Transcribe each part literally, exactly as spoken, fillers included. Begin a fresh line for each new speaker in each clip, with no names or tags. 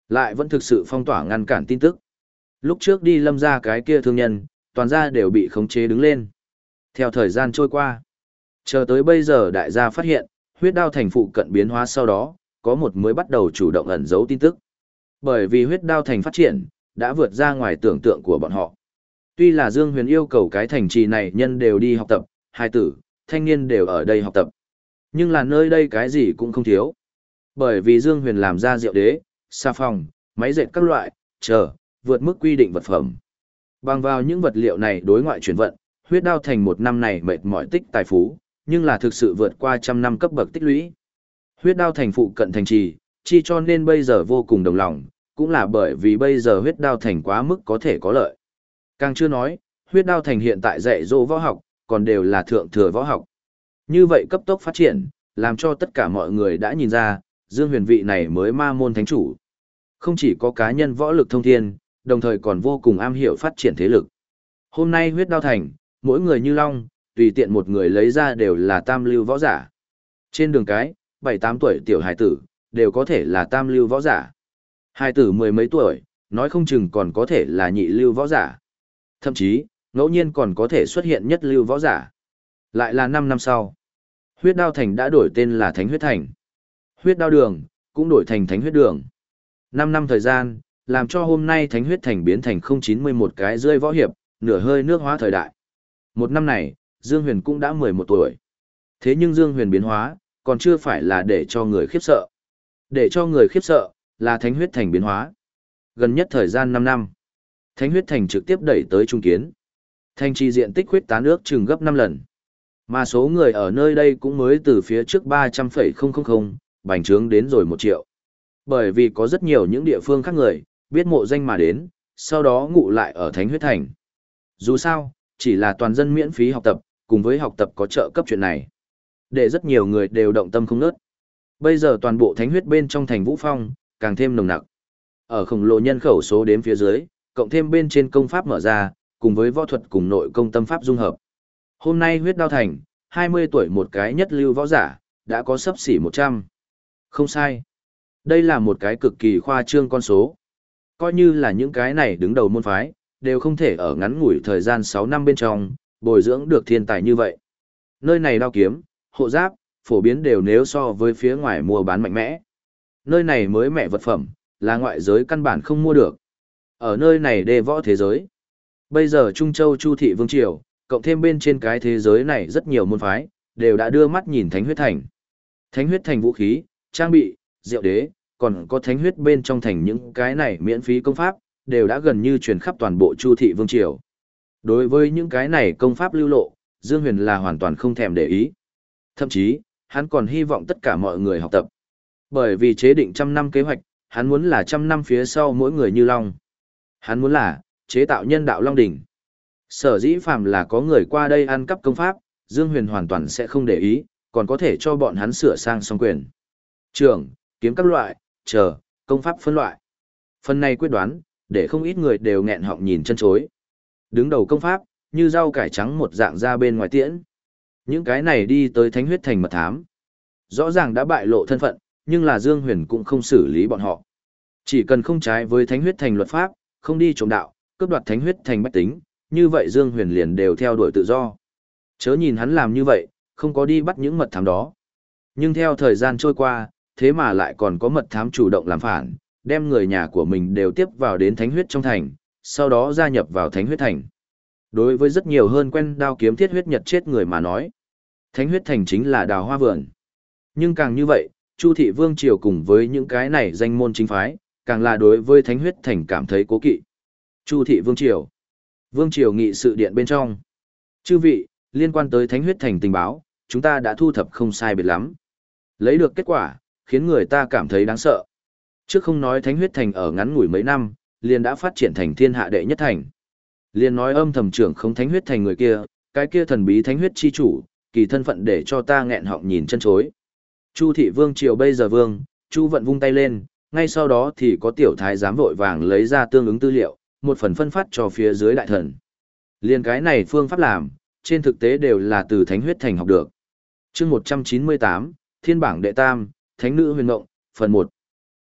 lại vẫn thực sự phong tỏa ngăn cản tin tức. Lúc trước đi Lâm gia cái kia thương nhân, toàn gia đều bị khống chế đứng lên. Theo thời gian trôi qua, chờ tới bây giờ đại gia phát hiện, huyết đao thành phụ cận biến hóa sau đó, có một mới bắt đầu chủ động ẩn giấu tin tức. Bởi vì huyết đao thành phát triển, đã vượt ra ngoài tưởng tượng của bọn họ. Tuy là Dương Huyền yêu cầu cái thành trì này nhân đều đi học tập, hai tử, thanh niên đều ở đây học tập. Nhưng là nơi đây cái gì cũng không thiếu. Bởi vì Dương Huyền làm ra rượu đế, xà phòng, máy dệt các loại, chờ, vượt mức quy định vật phẩm. Bằng vào những vật liệu này đối ngoại chuyển vận, huyết đao thành một năm này mệt mỏi tích tài phú, nhưng là thực sự vượt qua trăm năm cấp bậc tích lũy. Huyết đao thành phụ cận thành trì, chi cho nên bây giờ vô cùng đồng lòng, cũng là bởi vì bây giờ huyết đao thành quá mức có thể có lợi. Càng chưa nói, huyết đao thành hiện tại dạy dỗ võ học, còn đều là thượng thừa võ học. Như vậy cấp tốc phát triển, làm cho tất cả mọi người đã nhìn ra, Dương Huyền vị này mới ma môn thánh chủ. Không chỉ có cá nhân võ lực thông thiên, đồng thời còn vô cùng am hiểu phát triển thế lực. Hôm nay huyết đao thành, mỗi người như long, tùy tiện một người lấy ra đều là tam lưu võ giả. Trên đường cái, bảy tám tuổi tiểu hài tử, đều có thể là tam lưu võ giả. Hài tử mười mấy tuổi, nói không chừng còn có thể là nhị lưu võ giả. Thậm chí, ngẫu nhiên còn có thể xuất hiện nhất lưu võ giả. Lại là năm năm sau, huyết đao thành đã đổi tên là Thánh huyết thành. Huyết đao đường, cũng đổi thành Thánh huyết đường. năm năm thời gian, làm cho hôm nay Thánh huyết thành biến thành không chín mươi mốt cái rơi võ hiệp, nửa hơi nước hóa thời đại. Một năm này, Dương Huyền cũng đã mười một tuổi. Thế nhưng Dương Huyền biến hóa, còn chưa phải là để cho người khiếp sợ. Để cho người khiếp sợ, là Thánh huyết thành biến hóa. Gần nhất thời gian năm năm, Thánh huyết thành trực tiếp đẩy tới trung kiến. Thành trì diện tích huyết tán ước chừng gấp năm lần. Mà số người ở nơi đây cũng mới từ phía trước ba trăm nghìn, bành trướng đến rồi một triệu. Bởi vì có rất nhiều những địa phương khác người, biết mộ danh mà đến, sau đó ngụ lại ở Thánh huyết thành. Dù sao, chỉ là toàn dân miễn phí học tập, cùng với học tập có trợ cấp chuyện này. Để rất nhiều người đều động tâm không nớt. Bây giờ toàn bộ thánh huyết bên trong thành Vũ Phong, càng thêm nồng nặc. Ở khổng lồ nhân khẩu số đếm phía dưới, cộng thêm bên trên công pháp mở ra, cùng với võ thuật cùng nội công tâm pháp dung hợp. Hôm nay huyết đao thành, hai mươi tuổi một cái nhất lưu võ giả, đã có sấp xỉ một trăm. Không sai. Đây là một cái cực kỳ khoa trương con số. Coi như là những cái này đứng đầu môn phái, đều không thể ở ngắn ngủi thời gian sáu năm bên trong, bồi dưỡng được thiên tài như vậy. Nơi này đao kiếm, hộ giáp, phổ biến đều nếu so với phía ngoài mua bán mạnh mẽ. Nơi này mới mẹ vật phẩm, là ngoại giới căn bản không mua được. Ở nơi này đê võ thế giới. Bây giờ Trung Châu Chu Thị Vương Triều, cộng thêm bên trên cái thế giới này rất nhiều môn phái, đều đã đưa mắt nhìn Thánh huyết thành. Thánh huyết thành vũ khí, trang bị, rượu đế, còn có thánh huyết bên trong thành những cái này miễn phí công pháp, đều đã gần như truyền khắp toàn bộ Chu Thị Vương Triều. Đối với những cái này công pháp lưu lộ, Dương Huyền là hoàn toàn không thèm để ý. Thậm chí, hắn còn hy vọng tất cả mọi người học tập. Bởi vì chế định trăm năm kế hoạch, hắn muốn là trăm năm phía sau mỗi người như long. Hắn muốn là chế tạo nhân đạo long đỉnh. Sở dĩ phàm là có người qua đây ăn cắp công pháp, Dương Huyền hoàn toàn sẽ không để ý, còn có thể cho bọn hắn sửa sang song quyền. Trường, kiếm các loại, chờ, công pháp phân loại. Phần này quyết đoán, để không ít người đều nghẹn họng nhìn chân chối. Đứng đầu công pháp, như rau cải trắng một dạng ra bên ngoài tiễn. Những cái này đi tới Thánh huyết thành mật thám. Rõ ràng đã bại lộ thân phận, nhưng là Dương Huyền cũng không xử lý bọn họ. Chỉ cần không trái với Thánh huyết thành luật pháp, không đi trộm đạo, cướp đoạt Thánh huyết thành bách tính, như vậy Dương Huyền liền đều theo đuổi tự do. Chớ nhìn hắn làm như vậy, không có đi bắt những mật thám đó. Nhưng theo thời gian trôi qua, thế mà lại còn có mật thám chủ động làm phản, đem người nhà của mình đều tiếp vào đến Thánh huyết trong thành, sau đó gia nhập vào Thánh huyết thành. Đối với rất nhiều hơn quen đao kiếm thiết huyết nhật chết người mà nói, Thánh huyết thành chính là đào hoa vườn. Nhưng càng như vậy, Chu Thị Vương Triều cùng với những cái này danh môn chính phái, càng là đối với Thánh huyết thành cảm thấy cố kỵ. Chu Thị Vương Triều. Vương Triều nghị sự điện bên trong. Chư vị, liên quan tới Thánh huyết thành tình báo, chúng ta đã thu thập không sai biệt lắm. Lấy được kết quả, khiến người ta cảm thấy đáng sợ. Trước không nói Thánh huyết thành ở ngắn ngủi mấy năm, liền đã phát triển thành thiên hạ đệ nhất thành. Liền nói âm thầm trưởng không Thánh huyết thành người kia, cái kia thần bí Thánh huyết chi chủ, kỳ thân phận để cho ta nghẹn họng nhìn chân chối. Chu Thị Vương Triều bây giờ vương, Chu Vận vung tay lên, ngay sau đó thì có tiểu thái giám vội vàng lấy ra tương ứng tư liệu, một phần phân phát cho phía dưới đại thần. Liên cái này phương pháp làm, trên thực tế đều là từ Thánh huyết thành học được. Chương một trăm chín mươi tám, Thiên bảng đệ tam, Thánh nữ huyền mộng, phần một.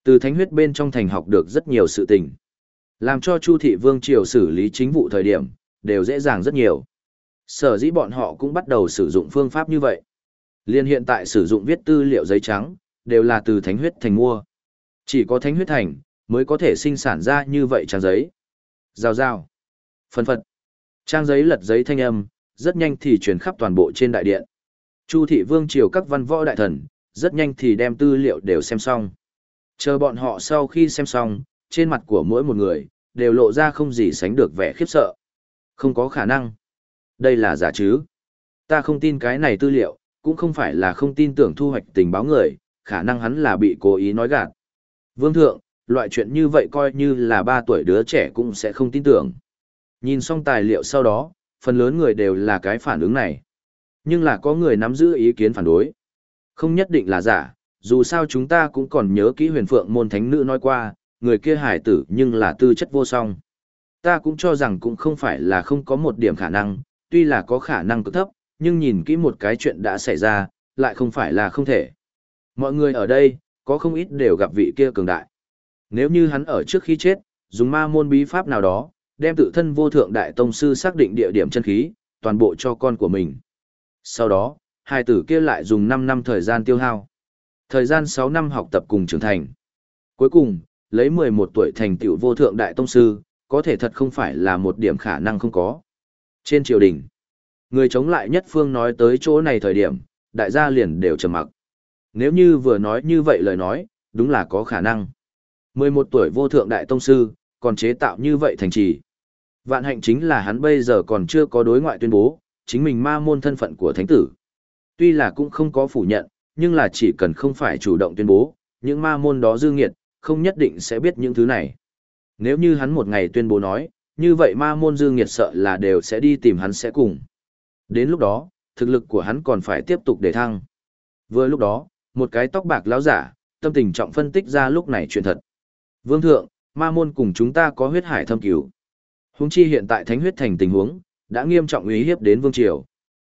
Từ thánh huyết bên trong thành học được rất nhiều sự tình. Làm cho Chu thị vương triều xử lý chính vụ thời điểm, đều dễ dàng rất nhiều. Sở dĩ bọn họ cũng bắt đầu sử dụng phương pháp như vậy. Liên hiện tại sử dụng viết tư liệu giấy trắng, đều là từ thánh huyết thành mua. Chỉ có thánh huyết thành, mới có thể sinh sản ra như vậy trang giấy. Rào rào. Phân phật. Trang giấy lật giấy thanh âm, rất nhanh thì truyền khắp toàn bộ trên đại điện. Chu thị vương triều các văn võ đại thần, rất nhanh thì đem tư liệu đều xem xong. Chờ bọn họ sau khi xem xong, trên mặt của mỗi một người, đều lộ ra không gì sánh được vẻ khiếp sợ. Không có khả năng. Đây là giả chứ. Ta không tin cái này tư liệu, cũng không phải là không tin tưởng thu hoạch tình báo người, khả năng hắn là bị cố ý nói gạt. Vương thượng, loại chuyện như vậy coi như là ba tuổi đứa trẻ cũng sẽ không tin tưởng. Nhìn xong tài liệu sau đó, phần lớn người đều là cái phản ứng này. Nhưng là có người nắm giữ ý kiến phản đối. Không nhất định là giả, dù sao chúng ta cũng còn nhớ kỹ huyền phượng môn thánh nữ nói qua, người kia hải tử nhưng là tư chất vô song. Ta cũng cho rằng cũng không phải là không có một điểm khả năng, tuy là có khả năng cực thấp, nhưng nhìn kỹ một cái chuyện đã xảy ra, lại không phải là không thể. Mọi người ở đây, có không ít đều gặp vị kia cường đại. Nếu như hắn ở trước khi chết, dùng ma môn bí pháp nào đó, đem tự thân vô thượng đại tông sư xác định địa điểm chân khí, toàn bộ cho con của mình. Sau đó, hai tử kia lại dùng năm năm thời gian tiêu hao. Thời gian sáu năm học tập cùng trưởng thành. Cuối cùng, lấy mười một tuổi thành tựu vô thượng đại tông sư, có thể thật không phải là một điểm khả năng không có. Trên triều đình, người chống lại nhất phương nói tới chỗ này thời điểm, đại gia liền đều trầm mặc. Nếu như vừa nói như vậy lời nói, đúng là có khả năng. mười một tuổi vô thượng đại tông sư, còn chế tạo như vậy thành trì. Vạn hạnh chính là hắn bây giờ còn chưa có đối ngoại tuyên bố, chính mình ma môn thân phận của thánh tử. Tuy là cũng không có phủ nhận, nhưng là chỉ cần không phải chủ động tuyên bố, những ma môn đó dư nghiệt, không nhất định sẽ biết những thứ này. Nếu như hắn một ngày tuyên bố nói, như vậy ma môn dư nghiệt sợ là đều sẽ đi tìm hắn sẽ cùng. Đến lúc đó, thực lực của hắn còn phải tiếp tục để thăng. Vừa lúc đó, một cái tóc bạc lão giả, tâm tình trọng phân tích ra lúc này chuyện thật. Vương thượng, ma môn cùng chúng ta có huyết hải thâm cứu. Huống chi hiện tại thánh huyết thành tình huống, đã nghiêm trọng uy hiếp đến vương triều.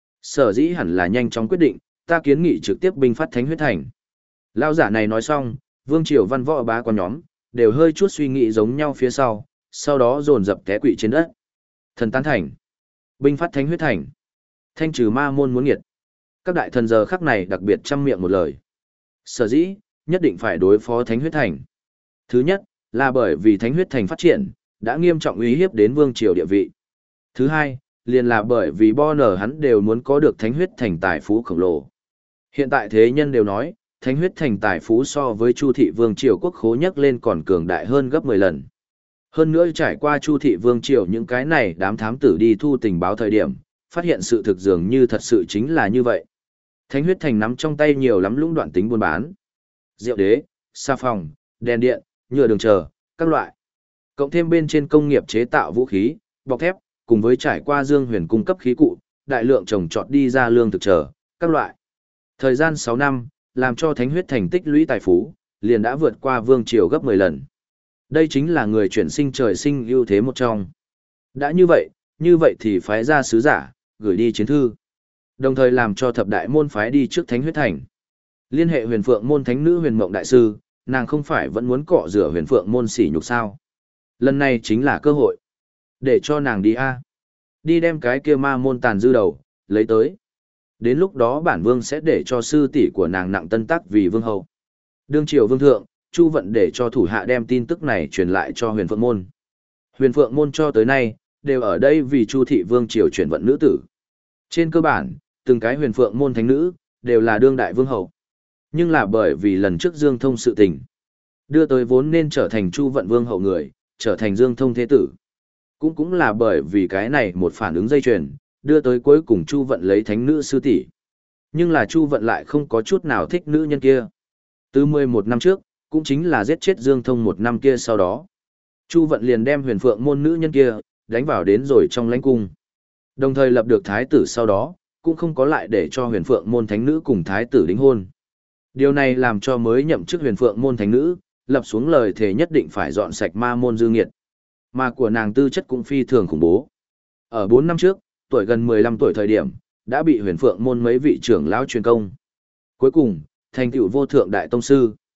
Sở dĩ hẳn là nhanh chóng quyết định, ta kiến nghị trực tiếp binh phát thánh huyết thành. Lão giả này nói xong, vương triều văn võ bá quan nhóm, đều hơi chút suy nghĩ giống nhau phía sau, sau đó dồn dập té quỵ trên đất. Thần tán thành. Binh phát thánh huyết thành. Thanh trừ ma môn muốn nghiệt. Các đại thần giờ khắc này đặc biệt trăm miệng một lời. Sở dĩ, nhất định phải đối phó thánh huyết thành. Thứ nhất, là bởi vì thánh huyết thành phát triển, đã nghiêm trọng uy hiếp đến vương triều địa vị. Thứ hai, liền là bởi vì Bonner hắn đều muốn có được thánh huyết thành tài phú khổng lồ. Hiện tại thế nhân đều nói, thánh huyết thành tài phú so với Chu thị vương triều quốc khố nhắc lên còn cường đại hơn gấp mười lần. Hơn nữa trải qua Chu thị vương triều những cái này đám thám tử đi thu tình báo thời điểm, phát hiện sự thực dường như thật sự chính là như vậy. Thánh huyết thành nắm trong tay nhiều lắm lũng đoạn tính buôn bán. Rượu đế, xà phòng, đèn điện, nhựa đường chờ, các loại. Cộng thêm bên trên công nghiệp chế tạo vũ khí, bọc thép, cùng với trải qua Dương Huyền cung cấp khí cụ, đại lượng trồng trọt đi ra lương thực chờ, các loại. Thời gian sáu năm, làm cho thánh huyết thành tích lũy tài phú, liền đã vượt qua vương triều gấp mười lần. Đây chính là người chuyển sinh trời sinh ưu thế một trong. Đã như vậy, như vậy thì phái ra sứ giả, gửi đi chiến thư. Đồng thời làm cho thập đại môn phái đi trước thánh huyết thành. Liên hệ huyền phượng môn thánh nữ huyền mộng đại sư, nàng không phải vẫn muốn cọ rửa huyền phượng môn sỉ nhục sao. Lần này chính là cơ hội. Để cho nàng đi a Đi đem cái kia ma môn tàn dư đầu, lấy tới. Đến lúc đó bản vương sẽ để cho sư tỷ của nàng nặng tân tắc vì vương hậu. Đương triều vương thượng, Chu Vận để cho thủ hạ đem tin tức này truyền lại cho huyền phượng môn. Huyền phượng môn cho tới nay, đều ở đây vì Chu thị vương triều chuyển vận nữ tử. Trên cơ bản, từng cái huyền phượng môn thánh nữ, đều là đương đại vương hậu. Nhưng là bởi vì lần trước Dương Thông sự tình, đưa tới vốn nên trở thành Chu Vận vương hậu người, trở thành Dương Thông thế tử. Cũng cũng là bởi vì cái này một phản ứng dây chuyền, đưa tới cuối cùng Chu Vận lấy thánh nữ sư tỷ. Nhưng là Chu Vận lại không có chút nào thích nữ nhân kia. Từ mười một năm trước, cũng chính là giết chết Dương Thông một năm kia sau đó. Chu Vận liền đem huyền phượng môn nữ nhân kia, đánh vào đến rồi trong lãnh cung. Đồng thời lập được thái tử sau đó, cũng không có lại để cho huyền phượng môn thánh nữ cùng thái tử đính hôn. Điều này làm cho mới nhậm chức huyền phượng môn thánh nữ, lập xuống lời thề nhất định phải dọn sạch ma môn dư nghiệt. Mà của nàng tư chất cũng phi thường khủng bố. Ở bốn năm trước, tuổi gần mười lăm tuổi thời điểm, đã bị huyền phượng môn mấy vị trưởng lão truyền công. Cuối cùng, thành tựu vô thượng đại tông sư.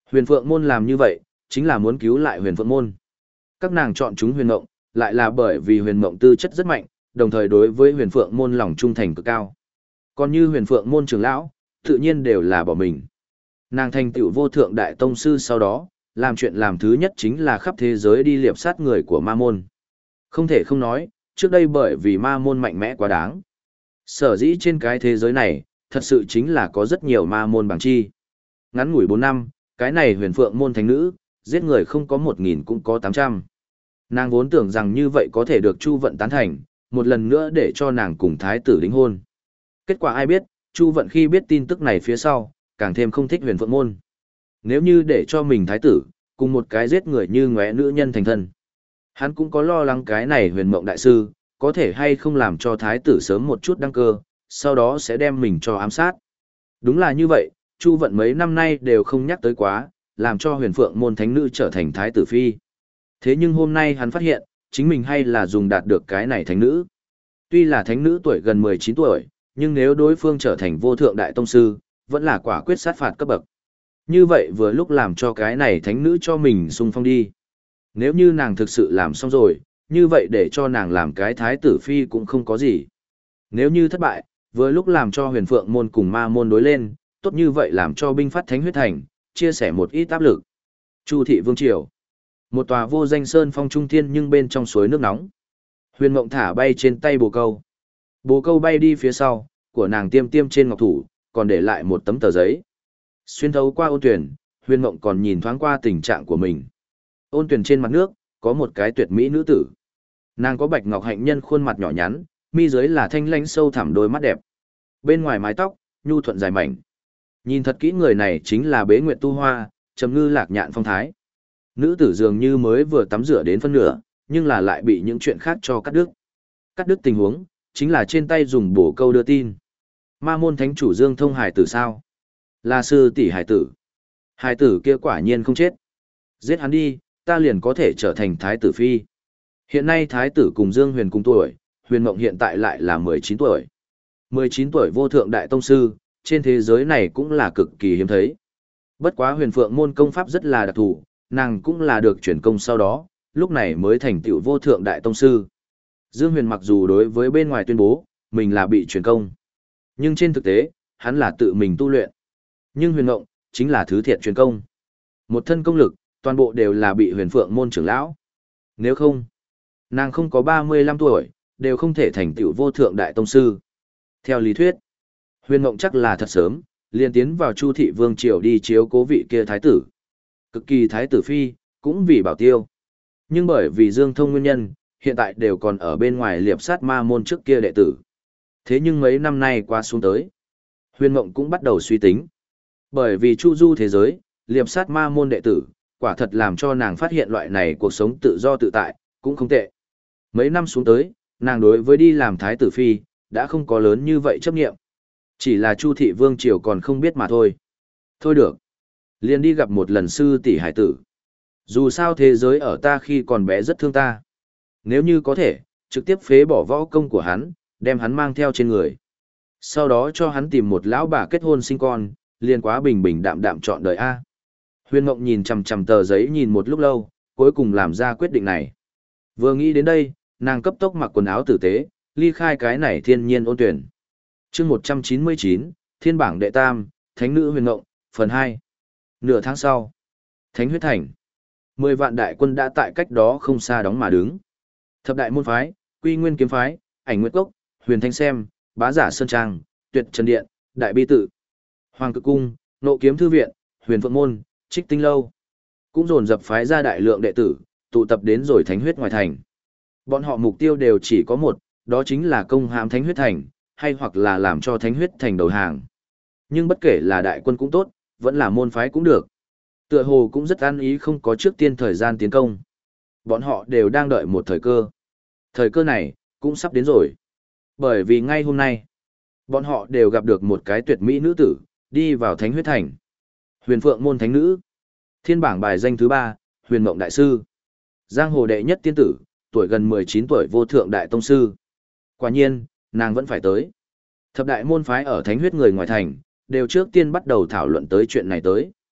Huyền Phượng môn làm như vậy, chính là muốn cứu lại Huyền Phượng môn. Các nàng chọn chúng Huyền Mộng, lại là bởi vì Huyền Mộng tư chất rất mạnh, đồng thời đối với Huyền Phượng môn lòng trung thành cực cao. Còn như Huyền Phượng môn trưởng lão, tự nhiên đều là bỏ mình. Nàng thành tựu vô thượng đại tông sư sau đó, làm chuyện làm thứ nhất chính là khắp thế giới đi liệp sát người của ma môn. Không thể không nói, trước đây bởi vì ma môn mạnh mẽ quá đáng. Sở dĩ trên cái thế giới này, thật sự chính là có rất nhiều ma môn bằng chi. Ngắn ngủi bốn năm, cái này Huyền Phượng môn thánh nữ, giết người không có một nghìn cũng có tám trăm. Nàng vốn tưởng rằng như vậy có thể được Chu Vận tán thành, một lần nữa để cho nàng cùng thái tử đính hôn. Kết quả ai biết, Chu Vận khi biết tin tức này phía sau, càng thêm không thích Huyền Phượng môn. Nếu như để cho mình thái tử, cùng một cái giết người như ngóe nữ nhân thành thân. Hắn cũng có lo lắng cái này Huyền Mộng đại sư, có thể hay không làm cho thái tử sớm một chút đăng cơ, sau đó sẽ đem mình cho ám sát. Đúng là như vậy, Chu Vận mấy năm nay đều không nhắc tới quá, làm cho Huyền Phượng môn thánh nữ trở thành thái tử phi. Thế nhưng hôm nay hắn phát hiện, chính mình hay là dùng đạt được cái này thánh nữ. Tuy là thánh nữ tuổi gần mười chín tuổi, nhưng nếu đối phương trở thành vô thượng đại tông sư, vẫn là quả quyết sát phạt cấp bậc. Như vậy vừa lúc làm cho cái này thánh nữ cho mình xung phong đi. Nếu như nàng thực sự làm xong rồi, như vậy để cho nàng làm cái thái tử phi cũng không có gì. Nếu như thất bại, vừa lúc làm cho Huyền Phượng môn cùng ma môn đối lên, tốt như vậy làm cho binh phát thánh huyết thành, chia sẻ một ít áp lực. Chu thị vương triều. Một tòa vô danh sơn phong trung thiên nhưng bên trong suối nước nóng. Huyền Mộng thả bay trên tay bồ câu. Bồ câu bay đi phía sau, của nàng tiêm tiêm trên ngọc thủ, còn để lại một tấm tờ giấy. Xuyên thấu qua ôn tuyển, Huyền Mộng còn nhìn thoáng qua tình trạng của mình. Ôn tuyển trên mặt nước, có một cái tuyệt mỹ nữ tử. Nàng có bạch ngọc hạnh nhân khuôn mặt nhỏ nhắn, mi dưới là thanh lãnh sâu thẳm đôi mắt đẹp. Bên ngoài mái tóc, nhu thuận dài mảnh. Nhìn thật kỹ người này chính là Bế Nguyệt Tu Hoa, trầm ngư lạc nhạn phong thái. Nữ tử dường như mới vừa tắm rửa đến phân nửa, nhưng là lại bị những chuyện khác cho cắt đứt. Cắt đứt tình huống, chính là trên tay dùng bổ câu đưa tin. Ma môn thánh chủ Dương Thông hải tử sao? Là sư tỷ hải tử. Hải tử kia quả nhiên không chết. Giết hắn đi, ta liền có thể trở thành thái tử phi. Hiện nay thái tử cùng Dương Huyền cùng tuổi, Huyền Mộng hiện tại lại là mười chín tuổi. mười chín tuổi vô thượng đại tông sư, trên thế giới này cũng là cực kỳ hiếm thấy. Bất quá Huyền Phượng môn công pháp rất là đặc thù, nàng cũng là được chuyển công sau đó, lúc này mới thành tựu vô thượng đại tông sư. Dương Huyền mặc dù đối với bên ngoài tuyên bố, mình là bị chuyển công. Nhưng trên thực tế, hắn là tự mình tu luyện. Nhưng Huyền Mộng, chính là thứ thiệt truyền công. Một thân công lực, toàn bộ đều là bị Huyền Phượng môn trưởng lão. Nếu không, nàng không có ba mươi lăm tuổi, đều không thể thành tựu vô thượng đại tông sư. Theo lý thuyết, Huyền Mộng chắc là thật sớm, liền tiến vào Chu thị vương triều đi chiếu cố vị kia thái tử. Cực kỳ thái tử phi, cũng vì bảo tiêu. Nhưng bởi vì Dương Thông nguyên nhân, hiện tại đều còn ở bên ngoài liệp sát ma môn trước kia đệ tử. Thế nhưng mấy năm nay qua xuống tới, Huyền Mộng cũng bắt đầu suy tính. Bởi vì Chu du thế giới, liệp sát ma môn đệ tử, quả thật làm cho nàng phát hiện loại này cuộc sống tự do tự tại, cũng không tệ. Mấy năm xuống tới, nàng đối với đi làm thái tử phi, đã không có lớn như vậy chấp nghiệm. Chỉ là Chu thị vương triều còn không biết mà thôi. Thôi được. Liền đi gặp một lần sư tỷ hải tử. Dù sao thế giới ở ta khi còn bé rất thương ta. Nếu như có thể, trực tiếp phế bỏ võ công của hắn, đem hắn mang theo trên người. Sau đó cho hắn tìm một lão bà kết hôn sinh con, liền quá bình bình đạm đạm chọn đời A. Huyền Mộng nhìn chằm chằm tờ giấy nhìn một lúc lâu, cuối cùng làm ra quyết định này. Vừa nghĩ đến đây, nàng cấp tốc mặc quần áo tử tế, ly khai cái này thiên nhiên ôn tuyển. chương một trăm chín mươi chín, Thiên bảng đệ tam, Thánh nữ Huyền Mộng, phần hai. Nửa tháng sau, Thánh huyết thành. Mười vạn đại quân đã tại cách đó không xa đóng mà đứng. Thập đại môn phái, Quy Nguyên kiếm phái, Ảnh Nguyệt cốc, Huyền Thanh Xem, Bá Giả Sơn Trang, Tuyệt Trần Điện, Đại Bi Tự, Hoàng Cực Cung, Nộ Kiếm Thư Viện, Huyền Phượng Môn, Trích Tinh Lâu. Cũng dồn dập phái ra đại lượng đệ tử, tụ tập đến rồi Thánh huyết ngoài thành. Bọn họ mục tiêu đều chỉ có một, đó chính là công hãm Thánh huyết thành, hay hoặc là làm cho Thánh huyết thành đầu hàng. Nhưng bất kể là đại quân cũng tốt, vẫn là môn phái cũng được. Tựa hồ cũng rất an ý không có trước tiên thời gian tiến công. Bọn họ đều đang đợi một thời cơ. Thời cơ này, cũng sắp đến rồi. Bởi vì ngay hôm nay, bọn họ đều gặp được một cái tuyệt mỹ nữ tử, đi vào Thánh huyết thành. Huyền Phượng môn thánh nữ. Thiên bảng bài danh thứ ba, Huyền Mộng đại sư. Giang hồ đệ nhất tiên tử, tuổi gần mười chín tuổi vô thượng đại tông sư. Quả nhiên, nàng vẫn phải tới. Thập đại môn phái ở Thánh huyết người ngoài thành, đều trước tiên bắt đầu thảo luận tới chuyện này tới.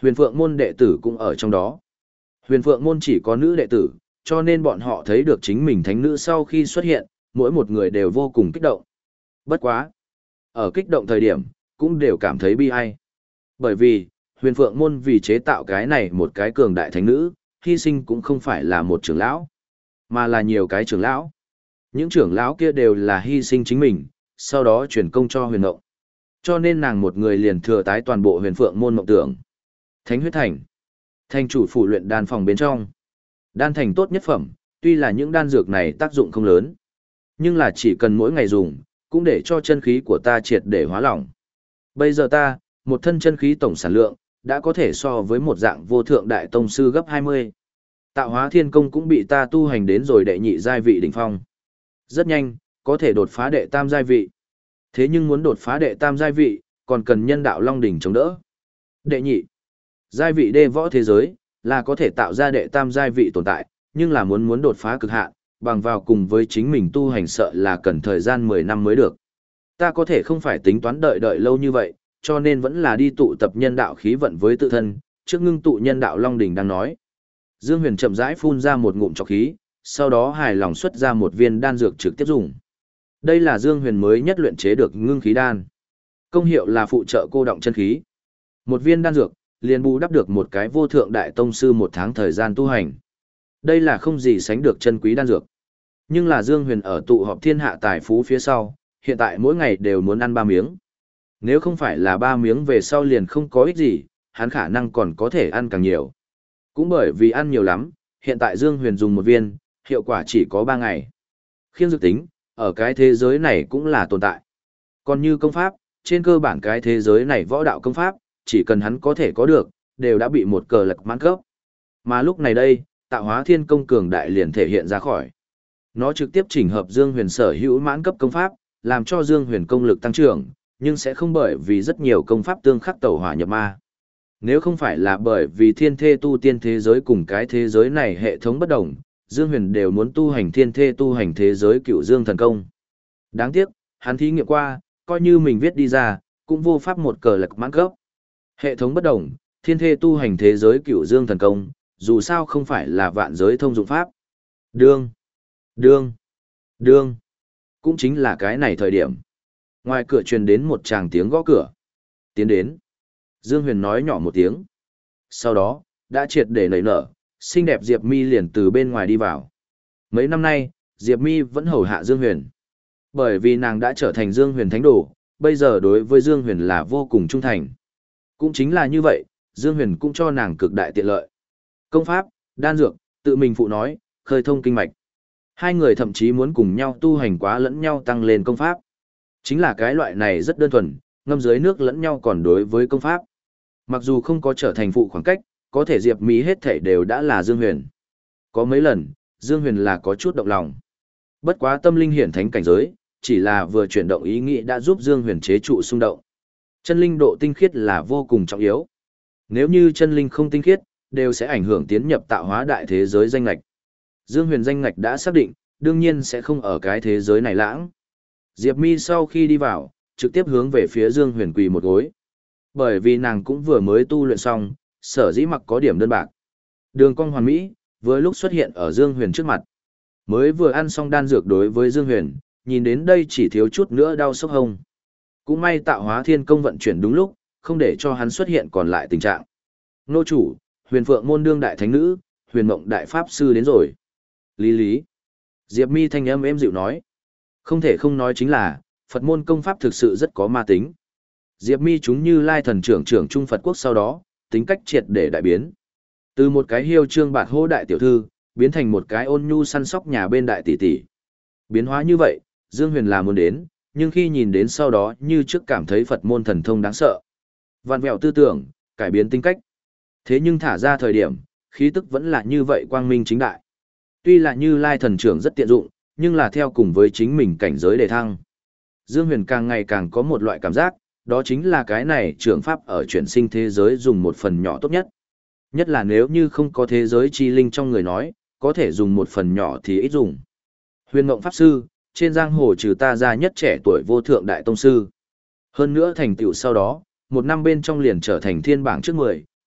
Huyền Phượng môn đệ tử cũng ở trong đó. Huyền Phượng môn chỉ có nữ đệ tử, cho nên bọn họ thấy được chính mình thánh nữ sau khi xuất hiện, mỗi một người đều vô cùng kích động. Bất quá. Ở kích động thời điểm, cũng đều cảm thấy bi ai. Bởi vì, Huyền Phượng môn vì chế tạo cái này một cái cường đại thánh nữ, hy sinh cũng không phải là một trưởng lão, mà là nhiều cái trưởng lão. Những trưởng lão kia đều là hy sinh chính mình, sau đó chuyển công cho Huyền Ngộng. Cho nên nàng một người liền thừa tái toàn bộ Huyền Phượng môn mộng tưởng. Thánh huyết thành. Thành chủ phủ luyện đan phòng bên trong. Đan thành tốt nhất phẩm, tuy là những đan dược này tác dụng không lớn, nhưng là chỉ cần mỗi ngày dùng, cũng để cho chân khí của ta triệt để hóa lỏng. Bây giờ ta, một thân chân khí tổng sản lượng, đã có thể so với một dạng vô thượng đại tông sư gấp hai mươi. Tạo hóa thiên công cũng bị ta tu hành đến rồi đệ nhị giai vị đỉnh phong. Rất nhanh, có thể đột phá đệ tam giai vị. Thế nhưng muốn đột phá đệ tam giai vị, còn cần nhân đạo long đỉnh chống đỡ. Đệ nhị giai vị đê võ thế giới, là có thể tạo ra đệ tam giai vị tồn tại, nhưng là muốn muốn đột phá cực hạn, bằng vào cùng với chính mình tu hành sợ là cần thời gian mười năm mới được. Ta có thể không phải tính toán đợi đợi lâu như vậy, cho nên vẫn là đi tụ tập nhân đạo khí vận với tự thân, trước ngưng tụ nhân đạo long đỉnh đang nói. Dương Huyền chậm rãi phun ra một ngụm trọc khí, sau đó hài lòng xuất ra một viên đan dược trực tiếp dùng. Đây là Dương Huyền mới nhất luyện chế được ngưng khí đan. Công hiệu là phụ trợ cô động chân khí. Một viên đan dược, liền bù đắp được một cái vô thượng đại tông sư một tháng thời gian tu hành. Đây là không gì sánh được chân quý đan dược. Nhưng là Dương Huyền ở tụ họp thiên hạ tài phú phía sau, hiện tại mỗi ngày đều muốn ăn ba miếng. Nếu không phải là ba miếng về sau liền không có ích gì, hắn khả năng còn có thể ăn càng nhiều. Cũng bởi vì ăn nhiều lắm, hiện tại Dương Huyền dùng một viên, hiệu quả chỉ có ba ngày. Khiêng dược tính, ở cái thế giới này cũng là tồn tại. Còn như công pháp, trên cơ bản cái thế giới này võ đạo công pháp, chỉ cần hắn có thể có được, đều đã bị một cờ lật mãn cấp. Mà lúc này đây, tạo hóa thiên công cường đại liền thể hiện ra khỏi. Nó trực tiếp chỉnh hợp Dương Huyền sở hữu mãn cấp công pháp, làm cho Dương Huyền công lực tăng trưởng, nhưng sẽ không bởi vì rất nhiều công pháp tương khắc tẩu hỏa nhập ma. Nếu không phải là bởi vì thiên thê tu tiên thế giới cùng cái thế giới này hệ thống bất đồng, Dương Huyền đều muốn tu hành thiên thê tu hành thế giới cựu Dương thần công. Đáng tiếc, hắn thí nghiệm qua, coi như mình viết đi ra, cũng vô pháp một cờ lật mãn cấp. Hệ thống bất đồng, thiên thê tu hành thế giới cựu Dương thần công, dù sao không phải là vạn giới thông dụng pháp. Đương, đương, đương, cũng chính là cái này thời điểm. Ngoài cửa truyền đến một tràng tiếng gõ cửa. Tiến đến. Dương Huyền nói nhỏ một tiếng. Sau đó, đã triệt để nảy nở, xinh đẹp Diệp Mi liền từ bên ngoài đi vào. Mấy năm nay, Diệp Mi vẫn hầu hạ Dương Huyền. Bởi vì nàng đã trở thành Dương Huyền thánh đồ, bây giờ đối với Dương Huyền là vô cùng trung thành. Cũng chính là như vậy, Dương Huyền cũng cho nàng cực đại tiện lợi. Công pháp, đan dược, tự mình phụ nói, khơi thông kinh mạch. Hai người thậm chí muốn cùng nhau tu hành quá lẫn nhau tăng lên công pháp. Chính là cái loại này rất đơn thuần, ngâm dưới nước lẫn nhau còn đối với công pháp. Mặc dù không có trở thành phụ khoảng cách, có thể Diệp Mỹ hết thảy đều đã là Dương Huyền. Có mấy lần, Dương Huyền là có chút động lòng. Bất quá tâm linh hiển thánh cảnh giới, chỉ là vừa chuyển động ý nghĩ đã giúp Dương Huyền chế trụ xung động. Chân linh độ tinh khiết là vô cùng trọng yếu. Nếu như chân linh không tinh khiết, đều sẽ ảnh hưởng tiến nhập tạo hóa đại thế giới danh ngạch. Dương Huyền danh ngạch đã xác định, đương nhiên sẽ không ở cái thế giới này lãng. Diệp Mi sau khi đi vào, trực tiếp hướng về phía Dương Huyền quỳ một gối. Bởi vì nàng cũng vừa mới tu luyện xong, sở dĩ mặc có điểm đơn bạc. Đường cong hoàn mỹ, vừa lúc xuất hiện ở Dương Huyền trước mặt. Mới vừa ăn xong đan dược đối với Dương Huyền, nhìn đến đây chỉ thiếu chút nữa đau sốc hông. Cũng may tạo hóa thiên công vận chuyển đúng lúc, không để cho hắn xuất hiện còn lại tình trạng. Nô chủ, Huyền Phượng môn đương đại thánh nữ, Huyền Mộng đại pháp sư đến rồi. Lý lý. Diệp Mi thanh âm êm dịu nói. Không thể không nói chính là, Phật môn công pháp thực sự rất có ma tính. Diệp Mi chúng như Lai thần trưởng trưởng Trung Phật quốc sau đó, tính cách triệt để đại biến. Từ một cái hiêu trương bạt hô đại tiểu thư, biến thành một cái ôn nhu săn sóc nhà bên đại tỷ tỷ. Biến hóa như vậy, Dương Huyền là muốn đến, nhưng khi nhìn đến sau đó như trước cảm thấy Phật môn thần thông đáng sợ. Vạn vẹo tư tưởng, cải biến tính cách. Thế nhưng thả ra thời điểm, khí tức vẫn là như vậy quang minh chính đại. Tuy là như Lai thần trưởng rất tiện dụng, nhưng là theo cùng với chính mình cảnh giới đề thăng. Dương Huyền càng ngày càng có một loại cảm giác, đó chính là cái này trưởng pháp ở chuyển sinh thế giới dùng một phần nhỏ tốt nhất. Nhất là nếu như không có thế giới chi linh trong người nói, có thể dùng một phần nhỏ thì ít dùng. Huyền Mộng Pháp Sư, trên giang hồ trừ ta ra nhất trẻ tuổi vô thượng đại tông sư. Hơn nữa thành tựu sau đó, một năm bên trong liền trở thành thiên bảng trước mười,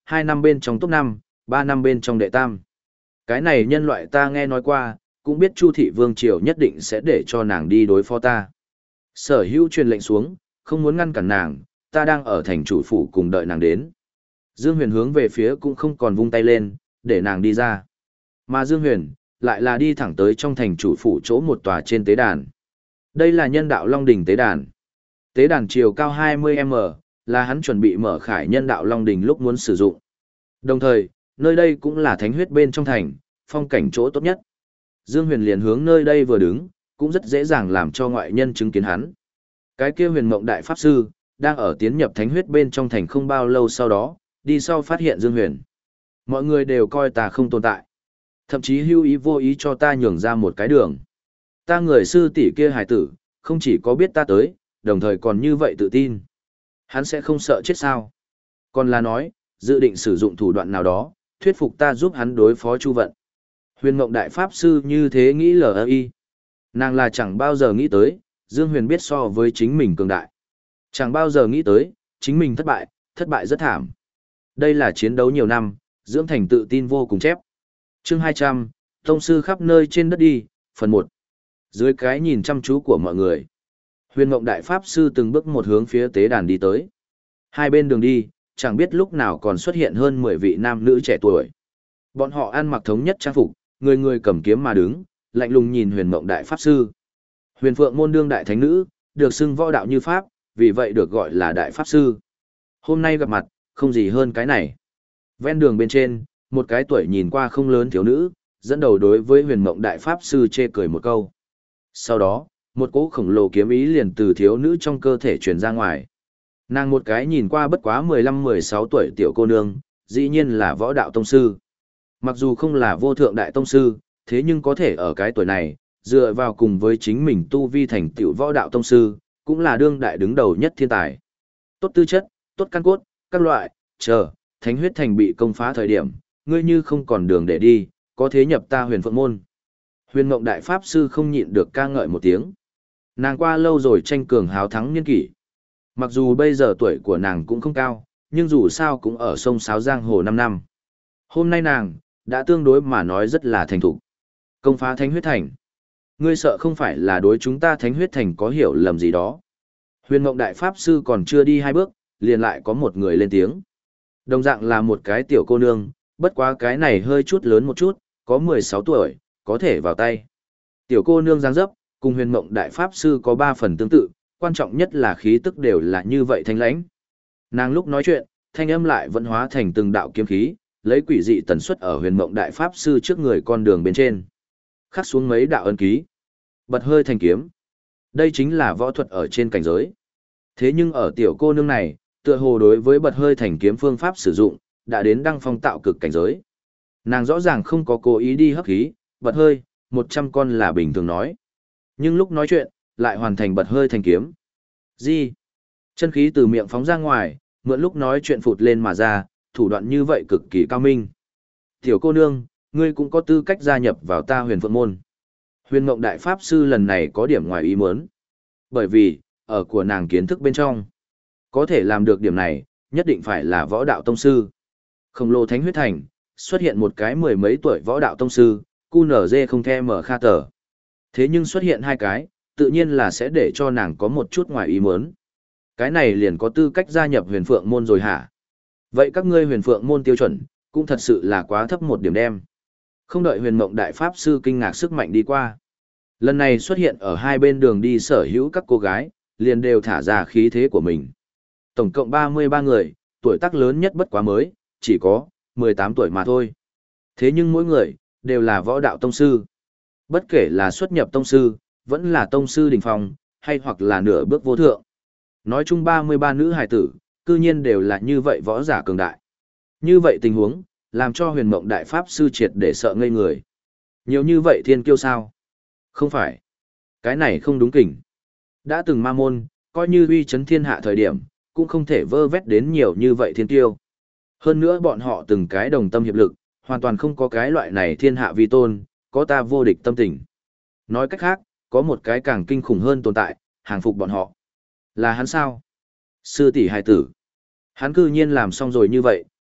hai năm bên trong top năm, ba năm bên trong đệ tam. Cái này nhân loại ta nghe nói qua, cũng biết Chu thị vương triều nhất định sẽ để cho nàng đi đối phó ta. Sở hữu truyền lệnh xuống, không muốn ngăn cản nàng, ta đang ở thành chủ phủ cùng đợi nàng đến. Dương Huyền hướng về phía cũng không còn vung tay lên, để nàng đi ra. Mà Dương Huyền, lại là đi thẳng tới trong thành chủ phủ chỗ một tòa trên tế đàn. Đây là nhân đạo Long Đỉnh tế đàn. Tế đàn chiều cao hai mươi mét, là hắn chuẩn bị mở khải nhân đạo Long Đỉnh lúc muốn sử dụng. Đồng thời, nơi đây cũng là thánh huyết bên trong thành, phong cảnh chỗ tốt nhất. Dương Huyền liền hướng nơi đây vừa đứng, cũng rất dễ dàng làm cho ngoại nhân chứng kiến hắn. Cái kia Huyền Mộng Đại Pháp Sư, đang ở tiến nhập thánh huyết bên trong thành không bao lâu sau đó, đi sau phát hiện Dương Huyền. Mọi người đều coi ta không tồn tại. Thậm chí hưu ý vô ý cho ta nhường ra một cái đường. Ta người sư tỷ kia hài tử, không chỉ có biết ta tới, đồng thời còn như vậy tự tin. Hắn sẽ không sợ chết sao. Còn là nói, dự định sử dụng thủ đoạn nào đó, thuyết phục ta giúp hắn đối phó Chu Vận. Huyền Mộng Đại Pháp Sư như thế nghĩ lờ y. Nàng là chẳng bao giờ nghĩ tới, Dương Huyền biết so với chính mình cường đại. Chẳng bao giờ nghĩ tới, chính mình thất bại, thất bại rất thảm. Đây là chiến đấu nhiều năm, dưỡng thành tự tin vô cùng chép. Chương hai trăm, Tông sư khắp nơi trên đất đi, phần một. Dưới cái nhìn chăm chú của mọi người, Huyền Mộng Đại Pháp Sư từng bước một hướng phía tế đàn đi tới. Hai bên đường đi, chẳng biết lúc nào còn xuất hiện hơn mười vị nam nữ trẻ tuổi. Bọn họ ăn mặc thống nhất trang phục, người người cầm kiếm mà đứng, lạnh lùng nhìn Huyền Mộng Đại Pháp Sư. Huyền Phượng môn đương đại thánh nữ, được xưng võ đạo như pháp, vì vậy được gọi là Đại Pháp Sư. Hôm nay gặp mặt, không gì hơn cái này. Ven đường bên trên, một cái tuổi nhìn qua không lớn thiếu nữ, dẫn đầu đối với Huyền Mộng Đại Pháp Sư chê cười một câu. Sau đó, một cỗ khổng lồ kiếm ý liền từ thiếu nữ trong cơ thể truyền ra ngoài. Nàng một cái nhìn qua bất quá mười lăm mười sáu tuổi tiểu cô nương, dĩ nhiên là võ đạo tông sư. Mặc dù không là vô thượng đại tông sư, thế nhưng có thể ở cái tuổi này, dựa vào cùng với chính mình tu vi thành tiểu võ đạo tông sư, cũng là đương đại đứng đầu nhất thiên tài. Tốt tư chất, tốt căn cốt, các loại, chờ, thánh huyết thành bị công phá thời điểm, ngươi như không còn đường để đi, có thế nhập ta Huyền Phượng môn. Huyền Mộng Đại Pháp Sư không nhịn được ca ngợi một tiếng. Nàng qua lâu rồi tranh cường háo thắng niên kỷ. Mặc dù bây giờ tuổi của nàng cũng không cao, nhưng dù sao cũng ở sông Sáo Giang Hồ năm năm. Hôm nay nàng, đã tương đối mà nói rất là thành thục. Công phá Thánh Huyết Thành. Ngươi sợ không phải là đối chúng ta Thánh Huyết Thành có hiểu lầm gì đó. Huyền Mộng Đại Pháp Sư còn chưa đi hai bước, liền lại có một người lên tiếng. Đồng dạng là một cái tiểu cô nương, bất quá cái này hơi chút lớn một chút, có mười sáu tuổi, có thể vào tay. Tiểu cô nương dáng dấp, cùng Huyền Mộng Đại Pháp Sư có ba phần tương tự, quan trọng nhất là khí tức đều là như vậy thanh lãnh. Nàng lúc nói chuyện, thanh âm lại vẫn hóa thành từng đạo kiếm khí, lấy quỷ dị tần suất ở Huyền Mộng Đại Pháp Sư trước người con đường bên trên. Khắc xuống mấy đạo ấn ký, bật hơi thành kiếm. Đây chính là võ thuật ở trên cảnh giới. Thế nhưng ở tiểu cô nương này, tựa hồ đối với bật hơi thành kiếm phương pháp sử dụng, đã đến đăng phong tạo cực cảnh giới. Nàng rõ ràng không có cố ý đi hấp khí, bật hơi, một trăm con là bình thường nói. Nhưng lúc nói chuyện, lại hoàn thành bật hơi thành kiếm. Gì? Chân khí từ miệng phóng ra ngoài, mượn lúc nói chuyện phụt lên mà ra, thủ đoạn như vậy cực kỳ cao minh. Tiểu cô nương, ngươi cũng có tư cách gia nhập vào ta Huyền Phượng môn. Huyền Mộng Đại Pháp Sư lần này có điểm ngoài ý muốn. Bởi vì, ở của nàng kiến thức bên trong, có thể làm được điểm này, nhất định phải là võ đạo tông sư. Khổng lồ Thánh Huyết Thành, xuất hiện một cái mười mấy tuổi võ đạo tông sư, cu nở dê không the mở kha tờ. Thế nhưng xuất hiện hai cái, tự nhiên là sẽ để cho nàng có một chút ngoài ý muốn. Cái này liền có tư cách gia nhập Huyền Phượng môn rồi hả? Vậy các ngươi Huyền Phượng môn tiêu chuẩn, cũng thật sự là quá thấp một điểm đem. Không đợi Huyền Mộng Đại Pháp Sư kinh ngạc sức mạnh đi qua. Lần này xuất hiện ở hai bên đường đi sở hữu các cô gái, liền đều thả ra khí thế của mình. Tổng cộng ba mươi ba người, tuổi tác lớn nhất bất quá mới, chỉ có mười tám tuổi mà thôi. Thế nhưng mỗi người, đều là võ đạo tông sư. Bất kể là xuất nhập tông sư, vẫn là tông sư đỉnh phong, hay hoặc là nửa bước vô thượng. Nói chung ba mươi ba nữ hài tử, cư nhiên đều là như vậy võ giả cường đại. Như vậy tình huống, làm cho Huyền Mộng Đại Pháp Sư triệt để sợ ngây người. Nhiều như vậy thiên kiêu sao? Không phải. Cái này không đúng kỉnh. Đã từng ma môn, coi như uy chấn thiên hạ thời điểm, cũng không thể vơ vét đến nhiều như vậy thiên kiêu. Hơn nữa bọn họ từng cái đồng tâm hiệp lực, hoàn toàn không có cái loại này thiên hạ vi tôn, có ta vô địch tâm tình. Nói cách khác, có một cái càng kinh khủng hơn tồn tại, hàng phục bọn họ. Là hắn sao? Sư tỷ hài tử. Hắn cư nhiên làm xong rồi như vậy,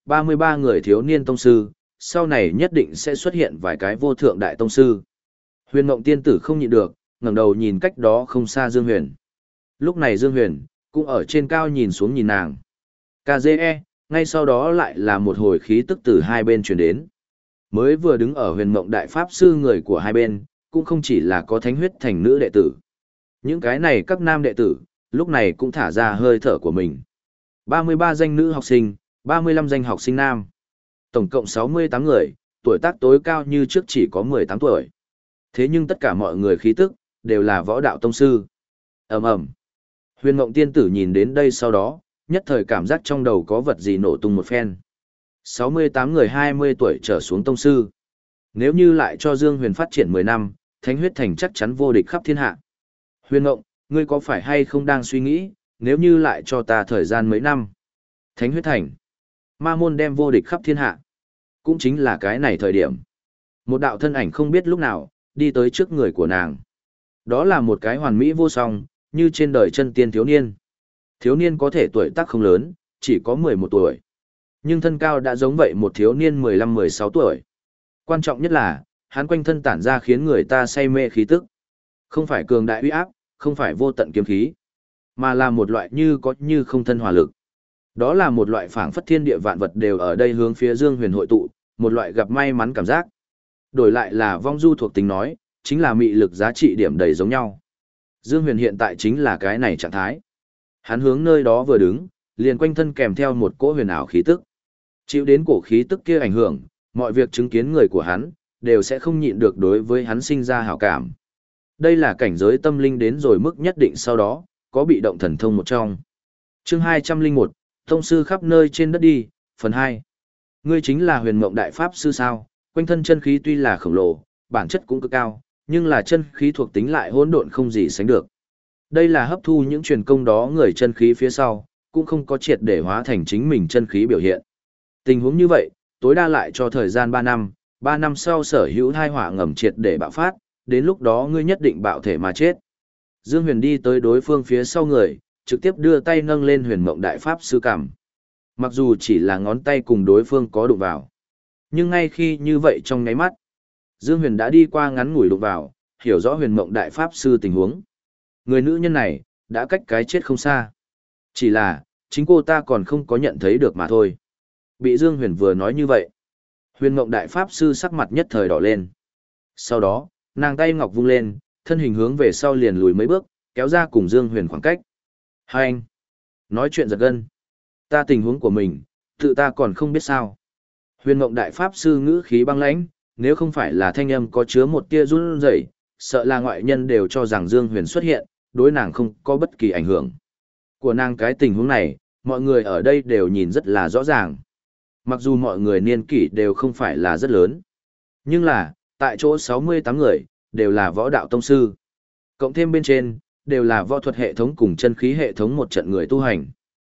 ba mươi ba người thiếu niên tông sư, sau này nhất định sẽ xuất hiện vài cái vô thượng đại tông sư. Huyền Mộng tiên tử không nhịn được, ngẩng đầu nhìn cách đó không xa Dương Huyền. Lúc này Dương Huyền cũng ở trên cao nhìn xuống nhìn nàng. ca giê e, ngay sau đó lại là một hồi khí tức từ hai bên truyền đến. Mới vừa đứng ở Huyền Mộng đại pháp sư người của hai bên, cũng không chỉ là có thánh huyết thành nữ đệ tử. Những cái này các nam đệ tử, lúc này cũng thả ra hơi thở của mình. ba mươi ba danh nữ học sinh, ba mươi lăm danh học sinh nam. Tổng cộng sáu mươi tám người, tuổi tác tối cao như trước chỉ có mười tám tuổi. Thế nhưng tất cả mọi người khí tức, đều là võ đạo tông sư. Ầm ầm. Huyền Mộng tiên tử nhìn đến đây sau đó, nhất thời cảm giác trong đầu có vật gì nổ tung một phen. sáu mươi tám người hai mươi tuổi trở xuống tông sư. Nếu như lại cho Dương Huyền phát triển mười năm, Thánh huyết thành chắc chắn vô địch khắp thiên hạ. Huyền Mộng, ngươi có phải hay không đang suy nghĩ, nếu như lại cho ta thời gian mấy năm? Thánh huyết thành, ma môn đem vô địch khắp thiên hạ. Cũng chính là cái này thời điểm. Một đạo thân ảnh không biết lúc nào, đi tới trước người của nàng. Đó là một cái hoàn mỹ vô song, như trên đời chân tiên thiếu niên. Thiếu niên có thể tuổi tác không lớn, chỉ có mười một tuổi. Nhưng thân cao đã giống vậy một thiếu niên mười lăm mười sáu tuổi. Quan trọng nhất là, hắn quanh thân tản ra khiến người ta say mê khí tức. Không phải cường đại uy áp, không phải vô tận kiếm khí, mà là một loại như có như không thân hòa lực. Đó là một loại phảng phất thiên địa vạn vật đều ở đây hướng phía Dương Huyền hội tụ, một loại gặp may mắn cảm giác. Đổi lại là vong du thuộc tính nói, chính là mị lực giá trị điểm đầy giống nhau. Dương Huyền hiện tại chính là cái này trạng thái. Hắn hướng nơi đó vừa đứng, liền quanh thân kèm theo một cỗ huyền ảo khí tức. Chịu đến cổ khí tức kia ảnh hưởng, mọi việc chứng kiến người của hắn, đều sẽ không nhịn được đối với hắn sinh ra hảo cảm. Đây là cảnh giới tâm linh đến rồi mức nhất định sau đó, có bị động thần thông một trong. Chương hai trăm lẻ một, Tông sư khắp nơi trên đất đi, phần hai. Ngươi chính là Huyền Mộng đại pháp sư sao? Quanh thân chân khí tuy là khổng lồ, bản chất cũng cực cao, nhưng là chân khí thuộc tính lại hỗn độn không gì sánh được. Đây là hấp thu những truyền công đó người chân khí phía sau, cũng không có triệt để hóa thành chính mình chân khí biểu hiện. Tình huống như vậy, tối đa lại cho thời gian ba năm, ba năm sau sở hữu thai hỏa ngầm triệt để bạo phát, đến lúc đó ngươi nhất định bạo thể mà chết. Dương Huyền đi tới đối phương phía sau người, trực tiếp đưa tay nâng lên Huyền Mộng đại pháp sư cằm. Mặc dù chỉ là ngón tay cùng đối phương có đụng vào, nhưng ngay khi như vậy trong nháy mắt, Dương Huyền đã đi qua ngắn ngủi đụng vào, hiểu rõ Huyền Mộng đại pháp sư tình huống. Người nữ nhân này, đã cách cái chết không xa. Chỉ là, chính cô ta còn không có nhận thấy được mà thôi. Bị Dương Huyền vừa nói như vậy, Huyền Mộng đại pháp sư sắc mặt nhất thời đỏ lên. Sau đó, nàng tay ngọc vung lên, thân hình hướng về sau liền lùi mấy bước, kéo ra cùng Dương Huyền khoảng cách. Hai anh, nói chuyện giật gân. Ta tình huống của mình, tự ta còn không biết sao. Huyền Mộng đại pháp sư ngữ khí băng lãnh, nếu không phải là thanh âm có chứa một tia run rẩy, sợ là ngoại nhân đều cho rằng Dương Huyền xuất hiện, đối nàng không có bất kỳ ảnh hưởng. Của nàng cái tình huống này, mọi người ở đây đều nhìn rất là rõ ràng. Mặc dù mọi người niên kỷ đều không phải là rất lớn, nhưng là, tại chỗ sáu mươi tám người, đều là võ đạo tông sư. Cộng thêm bên trên, đều là võ thuật hệ thống cùng chân khí hệ thống một trận người tu hành.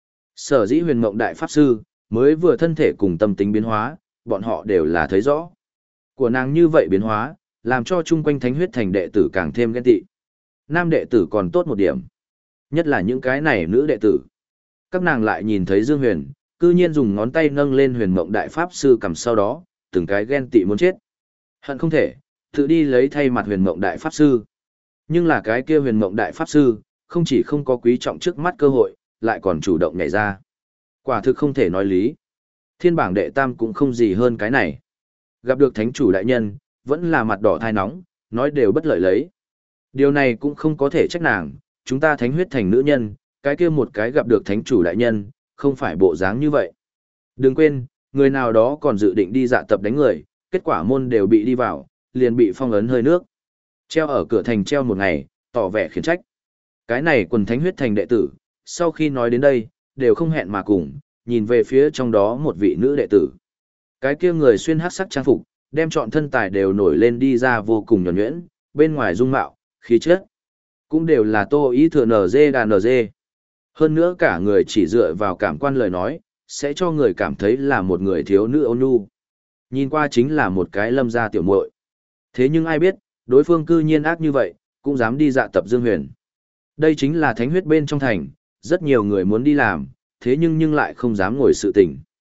Sở dĩ Huyền Mộng đại pháp sư, mới vừa thân thể cùng tâm tính biến hóa, bọn họ đều là thấy rõ. Của nàng như vậy biến hóa, làm cho chung quanh Thánh huyết thành đệ tử càng thêm ghen tị. Nam đệ tử còn tốt một điểm. Nhất là những cái này nữ đệ tử. Các nàng lại nhìn thấy Dương Huyền, cư nhiên dùng ngón tay nâng lên Huyền Mộng đại pháp sư cầm sau đó, từng cái ghen tị muốn chết. Hận không thể, tự đi lấy thay mặt Huyền Mộng đại pháp sư. Nhưng là cái kia Huyền Mộng đại pháp sư, không chỉ không có quý trọng trước mắt cơ hội, lại còn chủ động nhảy ra. Quả thực không thể nói lý. Thiên bảng đệ tam cũng không gì hơn cái này. Gặp được thánh chủ đại nhân, vẫn là mặt đỏ thai nóng, nói đều bất lợi lấy. Điều này cũng không có thể trách nàng, chúng ta thánh huyết thành nữ nhân, cái kia một cái gặp được thánh chủ đại nhân, không phải bộ dáng như vậy. Đừng quên, người nào đó còn dự định đi dạ tập đánh người, kết quả môn đều bị đi vào, liền bị phong ấn hơi nước. Treo ở cửa thành treo một ngày, tỏ vẻ khiển trách. Cái này quần thánh huyết thành đệ tử, sau khi nói đến đây, đều không hẹn mà cùng, nhìn về phía trong đó một vị nữ đệ tử. Cái kia người xuyên hắc sắc trang phục, đem trọn thân tài đều nổi lên đi ra vô cùng nhuần nhuyễn, bên ngoài dung mạo, khí chất, cũng đều là tô ý thừa nở dê đà nở dê. Hơn nữa cả người chỉ dựa vào cảm quan lời nói, sẽ cho người cảm thấy là một người thiếu nữ ôn nhu. Nhìn qua chính là một cái lâm gia tiểu muội. Thế nhưng ai biết, đối phương cư nhiên ác như vậy, cũng dám đi dạ tập Dương Huyền. Đây chính là thánh huyết bên trong thành, rất nhiều người muốn đi làm, thế nhưng nhưng lại không dám ngồi sự tình.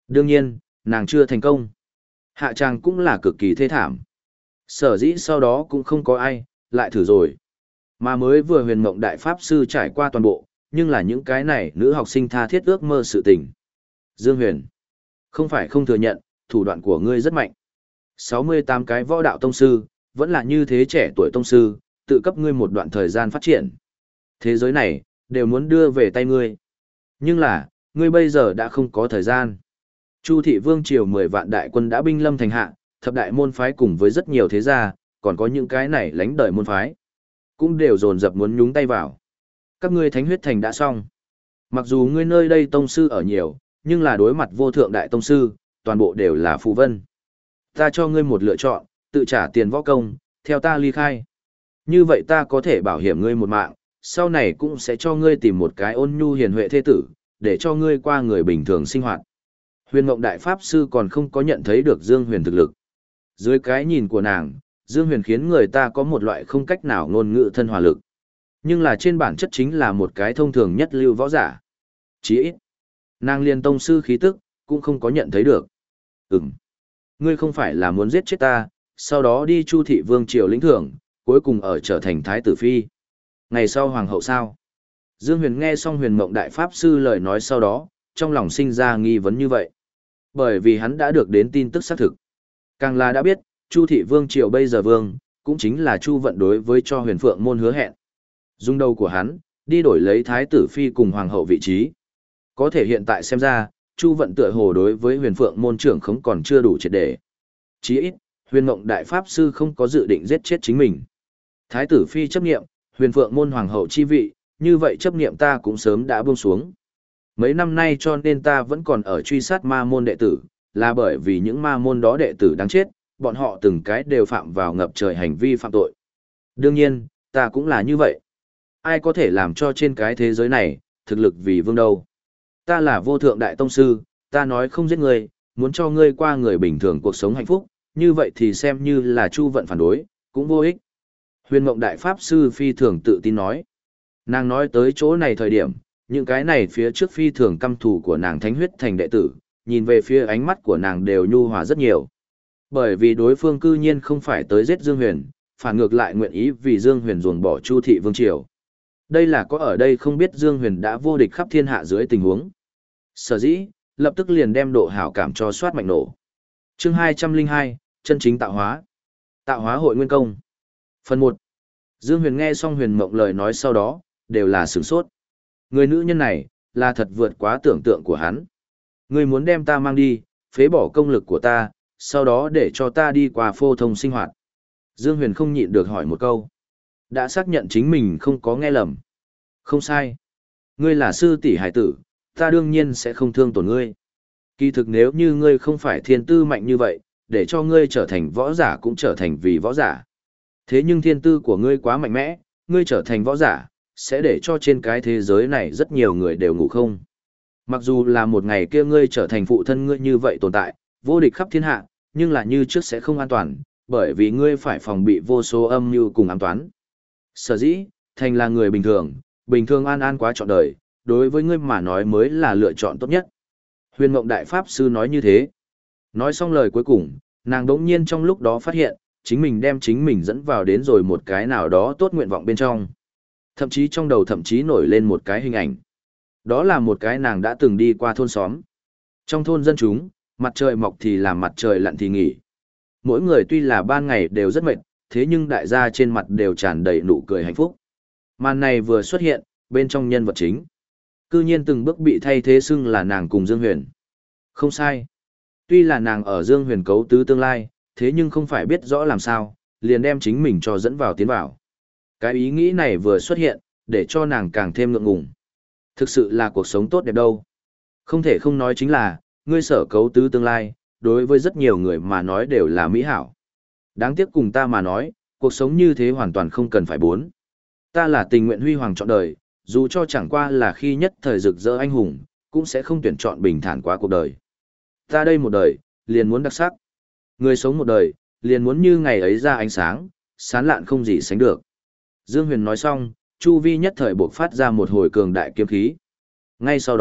Đương nhiên, nàng chưa thành công. Hạ tràng cũng là cực kỳ thê thảm. Sở dĩ sau đó cũng không có ai, lại thử rồi. Mà mới vừa huyền mộng đại pháp sư trải qua toàn bộ, nhưng là những cái này nữ học sinh tha thiết ước mơ sự tình. Dương Huyền, không phải không thừa nhận, thủ đoạn của ngươi rất mạnh. sáu mươi tám cái võ đạo tông sư, vẫn là như thế trẻ tuổi tông sư, tự cấp ngươi một đoạn thời gian phát triển. Thế giới này, đều muốn đưa về tay ngươi. Nhưng là, ngươi bây giờ đã không có thời gian. Chu thị vương triều mười vạn đại quân đã binh lâm thành hạ, thập đại môn phái cùng với rất nhiều thế gia, còn có những cái này lánh đời môn phái. Cũng đều dồn dập muốn nhúng tay vào. Các ngươi thánh huyết thành đã xong. Mặc dù ngươi nơi đây tông sư ở nhiều, nhưng là đối mặt vô thượng đại tông sư, toàn bộ đều là phù vân. Ta cho ngươi một lựa chọn, tự trả tiền võ công, theo ta ly khai. Như vậy ta có thể bảo hiểm ngươi một mạng, sau này cũng sẽ cho ngươi tìm một cái ôn nhu hiền huệ thế tử, để cho ngươi qua người bình thường sinh hoạt. Huyền Mộng Đại Pháp Sư còn không có nhận thấy được Dương Huyền thực lực. Dưới cái nhìn của nàng, Dương Huyền khiến người ta có một loại không cách nào ngôn ngữ thân hòa lực. Nhưng là trên bản chất chính là một cái thông thường nhất lưu võ giả. Chỉ ít, nàng liên tông sư khí tức, cũng không có nhận thấy được. Ừm, ngươi không phải là muốn giết chết ta, sau đó đi Chu thị vương triều lĩnh thưởng, cuối cùng ở trở thành thái tử phi. Ngày sau hoàng hậu sao? Dương Huyền nghe xong Huyền Mộng Đại Pháp Sư lời nói sau đó, trong lòng sinh ra nghi vấn như vậy. Bởi vì hắn đã được đến tin tức xác thực. Càng là đã biết, Chu thị vương triều bây giờ vương, cũng chính là Chu Vận đối với cho Huyền Phượng môn hứa hẹn. Dung đầu của hắn, đi đổi lấy thái tử phi cùng hoàng hậu vị trí. Có thể hiện tại xem ra, Chu Vận tựa hồ đối với Huyền Phượng môn trưởng không còn chưa đủ triệt để. Chí ít, Huyền Mộng Đại Pháp Sư không có dự định giết chết chính mình. Thái tử phi chấp nghiệm, Huyền Phượng môn hoàng hậu chi vị, như vậy chấp nghiệm ta cũng sớm đã buông xuống. Mấy năm nay cho nên ta vẫn còn ở truy sát ma môn đệ tử, là bởi vì những ma môn đó đệ tử đáng chết, bọn họ từng cái đều phạm vào ngập trời hành vi phạm tội. Đương nhiên, ta cũng là như vậy. Ai có thể làm cho trên cái thế giới này, thực lực vì vương đâu. Ta là vô thượng đại tông sư, ta nói không giết ngươi, muốn cho ngươi qua người bình thường cuộc sống hạnh phúc, như vậy thì xem như là Chu Vận phản đối, cũng vô ích. Huyền Mộng Đại Pháp Sư phi thường tự tin nói. Nàng nói tới chỗ này thời điểm, những cái này phía trước phi thường căm thù của nàng thánh huyết thành đệ tử, nhìn về phía ánh mắt của nàng đều nhu hòa rất nhiều. Bởi vì đối phương cư nhiên không phải tới giết Dương Huyền, phản ngược lại nguyện ý vì Dương Huyền ruồng bỏ Chu thị vương triều. Đây là có ở đây không biết Dương Huyền đã vô địch khắp thiên hạ dưới tình huống. Sở dĩ, lập tức liền đem độ hảo cảm cho soát mạnh nổ. Chương hai trăm lẻ hai, chân chính tạo hóa. Tạo hóa hội nguyên công. Phần một. Dương Huyền nghe xong Huyền Mộng lời nói sau đó, đều là sửng sốt. Người nữ nhân này, là thật vượt quá tưởng tượng của hắn. Người muốn đem ta mang đi, phế bỏ công lực của ta, sau đó để cho ta đi qua phô thông sinh hoạt. Dương Huyền không nhịn được hỏi một câu. Đã xác nhận chính mình không có nghe lầm. Không sai. Ngươi là sư tỷ hải tử, ta đương nhiên sẽ không thương tổn ngươi. Kỳ thực nếu như ngươi không phải thiên tư mạnh như vậy, để cho ngươi trở thành võ giả cũng trở thành vì võ giả. Thế nhưng thiên tư của ngươi quá mạnh mẽ, ngươi trở thành võ giả, sẽ để cho trên cái thế giới này rất nhiều người đều ngủ không. Mặc dù là một ngày kia ngươi trở thành phụ thân ngươi như vậy tồn tại, vô địch khắp thiên hạ, nhưng là như trước sẽ không an toàn, bởi vì ngươi phải phòng bị vô số âm mưu cùng ám toán. Sở dĩ, thành là người bình thường, bình thường an an quá trọn đời, đối với ngươi mà nói mới là lựa chọn tốt nhất. Huyền Mộng Đại Pháp Sư nói như thế. Nói xong lời cuối cùng, nàng đống nhiên trong lúc đó phát hiện, chính mình đem chính mình dẫn vào đến rồi một cái nào đó tốt nguyện vọng bên trong. Thậm chí trong đầu thậm chí nổi lên một cái hình ảnh. Đó là một cái nàng đã từng đi qua thôn xóm. Trong thôn dân chúng, mặt trời mọc thì làm mặt trời lặn thì nghỉ. Mỗi người tuy là ban ngày đều rất mệt, thế nhưng đại gia trên mặt đều tràn đầy nụ cười hạnh phúc. Màn này vừa xuất hiện, bên trong nhân vật chính. Cư nhiên từng bước bị thay thế xưng là nàng cùng Dương Huyền. Không sai. Tuy là nàng ở Dương Huyền cấu tứ tương lai, thế nhưng không phải biết rõ làm sao, liền đem chính mình cho dẫn vào tiến vào. Cái ý nghĩ này vừa xuất hiện, để cho nàng càng thêm ngượng ngùng. Thực sự là cuộc sống tốt đẹp đâu. Không thể không nói chính là, ngươi sở cấu tứ tương lai, đối với rất nhiều người mà nói đều là mỹ hảo. Đáng tiếc cùng ta mà nói, cuộc sống như thế hoàn toàn không cần phải bốn. Ta là tình nguyện huy hoàng trọn đời, dù cho chẳng qua là khi nhất thời rực rỡ anh hùng, cũng sẽ không tuyển chọn bình thản quá cuộc đời. Ta đây một đời, liền muốn đặc sắc. Người sống một đời, liền muốn như ngày ấy ra ánh sáng, sán lạn không gì sánh được. Dương Huyền nói xong, Chu Vi nhất thời bộc phát ra một hồi cường đại kiếm khí. Ngay sau đó,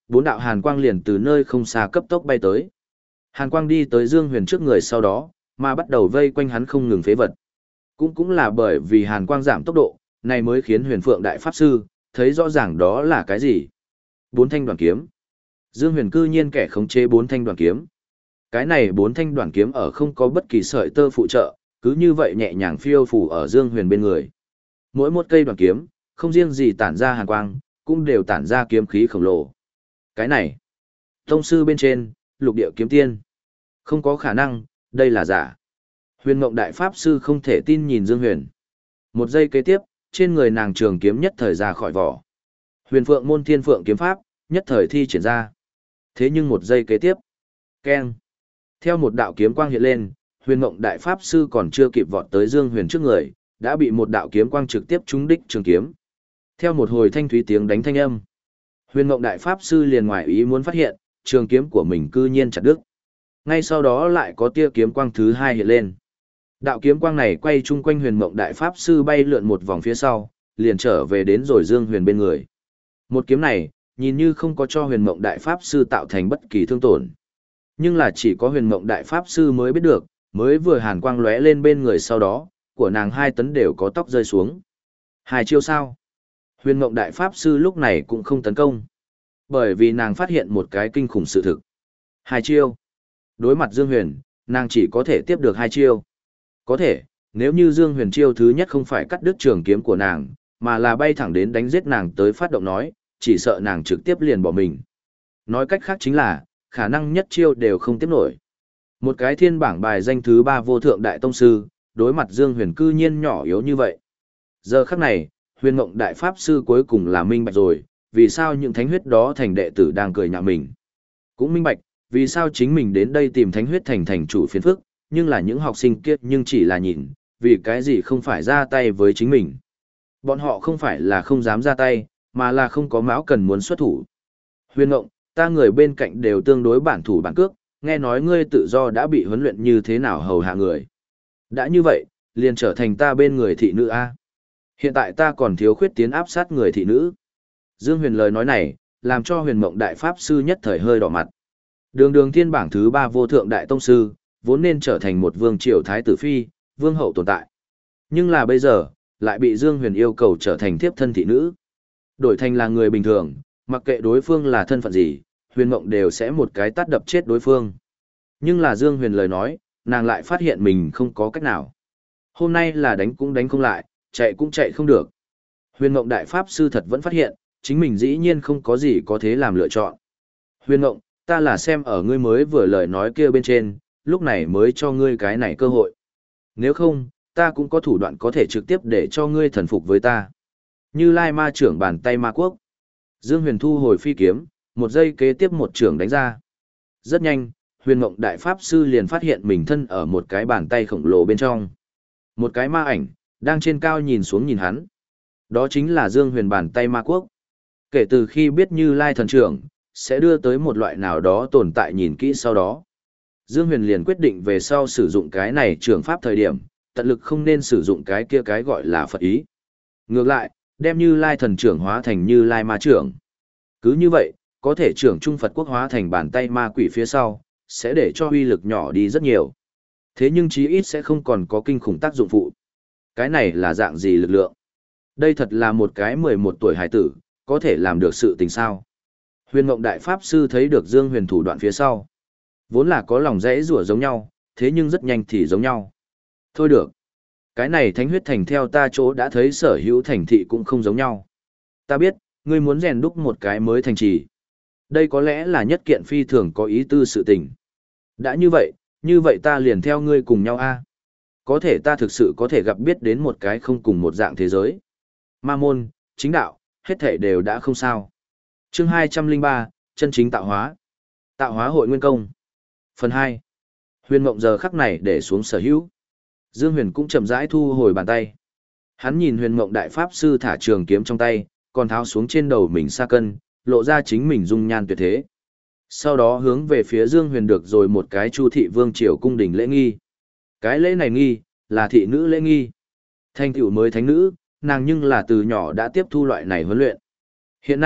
bốn đạo hàn quang liền từ nơi không xa cấp tốc bay tới. Hàn quang đi tới Dương Huyền trước người sau đó, mà bắt đầu vây quanh hắn không ngừng phế vật. Cũng cũng là bởi vì hàn quang giảm tốc độ, này mới khiến Huyền Phượng Đại Pháp Sư thấy rõ ràng đó là cái gì. Bốn thanh đoàn kiếm. Dương Huyền cư nhiên kẻ khống chế bốn thanh đoàn kiếm. Cái này bốn thanh đoàn kiếm ở không có bất kỳ sợi tơ phụ trợ, cứ như vậy nhẹ nhàng phiêu phù ở Dương Huyền bên người. Mỗi một cây đoàn kiếm, không riêng gì tản ra hàn quang, cũng đều tản ra kiếm khí khổng lồ. Cái này, tông sư bên trên, lục địa kiếm tiên. Không có khả năng, đây là giả. Huyền Mộng Đại Pháp Sư không thể tin nhìn Dương Huyền. Một giây kế tiếp, trên người nàng trường kiếm nhất thời ra khỏi vỏ. Huyền Phượng Môn Thiên Phượng kiếm pháp, nhất thời thi triển ra. Thế nhưng một giây kế tiếp, keng. Theo một đạo kiếm quang hiện lên, Huyền Mộng Đại Pháp Sư còn chưa kịp vọt tới Dương Huyền trước người, đã bị một đạo kiếm quang trực tiếp trúng đích trường kiếm. Theo một hồi thanh thúy tiếng đánh thanh âm, Huyền Mộng Đại Pháp Sư liền ngoài ý muốn phát hiện, trường kiếm của mình cư nhiên chặt đứt. Ngay sau đó lại có tia kiếm quang thứ hai hiện lên. Đạo kiếm quang này quay chung quanh Huyền Mộng Đại Pháp Sư bay lượn một vòng phía sau, liền trở về đến rồi Dương Huyền bên người. Một kiếm này, nhìn như không có cho Huyền Mộng Đại Pháp Sư tạo thành bất kỳ thương tổn. Nhưng là chỉ có Huyền Mộng Đại Pháp Sư mới biết được, mới vừa hàn quang lóe lên bên người sau đó, của nàng hai tấn đều có tóc rơi xuống. Hai chiêu sao? Huyền Mộng Đại Pháp Sư lúc này cũng không tấn công. Bởi vì nàng phát hiện một cái kinh khủng sự thực. Hai chiêu. Đối mặt Dương Huyền, nàng chỉ có thể tiếp được hai chiêu. Có thể, nếu như Dương Huyền chiêu thứ nhất không phải cắt đứt trường kiếm của nàng, mà là bay thẳng đến đánh giết nàng tới phát động nói, chỉ sợ nàng trực tiếp liền bỏ mình. Nói cách khác chính là, khả năng nhất chiêu đều không tiếp nổi. Một cái thiên bảng bài danh thứ ba vô thượng đại tông sư, đối mặt Dương Huyền cư nhiên nhỏ yếu như vậy. Giờ khắc này, Huyền Mộng Đại Pháp Sư cuối cùng là minh bạch rồi, vì sao những thánh huyết đó thành đệ tử đang cười nhạo mình. Cũng minh bạch, vì sao chính mình đến đây tìm thánh huyết thành thành chủ phiền phức, nhưng là những học sinh kiếp nhưng chỉ là nhìn, vì cái gì không phải ra tay với chính mình. Bọn họ không phải là không dám ra tay, mà là không có máu cần muốn xuất thủ. Huyền Mộng, ta người bên cạnh đều tương đối bản thủ bản cước, nghe nói ngươi tự do đã bị huấn luyện như thế nào hầu hạ người. Đã như vậy, liền trở thành ta bên người thị nữ A. Hiện tại ta còn thiếu khuyết tiến áp sát người thị nữ. Dương Huyền lời nói này, làm cho Huyền Mộng Đại Pháp Sư nhất thời hơi đỏ mặt. Đường đường thiên bảng thứ ba vô thượng đại tông sư, vốn nên trở thành một vương triều thái tử phi, vương hậu tồn tại. Nhưng là bây giờ, lại bị Dương Huyền yêu cầu trở thành thiếp thân thị nữ. Đổi thành là người bình thường, mặc kệ đối phương là thân phận gì, Huyền Mộng đều sẽ một cái tát đập chết đối phương. Nhưng là Dương Huyền lời nói, nàng lại phát hiện mình không có cách nào. Hôm nay là đánh cũng đánh không lại, chạy cũng chạy không được. Huyền Mộng Đại Pháp Sư thật vẫn phát hiện, chính mình dĩ nhiên không có gì có thế làm lựa chọn. Huyền Mộng, ta là xem ở ngươi mới vừa lời nói kia bên trên, lúc này mới cho ngươi cái này cơ hội. Nếu không, ta cũng có thủ đoạn có thể trực tiếp để cho ngươi thần phục với ta. Như Lai Ma trưởng bàn tay ma quốc. Dương Huyền thu hồi phi kiếm, một giây kế tiếp một trưởng đánh ra. Rất nhanh, Huyền Mộng Đại Pháp Sư liền phát hiện mình thân ở một cái bàn tay khổng lồ bên trong. Một cái ma ảnh, đang trên cao nhìn xuống nhìn hắn. Đó chính là Dương Huyền bàn tay ma quốc. Kể từ khi biết Như Lai thần trưởng, sẽ đưa tới một loại nào đó tồn tại nhìn kỹ sau đó. Dương Huyền liền quyết định về sau sử dụng cái này trưởng pháp thời điểm, tận lực không nên sử dụng cái kia cái gọi là Phật ý. Ngược lại, đem Như Lai thần trưởng hóa thành Như Lai ma trưởng. Cứ như vậy, có thể trưởng trung Phật quốc hóa thành bàn tay ma quỷ phía sau, sẽ để cho uy lực nhỏ đi rất nhiều. Thế nhưng chí ít sẽ không còn có kinh khủng tác dụng phụ. Cái này là dạng gì lực lượng? Đây thật là một cái mười một tuổi hải tử, có thể làm được sự tình sao? Huyền Mộng Đại Pháp Sư thấy được Dương Huyền thủ đoạn phía sau. Vốn là có lòng rẽ rủa giống nhau, thế nhưng rất nhanh thì giống nhau. Thôi được. Cái này thánh huyết thành theo ta chỗ đã thấy sở hữu thành thị cũng không giống nhau. Ta biết, ngươi muốn rèn đúc một cái mới thành trì. Đây có lẽ là nhất kiện phi thường có ý tư sự tình. Đã như vậy, như vậy ta liền theo ngươi cùng nhau a. Có thể ta thực sự có thể gặp biết đến một cái không cùng một dạng thế giới. Ma môn, chính đạo, hết thể đều đã không sao. Chương hai trăm lẻ ba, chân chính tạo hóa. Tạo hóa hội nguyên công. Phần hai. Huyền Mộng giờ khắc này để xuống sở hữu. Dương Huyền cũng chậm rãi thu hồi bàn tay. Hắn nhìn Huyền Mộng Đại Pháp Sư thả trường kiếm trong tay, còn tháo xuống trên đầu mình sa cân, lộ ra chính mình dung nhan tuyệt thế. Sau đó hướng về phía Dương Huyền được rồi một cái Chu thị vương triều cung đình lễ nghi. Cái lễ này nghi, là thị nữ lễ nghi. Thanh tựu mới thánh nữ, nàng nhưng là từ nhỏ đã tiếp thu loại này huấn luyện. Hiện nay,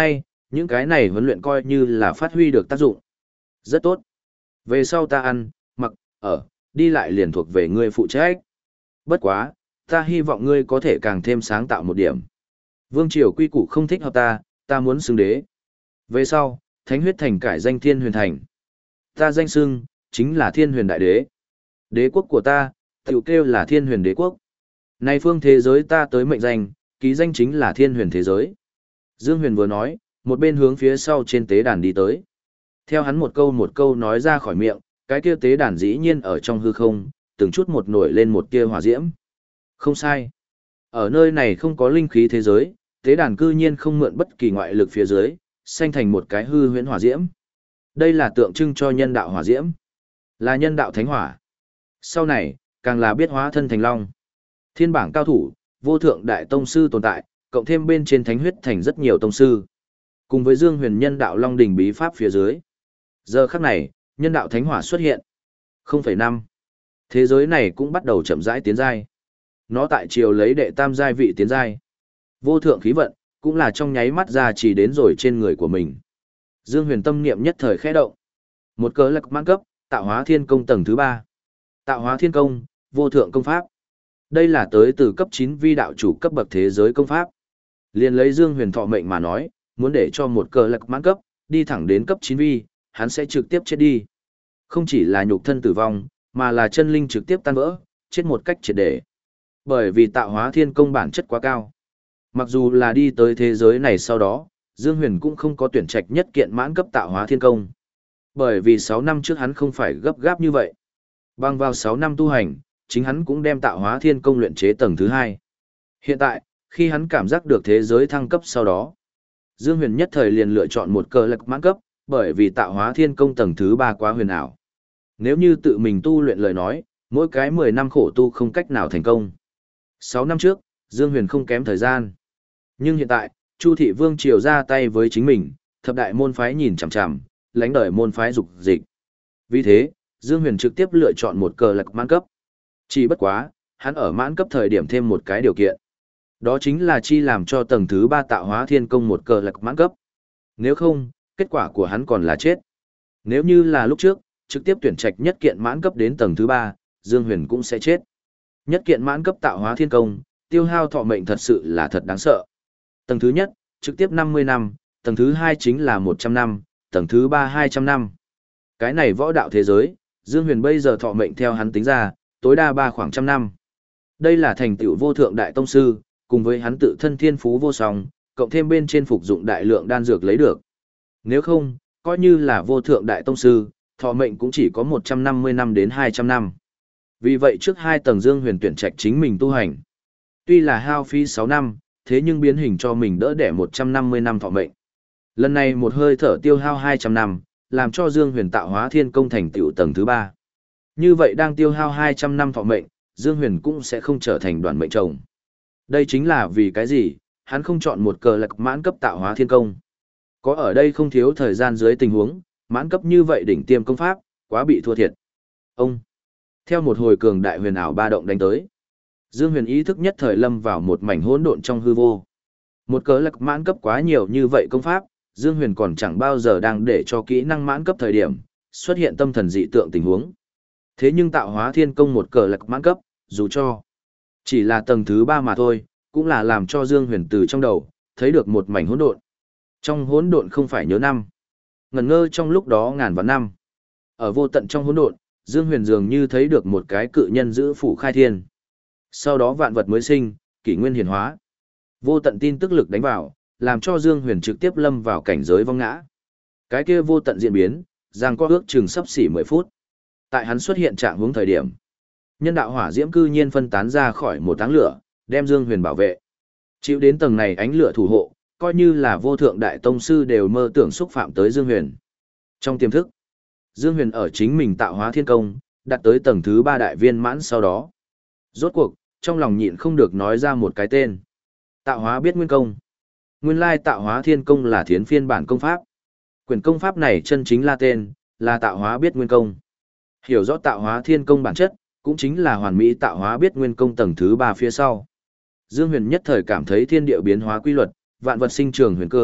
những cái này huấn luyện coi như là phát huy được tác dụng. Rất tốt. Về sau ta ăn, mặc, ở, đi lại liền thuộc về ngươi phụ trách. Bất quá, ta hy vọng ngươi có thể càng thêm sáng tạo một điểm. Vương triều quy củ không thích hợp ta, ta muốn xưng đế. Về sau, Thánh huyết thành cải danh Thiên Huyền thành. Ta danh xưng chính là Thiên Huyền đại đế. Đế quốc của ta, tiểu kêu là Thiên Huyền đế quốc. Nay phương thế giới ta tới mệnh danh, ký danh chính là Thiên Huyền thế giới. Dương Huyền vừa nói, một bên hướng phía sau trên tế đàn đi tới. Theo hắn một câu một câu nói ra khỏi miệng, cái kia tế đàn dĩ nhiên ở trong hư không, từng chút một nổi lên một tia hỏa diễm. Không sai. Ở nơi này không có linh khí thế giới, tế đàn cư nhiên không mượn bất kỳ ngoại lực phía dưới, sanh thành một cái hư huyễn hỏa diễm. Đây là tượng trưng cho nhân đạo hỏa diễm, là nhân đạo thánh hỏa. Sau này, càng là biết hóa thân thành long. Thiên bảng cao thủ, vô thượng đại tông sư tồn tại, cộng thêm bên trên thánh huyết thành rất nhiều tông sư. Cùng với Dương Huyền nhân đạo long đỉnh bí pháp phía dưới. Giờ khắc này, nhân đạo thánh hỏa xuất hiện. không phẩy năm. Thế giới này cũng bắt đầu chậm rãi tiến giai. Nó tại chiều lấy đệ tam giai vị tiến giai. Vô thượng khí vận, cũng là trong nháy mắt ra chỉ đến rồi trên người của mình. Dương Huyền tâm niệm nhất thời khẽ động. Một cớ lạc mãn cấp, tạo hóa thiên công tầng thứ ba. Tạo hóa thiên công, vô thượng công pháp. Đây là tới từ cấp chín vi đạo chủ cấp bậc thế giới công pháp. Liên lấy Dương Huyền thọ mệnh mà nói, muốn để cho một cờ lạc mãn cấp, đi thẳng đến cấp chín vi, hắn sẽ trực tiếp chết đi. Không chỉ là nhục thân tử vong, mà là chân linh trực tiếp tan vỡ, chết một cách triệt để. Bởi vì tạo hóa thiên công bản chất quá cao. Mặc dù là đi tới thế giới này sau đó, Dương Huyền cũng không có tuyển trạch nhất kiện mãn cấp tạo hóa thiên công. Bởi vì sáu năm trước hắn không phải gấp gáp như vậy. Bằng vào sáu năm tu hành, chính hắn cũng đem tạo hóa thiên công luyện chế tầng thứ hai. Hiện tại, khi hắn cảm giác được thế giới thăng cấp sau đó, Dương Huyền nhất thời liền lựa chọn một cơ lực mãn cấp, bởi vì tạo hóa thiên công tầng thứ ba quá huyền ảo. Nếu như tự mình tu luyện lời nói, mỗi cái mười năm khổ tu không cách nào thành công. sáu năm trước, Dương Huyền không kém thời gian. Nhưng hiện tại, Chu thị vương triều ra tay với chính mình, thập đại môn phái nhìn chằm chằm, lãnh đời môn phái dục dịch. Vì thế, Dương Huyền trực tiếp lựa chọn một cờ lạc mãn cấp. Chỉ bất quá, hắn ở mãn cấp thời điểm thêm một cái điều kiện. Đó chính là chi làm cho tầng thứ ba tạo hóa thiên công một cờ lạc mãn cấp. Nếu không, kết quả của hắn còn là chết. Nếu như là lúc trước, trực tiếp tuyển trạch nhất kiện mãn cấp đến tầng thứ ba, Dương Huyền cũng sẽ chết. Nhất kiện mãn cấp tạo hóa thiên công, tiêu hao thọ mệnh thật sự là thật đáng sợ. Tầng thứ nhất, trực tiếp năm mươi năm, tầng thứ hai chính là một trăm năm, tầng thứ ba hai trăm năm. Cái này võ đạo thế giới, Dương Huyền bây giờ thọ mệnh theo hắn tính ra, tối đa ba khoảng trăm năm. Đây là thành tựu vô thượng đại tông sư, cùng với hắn tự thân thiên phú vô song, cộng thêm bên trên phục dụng đại lượng đan dược lấy được. Nếu không, coi như là vô thượng đại tông sư, thọ mệnh cũng chỉ có một trăm năm mươi năm đến hai trăm năm. Vì vậy trước hai tầng Dương Huyền tuyển trạch chính mình tu hành. Tuy là hao phí sáu năm, thế nhưng biến hình cho mình đỡ đẻ một trăm năm mươi năm thọ mệnh. Lần này một hơi thở tiêu hao hai trăm năm, làm cho Dương Huyền tạo hóa thiên công thành tựu tầng thứ ba. Như vậy đang tiêu hao hai trăm năm thọ mệnh, Dương Huyền cũng sẽ không trở thành đoàn mệnh chồng. Đây chính là vì cái gì, hắn không chọn một cờ lạc mãn cấp tạo hóa thiên công. Có ở đây không thiếu thời gian dưới tình huống, mãn cấp như vậy đỉnh tiêm công pháp, quá bị thua thiệt. Ông, theo một hồi cường đại huyền ảo ba động đánh tới, Dương Huyền ý thức nhất thời lâm vào một mảnh hỗn độn trong hư vô. Một cờ lạc mãn cấp quá nhiều như vậy công pháp, Dương Huyền còn chẳng bao giờ đang để cho kỹ năng mãn cấp thời điểm, xuất hiện tâm thần dị tượng tình huống. Thế nhưng tạo hóa thiên công một cờ lạc mãn cấp, dù cho chỉ là tầng thứ ba mà thôi, cũng là làm cho Dương Huyền từ trong đầu, thấy được một mảnh hỗn độn. Trong hỗn độn không phải nhớ năm, ngẩn ngơ trong lúc đó ngàn vạn năm. Ở vô tận trong hỗn độn, Dương Huyền dường như thấy được một cái cự nhân giữ phủ khai thiên. Sau đó vạn vật mới sinh, kỷ nguyên hiển hóa. Vô tận tin tức lực đánh vào, làm cho Dương Huyền trực tiếp lâm vào cảnh giới vong ngã. Cái kia vô tận diễn biến, giang có ước chừng sắp xỉ mười phút. Tại hắn xuất hiện trạng hướng thời điểm, nhân đạo hỏa diễm cư nhiên phân tán ra khỏi một áng lửa, đem Dương Huyền bảo vệ. Chịu đến tầng này ánh lửa thủ hộ, coi như là vô thượng đại tông sư đều mơ tưởng xúc phạm tới Dương Huyền. Trong tiềm thức, Dương Huyền ở chính mình tạo hóa thiên công, đạt tới tầng thứ ba đại viên mãn sau đó. Rốt cuộc, trong lòng nhịn không được nói ra một cái tên. Tạo hóa biết nguyên công. Nguyên lai tạo hóa thiên công là thiến phiên bản công pháp. Quyển công pháp này chân chính là tên, là tạo hóa biết nguyên công. Hiểu rõ tạo hóa thiên công bản chất, cũng chính là hoàn mỹ tạo hóa biết nguyên công tầng thứ ba phía sau. Dương Huyền nhất thời cảm thấy thiên địa biến hóa quy luật, vạn vật sinh trường huyền cơ,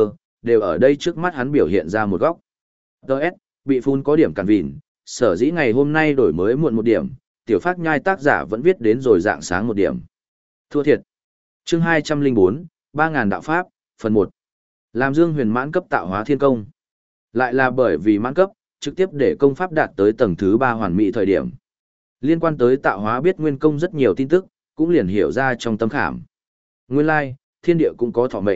đều ở đây trước mắt hắn biểu hiện ra một góc. Đợt, bị phun có điểm cản vịn, sở dĩ ngày hôm nay đổi mới muộn một điểm, tiểu phát nhai tác giả vẫn viết đến rồi dạng sáng một điểm. Thua thiệt. Chương hai trăm linh bốn, ba ngàn đạo pháp, phần một. Làm Dương Huyền mãn cấp tạo hóa thiên công. Lại là bởi vì mãn cấp, trực tiếp để công pháp đạt tới tầng thứ ba hoàn mỹ thời điểm. Liên quan tới tạo hóa biết nguyên công rất nhiều tin tức, cũng liền hiểu ra trong tâm khảm. Nguyên lai, thiên địa cũng có thọ mệnh.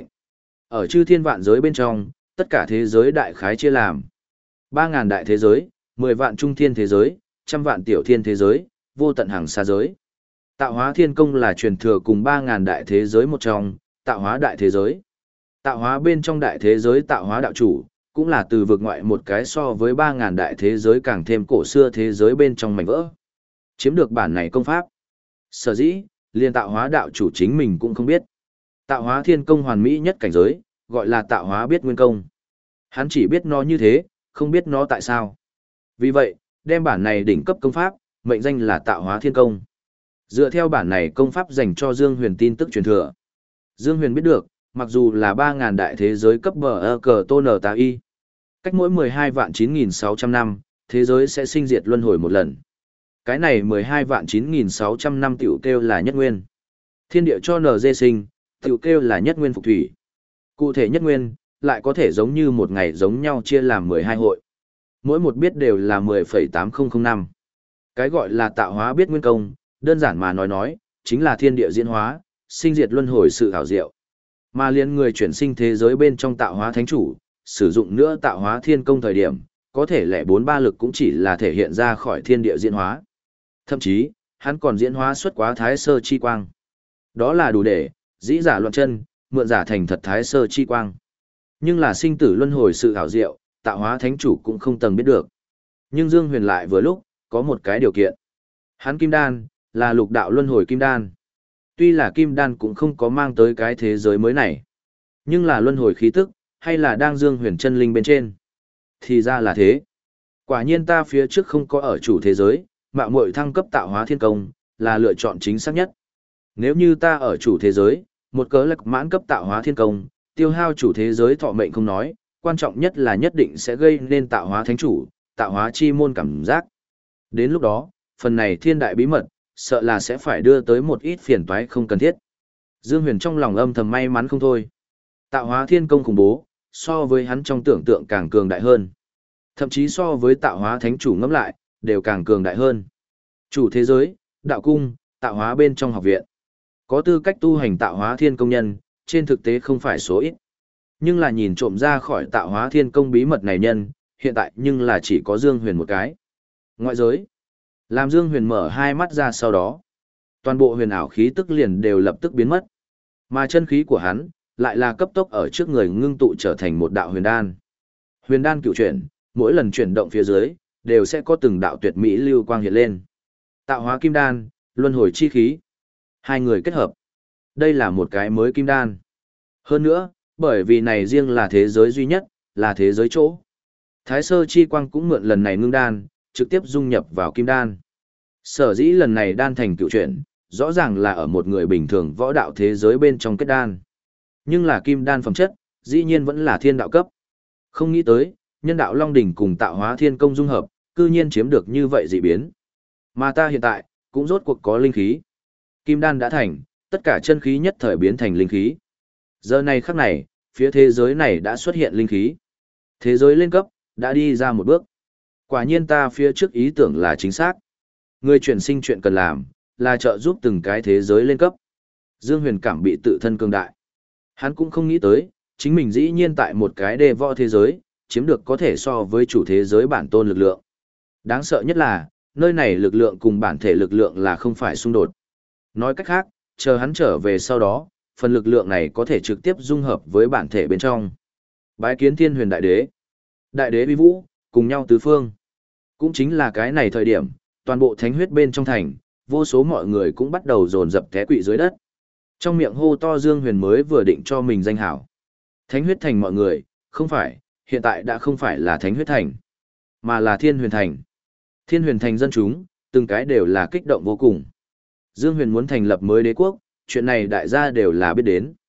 Ở chư thiên vạn giới bên trong, tất cả thế giới đại khái chia làm ba ngàn đại thế giới, mười vạn trung thiên thế giới, trăm vạn tiểu thiên thế giới, vô tận hàng xa giới. Tạo hóa thiên công là truyền thừa cùng ba ngàn đại thế giới một trong, tạo hóa đại thế giới. Tạo hóa bên trong đại thế giới tạo hóa đạo chủ, cũng là từ vực ngoại một cái so với ba ngàn đại thế giới càng thêm cổ xưa thế giới bên trong mảnh vỡ. Chiếm được bản này công pháp. Sở dĩ, liền tạo hóa đạo chủ chính mình cũng không biết. Tạo hóa thiên công hoàn mỹ nhất cảnh giới, gọi là tạo hóa biết nguyên công. Hắn chỉ biết nó như thế, không biết nó tại sao. Vì vậy, đem bản này đỉnh cấp công pháp, mệnh danh là tạo hóa thiên công. Dựa theo bản này công pháp dành cho Dương Huyền tin tức truyền thừa. Dương Huyền biết được, mặc dù là ba ngàn đại thế giới cấp bờ ơ cờ tôn ở tà y. Cách mỗi mười hai vạn chín nghìn sáu trăm năm, thế giới sẽ sinh diệt luân hồi một lần. Cái này mười hai vạn chín nghìn sáu trăm năm tiểu kêu là nhất nguyên. Thiên địa cho nờ dê sinh, tiểu kêu là nhất nguyên phục thủy. Cụ thể nhất nguyên, lại có thể giống như một ngày giống nhau chia làm mười hai hội. Mỗi một biết đều là mười phẩy tám nghìn năm. Cái gọi là tạo hóa biết nguyên công, đơn giản mà nói nói, chính là thiên địa diễn hóa, sinh diệt luân hồi sự hảo diệu. Mà liên người chuyển sinh thế giới bên trong tạo hóa thánh chủ, sử dụng nữa tạo hóa thiên công thời điểm, có thể lẻ bốn ba lực cũng chỉ là thể hiện ra khỏi thiên địa diễn hóa. Thậm chí, hắn còn diễn hóa xuất quá thái sơ chi quang. Đó là đủ để, dĩ giả loạn chân, mượn giả thành thật thái sơ chi quang. Nhưng là sinh tử luân hồi sự hảo diệu, tạo hóa thánh chủ cũng không từng biết được. Nhưng Dương Huyền lại vừa lúc, có một cái điều kiện. Hắn kim đan, là lục đạo luân hồi kim đan. Tuy là kim đan cũng không có mang tới cái thế giới mới này. Nhưng là luân hồi khí tức, hay là đang Dương Huyền chân linh bên trên. Thì ra là thế. Quả nhiên ta phía trước không có ở chủ thế giới, mạo muội thăng cấp tạo hóa thiên công, là lựa chọn chính xác nhất. Nếu như ta ở chủ thế giới, một cớ lạc mãn cấp tạo hóa thiên công, tiêu hao chủ thế giới thọ mệnh không nói, quan trọng nhất là nhất định sẽ gây nên tạo hóa thánh chủ, tạo hóa chi môn cảm giác. Đến lúc đó, phần này thiên đại bí mật, sợ là sẽ phải đưa tới một ít phiền toái không cần thiết. Dương Huyền trong lòng âm thầm may mắn không thôi. Tạo hóa thiên công khủng bố, so với hắn trong tưởng tượng càng cường đại hơn. Thậm chí so với tạo hóa thánh chủ ngẫm lại, đều càng cường đại hơn. Chủ thế giới, đạo cung, tạo hóa bên trong học viện. Có tư cách tu hành tạo hóa thiên công nhân, trên thực tế không phải số ít. Nhưng là nhìn trộm ra khỏi tạo hóa thiên công bí mật này nhân, hiện tại nhưng là chỉ có Dương Huyền một cái. Ngoại giới. Làm Dương Huyền mở hai mắt ra sau đó. Toàn bộ huyền ảo khí tức liền đều lập tức biến mất. Mà chân khí của hắn, lại là cấp tốc ở trước người ngưng tụ trở thành một đạo huyền đan. Huyền đan cựu chuyển, mỗi lần chuyển động phía dưới, đều sẽ có từng đạo tuyệt mỹ lưu quang hiện lên. Tạo hóa kim đan, luân hồi chi khí. Hai người kết hợp. Đây là một cái mới kim đan. Hơn nữa, bởi vì này riêng là thế giới duy nhất, là thế giới chỗ. Thái sơ chi quang cũng mượn lần này ngưng đan, trực tiếp dung nhập vào kim đan. Sở dĩ lần này đan thành cựu chuyển, rõ ràng là ở một người bình thường võ đạo thế giới bên trong kết đan. Nhưng là kim đan phẩm chất, dĩ nhiên vẫn là thiên đạo cấp. Không nghĩ tới, nhân đạo Long Đỉnh cùng tạo hóa thiên công dung hợp, cư nhiên chiếm được như vậy dị biến. Mà ta hiện tại, cũng rốt cuộc có linh khí. Kim đan đã thành, tất cả chân khí nhất thời biến thành linh khí. Giờ này khắc này, phía thế giới này đã xuất hiện linh khí. Thế giới lên cấp, đã đi ra một bước. Quả nhiên ta phía trước ý tưởng là chính xác. Người chuyển sinh chuyện cần làm, là trợ giúp từng cái thế giới lên cấp. Dương Huyền cảm bị tự thân cường đại. Hắn cũng không nghĩ tới, chính mình dĩ nhiên tại một cái đề võ thế giới, chiếm được có thể so với chủ thế giới bản tôn lực lượng. Đáng sợ nhất là, nơi này lực lượng cùng bản thể lực lượng là không phải xung đột. Nói cách khác, chờ hắn trở về sau đó, phần lực lượng này có thể trực tiếp dung hợp với bản thể bên trong. Bái kiến Thiên Huyền Đại Đế. Đại Đế uy vũ, cùng nhau tứ phương. Cũng chính là cái này thời điểm, toàn bộ thánh huyết bên trong thành, vô số mọi người cũng bắt đầu dồn dập té quỵ dưới đất. Trong miệng hô to Dương Huyền mới vừa định cho mình danh hảo. Thánh huyết thành mọi người, không phải, hiện tại đã không phải là thánh huyết thành, mà là Thiên Huyền thành. Thiên Huyền thành dân chúng, từng cái đều là kích động vô cùng. Dương Huyền muốn thành lập mới đế quốc, chuyện này đại gia đều là biết đến.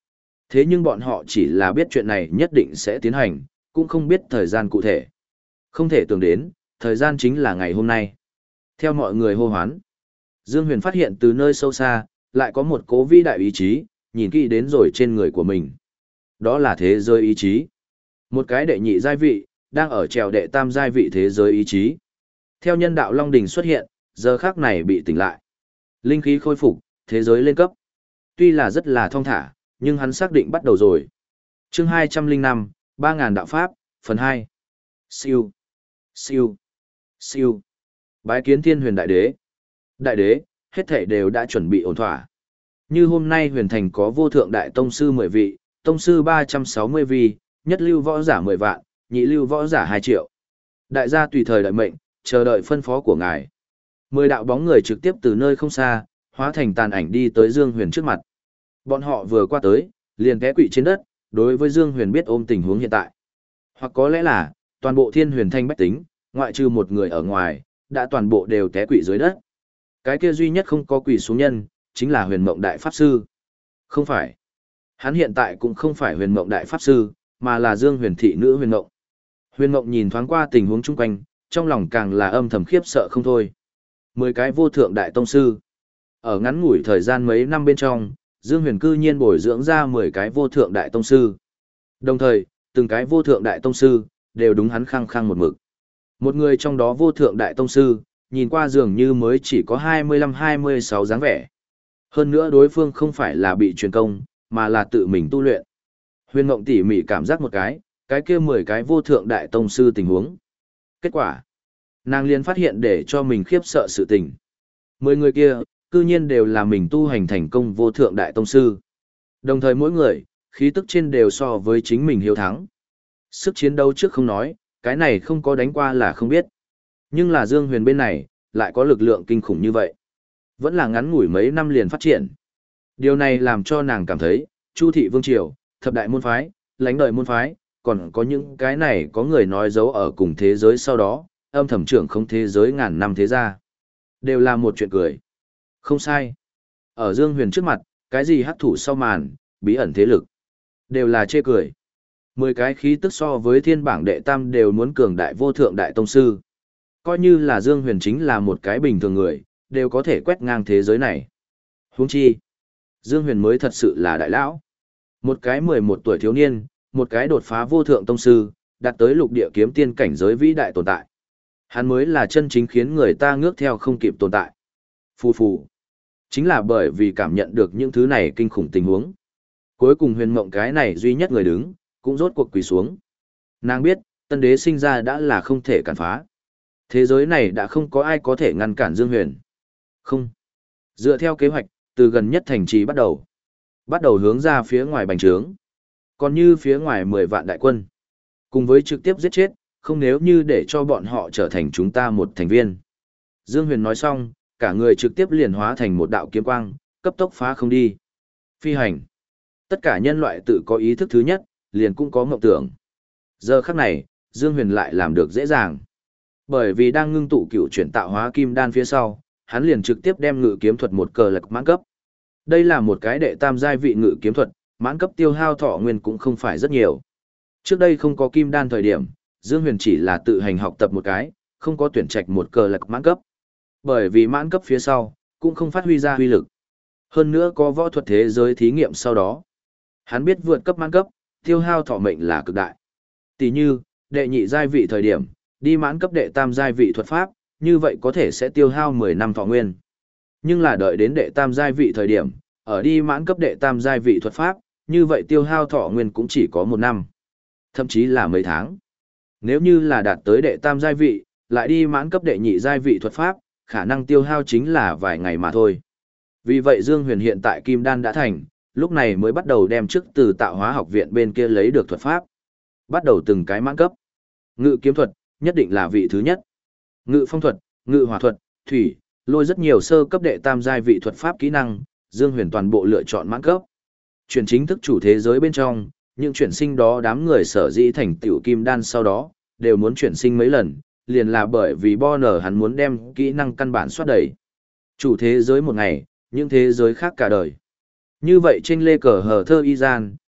Thế nhưng bọn họ chỉ là biết chuyện này nhất định sẽ tiến hành, cũng không biết thời gian cụ thể. Không thể tưởng đến, thời gian chính là ngày hôm nay. Theo mọi người hô hoán, Dương Huyền phát hiện từ nơi sâu xa, lại có một cố vĩ đại ý chí, nhìn kỹ đến rồi trên người của mình. Đó là thế giới ý chí. Một cái đệ nhị giai vị, đang ở trèo đệ tam giai vị thế giới ý chí. Theo nhân đạo Long Đỉnh xuất hiện, giờ khắc này bị tỉnh lại. Linh khí khôi phục, thế giới lên cấp. Tuy là rất là thong thả, nhưng hắn xác định bắt đầu rồi. Chương hai trăm lẻ năm, ba ngàn đạo pháp, phần hai. Siêu, siêu, siêu. Bái kiến Thiên Huyền Đại Đế. Đại Đế, hết thảy đều đã chuẩn bị ổn thỏa. Như hôm nay huyền thành có vô thượng đại tông sư mười vị, tông sư ba trăm sáu mươi vị, nhất lưu võ giả mười vạn, nhị lưu võ giả hai triệu. Đại gia tùy thời đợi mệnh, chờ đợi phân phó của ngài. Mười đạo bóng người trực tiếp từ nơi không xa, hóa thành tàn ảnh đi tới Dương Huyền trước mặt. Bọn họ vừa qua tới, liền té quỵ trên đất, đối với Dương Huyền biết ôm tình huống hiện tại. Hoặc có lẽ là, toàn bộ Thiên Huyền Thanh bách tính, ngoại trừ một người ở ngoài, đã toàn bộ đều té quỵ dưới đất. Cái kia duy nhất không có quỳ xuống nhân, chính là Huyền Mộng Đại Pháp Sư. Không phải. Hắn hiện tại cũng không phải Huyền Mộng Đại Pháp Sư, mà là Dương Huyền thị nữ Huyền Mộng. Huyền Mộng nhìn thoáng qua tình huống chung quanh, trong lòng càng là âm thầm khiếp sợ không thôi. Mười cái vô thượng đại tông sư. Ở ngắn ngủi thời gian mấy năm bên trong, Dương Huyền cư nhiên bồi dưỡng ra mười cái vô thượng đại tông sư. Đồng thời, từng cái vô thượng đại tông sư, đều đúng hắn khăng khăng một mực. Một người trong đó vô thượng đại tông sư, nhìn qua dường như mới chỉ có hai mươi lăm hai mươi sáu dáng vẻ. Hơn nữa đối phương không phải là bị truyền công, mà là tự mình tu luyện. Huyền Mộng tỉ mỉ cảm giác một cái, cái kia mười cái vô thượng đại tông sư tình huống. Kết quả, nàng liền phát hiện để cho mình khiếp sợ sự tình. Mười người kia, cư nhiên đều là mình tu hành thành công vô thượng đại tông sư. Đồng thời mỗi người, khí tức trên đều so với chính mình hiếu thắng. Sức chiến đấu trước không nói, cái này không có đánh qua là không biết. Nhưng là Dương Huyền bên này, lại có lực lượng kinh khủng như vậy. Vẫn là ngắn ngủi mấy năm liền phát triển. Điều này làm cho nàng cảm thấy, Chu thị vương triều, thập đại môn phái, lãnh đời môn phái, còn có những cái này có người nói giấu ở cùng thế giới sau đó, âm thầm trưởng không thế giới ngàn năm thế gia. Đều là một chuyện cười. Không sai. Ở Dương Huyền trước mặt, cái gì hắc thủ sau màn, bí ẩn thế lực, đều là chê cười. Mười cái khí tức so với thiên bảng đệ tam đều muốn cường đại vô thượng đại tông sư. Coi như là Dương Huyền chính là một cái bình thường người, đều có thể quét ngang thế giới này. Huống chi, Dương Huyền mới thật sự là đại lão. Một cái mười một tuổi thiếu niên, một cái đột phá vô thượng tông sư, đạt tới lục địa kiếm tiên cảnh giới vĩ đại tồn tại. Hắn mới là chân chính khiến người ta ngước theo không kịp tồn tại. Phù phù. Chính là bởi vì cảm nhận được những thứ này kinh khủng tình huống. Cuối cùng Huyền Mộng cái này duy nhất người đứng, cũng rốt cuộc quỳ xuống. Nàng biết, tân đế sinh ra đã là không thể cản phá. Thế giới này đã không có ai có thể ngăn cản Dương Huyền. Không. Dựa theo kế hoạch, từ gần nhất thành trì bắt đầu. Bắt đầu hướng ra phía ngoài bành trướng. Còn như phía ngoài mười vạn đại quân. Cùng với trực tiếp giết chết, không nếu như để cho bọn họ trở thành chúng ta một thành viên. Dương Huyền nói xong, cả người trực tiếp liền hóa thành một đạo kiếm quang, cấp tốc phá không đi. Phi hành. Tất cả nhân loại tự có ý thức thứ nhất, liền cũng có mộng tưởng. Giờ khắc này, Dương Huyền lại làm được dễ dàng. Bởi vì đang ngưng tụ cựu chuyển tạo hóa kim đan phía sau, hắn liền trực tiếp đem ngự kiếm thuật một cờ lực mãn cấp. Đây là một cái đệ tam giai vị ngự kiếm thuật, mãn cấp tiêu hao thọ nguyên cũng không phải rất nhiều. Trước đây không có kim đan thời điểm, Dương Huyền chỉ là tự hành học tập một cái, không có tuyển trạch một cờ lực mãn cấp. Bởi vì mãn cấp phía sau, cũng không phát huy ra huy lực. Hơn nữa có võ thuật thế giới thí nghiệm sau đó. Hắn biết vượt cấp mãn cấp, tiêu hao thọ mệnh là cực đại. Tỷ như, đệ nhị giai vị thời điểm, đi mãn cấp đệ tam giai vị thuật pháp, như vậy có thể sẽ tiêu hao mười năm thọ nguyên. Nhưng là đợi đến đệ tam giai vị thời điểm, ở đi mãn cấp đệ tam giai vị thuật pháp, như vậy tiêu hao thọ nguyên cũng chỉ có một năm, thậm chí là mấy tháng. Nếu như là đạt tới đệ tam giai vị, lại đi mãn cấp đệ nhị giai vị thuật pháp, khả năng tiêu hao chính là vài ngày mà thôi. Vì vậy Dương Huyền hiện tại kim đan đã thành, lúc này mới bắt đầu đem trước từ tạo hóa học viện bên kia lấy được thuật pháp. Bắt đầu từng cái mãn cấp. Ngự kiếm thuật, nhất định là vị thứ nhất. Ngự phong thuật, ngự hỏa thuật, thủy, lôi rất nhiều sơ cấp đệ tam giai vị thuật pháp kỹ năng, Dương Huyền toàn bộ lựa chọn mãn cấp. Chuyển chính thức chủ thế giới bên trong, những chuyển sinh đó đám người sở dĩ thành tiểu kim đan sau đó, đều muốn chuyển sinh mấy lần, liền là bởi vì Bonner hắn muốn đem kỹ năng căn bản soát đẩy. Chủ thế giới một ngày, những thế giới khác cả đời. Như vậy trên lê cờ hờ thơ y gian,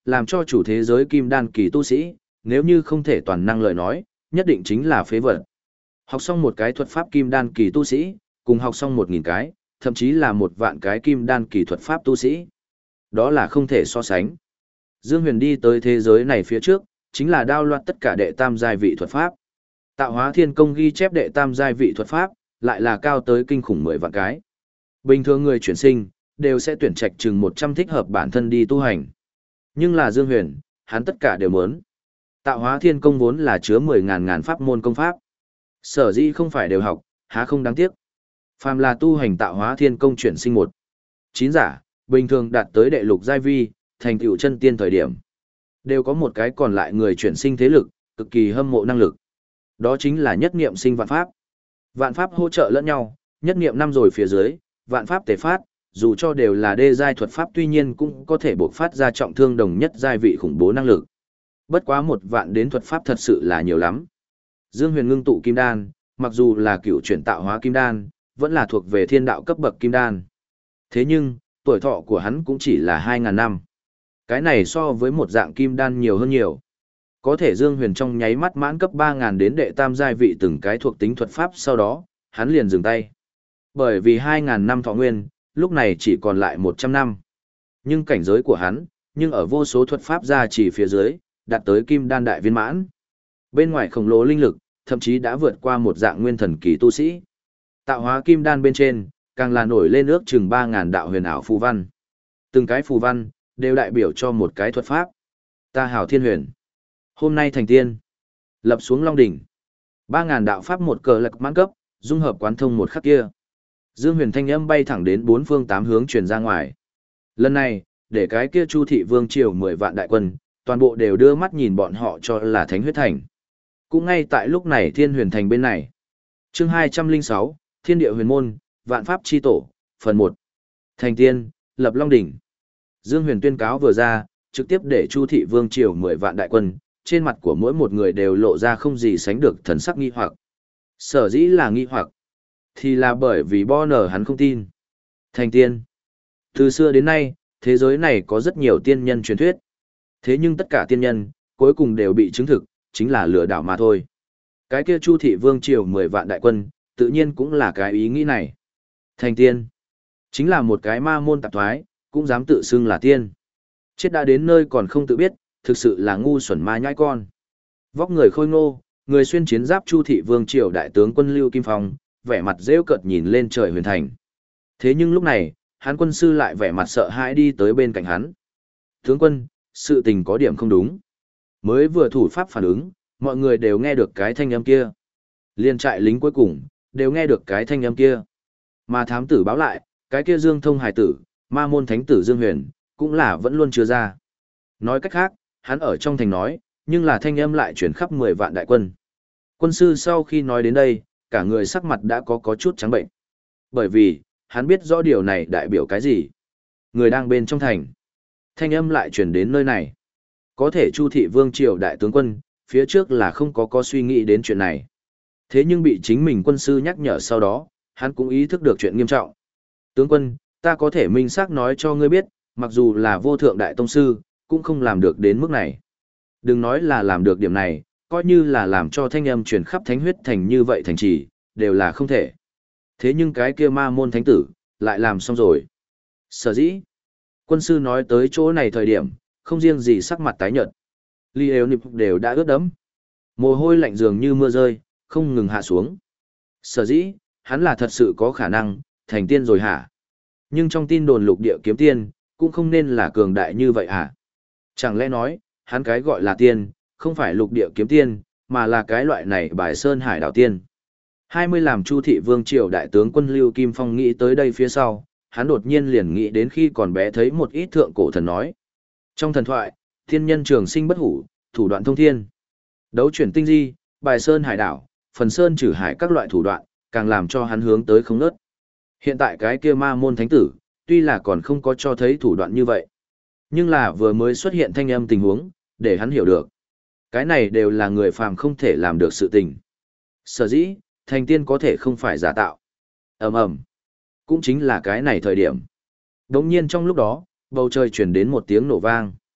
làm cho chủ thế giới kim đan kỳ tu sĩ, nếu như không thể toàn năng lời nói, nhất định chính là phế vật. Học xong một cái thuật pháp kim đan kỳ tu sĩ, cùng học xong một nghìn cái, thậm chí là một vạn cái kim đan kỳ thuật pháp tu sĩ. Đó là không thể so sánh. Dương Huyền đi tới thế giới này phía trước, chính là đao loạt tất cả đệ tam giai vị thuật pháp. Tạo hóa thiên công ghi chép đệ tam giai vị thuật pháp, lại là cao tới kinh khủng mười vạn cái. Bình thường người chuyển sinh, đều sẽ tuyển trạch chừng một trăm thích hợp bản thân đi tu hành. Nhưng là Dương Huyền, hắn tất cả đều muốn. Tạo hóa thiên công vốn là chứa mười ngàn ngàn pháp môn công pháp. Sở dĩ không phải đều học, há không đáng tiếc. Phàm là tu hành tạo hóa thiên công chuyển sinh một. Chín giả, bình thường đạt tới đệ lục giai vi, thành tựu chân tiên thời điểm. Đều có một cái còn lại người chuyển sinh thế lực, cực kỳ hâm mộ năng lực. Đó chính là nhất niệm sinh vạn pháp. Vạn pháp hỗ trợ lẫn nhau, nhất niệm năm rồi phía dưới, vạn pháp tề phát, dù cho đều là đê giai thuật pháp tuy nhiên cũng có thể bộc phát ra trọng thương đồng nhất giai vị khủng bố năng lực. Bất quá một vạn đến thuật pháp thật sự là nhiều lắm. Dương Huyền ngưng tụ kim đan, mặc dù là cựu chuyển tạo hóa kim đan, vẫn là thuộc về thiên đạo cấp bậc kim đan. Thế nhưng, tuổi thọ của hắn cũng chỉ là hai ngàn năm. Cái này so với một dạng kim đan nhiều hơn nhiều. Có thể Dương Huyền trong nháy mắt mãn cấp ba ngàn đến đệ tam giai vị từng cái thuộc tính thuật pháp sau đó, hắn liền dừng tay. Bởi vì hai ngàn năm thọ nguyên, lúc này chỉ còn lại một trăm năm. Nhưng cảnh giới của hắn, nhưng ở vô số thuật pháp ra chỉ phía dưới, đạt tới kim đan đại viên mãn. Bên ngoài khổng lồ linh lực, thậm chí đã vượt qua một dạng nguyên thần kỳ tu sĩ. Tạo hóa kim đan bên trên, càng là nổi lên ước chừng ba ngàn đạo huyền ảo phù văn. Từng cái phù văn, đều đại biểu cho một cái thuật pháp. Ta hảo thiên huyền. Hôm nay thành tiên. Lập xuống long đỉnh. ba ngàn đạo pháp một cờ lực mãn cấp, dung hợp quán thông một khắc kia. Dương Huyền thanh âm bay thẳng đến bốn phương tám hướng truyền ra ngoài. Lần này, để cái kia Chu thị vương triều mười vạn đại quân, toàn bộ đều đưa mắt nhìn bọn họ cho là Thánh huyết thành. Cũng ngay tại lúc này Thiên Huyền thành bên này. Chương hai trăm lẻ sáu, Thiên địa huyền môn, Vạn pháp chi tổ, phần một. Thành tiên, lập long đỉnh. Dương Huyền tuyên cáo vừa ra, trực tiếp để Chu thị vương triều mười vạn đại quân, trên mặt của mỗi một người đều lộ ra không gì sánh được thần sắc nghi hoặc. Sở dĩ là nghi hoặc, thì là bởi vì Bonner hắn không tin. Thành tiên. Từ xưa đến nay, thế giới này có rất nhiều tiên nhân truyền thuyết. Thế nhưng tất cả tiên nhân, cuối cùng đều bị chứng thực, chính là lừa đảo mà thôi. Cái kia Chu thị vương triều mười vạn đại quân, tự nhiên cũng là cái ý nghĩ này. Thành tiên. Chính là một cái ma môn tạp thoái, cũng dám tự xưng là tiên. Chết đã đến nơi còn không tự biết, thực sự là ngu xuẩn ma nhãi con. Vóc người khôi ngô, người xuyên chiến giáp Chu thị vương triều đại tướng quân Lưu Kim Phong, vẻ mặt rêu cợt nhìn lên trời huyền thành. Thế nhưng lúc này, hắn quân sư lại vẻ mặt sợ hãi đi tới bên cạnh hắn. Tướng quân, sự tình có điểm không đúng. Mới vừa thủ pháp phản ứng, mọi người đều nghe được cái thanh âm kia. Liên trại lính cuối cùng, đều nghe được cái thanh âm kia. Mà thám tử báo lại, cái kia Dương Thông hải tử, ma môn thánh tử Dương Huyền, cũng là vẫn luôn chưa ra. Nói cách khác, hắn ở trong thành nói, nhưng là thanh âm lại chuyển khắp mười vạn đại quân. Quân sư sau khi nói đến đây, cả người sắc mặt đã có có chút trắng bệnh. Bởi vì, hắn biết rõ điều này đại biểu cái gì. Người đang bên trong thành. Thanh âm lại chuyển đến nơi này. Có thể Chu thị vương triều đại tướng quân, phía trước là không có có suy nghĩ đến chuyện này. Thế nhưng bị chính mình quân sư nhắc nhở sau đó, hắn cũng ý thức được chuyện nghiêm trọng. Tướng quân, ta có thể minh xác nói cho ngươi biết, mặc dù là vô thượng đại tông sư, cũng không làm được đến mức này. Đừng nói là làm được điểm này, coi như là làm cho thanh âm truyền khắp thánh huyết thành như vậy thành trì, đều là không thể. Thế nhưng cái kia ma môn thánh tử, lại làm xong rồi. Sở dĩ, quân sư nói tới chỗ này thời điểm, không riêng gì sắc mặt tái nhợt. Ly đều nịp đều đã ướt đẫm. Mồ hôi lạnh dường như mưa rơi, không ngừng hạ xuống. Sở dĩ, hắn là thật sự có khả năng, thành tiên rồi hả? Nhưng trong tin đồn lục địa kiếm tiên, cũng không nên là cường đại như vậy hả? Chẳng lẽ nói, hắn cái gọi là tiên, không phải lục địa kiếm tiên, mà là cái loại này bài sơn hải đảo tiên. hai mươi làm Chu thị vương triều đại tướng quân Lưu Kim Phong nghĩ tới đây phía sau, hắn đột nhiên liền nghĩ đến khi còn bé thấy một ít thượng cổ thần nói. Trong thần thoại, thiên nhân trường sinh bất hủ, thủ đoạn thông thiên. Đấu chuyển tinh di, bài sơn hải đảo, phần sơn trừ hải các loại thủ đoạn, càng làm cho hắn hướng tới không ngớt. Hiện tại cái kia ma môn thánh tử, tuy là còn không có cho thấy thủ đoạn như vậy. Nhưng là vừa mới xuất hiện thanh âm tình huống, để hắn hiểu được. Cái này đều là người phàm không thể làm được sự tình. Sở dĩ, thành tiên có thể không phải giả tạo. Ầm ầm, cũng chính là cái này thời điểm. Đống nhiên trong lúc đó, bầu trời chuyển đến một tiếng nổ vang.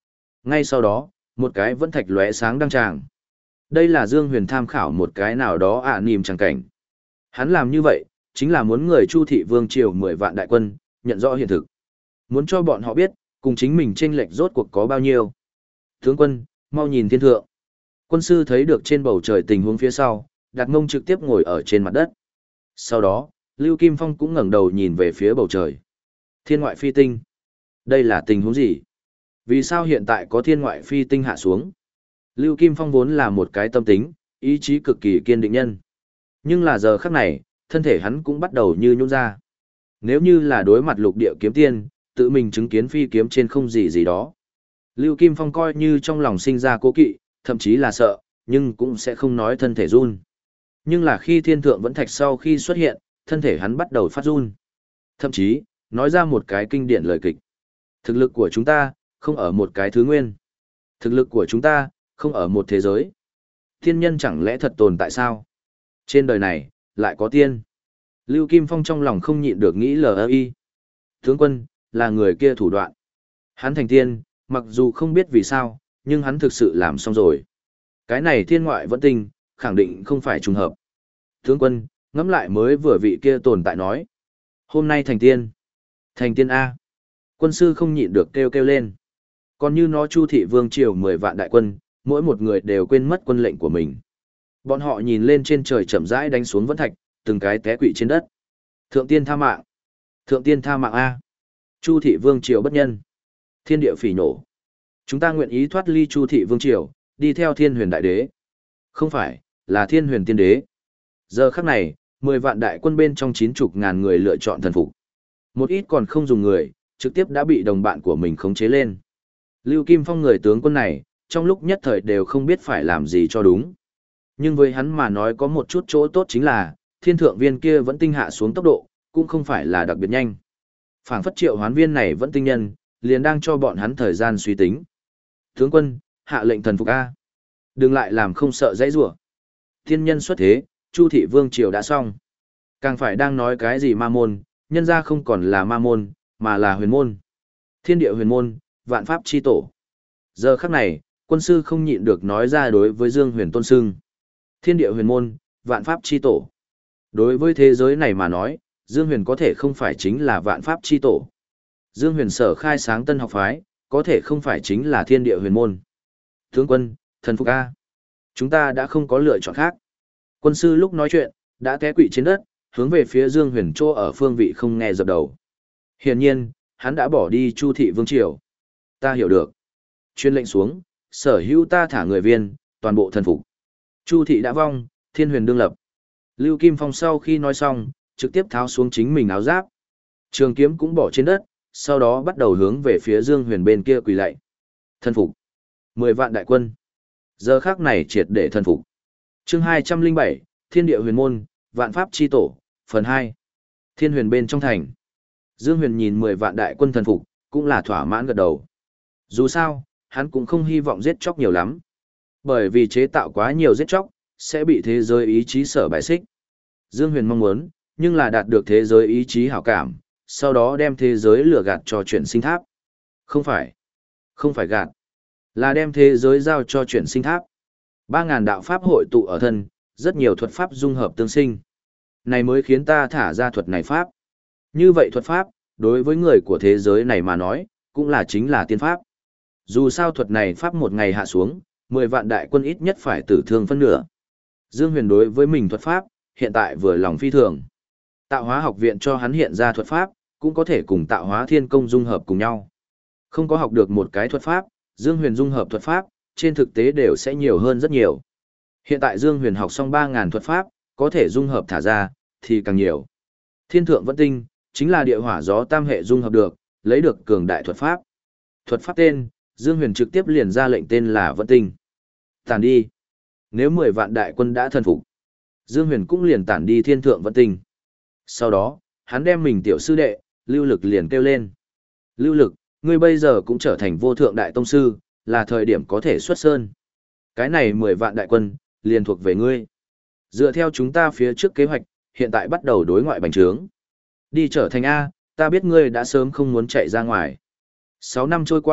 Ngay sau đó, một cái vẫn thạch lóe sáng đăng tràng. Đây là Dương Huyền tham khảo một cái nào đó ạ à nìm chẳng cảnh. Hắn làm như vậy, chính là muốn người Chu thị vương triều mười vạn đại quân, nhận rõ hiện thực. Muốn cho bọn họ biết, cùng chính mình chênh lệch rốt cuộc có bao nhiêu. Tướng quân, mau nhìn thiên thượng. Quân sư thấy được trên bầu trời tình huống phía sau, đặt mông trực tiếp ngồi ở trên mặt đất. Sau đó, Lưu Kim Phong cũng ngẩng đầu nhìn về phía bầu trời. Thiên ngoại phi tinh. Đây là tình huống gì? Vì sao hiện tại có thiên ngoại phi tinh hạ xuống? Lưu Kim Phong vốn là một cái tâm tính, ý chí cực kỳ kiên định nhân. Nhưng là giờ khắc này, thân thể hắn cũng bắt đầu như nhũn ra. Nếu như là đối mặt lục địa kiếm tiên, tự mình chứng kiến phi kiếm trên không gì gì đó. Lưu Kim Phong coi như trong lòng sinh ra cố kỵ, thậm chí là sợ, nhưng cũng sẽ không nói thân thể run. Nhưng là khi thiên thượng vẫn thạch sau khi xuất hiện, thân thể hắn bắt đầu phát run. Thậm chí, nói ra một cái kinh điển lời kịch. Thực lực của chúng ta, không ở một cái thứ nguyên. Thực lực của chúng ta, không ở một thế giới. Thiên nhân chẳng lẽ thật tồn tại sao? Trên đời này, lại có tiên. Lưu Kim Phong trong lòng không nhịn được nghĩ lờ y. Tướng quân, là người kia thủ đoạn. Hắn thành tiên, mặc dù không biết vì sao, nhưng hắn thực sự làm xong rồi. Cái này thiên ngoại vẫn tinh, khẳng định không phải trùng hợp. Tướng quân, ngẫm lại mới vừa vị kia tồn tại nói. Hôm nay thành tiên. Thành tiên A. Quân sư không nhịn được kêu kêu lên. Còn như nó Chu thị vương triều mười vạn đại quân, mỗi một người đều quên mất quân lệnh của mình. Bọn họ nhìn lên trên trời chậm rãi đánh xuống vẫn thạch, từng cái té quỵ trên đất. Thượng tiên tha mạng. Thượng tiên tha mạng A. Chu thị vương triều bất nhân. Thiên địa phỉ nổ. Chúng ta nguyện ý thoát ly Chu thị vương triều, đi theo thiên huyền đại đế. Không phải, là thiên huyền tiên đế. Giờ khắc này, mười vạn đại quân bên trong chín chục ngàn người lựa chọn thần phục. Một ít còn không dùng người, trực tiếp đã bị đồng bạn của mình khống chế lên. Lưu Kim Phong người tướng quân này, trong lúc nhất thời đều không biết phải làm gì cho đúng. Nhưng với hắn mà nói có một chút chỗ tốt chính là, thiên thượng viên kia vẫn tinh hạ xuống tốc độ, cũng không phải là đặc biệt nhanh. Phảng phất triệu hoán viên này vẫn tinh nhân, liền đang cho bọn hắn thời gian suy tính. Tướng quân, hạ lệnh thần phục A. Đừng lại làm không sợ dãy rủa. Thiên nhân xuất thế, Chu thị vương triều đã xong. Càng phải đang nói cái gì ma môn, nhân ra không còn là ma môn, mà là huyền môn. Thiên địa huyền môn, vạn pháp chi tổ. Giờ khắc này, quân sư không nhịn được nói ra đối với Dương Huyền tôn sưng. Thiên địa huyền môn, vạn pháp chi tổ. Đối với thế giới này mà nói, Dương Huyền có thể không phải chính là vạn pháp chi tổ. Dương Huyền sở khai sáng tân học phái, có thể không phải chính là thiên địa huyền môn. Tướng quân, thần phục A. Chúng ta đã không có lựa chọn khác. Quân sư lúc nói chuyện, đã té quỵ trên đất, hướng về phía Dương Huyền chỗ ở phương vị không nghe dập đầu. Hiển nhiên, hắn đã bỏ đi Chu thị vương triều. Ta hiểu được. Chuyên lệnh xuống, sở hữu ta thả người viên, toàn bộ thần phục. Chu thị đã vong, thiên huyền đương lập. Lưu Kim Phong sau khi nói xong, trực tiếp tháo xuống chính mình áo giáp. Trường kiếm cũng bỏ trên đất, sau đó bắt đầu hướng về phía Dương Huyền bên kia quỳ lạy. Thần phục. Mười vạn đại quân. Giờ khắc này triệt để thần phục. Chương hai trăm linh bảy, Thiên địa huyền môn, vạn pháp chi tổ, phần hai. Thiên huyền bên trong thành. Dương Huyền nhìn mười vạn đại quân thần phục, cũng là thỏa mãn gật đầu. Dù sao, hắn cũng không hy vọng giết chóc nhiều lắm. Bởi vì chế tạo quá nhiều giết chóc, sẽ bị thế giới ý chí sở bài xích. Dương Huyền mong muốn, nhưng là đạt được thế giới ý chí hảo cảm, sau đó đem thế giới lừa gạt cho chuyển sinh tháp. Không phải. Không phải gạt. Là đem thế giới giao cho chuyển sinh tháp. Ba ngàn đạo pháp hội tụ ở thân, rất nhiều thuật pháp dung hợp tương sinh. Này mới khiến ta thả ra thuật này pháp. Như vậy thuật pháp, đối với người của thế giới này mà nói, cũng là chính là tiên pháp. Dù sao thuật này pháp một ngày hạ xuống, mười vạn đại quân ít nhất phải tử thương phân nửa. Dương Huyền đối với mình thuật pháp, hiện tại vừa lòng phi thường. Tạo hóa học viện cho hắn hiện ra thuật pháp, cũng có thể cùng tạo hóa thiên công dung hợp cùng nhau. Không có học được một cái thuật pháp, Dương Huyền dung hợp thuật pháp, trên thực tế đều sẽ nhiều hơn rất nhiều. Hiện tại Dương Huyền học xong ba ngàn thuật pháp, có thể dung hợp thả ra, thì càng nhiều. Thiên thượng vẫn tinh, chính là địa hỏa gió tam hệ dung hợp được, lấy được cường đại thuật pháp. Thuật pháp tên, Dương Huyền trực tiếp liền ra lệnh tên là Vẫn Tinh. Tản đi. Nếu mười vạn đại quân đã thần phục, Dương Huyền cũng liền tản đi thiên thượng Vẫn Tinh. Sau đó, hắn đem mình tiểu sư đệ, Lưu Lực liền kêu lên. Lưu Lực, ngươi bây giờ cũng trở thành vô thượng đại tông sư, là thời điểm có thể xuất sơn. Cái này mười vạn đại quân, liền thuộc về ngươi. Dựa theo chúng ta phía trước kế hoạch, hiện tại bắt đầu đối ngoại bành trướng. Đi trở thành A, ta biết ngươi đã sớm không muốn chạy ra ngoài. Sáu năm trôi qua,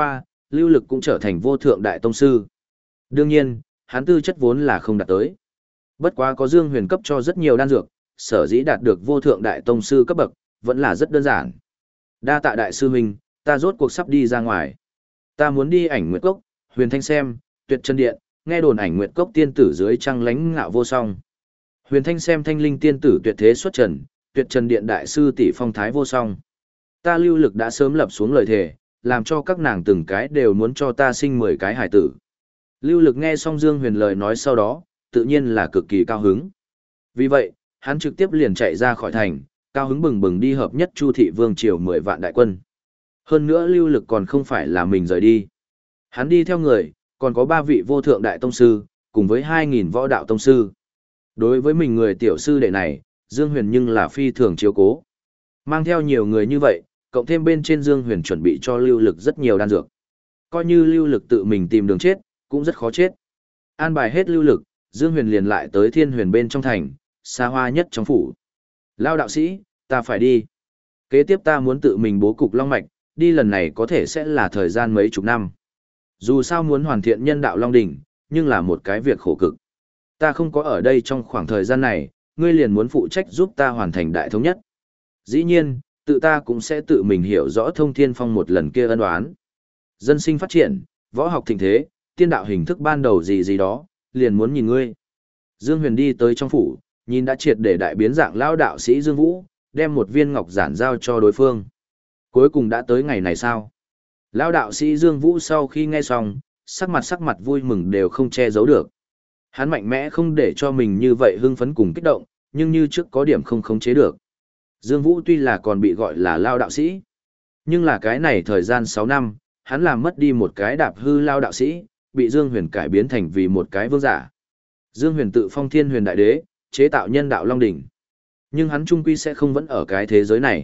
Lưu Lực cũng trở thành vô thượng đại tông sư. Đương nhiên, hắn tư chất vốn là không đạt tới. Bất quá có Dương Huyền cấp cho rất nhiều đan dược, sở dĩ đạt được vô thượng đại tông sư cấp bậc, vẫn là rất đơn giản. Đa tạ đại sư huynh, ta rốt cuộc sắp đi ra ngoài. Ta muốn đi Ảnh Nguyệt Cốc, Huyền Thanh xem, Tuyệt Chân Điện, nghe đồn Ảnh Nguyệt Cốc tiên tử dưới trăng lánh ngạo vô song. Huyền Thanh xem Thanh Linh tiên tử tuyệt thế xuất trần, Tuyệt Chân Điện đại sư tỷ phong thái vô song. Ta Lưu Lực đã sớm lập xuống lời thề, làm cho các nàng từng cái đều muốn cho ta sinh mười cái hải tử. Lưu Lực nghe xong Dương Huyền lời nói sau đó, tự nhiên là cực kỳ cao hứng. Vì vậy, hắn trực tiếp liền chạy ra khỏi thành, cao hứng bừng bừng đi hợp nhất Chu thị vương triều mười vạn đại quân. Hơn nữa Lưu Lực còn không phải là mình rời đi. Hắn đi theo người, còn có ba vị vô thượng đại tông sư, cùng với hai nghìn võ đạo tông sư. Đối với mình người tiểu sư đệ này, Dương Huyền nhưng là phi thường chiếu cố. Mang theo nhiều người như vậy, cộng thêm bên trên Dương Huyền chuẩn bị cho Lưu Lực rất nhiều đan dược. Coi như Lưu Lực tự mình tìm đường chết, cũng rất khó chết. An bài hết Lưu Lực, Dương Huyền liền lại tới Thiên Huyền bên trong thành, xa hoa nhất trong phủ. Lao đạo sĩ, ta phải đi. Kế tiếp ta muốn tự mình bố cục Long Mạch, đi lần này có thể sẽ là thời gian mấy chục năm. Dù sao muốn hoàn thiện nhân đạo Long Đỉnh, nhưng là một cái việc khổ cực. Ta không có ở đây trong khoảng thời gian này, ngươi liền muốn phụ trách giúp ta hoàn thành đại thống nhất. Dĩ nhiên, tự ta cũng sẽ tự mình hiểu rõ Thông Thiên Phong một lần kia ân oán. Dân sinh phát triển, võ học thịnh thế, tiên đạo hình thức ban đầu gì gì đó, liền muốn nhìn ngươi. Dương Huyền đi tới trong phủ, nhìn đã triệt để đại biến dạng lão đạo sĩ Dương Vũ, đem một viên ngọc giản giao cho đối phương. Cuối cùng đã tới ngày này sao? Lão đạo sĩ Dương Vũ sau khi nghe xong, sắc mặt sắc mặt vui mừng đều không che giấu được. Hắn mạnh mẽ không để cho mình như vậy hưng phấn cùng kích động, nhưng như trước có điểm không khống chế được. Dương Vũ tuy là còn bị gọi là lao đạo sĩ, nhưng là cái này thời gian sáu năm, hắn làm mất đi một cái đạp hư lao đạo sĩ, bị Dương Huyền cải biến thành vì một cái vương giả. Dương Huyền tự phong Thiên Huyền đại đế, chế tạo nhân đạo Long Đỉnh. Nhưng hắn trung quy sẽ không vẫn ở cái thế giới này.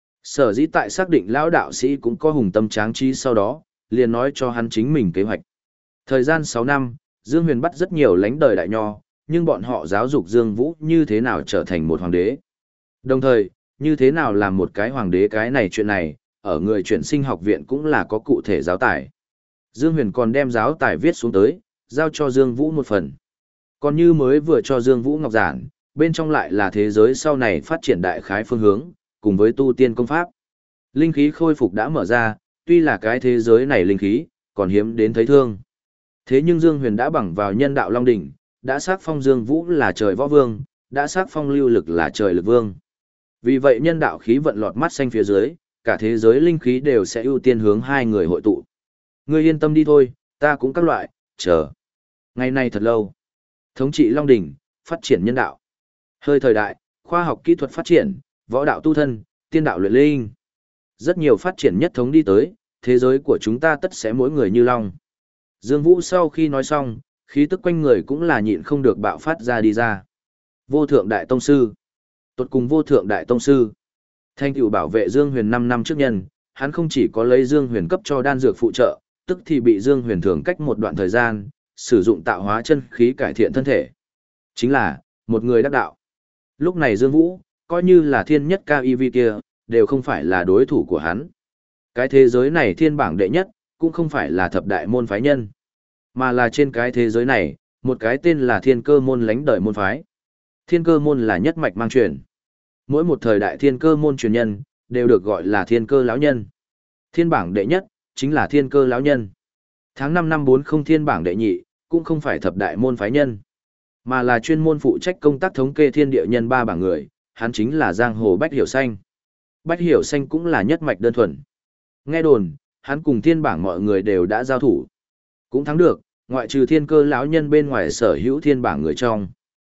Sở dĩ tại xác định lão đạo sĩ cũng có hùng tâm tráng trí sau đó, liền nói cho hắn chính mình kế hoạch. Thời gian sáu năm, Dương Huyền bắt rất nhiều lãnh đời đại nho, nhưng bọn họ giáo dục Dương Vũ như thế nào trở thành một hoàng đế. Đồng thời, như thế nào làm một cái hoàng đế cái này chuyện này, ở người chuyển sinh học viện cũng là có cụ thể giáo tải. Dương Huyền còn đem giáo tải viết xuống tới, giao cho Dương Vũ một phần. Còn như mới vừa cho Dương Vũ ngọc giản, bên trong lại là thế giới sau này phát triển đại khái phương hướng, cùng với tu tiên công pháp. Linh khí khôi phục đã mở ra, tuy là cái thế giới này linh khí, còn hiếm đến thấy thương. Thế nhưng Dương Huyền đã bằng vào nhân đạo Long Đỉnh, đã xác phong Dương Vũ là trời võ vương, đã xác phong Lưu Lực là trời lực vương. Vì vậy nhân đạo khí vận lọt mắt xanh phía dưới, cả thế giới linh khí đều sẽ ưu tiên hướng hai người hội tụ. Ngươi yên tâm đi thôi, ta cũng các loại, chờ. Ngày nay thật lâu. Thống trị Long Đỉnh, phát triển nhân đạo. Hơi thời đại, khoa học kỹ thuật phát triển, võ đạo tu thân, tiên đạo luyện linh. Rất nhiều phát triển nhất thống đi tới, thế giới của chúng ta tất sẽ mỗi người như long. Dương Vũ sau khi nói xong, khí tức quanh người cũng là nhịn không được bạo phát ra đi ra. Vô thượng đại tông sư. Tuột cùng vô thượng đại tông sư. Thanh tựu bảo vệ Dương Huyền năm năm trước nhân, hắn không chỉ có lấy Dương Huyền cấp cho đan dược phụ trợ, tức thì bị Dương Huyền thường cách một đoạn thời gian, sử dụng tạo hóa chân khí cải thiện thân thể. Chính là, một người đắc đạo. Lúc này Dương Vũ, coi như là thiên nhất cao y vi kia, đều không phải là đối thủ của hắn. Cái thế giới này thiên bảng đệ nhất, cũng không phải là thập đại môn phái nhân, mà là trên cái thế giới này, một cái tên là thiên cơ môn lánh đời môn phái. Thiên cơ môn là nhất mạch mang truyền. Mỗi một thời đại thiên cơ môn truyền nhân, đều được gọi là thiên cơ lão nhân. Thiên bảng đệ nhất, chính là thiên cơ lão nhân. Tháng năm năm bốn không thiên bảng đệ nhị, cũng không phải thập đại môn phái nhân, mà là chuyên môn phụ trách công tác thống kê thiên địa nhân ba bảng người, hắn chính là giang hồ Bách Hiểu Xanh. Bách Hiểu Xanh cũng là nhất mạch đơn thuần. Nghe đồn, hắn cùng thiên bảng mọi người đều đã giao thủ. Cũng thắng được, ngoại trừ thiên cơ lão nhân bên ngoài sở hữu thiên bảng người trong.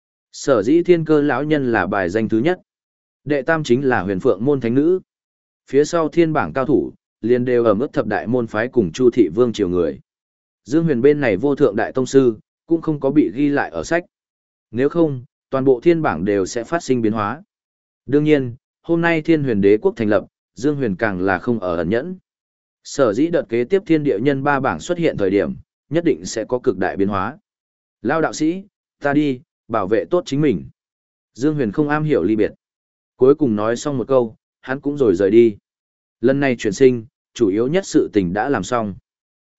Sở dĩ thiên cơ lão nhân là bài danh thứ nhất. Đệ tam chính là huyền phượng môn thánh nữ. Phía sau thiên bảng cao thủ, liền đều ở mức thập đại môn phái cùng Chu thị vương triều người. Dương Huyền bên này vô thượng đại tông sư, cũng không có bị ghi lại ở sách. Nếu không, toàn bộ thiên bảng đều sẽ phát sinh biến hóa. Đương nhiên, hôm nay thiên huyền đế quốc thành lập, Dương Huyền càng là không ở ẩn nhẫn. Sở dĩ đợt kế tiếp thiên địa nhân ba bảng xuất hiện thời điểm, nhất định sẽ có cực đại biến hóa. Lao đạo sĩ, ta đi, bảo vệ tốt chính mình. Dương Huyền không am hiểu ly biệt. Cuối cùng nói xong một câu, hắn cũng rồi rời đi. Lần này chuyển sinh, chủ yếu nhất sự tình đã làm xong.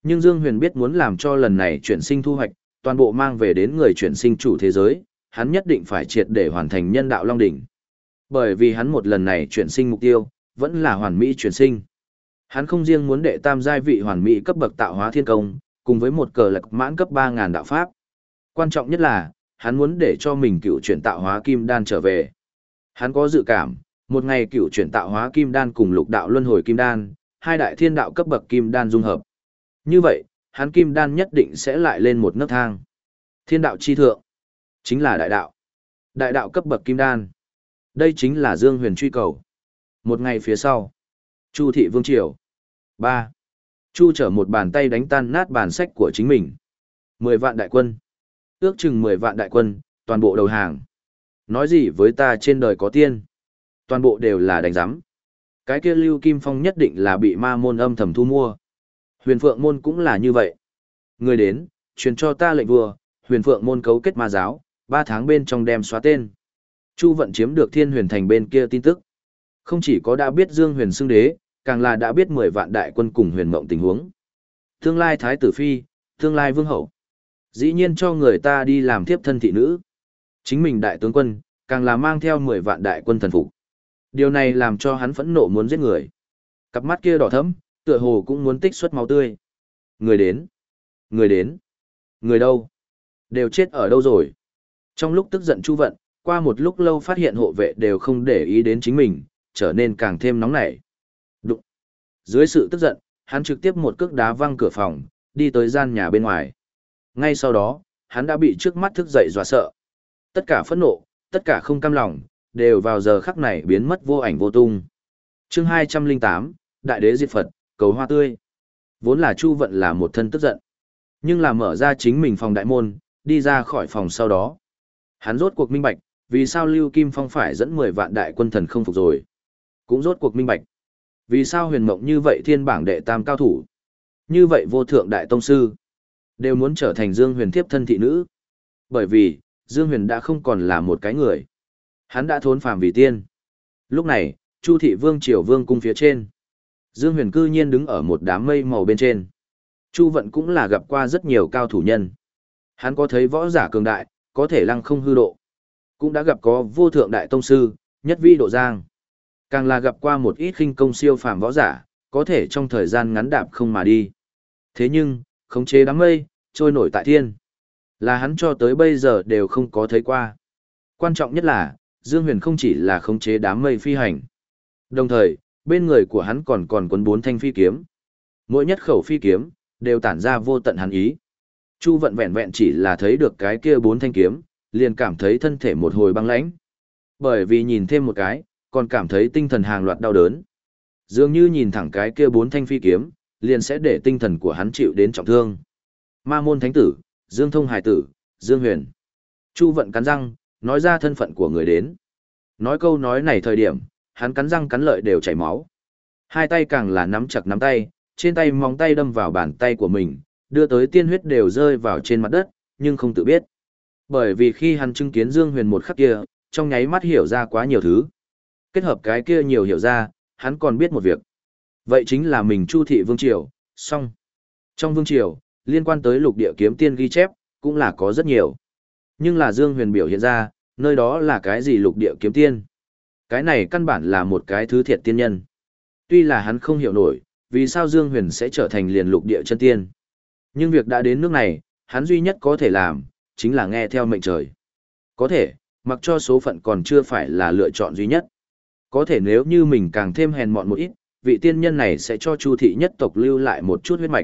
Nhưng Dương Huyền biết muốn làm cho lần này chuyển sinh thu hoạch, toàn bộ mang về đến người chuyển sinh chủ thế giới, hắn nhất định phải triệt để hoàn thành nhân đạo Long Đỉnh. Bởi vì hắn một lần này chuyển sinh mục tiêu, vẫn là hoàn mỹ chuyển sinh. Hắn không riêng muốn đệ tam giai vị hoàn mỹ cấp bậc tạo hóa thiên công, cùng với một cờ lạc mãn cấp ba nghìn đạo pháp. Quan trọng nhất là, hắn muốn để cho mình cựu chuyển tạo hóa kim đan trở về. Hắn có dự cảm, một ngày cựu chuyển tạo hóa kim đan cùng lục đạo luân hồi kim đan, hai đại thiên đạo cấp bậc kim đan dung hợp. Như vậy, hắn kim đan nhất định sẽ lại lên một nấc thang. Thiên đạo chi thượng, chính là đại đạo. Đại đạo cấp bậc kim đan. Đây chính là Dương Huyền truy cầu. Một ngày phía sau, Chu thị vương triều. ba. Chu trở một bàn tay đánh tan nát bàn sách của chính mình. Mười vạn đại quân. Ước chừng mười vạn đại quân, toàn bộ đầu hàng. Nói gì với ta trên đời có tiên. Toàn bộ đều là đánh giám. Cái kia Lưu Kim Phong nhất định là bị ma môn âm thầm thu mua. Huyền Phượng môn cũng là như vậy. Người đến, truyền cho ta lệnh vua, Huyền Phượng môn cấu kết ma giáo, ba tháng bên trong đem xóa tên. Chu Vận chiếm được Thiên Huyền Thành bên kia tin tức. Không chỉ có đã biết Dương Huyền xưng đế, càng là đã biết mười vạn đại quân cùng Huyền Mộng tình huống. Tương lai Thái tử Phi, tương lai Vương Hậu. Dĩ nhiên cho người ta đi làm thiếp thân thị nữ. Chính mình đại tướng quân, càng là mang theo mười vạn đại quân thần phục. Điều này làm cho hắn phẫn nộ muốn giết người. Cặp mắt kia đỏ thẫm, tựa hồ cũng muốn tích xuất máu tươi. Người đến, người đến, người đâu? Đều chết ở đâu rồi? Trong lúc tức giận Chu Vận, qua một lúc lâu phát hiện hộ vệ đều không để ý đến chính mình, trở nên càng thêm nóng nảy. Đụng. Dưới sự tức giận, hắn trực tiếp một cước đá văng cửa phòng, đi tới gian nhà bên ngoài. Ngay sau đó, hắn đã bị trước mắt thức dậy dọa sợ. Tất cả phẫn nộ, tất cả không cam lòng, đều vào giờ khắc này biến mất vô ảnh vô tung. Chương hai trăm lẻ tám, Đại đế diệt Phật, cầu hoa tươi. Vốn là Chu Vận là một thân tức giận, nhưng là mở ra chính mình phòng đại môn, đi ra khỏi phòng sau đó. Hắn rốt cuộc minh bạch, vì sao Lưu Kim Phong phải dẫn mười vạn đại quân thần không phục rồi. Cũng rốt cuộc minh bạch, vì sao Huyền Mộng như vậy thiên bảng đệ tam cao thủ, như vậy vô thượng đại tông sư, đều muốn trở thành Dương Huyền thiếp thân thị nữ. Bởi vì, Dương Huyền đã không còn là một cái người. Hắn đã thốn phàm vì tiên. Lúc này, Chu thị vương triều vương cung phía trên. Dương Huyền cư nhiên đứng ở một đám mây màu bên trên. Chu Vận cũng là gặp qua rất nhiều cao thủ nhân. Hắn có thấy võ giả cường đại, có thể lăng không hư độ. Cũng đã gặp có vô thượng đại tông sư, nhất vi độ giang. Càng là gặp qua một ít khinh công siêu phàm võ giả, có thể trong thời gian ngắn đạp không mà đi. Thế nhưng, khống chế đám mây, trôi nổi tại thiên, là hắn cho tới bây giờ đều không có thấy qua. Quan trọng nhất là, Dương Huyền không chỉ là khống chế đám mây phi hành. Đồng thời, bên người của hắn còn còn quấn bốn thanh phi kiếm. Mỗi nhất khẩu phi kiếm, đều tản ra vô tận hắn ý. Chu Vận vẹn vẹn chỉ là thấy được cái kia bốn thanh kiếm, liền cảm thấy thân thể một hồi băng lãnh. Bởi vì nhìn thêm một cái, còn cảm thấy tinh thần hàng loạt đau đớn. Dường như nhìn thẳng cái kia bốn thanh phi kiếm, liền sẽ để tinh thần của hắn chịu đến trọng thương. Ma môn thánh tử, Dương Thông hải tử, Dương Huyền. Chu Vận cắn răng, nói ra thân phận của người đến. Nói câu nói này thời điểm, hắn cắn răng cắn lợi đều chảy máu. Hai tay càng là nắm chặt nắm tay, trên tay móng tay đâm vào bàn tay của mình, đưa tới tiên huyết đều rơi vào trên mặt đất, nhưng không tự biết. Bởi vì khi hắn chứng kiến Dương Huyền một khắc kia, trong nháy mắt hiểu ra quá nhiều thứ. Kết hợp cái kia nhiều hiểu ra, hắn còn biết một việc. Vậy chính là mình Chu thị vương triều, xong. Trong vương triều, liên quan tới lục địa kiếm tiên ghi chép, cũng là có rất nhiều. Nhưng là Dương Huyền biểu hiện ra, nơi đó là cái gì lục địa kiếm tiên? Cái này căn bản là một cái thứ thiệt tiên nhân. Tuy là hắn không hiểu nổi, vì sao Dương Huyền sẽ trở thành liền lục địa chân tiên. Nhưng việc đã đến nước này, hắn duy nhất có thể làm, chính là nghe theo mệnh trời. Có thể, mặc cho số phận còn chưa phải là lựa chọn duy nhất. Có thể nếu như mình càng thêm hèn mọn một ít, vị tiên nhân này sẽ cho Chu thị nhất tộc lưu lại một chút huyết mạch.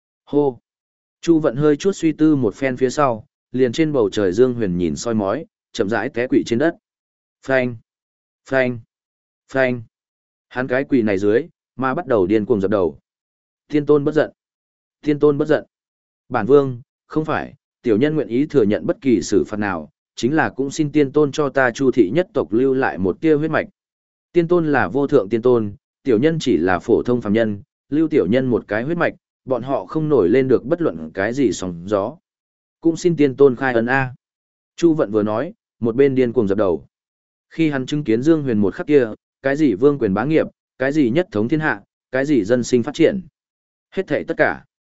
Hô! Chu Vận hơi chút suy tư một phen phía sau, liền trên bầu trời Dương Huyền nhìn soi mói, chậm rãi té quỵ trên đất. Phanh! Phanh! Phanh! Hắn cái quỳ này dưới, mà bắt đầu điên cuồng dập đầu. Thiên tôn bất giận! Thiên tôn bất giận! Bản vương, không phải, tiểu nhân nguyện ý thừa nhận bất kỳ xử phạt nào, chính là cũng xin tiên tôn cho ta Chu thị nhất tộc lưu lại một tia huyết mạch. Tiên tôn là vô thượng tiên tôn, tiểu nhân chỉ là phổ thông phàm nhân, lưu tiểu nhân một cái huyết mạch, bọn họ không nổi lên được bất luận cái gì sóng gió. Cũng xin tiên tôn khai ân A. Chu Vận vừa nói, một bên điên cuồng dập đầu. Khi hắn chứng kiến Dương Huyền một khắc kia, cái gì vương quyền bá nghiệp, cái gì nhất thống thiên hạ, cái gì dân sinh phát triển. Hết thảy tất cả,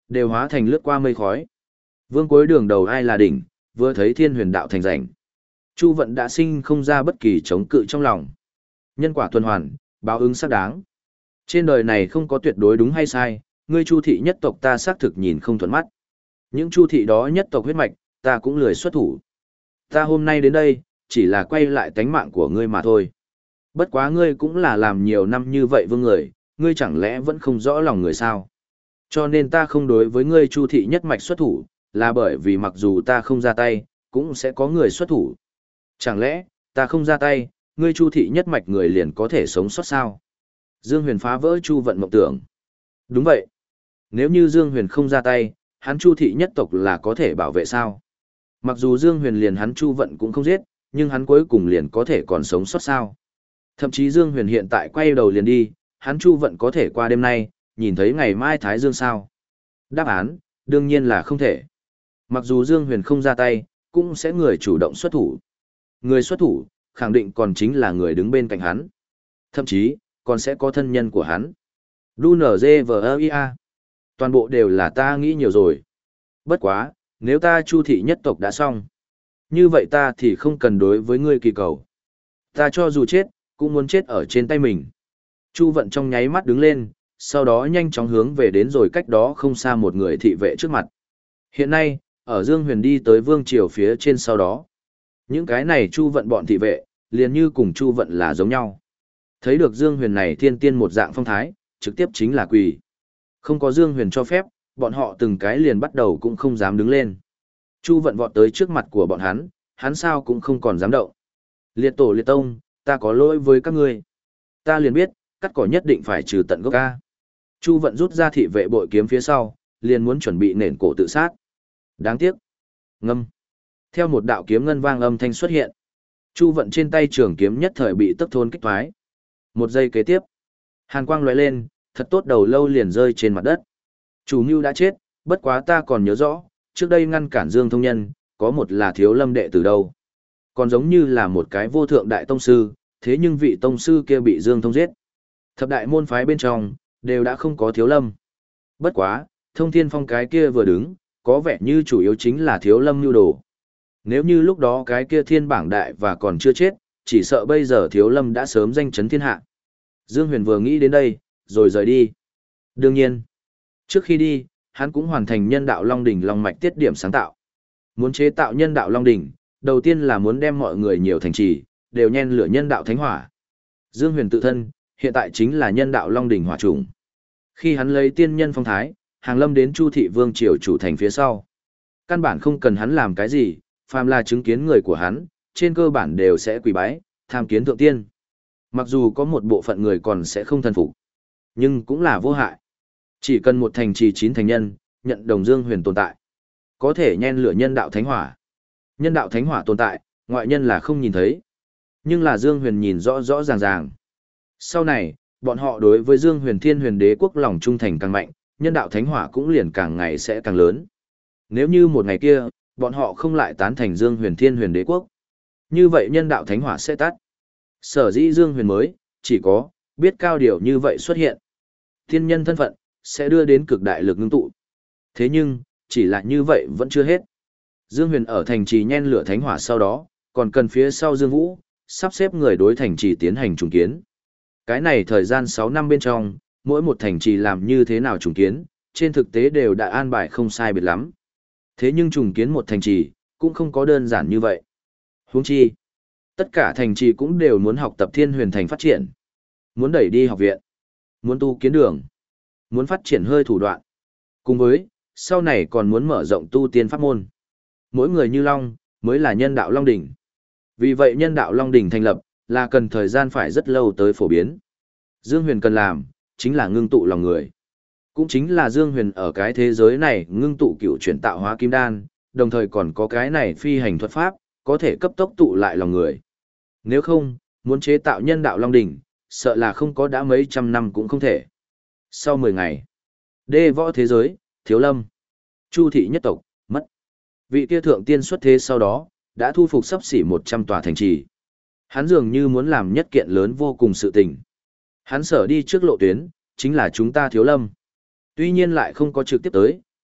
đều hóa thành lướt qua mây khói. Vương cuối đường đầu ai là đỉnh, vừa thấy thiên huyền đạo thành rảnh. Chu vận đã sinh không ra bất kỳ chống cự trong lòng. Nhân quả tuần hoàn, báo ứng xác đáng. Trên đời này không có tuyệt đối đúng hay sai, ngươi Chu thị nhất tộc ta xác thực nhìn không thuận mắt. Những Chu thị đó nhất tộc huyết mạch, ta cũng lười xuất thủ. Ta hôm nay đến đây, chỉ là quay lại tánh mạng của ngươi mà thôi. Bất quá ngươi cũng là làm nhiều năm như vậy vương người, ngươi chẳng lẽ vẫn không rõ lòng người sao? Cho nên ta không đối với ngươi Chu thị nhất mạch xuất thủ, là bởi vì mặc dù ta không ra tay, cũng sẽ có người xuất thủ. Chẳng lẽ, ta không ra tay, ngươi Chu thị nhất mạch người liền có thể sống sót sao? Dương Huyền phá vỡ Chu vận mộng tưởng. Đúng vậy. Nếu như Dương Huyền không ra tay, hắn Chu thị nhất tộc là có thể bảo vệ sao? Mặc dù Dương Huyền liền hắn Chu vận cũng không giết, nhưng hắn cuối cùng liền có thể còn sống sót sao? Thậm chí Dương Huyền hiện tại quay đầu liền đi, hắn Chu vận có thể qua đêm nay, nhìn thấy ngày mai Thái Dương sao? Đáp án, đương nhiên là không thể. Mặc dù Dương Huyền không ra tay, cũng sẽ người chủ động xuất thủ. Người xuất thủ, khẳng định còn chính là người đứng bên cạnh hắn. Thậm chí, còn sẽ có thân nhân của hắn. đê en giê vê e i a. Toàn bộ đều là ta nghĩ nhiều rồi. Bất quá, nếu ta Chu thị nhất tộc đã xong, như vậy ta thì không cần đối với ngươi kỳ cầu. Ta cho dù chết, cũng muốn chết ở trên tay mình. Chu vận trong nháy mắt đứng lên, sau đó nhanh chóng hướng về đến rồi cách đó không xa một người thị vệ trước mặt. Hiện nay, ở Dương Huyền đi tới vương triều phía trên sau đó. Những cái này Chu vận bọn thị vệ, liền như cùng Chu vận là giống nhau. Thấy được Dương Huyền này thiên tiên một dạng phong thái, trực tiếp chính là quỳ. Không có Dương Huyền cho phép, bọn họ từng cái liền bắt đầu cũng không dám đứng lên. Chu vận vọt tới trước mặt của bọn hắn, hắn sao cũng không còn dám động. Liệt tổ liệt tông, ta có lỗi với các ngươi. Ta liền biết, cắt cỏ nhất định phải trừ tận gốc ca. Chu vận rút ra thị vệ bội kiếm phía sau, liền muốn chuẩn bị nền cổ tự sát. Đáng tiếc. Ngâm. Theo một đạo kiếm ngân vang âm thanh xuất hiện. Chu vận trên tay trường kiếm nhất thời bị tức thôn kích thoái. Một giây kế tiếp. Hàn quang lóe lên, thật tốt đầu lâu liền rơi trên mặt đất. Chủ mưu đã chết, bất quá ta còn nhớ rõ, trước đây ngăn cản Dương Thông Nhân, có một là thiếu lâm đệ từ đâu. Còn giống như là một cái vô thượng đại tông sư, thế nhưng vị tông sư kia bị Dương Thông giết. Thập đại môn phái bên trong, đều đã không có thiếu lâm. Bất quá, Thông Thiên Phong cái kia vừa đứng, có vẻ như chủ yếu chính là thiếu lâm nhu đồ. Nếu như lúc đó cái kia thiên bảng đại và còn chưa chết, chỉ sợ bây giờ thiếu lâm đã sớm danh chấn thiên hạ. Dương Huyền vừa nghĩ đến đây, rồi rời đi. Đương nhiên, trước khi đi, hắn cũng hoàn thành nhân đạo Long Đỉnh Long Mạch tiết điểm sáng tạo. Muốn chế tạo nhân đạo Long Đỉnh, đầu tiên là muốn đem mọi người nhiều thành trì, đều nhen lửa nhân đạo thánh hỏa. Dương Huyền tự thân, hiện tại chính là nhân đạo Long Đỉnh hỏa trùng. Khi hắn lấy tiên nhân phong thái, hàng lâm đến Chu thị vương triều chủ thành phía sau. Căn bản không cần hắn làm cái gì, phàm là chứng kiến người của hắn, trên cơ bản đều sẽ quỳ bái, tham kiến thượng tiên. Mặc dù có một bộ phận người còn sẽ không thần phục, nhưng cũng là vô hại. Chỉ cần một thành trì chín thành nhân, nhận đồng Dương Huyền tồn tại, có thể nhen lửa nhân đạo thánh hỏa. Nhân đạo thánh hỏa tồn tại, ngoại nhân là không nhìn thấy. Nhưng là Dương Huyền nhìn rõ rõ ràng ràng. Sau này, bọn họ đối với Dương Huyền Thiên Huyền Đế quốc lòng trung thành càng mạnh, nhân đạo thánh hỏa cũng liền càng ngày sẽ càng lớn. Nếu như một ngày kia, bọn họ không lại tán thành Dương Huyền Thiên Huyền Đế quốc, như vậy nhân đạo thánh hỏa sẽ tắt. Sở dĩ Dương Huyền mới, chỉ có, biết cao điều như vậy xuất hiện. Thiên nhân thân phận, sẽ đưa đến cực đại lực ngưng tụ. Thế nhưng, chỉ là như vậy vẫn chưa hết. Dương Huyền ở thành trì nhen lửa thánh hỏa sau đó, còn cần phía sau Dương Vũ, sắp xếp người đối thành trì tiến hành trùng kiến. Cái này thời gian sáu năm bên trong, mỗi một thành trì làm như thế nào trùng kiến, trên thực tế đều đã an bài không sai biệt lắm. Thế nhưng trùng kiến một thành trì, cũng không có đơn giản như vậy. Huống chi, tất cả thành trì cũng đều muốn học tập Thiên Huyền Thành phát triển. Muốn đẩy đi học viện, muốn tu kiến đường, muốn phát triển hơi thủ đoạn. Cùng với, sau này còn muốn mở rộng tu tiên pháp môn. Mỗi người như Long, mới là nhân đạo Long Đỉnh. Vì vậy nhân đạo Long Đỉnh thành lập, là cần thời gian phải rất lâu tới phổ biến. Dương Huyền cần làm, chính là ngưng tụ lòng người. Cũng chính là Dương Huyền ở cái thế giới này ngưng tụ cựu chuyển tạo hóa kim đan, đồng thời còn có cái này phi hành thuật pháp, có thể cấp tốc tụ lại lòng người. Nếu không, muốn chế tạo nhân đạo Long Đỉnh, sợ là không có đã mấy trăm năm cũng không thể. Sau mười ngày, đê võ thế giới, thiếu lâm, Chu thị nhất tộc, mất. Vị kia thượng tiên xuất thế sau đó, đã thu phục sắp xỉ một trăm tòa thành trì. Hắn dường như muốn làm nhất kiện lớn vô cùng sự tình. Hắn sở đi trước lộ tuyến, chính là chúng ta thiếu lâm. Tuy nhiên lại không có trực tiếp tới,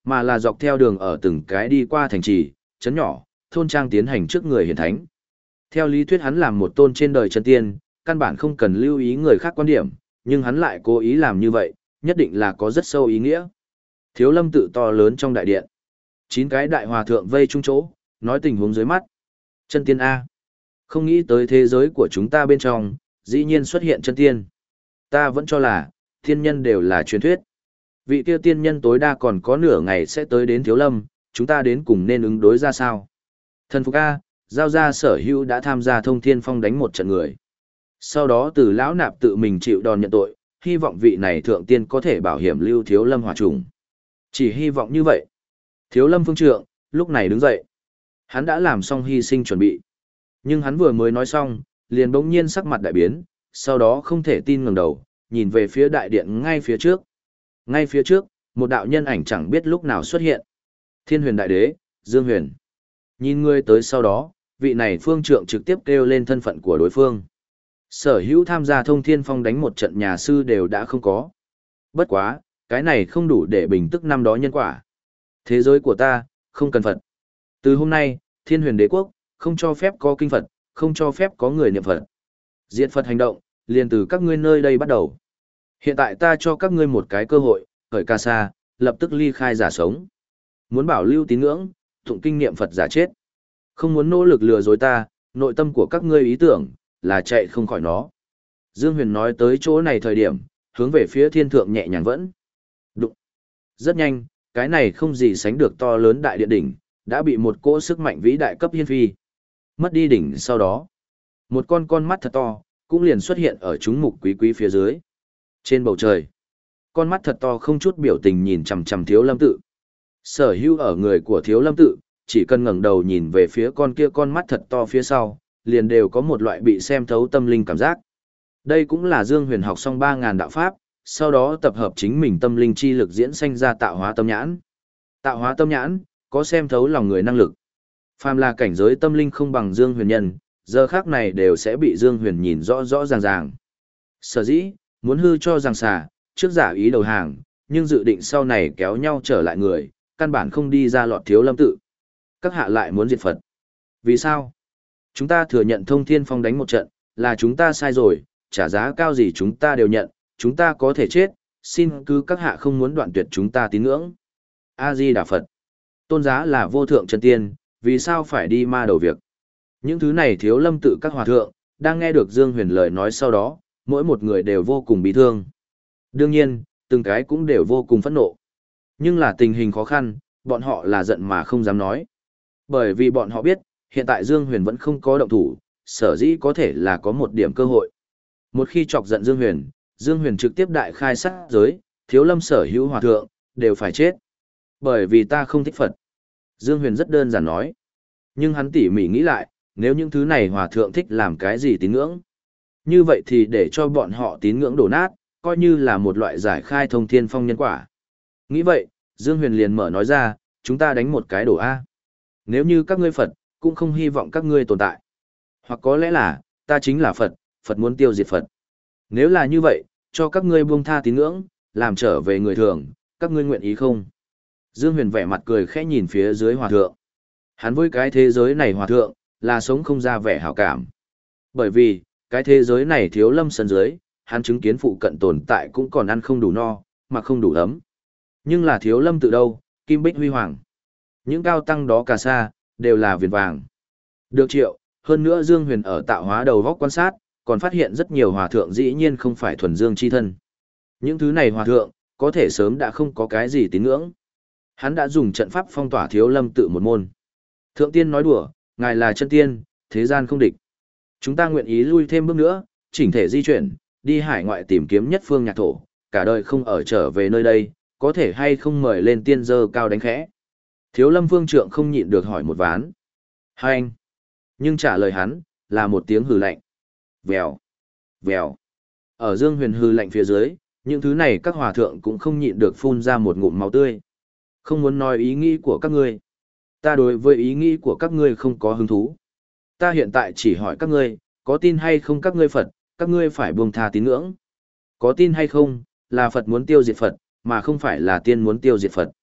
mà là dọc theo đường ở từng cái đi qua thành trì, trấn nhỏ, thôn trang tiến hành trước người hiển thánh. Theo lý thuyết hắn làm một tôn trên đời chân tiên, căn bản không cần lưu ý người khác quan điểm, nhưng hắn lại cố ý làm như vậy, nhất định là có rất sâu ý nghĩa. Thiếu lâm tự to lớn trong đại điện. Chín cái đại hòa thượng vây chung chỗ, nói tình huống dưới mắt. Chân tiên A. Không nghĩ tới thế giới của chúng ta bên trong, dĩ nhiên xuất hiện chân tiên. Ta vẫn cho là, thiên nhân đều là truyền thuyết. Vị kia tiên nhân tối đa còn có nửa ngày sẽ tới đến thiếu lâm, chúng ta đến cùng nên ứng đối ra sao. Thần phục A, giao ra sở hữu đã tham gia thông thiên phong đánh một trận người. Sau đó từ lão nạp tự mình chịu đòn nhận tội, hy vọng vị này thượng tiên có thể bảo hiểm lưu thiếu lâm hỏa trùng. Chỉ hy vọng như vậy. Thiếu lâm phương trượng, lúc này đứng dậy. Hắn đã làm xong hy sinh chuẩn bị. Nhưng hắn vừa mới nói xong, liền bỗng nhiên sắc mặt đại biến, sau đó không thể tin ngẩng đầu, nhìn về phía đại điện ngay phía trước. Ngay phía trước, một đạo nhân ảnh chẳng biết lúc nào xuất hiện. Thiên huyền đại đế, Dương Huyền. Nhìn người tới sau đó, vị này phương trượng trực tiếp kêu lên thân phận của đối phương. Sở hữu tham gia thông thiên phong đánh một trận nhà sư đều đã không có. Bất quá, cái này không đủ để bình tức năm đó nhân quả. Thế giới của ta, không cần Phật. Từ hôm nay, thiên huyền đế quốc, không cho phép có kinh Phật, không cho phép có người niệm Phật. Diệt Phật hành động, liền từ các ngươi nơi đây bắt đầu. Hiện tại ta cho các ngươi một cái cơ hội, khởi ca sa, lập tức ly khai giả sống. Muốn bảo lưu tín ngưỡng, tụng kinh niệm Phật giả chết. Không muốn nỗ lực lừa dối ta, nội tâm của các ngươi ý tưởng, là chạy không khỏi nó. Dương Huyền nói tới chỗ này thời điểm, hướng về phía thiên thượng nhẹ nhàng vẫn. Đụng. Rất nhanh, cái này không gì sánh được to lớn đại điện đỉnh, đã bị một cỗ sức mạnh vĩ đại cấp hiên phi. Mất đi đỉnh sau đó. Một con con mắt thật to, cũng liền xuất hiện ở chúng mục quý quý phía dưới. Trên bầu trời, con mắt thật to không chút biểu tình nhìn chằm chằm Thiếu Lâm tự. Sở hữu ở người của Thiếu Lâm tự, chỉ cần ngẩng đầu nhìn về phía con kia con mắt thật to phía sau, liền đều có một loại bị xem thấu tâm linh cảm giác. Đây cũng là Dương Huyền học xong ba ngàn đạo pháp, sau đó tập hợp chính mình tâm linh chi lực diễn sanh ra tạo hóa tâm nhãn. Tạo hóa tâm nhãn, có xem thấu lòng người năng lực. Phàm là cảnh giới tâm linh không bằng Dương Huyền nhân, giờ khác này đều sẽ bị Dương Huyền nhìn rõ rõ ràng ràng. Sở dĩ, muốn hư cho giang xà, trước giả ý đầu hàng, nhưng dự định sau này kéo nhau trở lại người, căn bản không đi ra lọt Thiếu Lâm tự. Các hạ lại muốn diệt Phật. Vì sao? Chúng ta thừa nhận thông thiên phong đánh một trận, là chúng ta sai rồi, trả giá cao gì chúng ta đều nhận, chúng ta có thể chết, xin cứ các hạ không muốn đoạn tuyệt chúng ta tín ngưỡng. A-di-đà Phật. Tôn giá là vô thượng chân tiên, vì sao phải đi ma đầu việc? Những thứ này Thiếu Lâm tự các hòa thượng, đang nghe được Dương Huyền lời nói sau đó, mỗi một người đều vô cùng bị thương. Đương nhiên, từng cái cũng đều vô cùng phẫn nộ. Nhưng là tình hình khó khăn, bọn họ là giận mà không dám nói. Bởi vì bọn họ biết, hiện tại Dương Huyền vẫn không có động thủ, sở dĩ có thể là có một điểm cơ hội. Một khi chọc giận Dương Huyền, Dương Huyền trực tiếp đại khai sát giới, Thiếu Lâm sở hữu hòa thượng, đều phải chết. Bởi vì ta không thích Phật. Dương Huyền rất đơn giản nói. Nhưng hắn tỉ mỉ nghĩ lại, nếu những thứ này hòa thượng thích làm cái gì tín ngưỡng. Như vậy thì để cho bọn họ tín ngưỡng đổ nát, coi như là một loại giải khai thông thiên phong nhân quả. Nghĩ vậy, Dương Huyền liền mở nói ra, chúng ta đánh một cái đổ A. Nếu như các ngươi Phật, cũng không hy vọng các ngươi tồn tại. Hoặc có lẽ là, ta chính là Phật, Phật muốn tiêu diệt Phật. Nếu là như vậy, cho các ngươi buông tha tín ngưỡng, làm trở về người thường, các ngươi nguyện ý không? Dương Huyền vẻ mặt cười khẽ nhìn phía dưới hòa thượng. Hắn với cái thế giới này hòa thượng, là sống không ra vẻ hảo cảm. Bởi vì, cái thế giới này Thiếu Lâm sân dưới, hắn chứng kiến phụ cận tồn tại cũng còn ăn không đủ no, mà không đủ ấm. Nhưng là Thiếu Lâm tự đâu, kim bích huy hoàng. Những cao tăng đó cả xa, đều là viền vàng. Được triệu, hơn nữa Dương Huyền ở tạo hóa đầu góc quan sát, còn phát hiện rất nhiều hòa thượng dĩ nhiên không phải thuần dương chi thân. Những thứ này hòa thượng, có thể sớm đã không có cái gì tín ngưỡng. Hắn đã dùng trận pháp phong tỏa Thiếu Lâm tự một môn. Thượng tiên nói đùa, ngài là chân tiên, thế gian không địch. Chúng ta nguyện ý lui thêm bước nữa, chỉnh thể di chuyển, đi hải ngoại tìm kiếm nhất phương nhạc thổ, cả đời không ở trở về nơi đây, có thể hay không mời lên tiên dơ cao đánh khẽ. Thiếu Lâm Vương Trượng không nhịn được hỏi một ván. Hai anh. Nhưng trả lời hắn, là một tiếng hừ lạnh. Vèo, vèo. Ở Dương Huyền hừ lạnh phía dưới, những thứ này các hòa thượng cũng không nhịn được phun ra một ngụm máu tươi. Không muốn nói ý nghĩ của các ngươi. Ta đối với ý nghĩ của các ngươi không có hứng thú. Ta hiện tại chỉ hỏi các ngươi, có tin hay không các ngươi Phật, các ngươi phải buông tha tín ngưỡng. Có tin hay không, là Phật muốn tiêu diệt Phật, mà không phải là tiên muốn tiêu diệt Phật.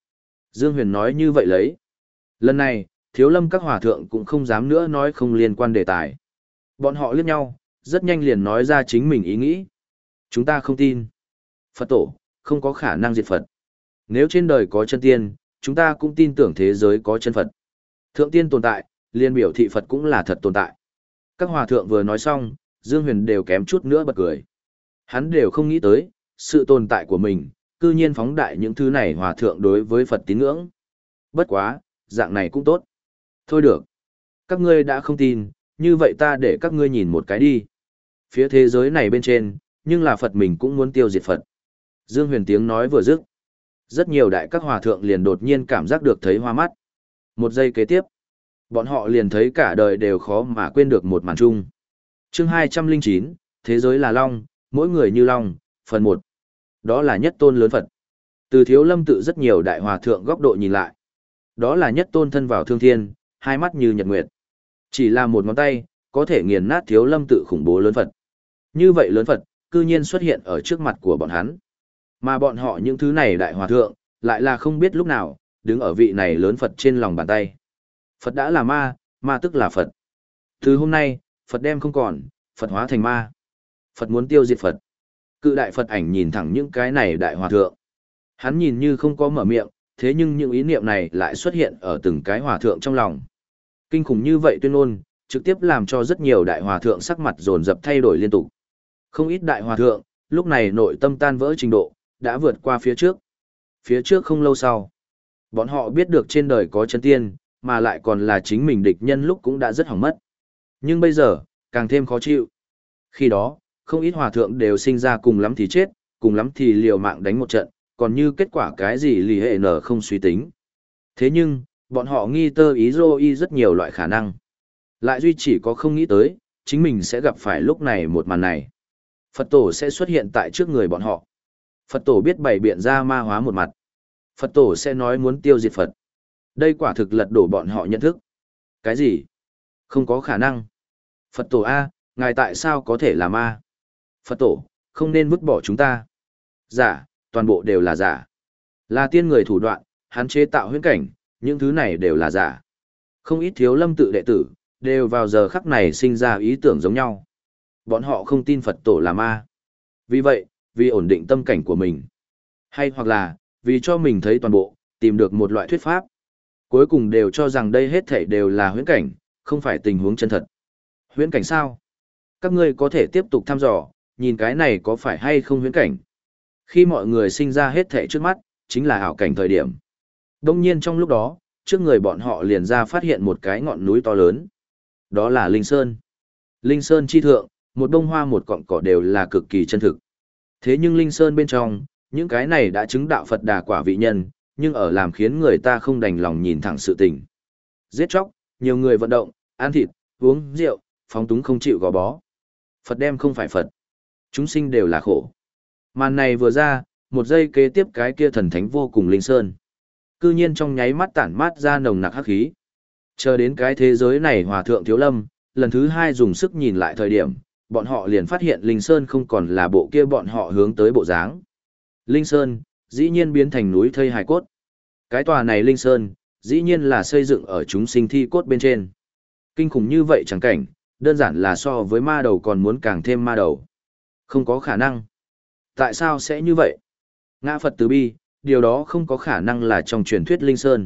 Dương Huyền nói như vậy lấy. Lần này, Thiếu Lâm các hòa thượng cũng không dám nữa nói không liên quan đề tài. Bọn họ liếc nhau, rất nhanh liền nói ra chính mình ý nghĩ. Chúng ta không tin. Phật tổ, không có khả năng diệt Phật. Nếu trên đời có chân tiên, chúng ta cũng tin tưởng thế giới có chân Phật. Thượng tiên tồn tại, liên biểu thị Phật cũng là thật tồn tại. Các hòa thượng vừa nói xong, Dương Huyền đều kém chút nữa bật cười. Hắn đều không nghĩ tới, sự tồn tại của mình, cư nhiên phóng đại những thứ này hòa thượng đối với Phật tín ngưỡng. Bất quá, dạng này cũng tốt. Thôi được. Các ngươi đã không tin, như vậy ta để các ngươi nhìn một cái đi. Phía thế giới này bên trên, nhưng là Phật mình cũng muốn tiêu diệt Phật. Dương Huyền tiếng nói vừa dứt. Rất nhiều đại các hòa thượng liền đột nhiên cảm giác được thấy hoa mắt. Một giây kế tiếp, bọn họ liền thấy cả đời đều khó mà quên được một màn chung. Chương hai trăm lẻ chín, Thế giới là Long, mỗi người như Long, phần một. Đó là nhất tôn lớn Phật. Từ Thiếu Lâm tự rất nhiều đại hòa thượng góc độ nhìn lại. Đó là nhất tôn thân vào thương thiên, hai mắt như nhật nguyệt. Chỉ là một ngón tay, có thể nghiền nát Thiếu Lâm tự khủng bố lớn Phật. Như vậy lớn Phật, cư nhiên xuất hiện ở trước mặt của bọn hắn. Mà bọn họ những thứ này đại hòa thượng, lại là không biết lúc nào, đứng ở vị này lớn Phật trên lòng bàn tay. Phật đã là ma, ma tức là Phật. Từ hôm nay, Phật đem không còn, Phật hóa thành ma. Phật muốn tiêu diệt Phật. Cự đại Phật ảnh nhìn thẳng những cái này đại hòa thượng. Hắn nhìn như không có mở miệng, thế nhưng những ý niệm này lại xuất hiện ở từng cái hòa thượng trong lòng. Kinh khủng như vậy tuyên ngôn, trực tiếp làm cho rất nhiều đại hòa thượng sắc mặt dồn dập thay đổi liên tục. Không ít đại hòa thượng, lúc này nội tâm tan vỡ trình độ, đã vượt qua phía trước. Phía trước không lâu sau, bọn họ biết được trên đời có chân tiên, mà lại còn là chính mình địch nhân lúc cũng đã rất hỏng mất. Nhưng bây giờ, càng thêm khó chịu. Khi đó, không ít hòa thượng đều sinh ra cùng lắm thì chết, cùng lắm thì liều mạng đánh một trận, còn như kết quả cái gì lì hệ nở không suy tính. Thế nhưng, bọn họ nghi tơ ý dô y rất nhiều loại khả năng. Lại duy chỉ có không nghĩ tới, chính mình sẽ gặp phải lúc này một màn này. Phật tổ sẽ xuất hiện tại trước người bọn họ. Phật tổ biết bày biện ra ma hóa một mặt. Phật tổ sẽ nói muốn tiêu diệt Phật. Đây quả thực lật đổ bọn họ nhận thức. Cái gì? Không có khả năng. Phật tổ A, ngài tại sao có thể là ma? Phật tổ, không nên vứt bỏ chúng ta. Giả, toàn bộ đều là giả. Là tiên người thủ đoạn, hắn chế tạo huyễn cảnh, những thứ này đều là giả. Không ít Thiếu Lâm tự đệ tử, đều vào giờ khắc này sinh ra ý tưởng giống nhau. Bọn họ không tin Phật tổ là ma. Vì vậy, vì ổn định tâm cảnh của mình. Hay hoặc là, vì cho mình thấy toàn bộ, tìm được một loại thuyết pháp. Cuối cùng đều cho rằng đây hết thảy đều là huyễn cảnh, không phải tình huống chân thật. Huyễn cảnh sao? Các ngươi có thể tiếp tục thăm dò, nhìn cái này có phải hay không huyễn cảnh. Khi mọi người sinh ra hết thảy trước mắt, chính là ảo cảnh thời điểm. Đông nhiên trong lúc đó, trước người bọn họ liền ra phát hiện một cái ngọn núi to lớn. Đó là Linh Sơn. Linh Sơn chi thượng, một bông hoa một cọng cỏ đều là cực kỳ chân thực. Thế nhưng Linh Sơn bên trong, những cái này đã chứng đạo Phật đà quả vị nhân, nhưng ở làm khiến người ta không đành lòng nhìn thẳng sự tình. Giết chóc, nhiều người vận động, ăn thịt, uống rượu, phóng túng không chịu gò bó. Phật đem không phải Phật. Chúng sinh đều là khổ. Màn này vừa ra, một giây kế tiếp cái kia thần thánh vô cùng Linh Sơn. Cư nhiên trong nháy mắt tản mát ra nồng nặc hắc khí. Chờ đến cái thế giới này Hòa thượng Thiếu Lâm, lần thứ hai dùng sức nhìn lại thời điểm, bọn họ liền phát hiện Linh Sơn không còn là bộ kia bọn họ hướng tới bộ dáng. Linh Sơn, dĩ nhiên biến thành núi thây hài cốt. Cái tòa này Linh Sơn, dĩ nhiên là xây dựng ở chúng sinh thi cốt bên trên. Kinh khủng như vậy chẳng cảnh, đơn giản là so với ma đầu còn muốn càng thêm ma đầu. Không có khả năng. Tại sao sẽ như vậy? Ngã Phật từ bi, điều đó không có khả năng là trong truyền thuyết Linh Sơn.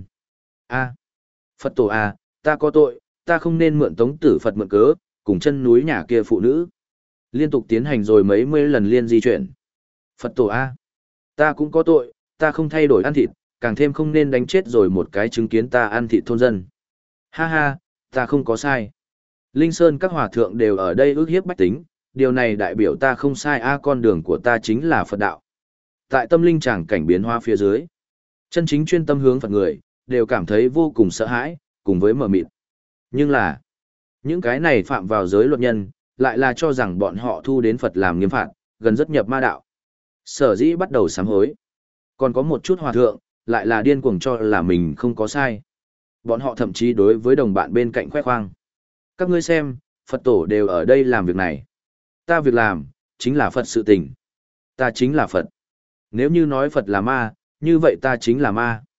A. Phật tổ A, ta có tội, ta không nên mượn tống tử Phật mượn cớ, cùng chân núi nhà kia phụ nữ. Liên tục tiến hành rồi mấy mươi lần liên di chuyển. Phật tổ A. Ta cũng có tội, ta không thay đổi ăn thịt, càng thêm không nên đánh chết rồi một cái chứng kiến ta ăn thịt thôn dân. Ha ha, ta không có sai. Linh Sơn các hòa thượng đều ở đây ước hiếp bách tính, điều này đại biểu ta không sai a, con đường của ta chính là Phật đạo. Tại tâm linh tràng cảnh biến hóa phía dưới, chân chính chuyên tâm hướng Phật người, đều cảm thấy vô cùng sợ hãi, cùng với mờ mịt. Nhưng là, những cái này phạm vào giới luật nhân, lại là cho rằng bọn họ thu đến Phật làm nghiêm phạt, gần rất nhập ma đạo. Sở dĩ bắt đầu sám hối. Còn có một chút hòa thượng, lại là điên cuồng cho là mình không có sai. Bọn họ thậm chí đối với đồng bạn bên cạnh khoe khoang. Các ngươi xem, Phật tổ đều ở đây làm việc này. Ta việc làm, chính là Phật sự tình. Ta chính là Phật. Nếu như nói Phật là ma, như vậy ta chính là ma.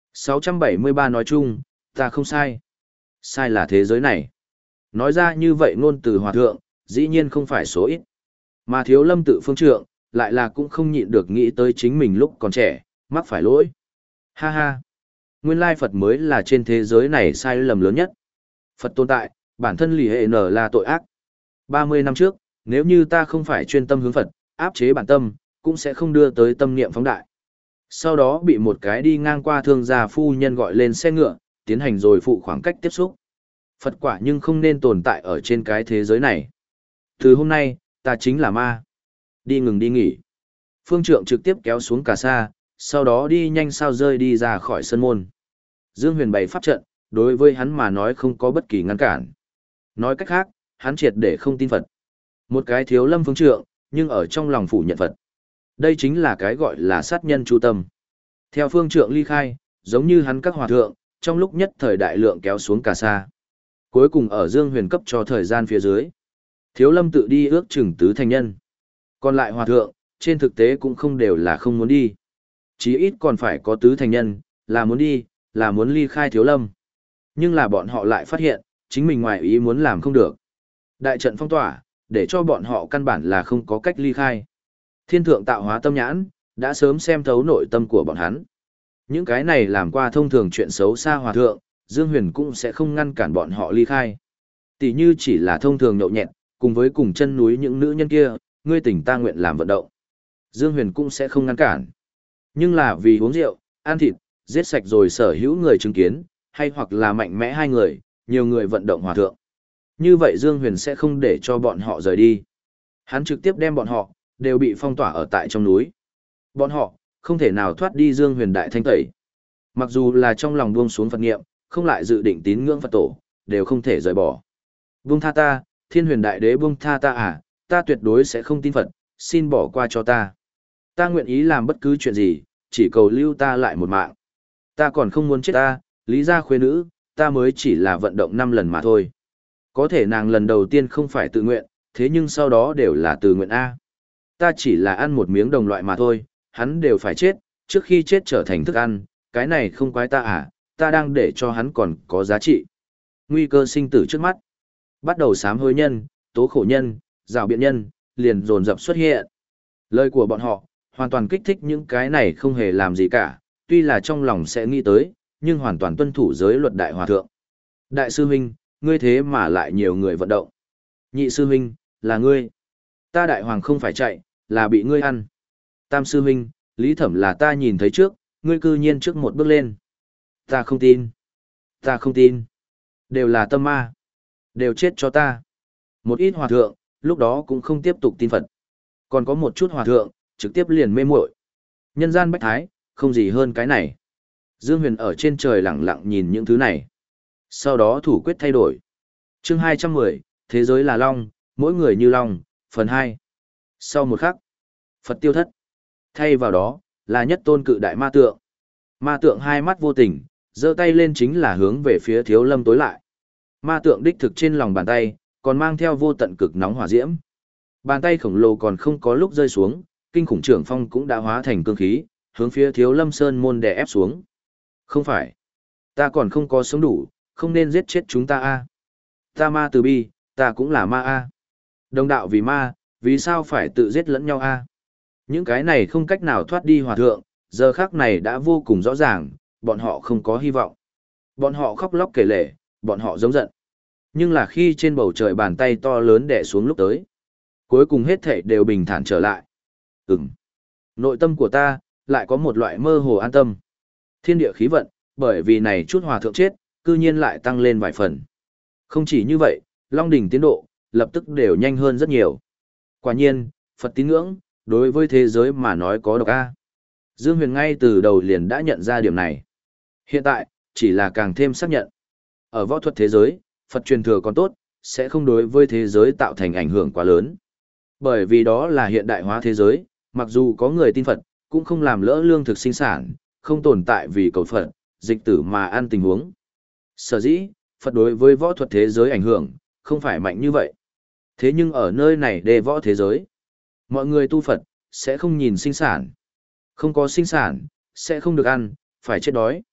sáu trăm bảy mươi ba nói chung, ta không sai. Sai là thế giới này. Nói ra như vậy ngôn từ hòa thượng, dĩ nhiên không phải số ít. Mà thiếu lâm tự phương trượng, lại là cũng không nhịn được nghĩ tới chính mình lúc còn trẻ, mắc phải lỗi. Ha ha. Nguyên lai Phật mới là trên thế giới này sai lầm lớn nhất. Phật tồn tại, bản thân lì hệ nở là tội ác. ba mươi năm trước, nếu như ta không phải chuyên tâm hướng Phật, áp chế bản tâm, cũng sẽ không đưa tới tâm niệm phóng đại. Sau đó bị một cái đi ngang qua thương gia phu nhân gọi lên xe ngựa, tiến hành rồi phụ khoảng cách tiếp xúc. Phật quả nhưng không nên tồn tại ở trên cái thế giới này. Từ hôm nay, ta chính là ma. Đi ngừng đi nghỉ. Phương trượng trực tiếp kéo xuống cà sa, sau đó đi nhanh sao rơi đi ra khỏi sân môn. Dương Huyền bày pháp trận, đối với hắn mà nói không có bất kỳ ngăn cản. Nói cách khác, hắn triệt để không tin Phật. Một cái thiếu lâm phương trượng, nhưng ở trong lòng phủ nhận Phật. Đây chính là cái gọi là sát nhân chu tâm. Theo phương trượng ly khai, giống như hắn các hòa thượng, trong lúc nhất thời đại lượng kéo xuống cà sa. Cuối cùng ở Dương Huyền cấp cho thời gian phía dưới. Thiếu lâm tự đi ước chừng tứ thành nhân. Còn lại hòa thượng, trên thực tế cũng không đều là không muốn đi. Chí ít còn phải có tứ thành nhân, là muốn đi, là muốn ly khai thiếu lâm. Nhưng là bọn họ lại phát hiện, chính mình ngoài ý muốn làm không được. Đại trận phong tỏa, để cho bọn họ căn bản là không có cách ly khai. Thiên thượng tạo hóa tâm nhãn, đã sớm xem thấu nội tâm của bọn hắn. Những cái này làm qua thông thường chuyện xấu xa hòa thượng, Dương Huyền cũng sẽ không ngăn cản bọn họ ly khai. Tỷ như chỉ là thông thường nhậu nhẹt, cùng với cùng chân núi những nữ nhân kia, ngươi tỉnh ta nguyện làm vận động. Dương Huyền cũng sẽ không ngăn cản. Nhưng là vì uống rượu, ăn thịt, giết sạch rồi sở hữu người chứng kiến, hay hoặc là mạnh mẽ hai người, nhiều người vận động hòa thượng. Như vậy Dương Huyền sẽ không để cho bọn họ rời đi. Hắn trực tiếp đem bọn họ, đều bị phong tỏa ở tại trong núi. Bọn họ, không thể nào thoát đi Dương Huyền đại thanh tẩy. Mặc dù là trong lòng buông xuống Phật nghiệm, không lại dự định tín ngưỡng Phật tổ, đều không thể rời bỏ. Buông tha ta, Thiên Huyền Đại Đế buông tha ta à, ta tuyệt đối sẽ không tin Phật, xin bỏ qua cho ta. Ta nguyện ý làm bất cứ chuyện gì, chỉ cầu lưu ta lại một mạng. Ta còn không muốn chết ta, Lý gia khuê nữ, ta mới chỉ là vận động năm lần mà thôi. Có thể nàng lần đầu tiên không phải tự nguyện, thế nhưng sau đó đều là từ nguyện A. Ta chỉ là ăn một miếng đồng loại mà thôi, hắn đều phải chết, trước khi chết trở thành thức ăn, cái này không quái ta à, ta đang để cho hắn còn có giá trị. Nguy cơ sinh tử trước mắt. Bắt đầu sám hối nhân, tố khổ nhân, rào biện nhân, liền dồn dập xuất hiện. Lời của bọn họ, hoàn toàn kích thích những cái này không hề làm gì cả, tuy là trong lòng sẽ nghĩ tới, nhưng hoàn toàn tuân thủ giới luật đại hòa thượng. Đại sư huynh, ngươi thế mà lại nhiều người vận động. Nhị sư huynh, là ngươi. Ta đại hoàng không phải chạy, là bị ngươi ăn. Tam sư huynh, Lý Thẩm là ta nhìn thấy trước, ngươi cư nhiên trước một bước lên. Ta không tin. Ta không tin. Đều là tâm ma. Đều chết cho ta. Một ít hòa thượng, lúc đó cũng không tiếp tục tin Phật. Còn có một chút hòa thượng, trực tiếp liền mê muội. Nhân gian bách thái, không gì hơn cái này. Dương Huyền ở trên trời lặng lặng nhìn những thứ này. Sau đó thủ quyết thay đổi. Chương hai trăm mười, Thế giới là long, mỗi người như long, phần hai. Sau một khắc, Phật tiêu thất. Thay vào đó, là nhất tôn cự đại ma tượng. Ma tượng hai mắt vô tình, giơ tay lên chính là hướng về phía Thiếu Lâm tối lại. Ma tượng đích thực trên lòng bàn tay, còn mang theo vô tận cực nóng hỏa diễm. Bàn tay khổng lồ còn không có lúc rơi xuống, kinh khủng trưởng phong cũng đã hóa thành cương khí, hướng phía Thiếu Lâm Sơn môn đè ép xuống. Không phải, ta còn không có sống đủ, không nên giết chết chúng ta a. Ta ma từ bi, ta cũng là ma a. Đồng đạo vì ma, vì sao phải tự giết lẫn nhau a? Những cái này không cách nào thoát đi hòa thượng, giờ khắc này đã vô cùng rõ ràng, bọn họ không có hy vọng. Bọn họ khóc lóc kể lể, bọn họ giống giận. Nhưng là khi trên bầu trời bàn tay to lớn đè xuống lúc tới, cuối cùng hết thảy đều bình thản trở lại. Ừm. Nội tâm của ta, lại có một loại mơ hồ an tâm. Thiên địa khí vận, bởi vì này chút hòa thượng chết, cư nhiên lại tăng lên vài phần. Không chỉ như vậy, Long đỉnh tiến độ, lập tức đều nhanh hơn rất nhiều. Quả nhiên, Phật tín ngưỡng, đối với thế giới mà nói có độc a. Dương Huyền ngay từ đầu liền đã nhận ra điểm này. Hiện tại, chỉ là càng thêm xác nhận. Ở võ thuật thế giới, Phật truyền thừa còn tốt, sẽ không đối với thế giới tạo thành ảnh hưởng quá lớn. Bởi vì đó là hiện đại hóa thế giới, mặc dù có người tin Phật, cũng không làm lỡ lương thực sinh sản, không tồn tại vì cầu Phật, dịch tử mà ăn tình huống. Sở dĩ, Phật đối với võ thuật thế giới ảnh hưởng, không phải mạnh như vậy. Thế nhưng ở nơi này đề võ thế giới, mọi người tu Phật, sẽ không nhìn sinh sản. Không có sinh sản, sẽ không được ăn, phải chết đói.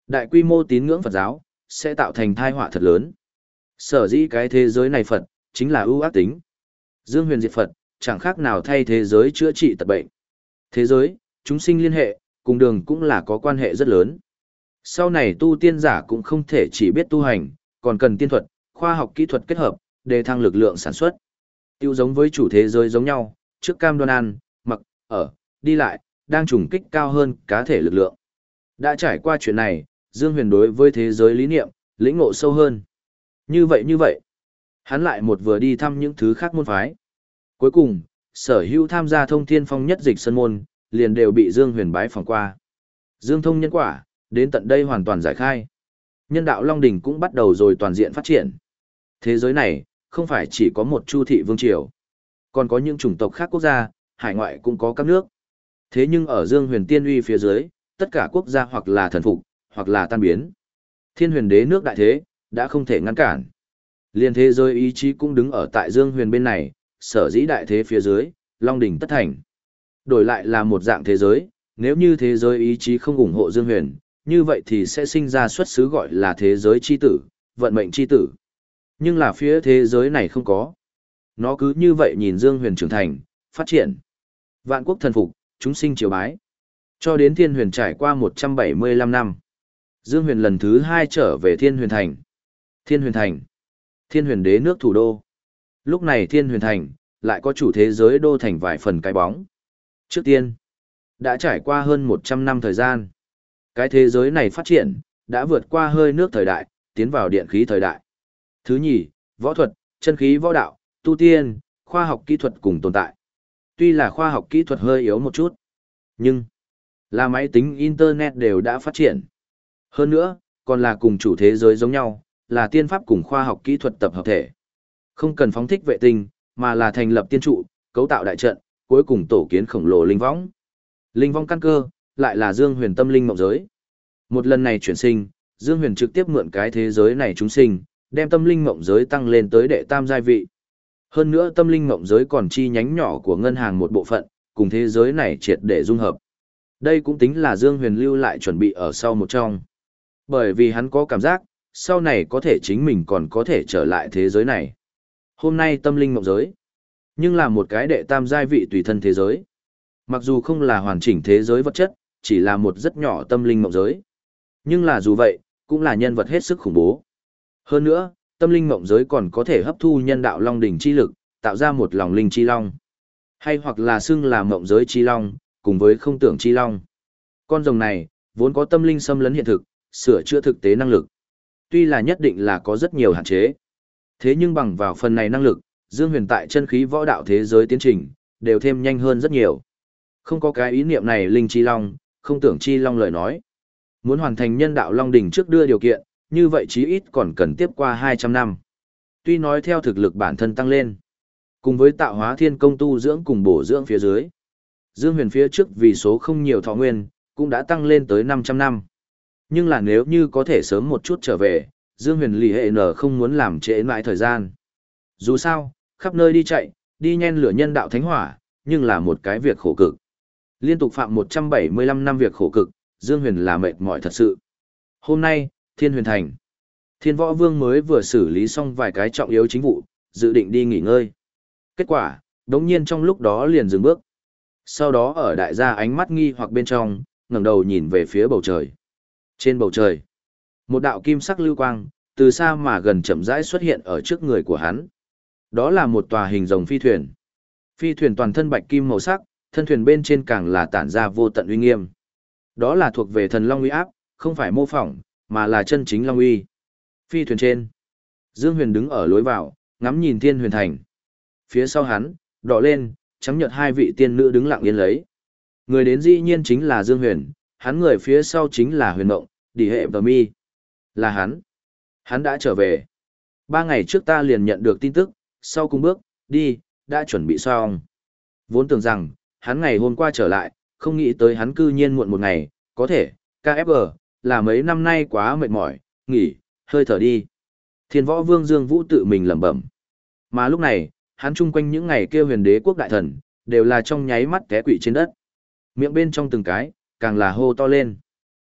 Đại quy mô tín ngưỡng Phật giáo, sẽ tạo thành tai họa thật lớn. Sở dĩ cái thế giới này Phật, chính là ưu ác tính. Dương Huyền diệt Phật, chẳng khác nào thay thế giới chữa trị tật bệnh. Thế giới, chúng sinh liên hệ, cùng đường cũng là có quan hệ rất lớn. Sau này tu tiên giả cũng không thể chỉ biết tu hành, còn cần tiên thuật, khoa học kỹ thuật kết hợp, để thăng lực lượng sản xuất. Tiêu giống với chủ thế giới giống nhau, trước cam đoan ăn, mặc, ở, đi lại, đang trùng kích cao hơn cá thể lực lượng. Đã trải qua chuyện này, Dương Huyền đối với thế giới lý niệm, lĩnh ngộ sâu hơn. Như vậy như vậy, hắn lại một vừa đi thăm những thứ khác môn phái. Cuối cùng, sở hữu tham gia thông thiên phong nhất dịch sân môn, liền đều bị Dương Huyền bái phỏng qua. Dương thông nhân quả, đến tận đây hoàn toàn giải khai. Nhân đạo Long Đỉnh cũng bắt đầu rồi toàn diện phát triển. Thế giới này, không phải chỉ có một Chu thị vương triều, còn có những chủng tộc khác quốc gia, hải ngoại cũng có các nước. Thế nhưng ở Dương Huyền tiên uy phía dưới, tất cả quốc gia hoặc là thần phục, hoặc là tan biến. Thiên Huyền đế nước đại thế, đã không thể ngăn cản. Liên thế giới ý chí cũng đứng ở tại Dương Huyền bên này, sở dĩ đại thế phía dưới, Long Đỉnh tất thành. Đổi lại là một dạng thế giới, nếu như thế giới ý chí không ủng hộ Dương Huyền, như vậy thì sẽ sinh ra xuất xứ gọi là thế giới chi tử, vận mệnh chi tử. Nhưng là phía thế giới này không có. Nó cứ như vậy nhìn Dương Huyền trưởng thành, phát triển. Vạn quốc thần phục, chúng sinh triều bái. Cho đến Thiên Huyền trải qua một trăm bảy mươi lăm năm. Dương Huyền lần thứ hai trở về Thiên Huyền Thành. Thiên Huyền Thành. Thiên Huyền đế nước thủ đô. Lúc này Thiên Huyền Thành, lại có chủ thế giới đô thành vài phần cái bóng. Trước tiên, đã trải qua hơn một trăm năm thời gian. Cái thế giới này phát triển, đã vượt qua hơi nước thời đại, tiến vào điện khí thời đại. Thứ nhì, võ thuật, chân khí võ đạo, tu tiên, khoa học kỹ thuật cùng tồn tại. Tuy là khoa học kỹ thuật hơi yếu một chút, nhưng là máy tính Internet đều đã phát triển. Hơn nữa, còn là cùng chủ thế giới giống nhau, là tiên pháp cùng khoa học kỹ thuật tập hợp thể. Không cần phóng thích vệ tinh, mà là thành lập tiên trụ, cấu tạo đại trận, cuối cùng tổ kiến khổng lồ linh võng. Linh võng căn cơ, lại là Dương Huyền tâm linh mộng giới. Một lần này chuyển sinh, Dương Huyền trực tiếp mượn cái thế giới này chúng sinh, đem tâm linh mộng giới tăng lên tới đệ tam giai vị. Hơn nữa tâm linh mộng giới còn chi nhánh nhỏ của ngân hàng một bộ phận, cùng thế giới này triệt để dung hợp. Đây cũng tính là Dương Huyền lưu lại chuẩn bị ở sau một trong. Bởi vì hắn có cảm giác, sau này có thể chính mình còn có thể trở lại thế giới này. Hôm nay tâm linh mộng giới, nhưng là một cái đệ tam giai vị tùy thân thế giới. Mặc dù không là hoàn chỉnh thế giới vật chất, chỉ là một rất nhỏ tâm linh mộng giới. Nhưng là dù vậy, cũng là nhân vật hết sức khủng bố. Hơn nữa, tâm linh mộng giới còn có thể hấp thu nhân đạo long đỉnh chi lực, tạo ra một lòng linh chi long. Hay hoặc là xưng là mộng giới chi long, cùng với không tưởng chi long. Con rồng này, vốn có tâm linh xâm lấn hiện thực, sửa chữa thực tế năng lực. Tuy là nhất định là có rất nhiều hạn chế. Thế nhưng bằng vào phần này năng lực, Dương Huyền tại chân khí võ đạo thế giới tiến trình, đều thêm nhanh hơn rất nhiều. Không có cái ý niệm này linh chi long, không tưởng chi long lời nói. Muốn hoàn thành nhân đạo long đỉnh trước đưa điều kiện, như vậy chí ít còn cần tiếp qua hai trăm năm. Tuy nói theo thực lực bản thân tăng lên, cùng với tạo hóa thiên công tu dưỡng cùng bổ dưỡng phía dưới, Dương Huyền phía trước vì số không nhiều thọ nguyên, cũng đã tăng lên tới năm trăm năm. Nhưng là nếu như có thể sớm một chút trở về, Dương Huyền lì hệ nở không muốn làm trễ mãi thời gian. Dù sao, khắp nơi đi chạy, đi nhen lửa nhân đạo thánh hỏa, nhưng là một cái việc khổ cực. Liên tục phạm một trăm bảy mươi lăm năm việc khổ cực, Dương Huyền là mệt mỏi thật sự. Hôm nay, Thiên Huyền Thành. Thiên Võ Vương mới vừa xử lý xong vài cái trọng yếu chính vụ, dự định đi nghỉ ngơi. Kết quả, đống nhiên trong lúc đó liền dừng bước. Sau đó ở đại gia ánh mắt nghi hoặc bên trong, ngẩng đầu nhìn về phía bầu trời. Trên bầu trời, một đạo kim sắc lưu quang, từ xa mà gần chậm rãi xuất hiện ở trước người của hắn. Đó là một tòa hình rồng phi thuyền. Phi thuyền toàn thân bạch kim màu sắc, thân thuyền bên trên càng là tản ra vô tận uy nghiêm. Đó là thuộc về thần long uy áp, không phải mô phỏng, mà là chân chính long uy. Phi thuyền trên, Dương Huyền đứng ở lối vào, ngắm nhìn Thiên Huyền Thành. Phía sau hắn, đỏ lên, trắng nhợt hai vị tiên nữ đứng lặng yên lấy. Người đến dĩ nhiên chính là Dương Huyền, hắn người phía sau chính là Huyền Mộng, Đỉ Hệ và Mi. Là hắn. Hắn đã trở về. Ba ngày trước ta liền nhận được tin tức, sau cùng bước, đi, đã chuẩn bị xong. Vốn tưởng rằng, hắn ngày hôm qua trở lại, không nghĩ tới hắn cư nhiên muộn một ngày, có thể, ca ép giê, là mấy năm nay quá mệt mỏi, nghỉ, hơi thở đi. Thiên Võ Vương Dương Vũ tự mình lẩm bẩm. Mà lúc này, hắn chung quanh những ngày kêu huyền đế quốc đại thần, đều là trong nháy mắt té quỵ trên đất. Miệng bên trong từng cái, càng là hô to lên.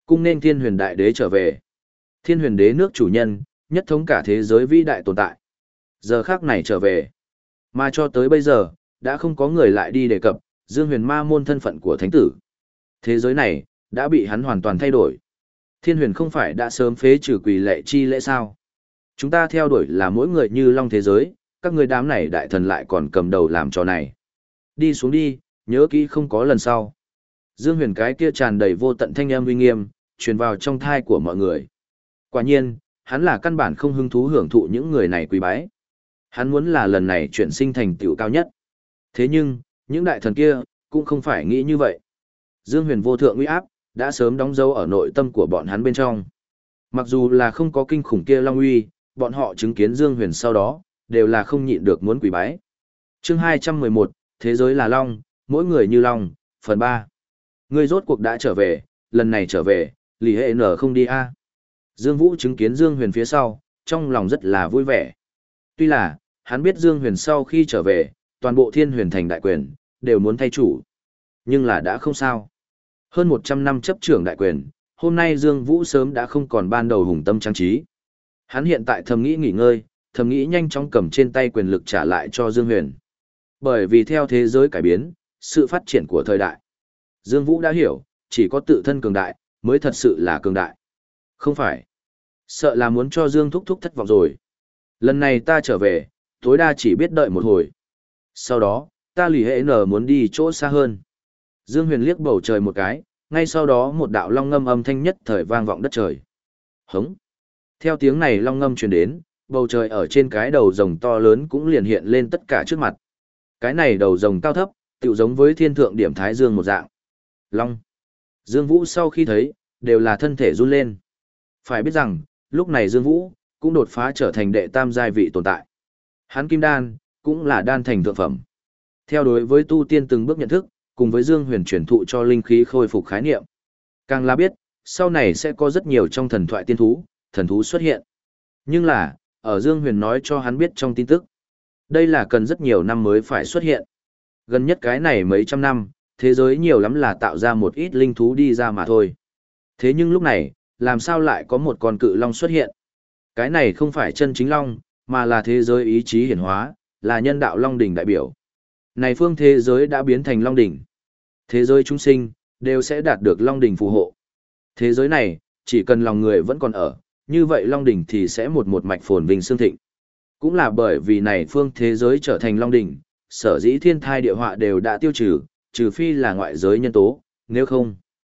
Cung nên Thiên Huyền Đại Đế trở về. Thiên Huyền Đế nước chủ nhân, nhất thống cả thế giới vĩ đại tồn tại. Giờ khắc này trở về. Mà cho tới bây giờ, đã không có người lại đi đề cập Dương Huyền Ma môn thân phận của thánh tử. Thế giới này đã bị hắn hoàn toàn thay đổi. Thiên Huyền không phải đã sớm phế trừ quỷ lệ chi lễ sao? Chúng ta theo đuổi là mỗi người như long thế giới, các người đám này đại thần lại còn cầm đầu làm trò này. Đi xuống đi, nhớ kỹ không có lần sau. Dương Huyền cái kia tràn đầy vô tận thanh âm uy nghiêm, truyền vào trong thai của mọi người. Quả nhiên, hắn là căn bản không hứng thú hưởng thụ những người này quý bái. Hắn muốn là lần này chuyển sinh thành tựu cao nhất. Thế nhưng, những đại thần kia, cũng không phải nghĩ như vậy. Dương Huyền vô thượng uy áp, đã sớm đóng dấu ở nội tâm của bọn hắn bên trong. Mặc dù là không có kinh khủng kia long uy, bọn họ chứng kiến Dương Huyền sau đó, đều là không nhịn được muốn quỳ bái. Chương hai trăm mười một, Thế giới là long, mỗi người như long, phần ba. Ngươi rốt cuộc đã trở về, lần này trở về, lì hệ nở không đi a. Dương Vũ chứng kiến Dương Huyền phía sau, trong lòng rất là vui vẻ. Tuy là, hắn biết Dương Huyền sau khi trở về, toàn bộ Thiên Huyền thành đại quyền, đều muốn thay chủ. Nhưng là đã không sao. Hơn một trăm năm chấp trưởng đại quyền, hôm nay Dương Vũ sớm đã không còn ban đầu hùng tâm trang trí. Hắn hiện tại thầm nghĩ nghỉ ngơi, thầm nghĩ nhanh chóng cầm trên tay quyền lực trả lại cho Dương Huyền. Bởi vì theo thế giới cải biến, sự phát triển của thời đại, Dương Vũ đã hiểu, chỉ có tự thân cường đại, mới thật sự là cường đại. Không phải. Sợ là muốn cho Dương Thúc Thúc thất vọng rồi. Lần này ta trở về, tối đa chỉ biết đợi một hồi. Sau đó, ta lì hệ nở muốn đi chỗ xa hơn. Dương Huyền liếc bầu trời một cái, ngay sau đó một đạo long ngâm âm thanh nhất thời vang vọng đất trời. Hống. Theo tiếng này long ngâm truyền đến, bầu trời ở trên cái đầu rồng to lớn cũng liền hiện lên tất cả trước mặt. Cái này đầu rồng cao thấp, tựu giống với thiên thượng điểm thái dương một dạng. Long. Dương Vũ sau khi thấy, đều là thân thể run lên. Phải biết rằng, lúc này Dương Vũ cũng đột phá trở thành đệ tam giai vị tồn tại. Hắn kim đan cũng là đan thành thượng phẩm. Theo đối với tu tiên từng bước nhận thức, cùng với Dương Huyền truyền thụ cho linh khí khôi phục khái niệm. Càng là biết, sau này sẽ có rất nhiều trong thần thoại tiên thú, thần thú xuất hiện. Nhưng là, ở Dương Huyền nói cho hắn biết trong tin tức, đây là cần rất nhiều năm mới phải xuất hiện. Gần nhất cái này mấy trăm năm, thế giới nhiều lắm là tạo ra một ít linh thú đi ra mà thôi. Thế nhưng lúc này, làm sao lại có một con cự long xuất hiện? Cái này không phải chân chính long, mà là thế giới ý chí hiển hóa, là nhân đạo long đỉnh đại biểu. Này phương thế giới đã biến thành long đỉnh. Thế giới chúng sinh, đều sẽ đạt được long đỉnh phù hộ. Thế giới này, chỉ cần lòng người vẫn còn ở, như vậy long đỉnh thì sẽ một một mạch phồn vinh xương thịnh. Cũng là bởi vì này phương thế giới trở thành long đỉnh, sở dĩ thiên thai địa họa đều đã tiêu trừ, trừ phi là ngoại giới nhân tố, nếu không,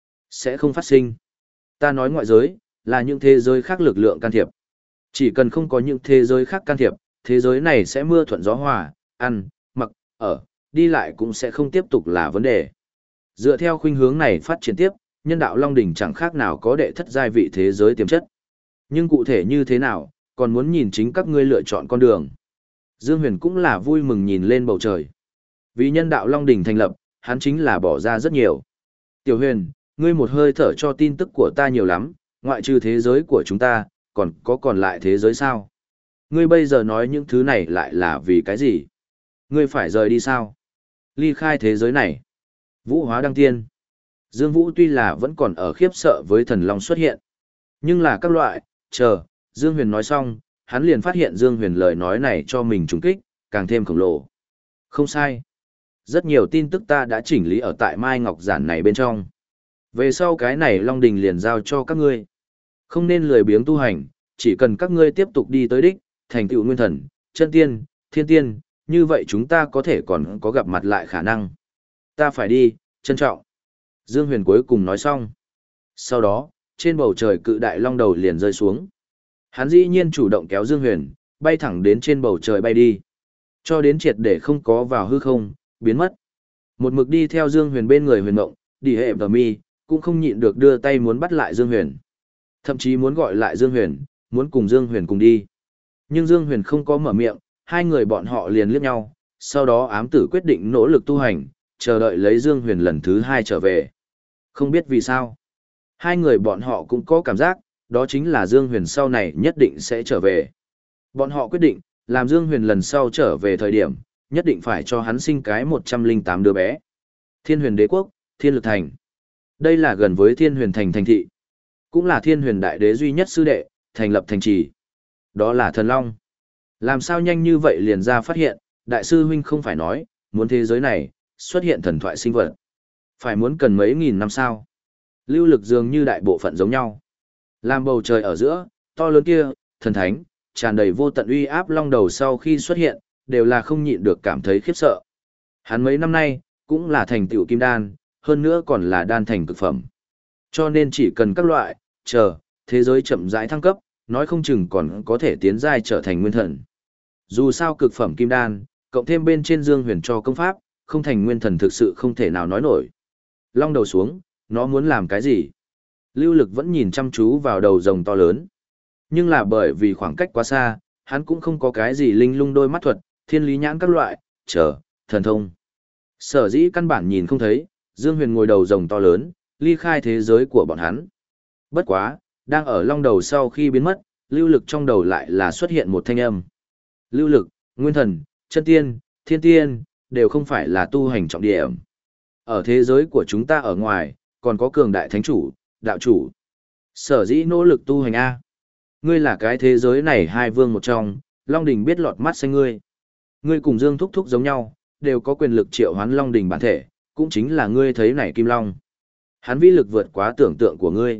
sẽ không phát sinh. Ta nói ngoại giới, là những thế giới khác lực lượng can thiệp. Chỉ cần không có những thế giới khác can thiệp, thế giới này sẽ mưa thuận gió hòa, ăn, mặc, ở, đi lại cũng sẽ không tiếp tục là vấn đề. Dựa theo khuynh hướng này phát triển tiếp, nhân đạo Long Đỉnh chẳng khác nào có đệ thất giai vị thế giới tiềm chất. Nhưng cụ thể như thế nào, còn muốn nhìn chính các ngươi lựa chọn con đường. Dương Huyền cũng là vui mừng nhìn lên bầu trời. Vì nhân đạo Long Đỉnh thành lập, hắn chính là bỏ ra rất nhiều. Tiểu Huyền, ngươi một hơi thở cho tin tức của ta nhiều lắm, ngoại trừ thế giới của chúng ta, còn có còn lại thế giới sao? Ngươi bây giờ nói những thứ này lại là vì cái gì? Ngươi phải rời đi sao? Ly khai thế giới này. Vũ hóa đăng tiên. Dương Vũ tuy là vẫn còn ở khiếp sợ với thần long xuất hiện. Nhưng là các loại, chờ, Dương Huyền nói xong, hắn liền phát hiện Dương Huyền lời nói này cho mình trùng kích, càng thêm khổng lồ. Không sai. Rất nhiều tin tức ta đã chỉnh lý ở tại Mai Ngọc Giản này bên trong. Về sau cái này Long Đình liền giao cho các ngươi. Không nên lười biếng tu hành, chỉ cần các ngươi tiếp tục đi tới đích, thành tựu nguyên thần, chân tiên, thiên tiên, như vậy chúng ta có thể còn có gặp mặt lại khả năng. Ta phải đi, trân trọng. Dương Huyền cuối cùng nói xong. Sau đó, trên bầu trời cự đại long đầu liền rơi xuống. Hắn dĩ nhiên chủ động kéo Dương Huyền, bay thẳng đến trên bầu trời bay đi. Cho đến triệt để không có vào hư không, biến mất. Một mực đi theo Dương Huyền bên người Huyền Mộng, đi hệ và mi, cũng không nhịn được đưa tay muốn bắt lại Dương Huyền. Thậm chí muốn gọi lại Dương Huyền, muốn cùng Dương Huyền cùng đi. Nhưng Dương Huyền không có mở miệng, hai người bọn họ liền liếc nhau, sau đó ám tử quyết định nỗ lực tu hành, chờ đợi lấy Dương Huyền lần thứ hai trở về. Không biết vì sao. Hai người bọn họ cũng có cảm giác, đó chính là Dương Huyền sau này nhất định sẽ trở về. Bọn họ quyết định, làm Dương Huyền lần sau trở về thời điểm, nhất định phải cho hắn sinh cái một trăm lẻ tám đứa bé. Thiên Huyền Đế Quốc, Thiên Lực Thành. Đây là gần với Thiên Huyền Thành thành thị. cũng là Thiên Huyền Đại Đế duy nhất sư đệ, thành lập thành trì. Đó là Thần Long. Làm sao nhanh như vậy liền ra phát hiện, đại sư huynh không phải nói, muốn thế giới này, xuất hiện thần thoại sinh vật. Phải muốn cần mấy nghìn năm sao. Lưu lực dường như đại bộ phận giống nhau. Làm bầu trời ở giữa, to lớn kia, thần thánh, tràn đầy vô tận uy áp long đầu sau khi xuất hiện, đều là không nhịn được cảm thấy khiếp sợ. Hắn mấy năm nay, cũng là thành tựu kim đan, hơn nữa còn là đan thành cực phẩm. Cho nên chỉ cần các loại, chờ, thế giới chậm rãi thăng cấp, nói không chừng còn có thể tiến giai trở thành nguyên thần. Dù sao cực phẩm kim đan, cộng thêm bên trên Dương Huyền cho công pháp, không thành nguyên thần thực sự không thể nào nói nổi. Long đầu xuống, nó muốn làm cái gì? Lưu Lực vẫn nhìn chăm chú vào đầu rồng to lớn. Nhưng là bởi vì khoảng cách quá xa, hắn cũng không có cái gì linh lung đôi mắt thuật, thiên lý nhãn các loại, chờ, thần thông. Sở dĩ căn bản nhìn không thấy, Dương Huyền ngồi đầu rồng to lớn, ly khai thế giới của bọn hắn. Bất quá, đang ở long đầu sau khi biến mất, Lưu Lực trong đầu lại là xuất hiện một thanh âm. Lưu Lực, Nguyên Thần, Chân Tiên, Thiên Tiên, đều không phải là tu hành trọng điểm. Ở thế giới của chúng ta ở ngoài, còn có cường đại thánh chủ, đạo chủ. Sở dĩ nỗ lực tu hành A. Ngươi là cái thế giới này hai vương một trong, Long Đình biết lọt mắt xanh ngươi. Ngươi cùng Dương Thúc Thúc giống nhau, đều có quyền lực triệu hoán Long Đình bản thể, cũng chính là ngươi thấy này Kim Long. Hắn vĩ lực vượt quá tưởng tượng của ngươi.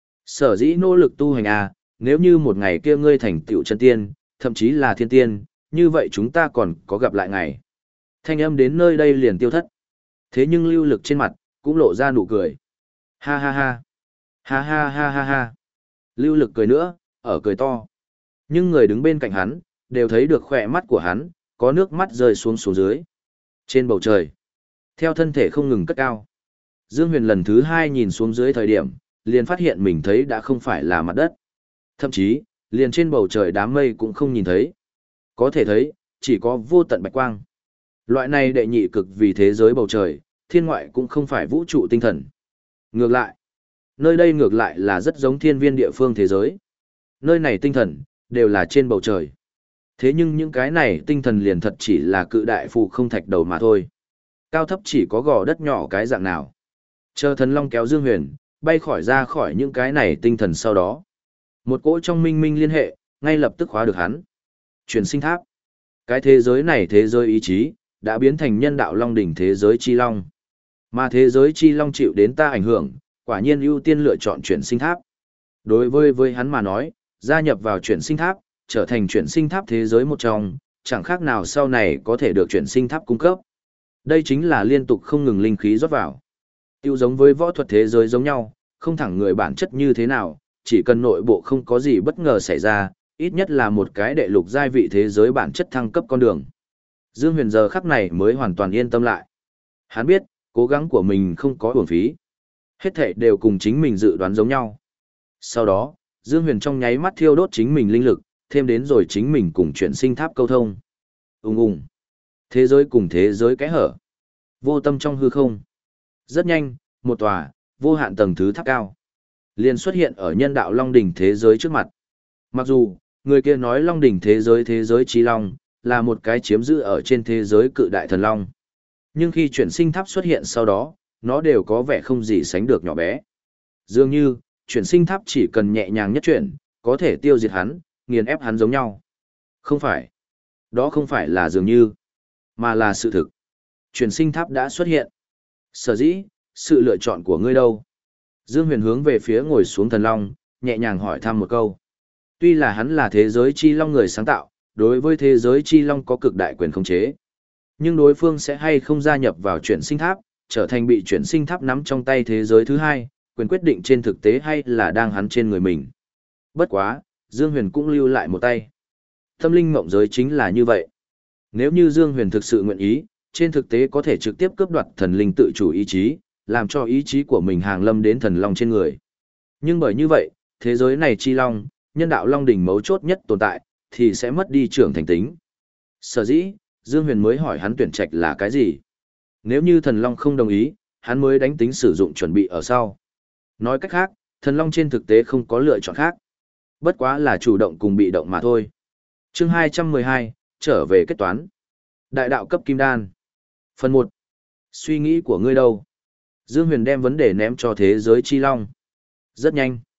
Sở dĩ nỗ lực tu hành A, nếu như một ngày kia ngươi thành tựu chân tiên, thậm chí là thiên tiên, như vậy chúng ta còn có gặp lại ngày. Thanh âm đến nơi đây liền tiêu thất. Thế nhưng Lưu Lực trên mặt, cũng lộ ra nụ cười. Ha ha ha. Ha ha ha ha ha. Lưu Lực cười nữa, ở cười to. Nhưng người đứng bên cạnh hắn, đều thấy được khỏe mắt của hắn, có nước mắt rơi xuống xuống dưới. Trên bầu trời, theo thân thể không ngừng cất cao. Dương Huyền lần thứ hai nhìn xuống dưới thời điểm, liền phát hiện mình thấy đã không phải là mặt đất. Thậm chí, liền trên bầu trời đám mây cũng không nhìn thấy. Có thể thấy, chỉ có vô tận bạch quang. Loại này đệ nhị cực vì thế giới bầu trời, thiên ngoại cũng không phải vũ trụ tinh thần. Ngược lại, nơi đây ngược lại là rất giống thiên viên địa phương thế giới. Nơi này tinh thần, đều là trên bầu trời. Thế nhưng những cái này tinh thần liền thật chỉ là cự đại phù không thạch đầu mà thôi. Cao thấp chỉ có gò đất nhỏ cái dạng nào. Chờ thần long kéo Dương Huyền, bay khỏi ra khỏi những cái này tinh thần sau đó. Một cỗ trong minh minh liên hệ, ngay lập tức khóa được hắn. Chuyển sinh tháp. Cái thế giới này thế giới ý chí, đã biến thành nhân đạo long đỉnh thế giới chi long. Mà thế giới chi long chịu đến ta ảnh hưởng, quả nhiên ưu tiên lựa chọn chuyển sinh tháp. Đối với với hắn mà nói, gia nhập vào chuyển sinh tháp, trở thành chuyển sinh tháp thế giới một trong, chẳng khác nào sau này có thể được chuyển sinh tháp cung cấp. Đây chính là liên tục không ngừng linh khí rót vào. Tiêu giống với võ thuật thế giới giống nhau, không thẳng người bản chất như thế nào, chỉ cần nội bộ không có gì bất ngờ xảy ra, ít nhất là một cái đệ lục giai vị thế giới bản chất thăng cấp con đường. Dương Huyền giờ khắc này mới hoàn toàn yên tâm lại. Hắn biết, cố gắng của mình không có uổng phí. Hết thảy đều cùng chính mình dự đoán giống nhau. Sau đó, Dương Huyền trong nháy mắt thiêu đốt chính mình linh lực, thêm đến rồi chính mình cùng chuyển sinh tháp câu thông. Ùng ùng. Thế giới cùng thế giới kẽ hở. Vô tâm trong hư không. Rất nhanh, một tòa, vô hạn tầng thứ tháp cao liền xuất hiện ở nhân đạo Long đỉnh thế giới trước mặt. Mặc dù, người kia nói Long đỉnh thế giới thế giới chi long, là một cái chiếm giữ ở trên thế giới cự đại thần long. Nhưng khi chuyển sinh tháp xuất hiện sau đó, nó đều có vẻ không gì sánh được nhỏ bé. Dường như, chuyển sinh tháp chỉ cần nhẹ nhàng nhất chuyển, có thể tiêu diệt hắn, nghiền ép hắn giống nhau. Không phải. Đó không phải là dường như, mà là sự thực. Chuyển sinh tháp đã xuất hiện. Sở dĩ, sự lựa chọn của ngươi đâu? Dương Huyền hướng về phía ngồi xuống thần long, nhẹ nhàng hỏi thăm một câu. Tuy là hắn là thế giới chi long người sáng tạo, đối với thế giới chi long có cực đại quyền khống chế. Nhưng đối phương sẽ hay không gia nhập vào chuyển sinh tháp, trở thành bị chuyển sinh tháp nắm trong tay thế giới thứ hai, quyền quyết định trên thực tế hay là đang hắn trên người mình. Bất quá, Dương Huyền cũng lưu lại một tay. Tâm linh mộng giới chính là như vậy. Nếu như Dương Huyền thực sự nguyện ý, trên thực tế có thể trực tiếp cướp đoạt thần linh tự chủ ý chí, làm cho ý chí của mình hàng lâm đến thần long trên người. Nhưng bởi như vậy, thế giới này chi long, nhân đạo long đỉnh mấu chốt nhất tồn tại, thì sẽ mất đi trưởng thành tính. Sở dĩ, Dương Huyền mới hỏi hắn tuyển trạch là cái gì. Nếu như thần long không đồng ý, hắn mới đánh tính sử dụng chuẩn bị ở sau. Nói cách khác, thần long trên thực tế không có lựa chọn khác. Bất quá là chủ động cùng bị động mà thôi. Chương hai trăm mười hai, trở về kết toán. Đại đạo cấp kim đan. Phần một. Suy nghĩ của ngươi đâu? Dương Huyền đem vấn đề ném cho thế giới chi long. Rất nhanh.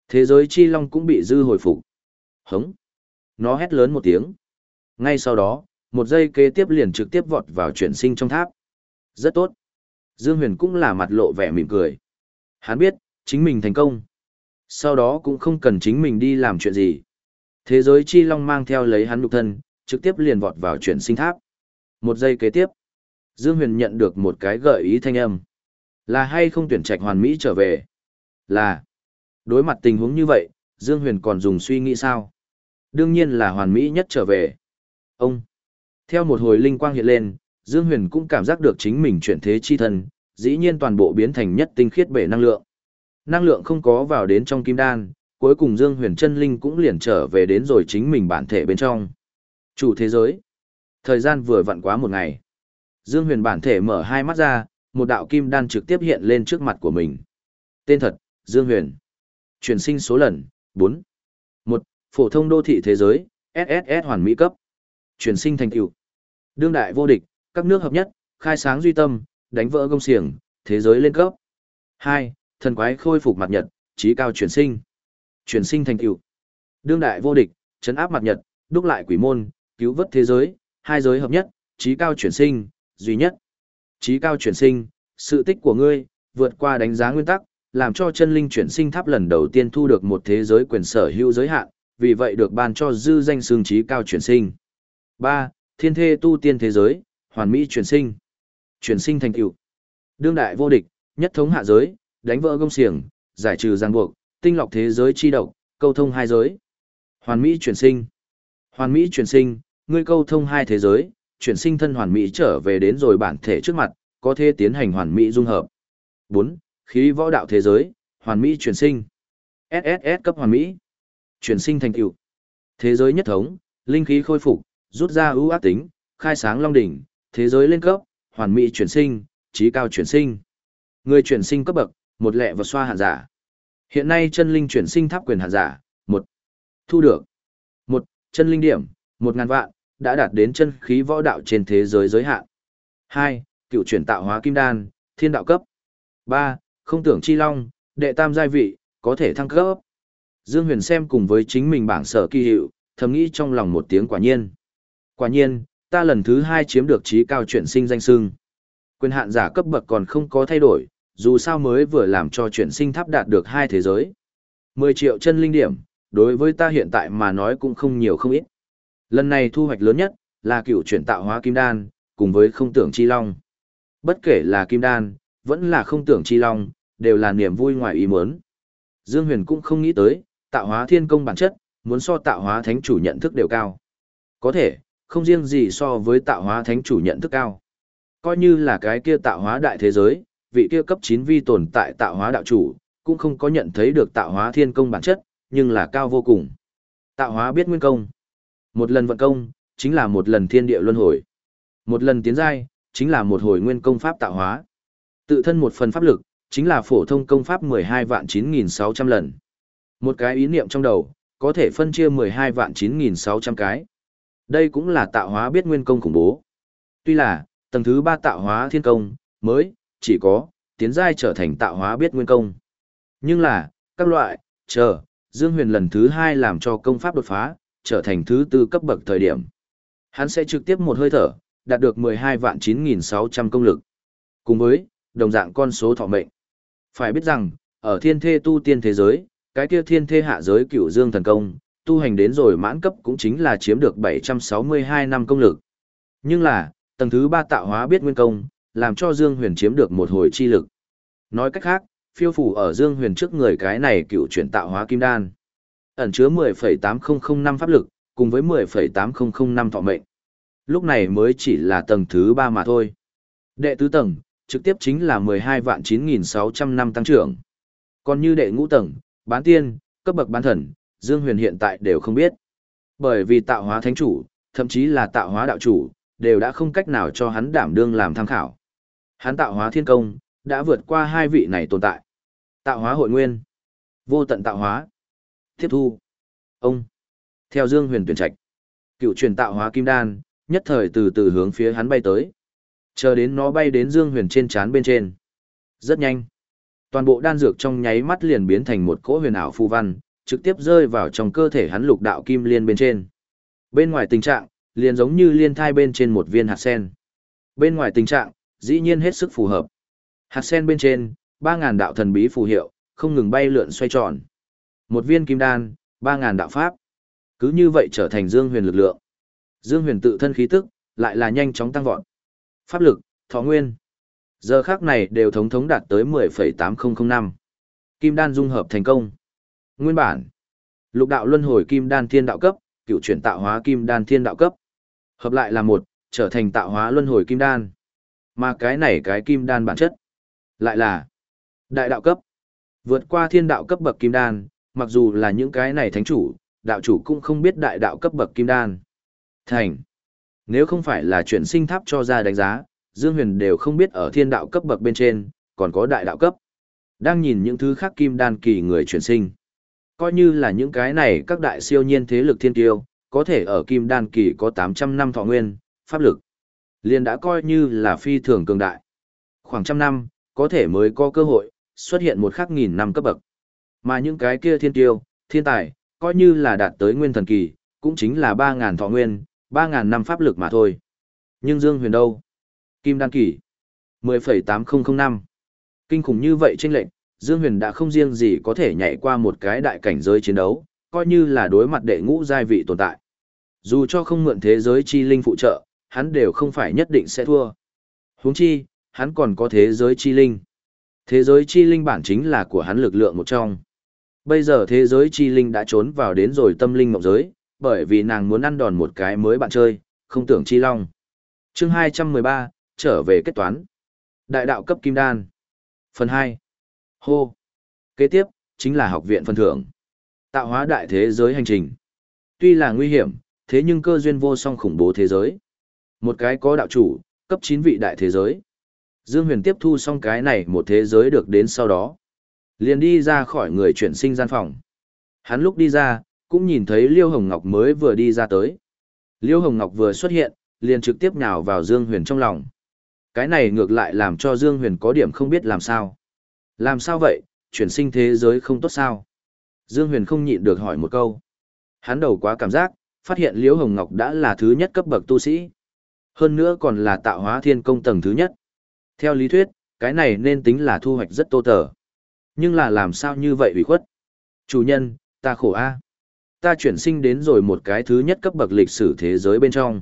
Thế giới chi long cũng bị dư hồi phục. Hống. Nó hét lớn một tiếng. Ngay sau đó, một giây kế tiếp liền trực tiếp vọt vào chuyển sinh trong tháp. Rất tốt. Dương Huyền cũng là mặt lộ vẻ mỉm cười. Hắn biết, chính mình thành công. Sau đó cũng không cần chính mình đi làm chuyện gì. Thế giới chi long mang theo lấy hắn nhục thân, trực tiếp liền vọt vào chuyển sinh tháp. Một giây kế tiếp, Dương Huyền nhận được một cái gợi ý thanh âm. Là hay không tuyển trạch hoàn mỹ trở về? Là. Đối mặt tình huống như vậy, Dương Huyền còn dùng suy nghĩ sao? Đương nhiên là hoàn mỹ nhất trở về. Ông. Theo một hồi linh quang hiện lên, Dương Huyền cũng cảm giác được chính mình chuyển thế chi thân, dĩ nhiên toàn bộ biến thành nhất tinh khiết bể năng lượng. Năng lượng không có vào đến trong kim đan, cuối cùng Dương Huyền chân linh cũng liền trở về đến rồi chính mình bản thể bên trong. Chủ thế giới. Thời gian vừa vặn quá một ngày. Dương Huyền bản thể mở hai mắt ra, một đạo kim đan trực tiếp hiện lên trước mặt của mình. Tên thật, Dương Huyền. Chuyển sinh số lần, bốn. một. Phổ thông đô thị thế giới, ét ét ét hoàn mỹ cấp. Chuyển sinh thành tựu. Đương đại vô địch, các nước hợp nhất, khai sáng duy tâm, đánh vỡ gông xiềng, thế giới lên cấp. hai. Thần quái khôi phục mặt nhật, trí cao chuyển sinh. Chuyển sinh thành tựu. Đương đại vô địch, trấn áp mặt nhật, đúc lại quỷ môn, cứu vớt thế giới, hai giới hợp nhất, trí cao chuyển sinh, duy nhất. Trí cao chuyển sinh, sự tích của ngươi, vượt qua đánh giá nguyên tắc, làm cho chân linh chuyển sinh tháp lần đầu tiên thu được một thế giới quyền sở hữu giới hạn, vì vậy được ban cho dư danh xương trí cao chuyển sinh. ba. Thiên thê tu tiên thế giới, hoàn mỹ chuyển sinh. Chuyển sinh thành tựu. Đương đại vô địch, nhất thống hạ giới, đánh vỡ gông xiềng, giải trừ ràng buộc, tinh lọc thế giới chi độc, câu thông hai giới. Hoàn mỹ chuyển sinh. Hoàn mỹ chuyển sinh, ngươi câu thông hai thế giới, chuyển sinh thân hoàn mỹ trở về đến rồi bản thể trước mặt, có thể tiến hành hoàn mỹ dung hợp. bốn. Khí võ đạo thế giới, hoàn mỹ chuyển sinh. ét ét ét cấp hoàn mỹ. Chuyển sinh thành tựu. Thế giới nhất thống, linh khí khôi phục, rút ra ưu ác tính, khai sáng long đỉnh, thế giới lên cấp, hoàn mỹ chuyển sinh, trí cao chuyển sinh. Người chuyển sinh cấp bậc, một lẹ và xoa hạn giả. Hiện nay chân linh chuyển sinh tháp quyền hạn giả, một. Thu được. một. Chân linh điểm, một ngàn vạn, đã đạt đến chân khí võ đạo trên thế giới giới hạn. hai. Cựu chuyển tạo hóa kim đan, thiên đạo cấp. ba. Không tưởng chi long, đệ tam giai vị, có thể thăng cấp. Dương Huyền xem cùng với chính mình bảng sở kỳ hiệu, thầm nghĩ trong lòng một tiếng quả nhiên. Quả nhiên, ta lần thứ hai chiếm được trí cao chuyển sinh danh xưng. Quyền hạn giả cấp bậc còn không có thay đổi, dù sao mới vừa làm cho chuyển sinh tháp đạt được hai thế giới. mười triệu chân linh điểm, đối với ta hiện tại mà nói cũng không nhiều không ít. Lần này thu hoạch lớn nhất, là cựu chuyển tạo hóa kim đan, cùng với không tưởng chi long. Bất kể là kim đan, vẫn là không tưởng chi long, đều là niềm vui ngoài ý muốn. Dương Huyền cũng không nghĩ tới, tạo hóa thiên công bản chất, muốn so tạo hóa thánh chủ nhận thức đều cao. Có thể, không riêng gì so với tạo hóa thánh chủ nhận thức cao. Coi như là cái kia tạo hóa đại thế giới, vị kia cấp chín vi tồn tại tạo hóa đạo chủ, cũng không có nhận thấy được tạo hóa thiên công bản chất, nhưng là cao vô cùng. Tạo hóa biết nguyên công. Một lần vận công, chính là một lần thiên địa luân hồi. Một lần tiến giai, chính là một hồi nguyên công pháp tạo hóa. Tự thân một phần pháp lực, chính là phổ thông công pháp mười hai vạn chín nghìn sáu trăm lần. Một cái ý niệm trong đầu, có thể phân chia mười hai vạn chín nghìn sáu trăm cái. Đây cũng là tạo hóa biết nguyên công khủng bố. Tuy là, tầng thứ ba tạo hóa thiên công, mới, chỉ có, tiến giai trở thành tạo hóa biết nguyên công. Nhưng là, các loại, chờ, Dương Huyền lần thứ hai làm cho công pháp đột phá, trở thành thứ tư cấp bậc thời điểm. Hắn sẽ trực tiếp một hơi thở, đạt được mười hai vạn chín nghìn sáu trăm công lực. Cùng với, đồng dạng con số thọ mệnh. Phải biết rằng, ở thiên thê tu tiên thế giới, cái kia thiên thê hạ giới cửu dương thần công, tu hành đến rồi mãn cấp cũng chính là chiếm được bảy trăm sáu mươi hai năm công lực. Nhưng là, tầng thứ ba tạo hóa biết nguyên công, làm cho Dương Huyền chiếm được một hồi chi lực. Nói cách khác, phiêu phủ ở Dương Huyền trước người cái này cựu chuyển tạo hóa kim đan. Ẩn chứa mười phẩy tám nghìn năm pháp lực, cùng với mười phẩy tám nghìn năm thọ mệnh. Lúc này mới chỉ là tầng thứ ba mà thôi. Đệ tứ tầng, trực tiếp chính là mười hai vạn chín nghìn sáu trăm năm tăng trưởng. Còn như đệ ngũ tầng, bán tiên, cấp bậc bán thần, Dương Huyền hiện tại đều không biết. Bởi vì tạo hóa thánh chủ, thậm chí là tạo hóa đạo chủ, đều đã không cách nào cho hắn đảm đương làm tham khảo. Hắn tạo hóa thiên công, đã vượt qua hai vị này tồn tại. Tạo hóa hội nguyên, vô tận tạo hóa. Tiếp thu. Ông. Theo Dương Huyền tuyển trạch, cựu truyền tạo hóa kim đan, nhất thời từ từ hướng phía hắn bay tới. Chờ đến nó bay đến Dương Huyền trên trán bên trên. Rất nhanh. Toàn bộ đan dược trong nháy mắt liền biến thành một cỗ huyền ảo phù văn, trực tiếp rơi vào trong cơ thể hắn lục đạo kim liên bên trên. Bên ngoài tình trạng, liền giống như liên thai bên trên một viên hạt sen. Bên ngoài tình trạng, dĩ nhiên hết sức phù hợp. Hạt sen bên trên, ba ngàn đạo thần bí phù hiệu, không ngừng bay lượn xoay tròn. Một viên kim đan, ba ngàn đạo pháp. Cứ như vậy trở thành Dương Huyền lực lượng. Dương Huyền tự thân khí tức, lại là nhanh chóng tăng vọt. Pháp lực, thọ nguyên. Giờ khác này đều thống thống đạt tới mười phẩy tám không năm. Kim đan dung hợp thành công. Nguyên bản. Lục đạo luân hồi kim đan thiên đạo cấp, cựu chuyển tạo hóa kim đan thiên đạo cấp. Hợp lại là một, trở thành tạo hóa luân hồi kim đan. Mà cái này cái kim đan bản chất. Lại là đại đạo cấp. Vượt qua thiên đạo cấp bậc kim đan, mặc dù là những cái này thánh chủ, đạo chủ cũng không biết đại đạo cấp bậc kim đan. Thành. Nếu không phải là chuyển sinh tháp cho ra đánh giá, Dương Huyền đều không biết ở thiên đạo cấp bậc bên trên, còn có đại đạo cấp. Đang nhìn những thứ khác kim đan kỳ người chuyển sinh. Coi như là những cái này các đại siêu nhiên thế lực thiên tiêu, có thể ở kim đan kỳ có tám trăm năm thọ nguyên, pháp lực. Liền đã coi như là phi thường cường đại. Khoảng trăm năm, có thể mới có cơ hội, xuất hiện một khắc nghìn năm cấp bậc. Mà những cái kia thiên tiêu, thiên tài, coi như là đạt tới nguyên thần kỳ, cũng chính là ba ngàn thọ nguyên, ba ngàn năm pháp lực mà thôi. Nhưng Dương Huyền đâu? Kim đan kỳ, mười phẩy tám không năm. Kinh khủng như vậy chênh lệch, Dương Huyền đã không riêng gì có thể nhảy qua một cái đại cảnh giới chiến đấu, coi như là đối mặt đệ ngũ giai vị tồn tại. Dù cho không mượn thế giới chi linh phụ trợ, hắn đều không phải nhất định sẽ thua. Huống chi, hắn còn có thế giới chi linh. Thế giới chi linh bản chính là của hắn lực lượng một trong. Bây giờ thế giới chi linh đã trốn vào đến rồi tâm linh mộng giới, bởi vì nàng muốn ăn đòn một cái mới bạn chơi, không tưởng chi long. Chương hai trăm mười ba, trở về kết toán. Đại đạo cấp kim đan. Phần hai. Hô. Kế tiếp, chính là học viện phần thưởng. Tạo hóa đại thế giới hành trình. Tuy là nguy hiểm, thế nhưng cơ duyên vô song khủng bố thế giới. Một cái có đạo chủ, cấp chín vị đại thế giới. Dương Huyền tiếp thu xong cái này một thế giới được đến sau đó. Liền đi ra khỏi người chuyển sinh gian phòng. Hắn lúc đi ra, cũng nhìn thấy Liêu Hồng Ngọc mới vừa đi ra tới. Liêu Hồng Ngọc vừa xuất hiện, liền trực tiếp nhào vào Dương Huyền trong lòng. Cái này ngược lại làm cho Dương Huyền có điểm không biết làm sao. Làm sao vậy, chuyển sinh thế giới không tốt sao? Dương Huyền không nhịn được hỏi một câu. Hắn đầu quá cảm giác, phát hiện Liêu Hồng Ngọc đã là thứ nhất cấp bậc tu sĩ. Hơn nữa còn là tạo hóa thiên công tầng thứ nhất. Theo lý thuyết, cái này nên tính là thu hoạch rất tô tờ. Nhưng là làm sao như vậy ủy khuất? Chủ nhân, ta khổ a. Ta chuyển sinh đến rồi một cái thứ nhất cấp bậc lịch sử thế giới bên trong.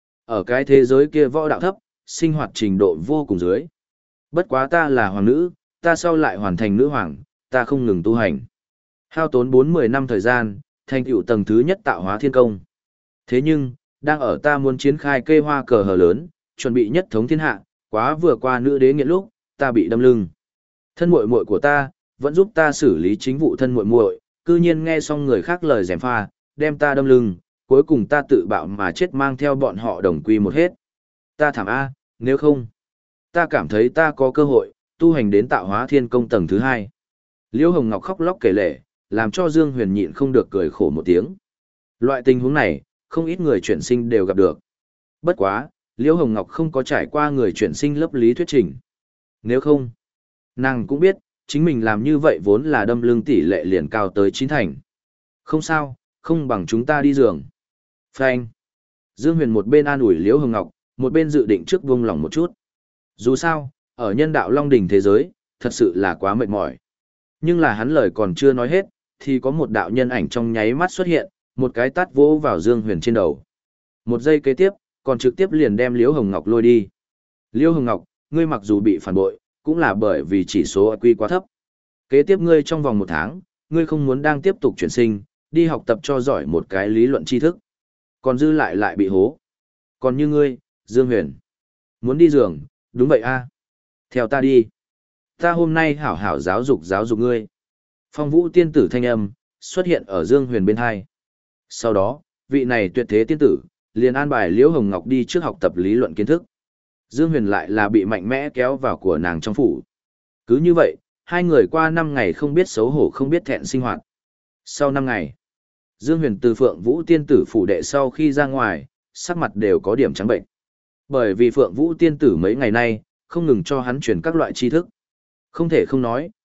Ở cái thế giới kia võ đạo thấp, sinh hoạt trình độ vô cùng dưới. Bất quá ta là hoàng nữ, ta sau lại hoàn thành nữ hoàng, ta không ngừng tu hành. Hao tốn bốn mươi năm thời gian, thành tựu tầng thứ nhất tạo hóa thiên công. Thế nhưng, đang ở ta muốn chiến khai cây hoa cờ hờ lớn, chuẩn bị nhất thống thiên hạ, quá vừa qua nữ đế nghiện lúc, ta bị đâm lưng. Thân muội muội của ta, vẫn giúp ta xử lý chính vụ thân muội muội, cư nhiên nghe xong người khác lời gièm pha, đem ta đâm lưng, cuối cùng ta tự bạo mà chết mang theo bọn họ đồng quy một hết. Ta thảm a, nếu không, ta cảm thấy ta có cơ hội, tu hành đến tạo hóa thiên công tầng thứ hai. Liễu Hồng Ngọc khóc lóc kể lể, làm cho Dương Huyền nhịn không được cười khổ một tiếng. Loại tình huống này, không ít người chuyển sinh đều gặp được. Bất quá, Liễu Hồng Ngọc không có trải qua người chuyển sinh lớp lý thuyết trình. Nếu không, nàng cũng biết, chính mình làm như vậy vốn là đâm lưng tỷ lệ liền cao tới chín thành. Không sao, không bằng chúng ta đi giường. Phanh. Dương Huyền một bên an ủi Liễu Hồng Ngọc, một bên dự định trước vung lòng một chút. Dù sao, ở nhân đạo Long Đỉnh thế giới, thật sự là quá mệt mỏi. Nhưng là hắn lời còn chưa nói hết, thì có một đạo nhân ảnh trong nháy mắt xuất hiện, một cái tát vỗ vào Dương Huyền trên đầu. Một giây kế tiếp, còn trực tiếp liền đem Liễu Hồng Ngọc lôi đi. Liễu Hồng Ngọc, ngươi mặc dù bị phản bội, cũng là bởi vì chỉ số i kiu quá thấp. Kế tiếp ngươi trong vòng một tháng, ngươi không muốn đang tiếp tục chuyển sinh, đi học tập cho giỏi một cái lý luận tri thức. Còn dư lại lại bị hố. Còn như ngươi, Dương Huyền, muốn đi giường, đúng vậy a. Theo ta đi. Ta hôm nay hảo hảo giáo dục giáo dục ngươi. Phong Vũ tiên tử thanh âm, xuất hiện ở Dương Huyền bên hai. Sau đó, vị này tuyệt thế tiên tử, liền an bài Liễu Hồng Ngọc đi trước học tập lý luận kiến thức. Dương Huyền lại là bị mạnh mẽ kéo vào của nàng trong phủ. Cứ như vậy, hai người qua năm ngày không biết xấu hổ không biết thẹn sinh hoạt. Sau năm ngày, Dương Huyền từ Phượng Vũ tiên tử phủ đệ sau khi ra ngoài, sắc mặt đều có điểm trắng bệnh. Bởi vì Phượng Vũ tiên tử mấy ngày nay, không ngừng cho hắn truyền các loại tri thức. Không thể không nói,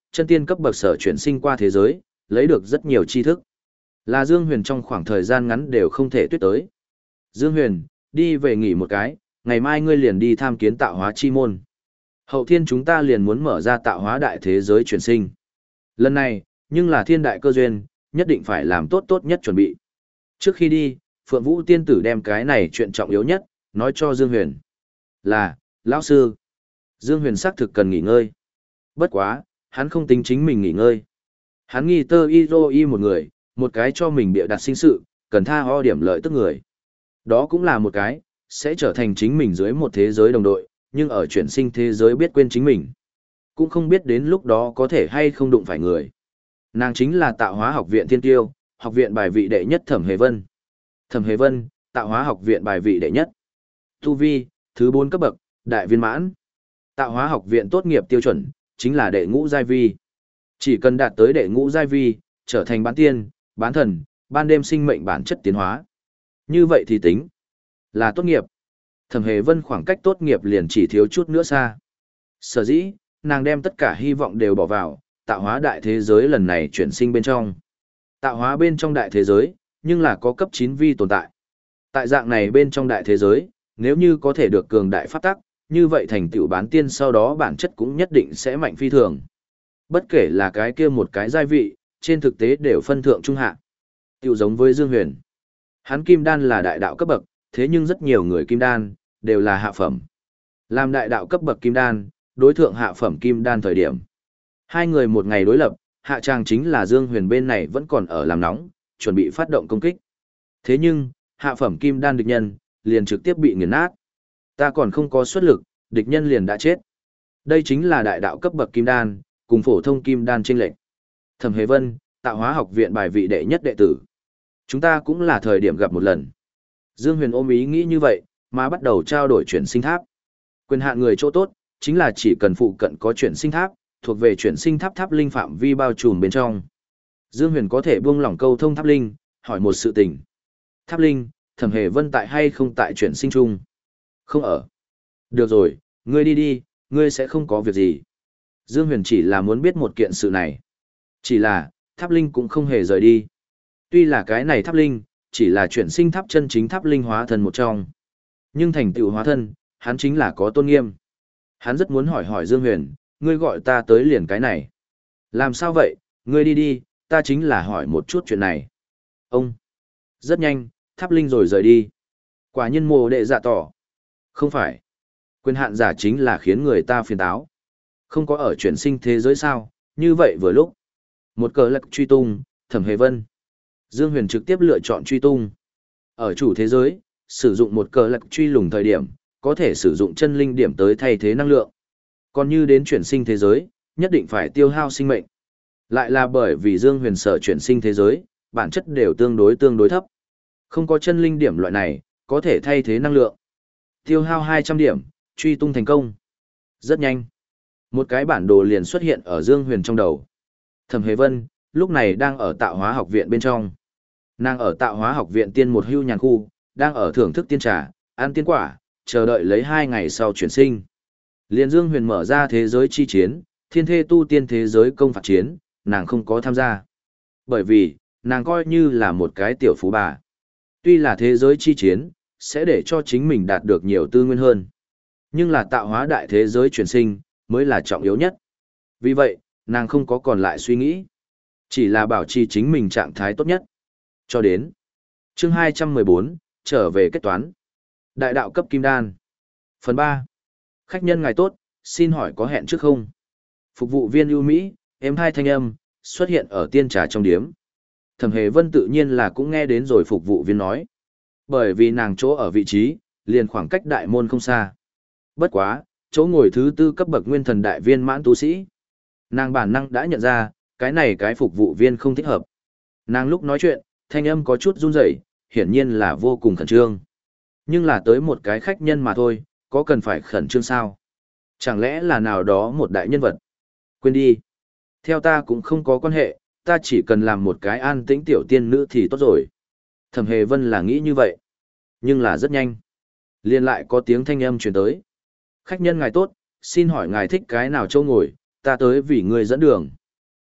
chân tiên cấp bậc sở chuyển sinh qua thế giới, lấy được rất nhiều tri thức. Là Dương Huyền trong khoảng thời gian ngắn đều không thể tuyết tới. Dương Huyền, đi về nghỉ một cái, ngày mai ngươi liền đi tham kiến tạo hóa chi môn. Hậu thiên chúng ta liền muốn mở ra tạo hóa đại thế giới chuyển sinh. Lần này, nhưng là thiên đại cơ duyên, nhất định phải làm tốt tốt nhất chuẩn bị. Trước khi đi, Phượng Vũ tiên tử đem cái này chuyện trọng yếu nhất, nói cho Dương Huyền. Là, lão sư. Dương Huyền xác thực cần nghỉ ngơi. Bất quá, hắn không tính chính mình nghỉ ngơi. Hắn nghi tơ y rô y một người, một cái cho mình bịa đặt sinh sự, cần tha ho điểm lợi tức người. Đó cũng là một cái, sẽ trở thành chính mình dưới một thế giới đồng đội, nhưng ở chuyển sinh thế giới biết quên chính mình. Cũng không biết đến lúc đó có thể hay không đụng phải người. Nàng chính là tạo hóa học viện thiên tiêu, học viện bài vị đệ nhất Thẩm Hề Vân. Thẩm Hề Vân, tạo hóa học viện bài vị đệ nhất. Tu vi, thứ bốn cấp bậc, đại viên mãn. Tạo hóa học viện tốt nghiệp tiêu chuẩn, chính là đệ ngũ giai vi. Chỉ cần đạt tới đệ ngũ giai vi, trở thành bán tiên, bán thần, ban đêm sinh mệnh bản chất tiến hóa. Như vậy thì tính là tốt nghiệp. Thẩm Hề Vân khoảng cách tốt nghiệp liền chỉ thiếu chút nữa xa. Sở dĩ, nàng đem tất cả hy vọng đều bỏ vào, tạo hóa đại thế giới lần này chuyển sinh bên trong. Tạo hóa bên trong đại thế giới, nhưng là có cấp chín vi tồn tại. Tại dạng này bên trong đại thế giới, nếu như có thể được cường đại phát tắc, như vậy thành tựu bán tiên sau đó bản chất cũng nhất định sẽ mạnh phi thường. Bất kể là cái kia một cái giai vị, trên thực tế đều phân thượng trung hạ. Tựu giống với Dương Huyền. Hắn kim đan là đại đạo cấp bậc, thế nhưng rất nhiều người kim đan, đều là hạ phẩm. Làm đại đạo cấp bậc kim đan, đối thượng hạ phẩm kim đan thời điểm. Hai người một ngày đối lập, hạ tràng chính là Dương Huyền bên này vẫn còn ở làm nóng, chuẩn bị phát động công kích. Thế nhưng, hạ phẩm kim đan địch nhân, liền trực tiếp bị nghiền nát. Ta còn không có xuất lực, địch nhân liền đã chết. Đây chính là đại đạo cấp bậc kim đan, cùng phổ thông kim đan chênh lệch. Thẩm Hề Vân, tạo hóa học viện bài vị đệ nhất đệ tử. Chúng ta cũng là thời điểm gặp một lần. Dương Huyền ôm ý nghĩ như vậy, mà bắt đầu trao đổi chuyển sinh tháp. Quyền hạn người chỗ tốt, chính là chỉ cần phụ cận có chuyển sinh tháp, thuộc về chuyển sinh tháp tháp linh phạm vi bao trùm bên trong. Dương Huyền có thể buông lỏng câu thông tháp linh, hỏi một sự tình. Tháp linh, Thẩm Hề Vân tại hay không tại chuyển sinh chung? Không ở. Được rồi, ngươi đi đi, ngươi sẽ không có việc gì. Dương Huyền chỉ là muốn biết một kiện sự này. Chỉ là, tháp linh cũng không hề rời đi. Tuy là cái này tháp linh, chỉ là chuyển sinh tháp chân chính tháp linh hóa thân một trong. Nhưng thành tựu hóa thân, hắn chính là có tôn nghiêm. Hắn rất muốn hỏi hỏi Dương Huyền, ngươi gọi ta tới liền cái này. Làm sao vậy, ngươi đi đi, ta chính là hỏi một chút chuyện này. Ông. Rất nhanh, tháp linh rồi rời đi. Quả nhân mồ đệ dạ tỏ. Không phải. Quyền hạn giả chính là khiến người ta phiền táo. Không có ở chuyển sinh thế giới sao, như vậy vừa lúc. Một cờ lạc truy tung, Thẩm Hề Vân. Dương Huyền trực tiếp lựa chọn truy tung. Ở chủ thế giới, sử dụng một cờ lạc truy lùng thời điểm, có thể sử dụng chân linh điểm tới thay thế năng lượng. Còn như đến chuyển sinh thế giới, nhất định phải tiêu hao sinh mệnh. Lại là bởi vì Dương Huyền sở chuyển sinh thế giới, bản chất đều tương đối tương đối thấp. Không có chân linh điểm loại này, có thể thay thế năng lượng. Tiêu hao hai trăm điểm, truy tung thành công. Rất nhanh. Một cái bản đồ liền xuất hiện ở Dương Huyền trong đầu. Thẩm Hề Vân, lúc này đang ở tạo hóa học viện bên trong. Nàng ở tạo hóa học viện tiên một hưu nhàn khu, đang ở thưởng thức tiên trà, ăn tiên quả, chờ đợi lấy hai ngày sau chuyển sinh. Liên Dương Huyền mở ra thế giới chi chiến, thiên thê tu tiên thế giới công phạt chiến, nàng không có tham gia. Bởi vì, nàng coi như là một cái tiểu phú bà. Tuy là thế giới chi chiến, sẽ để cho chính mình đạt được nhiều tư nguyên hơn. Nhưng là tạo hóa đại thế giới chuyển sinh, mới là trọng yếu nhất. Vì vậy, nàng không có còn lại suy nghĩ. Chỉ là bảo trì chính mình trạng thái tốt nhất. Cho đến chương hai trăm mười bốn, trở về kết toán. Đại đạo cấp kim đan. Phần ba. Khách nhân ngài tốt, xin hỏi có hẹn trước không? Phục vụ viên ưu Mỹ, êm hai thanh âm, xuất hiện ở tiên trà trong điếm. Thẩm Hề Vân tự nhiên là cũng nghe đến rồi phục vụ viên nói. Bởi vì nàng chỗ ở vị trí, liền khoảng cách đại môn không xa. Bất quá, chỗ ngồi thứ tư cấp bậc nguyên thần đại viên mãn tu sĩ. Nàng bản năng đã nhận ra, cái này cái phục vụ viên không thích hợp. Nàng lúc nói chuyện, thanh âm có chút run rẩy, hiển nhiên là vô cùng khẩn trương. Nhưng là tới một cái khách nhân mà thôi, có cần phải khẩn trương sao? Chẳng lẽ là nào đó một đại nhân vật? Quên đi. Theo ta cũng không có quan hệ, ta chỉ cần làm một cái an tĩnh tiểu tiên nữ thì tốt rồi. Thẩm Hề Vân là nghĩ như vậy. Nhưng là rất nhanh. Liên lại có tiếng thanh âm truyền tới. Khách nhân ngài tốt, xin hỏi ngài thích cái nào châu ngồi, ta tới vì người dẫn đường.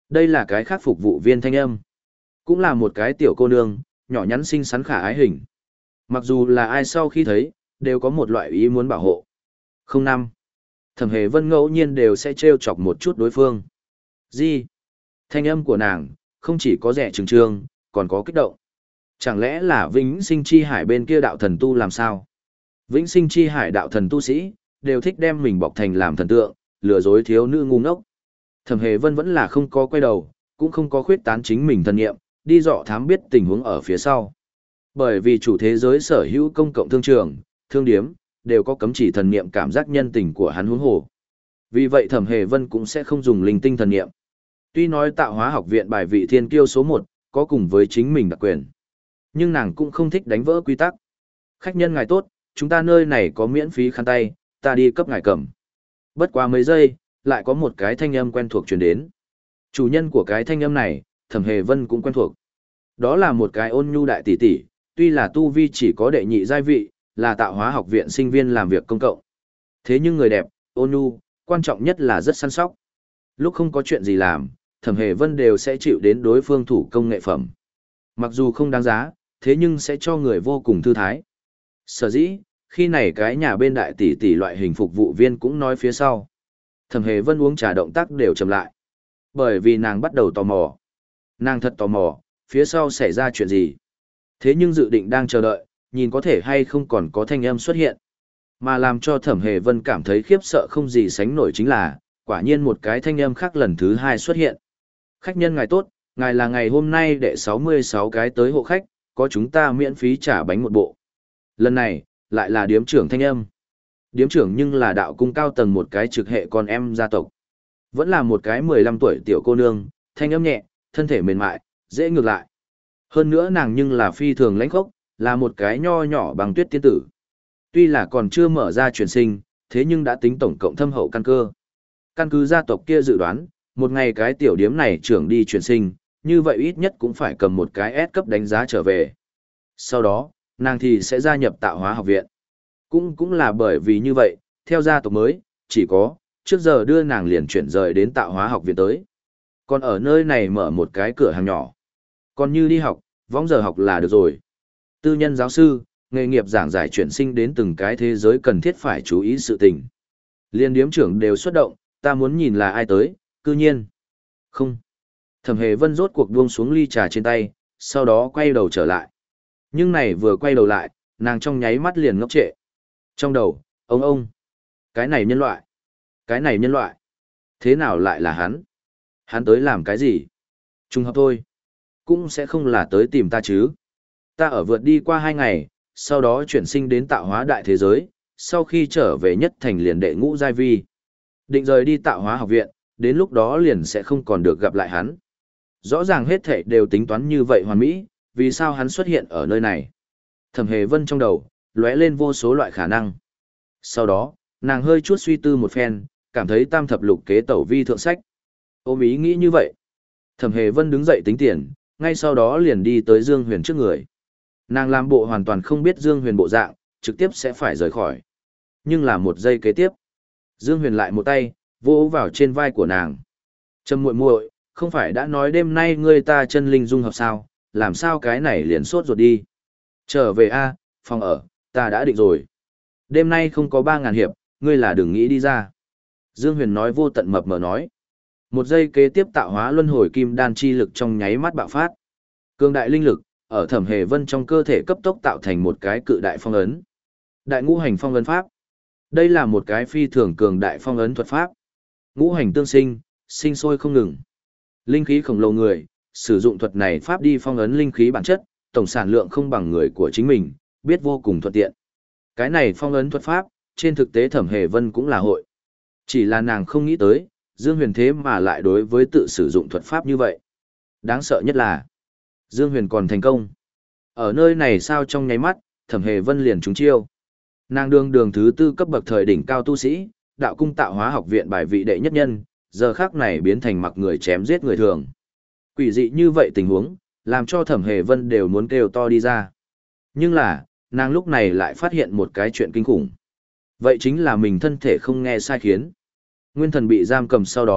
Đây là cái khác phục vụ viên thanh âm. Cũng là một cái tiểu cô nương, nhỏ nhắn xinh xắn khả ái hình. Mặc dù là ai sau khi thấy, đều có một loại ý muốn bảo hộ. Không năm. Thẩm Hề Vân ngẫu nhiên đều sẽ trêu chọc một chút đối phương. Gì? Thanh âm của nàng, không chỉ có rẻ trừng trương, còn có kích động. Chẳng lẽ là Vĩnh Sinh Chi Hải bên kia đạo thần tu làm sao? Vĩnh Sinh Chi Hải đạo thần tu sĩ, đều thích đem mình bọc thành làm thần tượng, lừa dối thiếu nữ ngu ngốc. Thẩm Hề Vân vẫn là không có quay đầu, cũng không có khuyết tán chính mình thần nghiệm, đi dọ thám biết tình huống ở phía sau. Bởi vì chủ thế giới sở hữu công cộng thương trường, thương điếm, đều có cấm chỉ thần niệm cảm giác nhân tình của hắn huống hồ. Vì vậy Thẩm Hề Vân cũng sẽ không dùng linh tinh thần niệm. Tuy nói tạo hóa học viện bài vị thiên kiêu số một, có cùng với chính mình đặc quyền. Nhưng nàng cũng không thích đánh vỡ quy tắc. Khách nhân ngài tốt, chúng ta nơi này có miễn phí khăn tay, ta đi cấp ngài cầm. Bất quá mấy giây, lại có một cái thanh âm quen thuộc truyền đến. Chủ nhân của cái thanh âm này, Thẩm Hề Vân cũng quen thuộc. Đó là một cái ôn nhu đại tỷ tỷ, tuy là tu vi chỉ có đệ nhị giai vị, là tạo hóa học viện sinh viên làm việc công cộng. Thế nhưng người đẹp, ôn nhu, quan trọng nhất là rất săn sóc. Lúc không có chuyện gì làm, Thẩm Hề Vân đều sẽ chịu đến đối phương thủ công nghệ phẩm. Mặc dù không đáng giá, thế nhưng sẽ cho người vô cùng thư thái. Sở dĩ, khi này cái nhà bên đại tỷ tỷ loại hình phục vụ viên cũng nói phía sau. Thẩm Hề Vân uống trà động tác đều chậm lại. Bởi vì nàng bắt đầu tò mò. Nàng thật tò mò, phía sau xảy ra chuyện gì. Thế nhưng dự định đang chờ đợi, nhìn có thể hay không còn có thanh âm xuất hiện. Mà làm cho Thẩm Hề Vân cảm thấy khiếp sợ không gì sánh nổi chính là, quả nhiên một cái thanh âm khác lần thứ hai xuất hiện. Khách nhân ngài tốt, ngài là ngày hôm nay đệ sáu mươi sáu cái tới hộ khách, có chúng ta miễn phí trả bánh một bộ. Lần này, lại là điếm trưởng thanh âm. Điếm trưởng nhưng là đạo cung cao tầng một cái trực hệ con em gia tộc. Vẫn là một cái mười lăm tuổi tiểu cô nương, thanh âm nhẹ, thân thể mềm mại, dễ ngược lại. Hơn nữa nàng nhưng là phi thường lãnh khốc, là một cái nho nhỏ bằng tuyết tiên tử. Tuy là còn chưa mở ra chuyển sinh, thế nhưng đã tính tổng cộng thâm hậu căn cơ. Căn cứ gia tộc kia dự đoán, một ngày cái tiểu điếm này trưởng đi chuyển sinh, như vậy ít nhất cũng phải cầm một cái S cấp đánh giá trở về. Sau đó, nàng thì sẽ gia nhập tạo hóa học viện. Cũng cũng là bởi vì như vậy, theo gia tộc mới, chỉ có, trước giờ đưa nàng liền chuyển rời đến tạo hóa học viện tới. Còn ở nơi này mở một cái cửa hàng nhỏ. Còn như đi học, võng giờ học là được rồi. Tư nhân giáo sư, nghề nghiệp giảng giải chuyển sinh đến từng cái thế giới cần thiết phải chú ý sự tình. Liên điếm trưởng đều xuất động, ta muốn nhìn là ai tới, cư nhiên. Không. Thẩm Hề Vân rốt cuộc buông xuống ly trà trên tay, sau đó quay đầu trở lại. Nhưng này vừa quay đầu lại, nàng trong nháy mắt liền ngốc trệ. Trong đầu, ông ông. Cái này nhân loại. Cái này nhân loại. Thế nào lại là hắn? Hắn tới làm cái gì? Trùng hợp thôi. Cũng sẽ không là tới tìm ta chứ. Ta ở vượt đi qua hai ngày, sau đó chuyển sinh đến tạo hóa đại thế giới, sau khi trở về nhất thành liền đệ ngũ giai vi. Định rời đi tạo hóa học viện, đến lúc đó liền sẽ không còn được gặp lại hắn. Rõ ràng hết thảy đều tính toán như vậy hoàn mỹ, vì sao hắn xuất hiện ở nơi này? Thẩm Hề Vân trong đầu, lóe lên vô số loại khả năng. Sau đó, nàng hơi chút suy tư một phen, cảm thấy tam thập lục kế tẩu vi thượng sách. Ôm ý nghĩ như vậy. Thẩm Hề Vân đứng dậy tính tiền, ngay sau đó liền đi tới Dương Huyền trước người. Nàng làm bộ hoàn toàn không biết Dương Huyền bộ dạng, trực tiếp sẽ phải rời khỏi. Nhưng là một giây kế tiếp, Dương Huyền lại một tay, vỗ vào trên vai của nàng. Trầm muội muội, không phải đã nói đêm nay ngươi ta chân linh dung hợp sao, làm sao cái này liền sốt ruột đi. Trở về a, phòng ở, ta đã định rồi. Đêm nay không có ba ngàn hiệp, ngươi là đừng nghĩ đi ra. Dương Huyền nói vô tận mập mờ nói. Một giây kế tiếp tạo hóa luân hồi kim đan chi lực trong nháy mắt bạo phát. Cường đại linh lực, ở Thẩm Hề Vân trong cơ thể cấp tốc tạo thành một cái cự đại phong ấn. Đại ngũ hành phong ấn pháp. Đây là một cái phi thường cường đại phong ấn thuật pháp. Ngũ hành tương sinh, sinh sôi không ngừng. Linh khí khổng lồ người, sử dụng thuật này pháp đi phong ấn linh khí bản chất, tổng sản lượng không bằng người của chính mình, biết vô cùng thuận tiện. Cái này phong ấn thuật pháp, trên thực tế Thẩm Hề Vân cũng là hội. Chỉ là nàng không nghĩ tới, Dương Huyền thế mà lại đối với tự sử dụng thuật pháp như vậy. Đáng sợ nhất là, Dương Huyền còn thành công. Ở nơi này sao trong nháy mắt, Thẩm Hề Vân liền trúng chiêu. Nàng đương đường thứ tư cấp bậc thời đỉnh cao tu sĩ, đạo cung tạo hóa học viện bài vị đệ nhất nhân, giờ khác này biến thành mặc người chém giết người thường. Quỷ dị như vậy tình huống, làm cho Thẩm Hề Vân đều muốn kêu to đi ra. Nhưng là, nàng lúc này lại phát hiện một cái chuyện kinh khủng. Vậy chính là mình thân thể không nghe sai khiến. Nguyên thần bị giam cầm sau đó,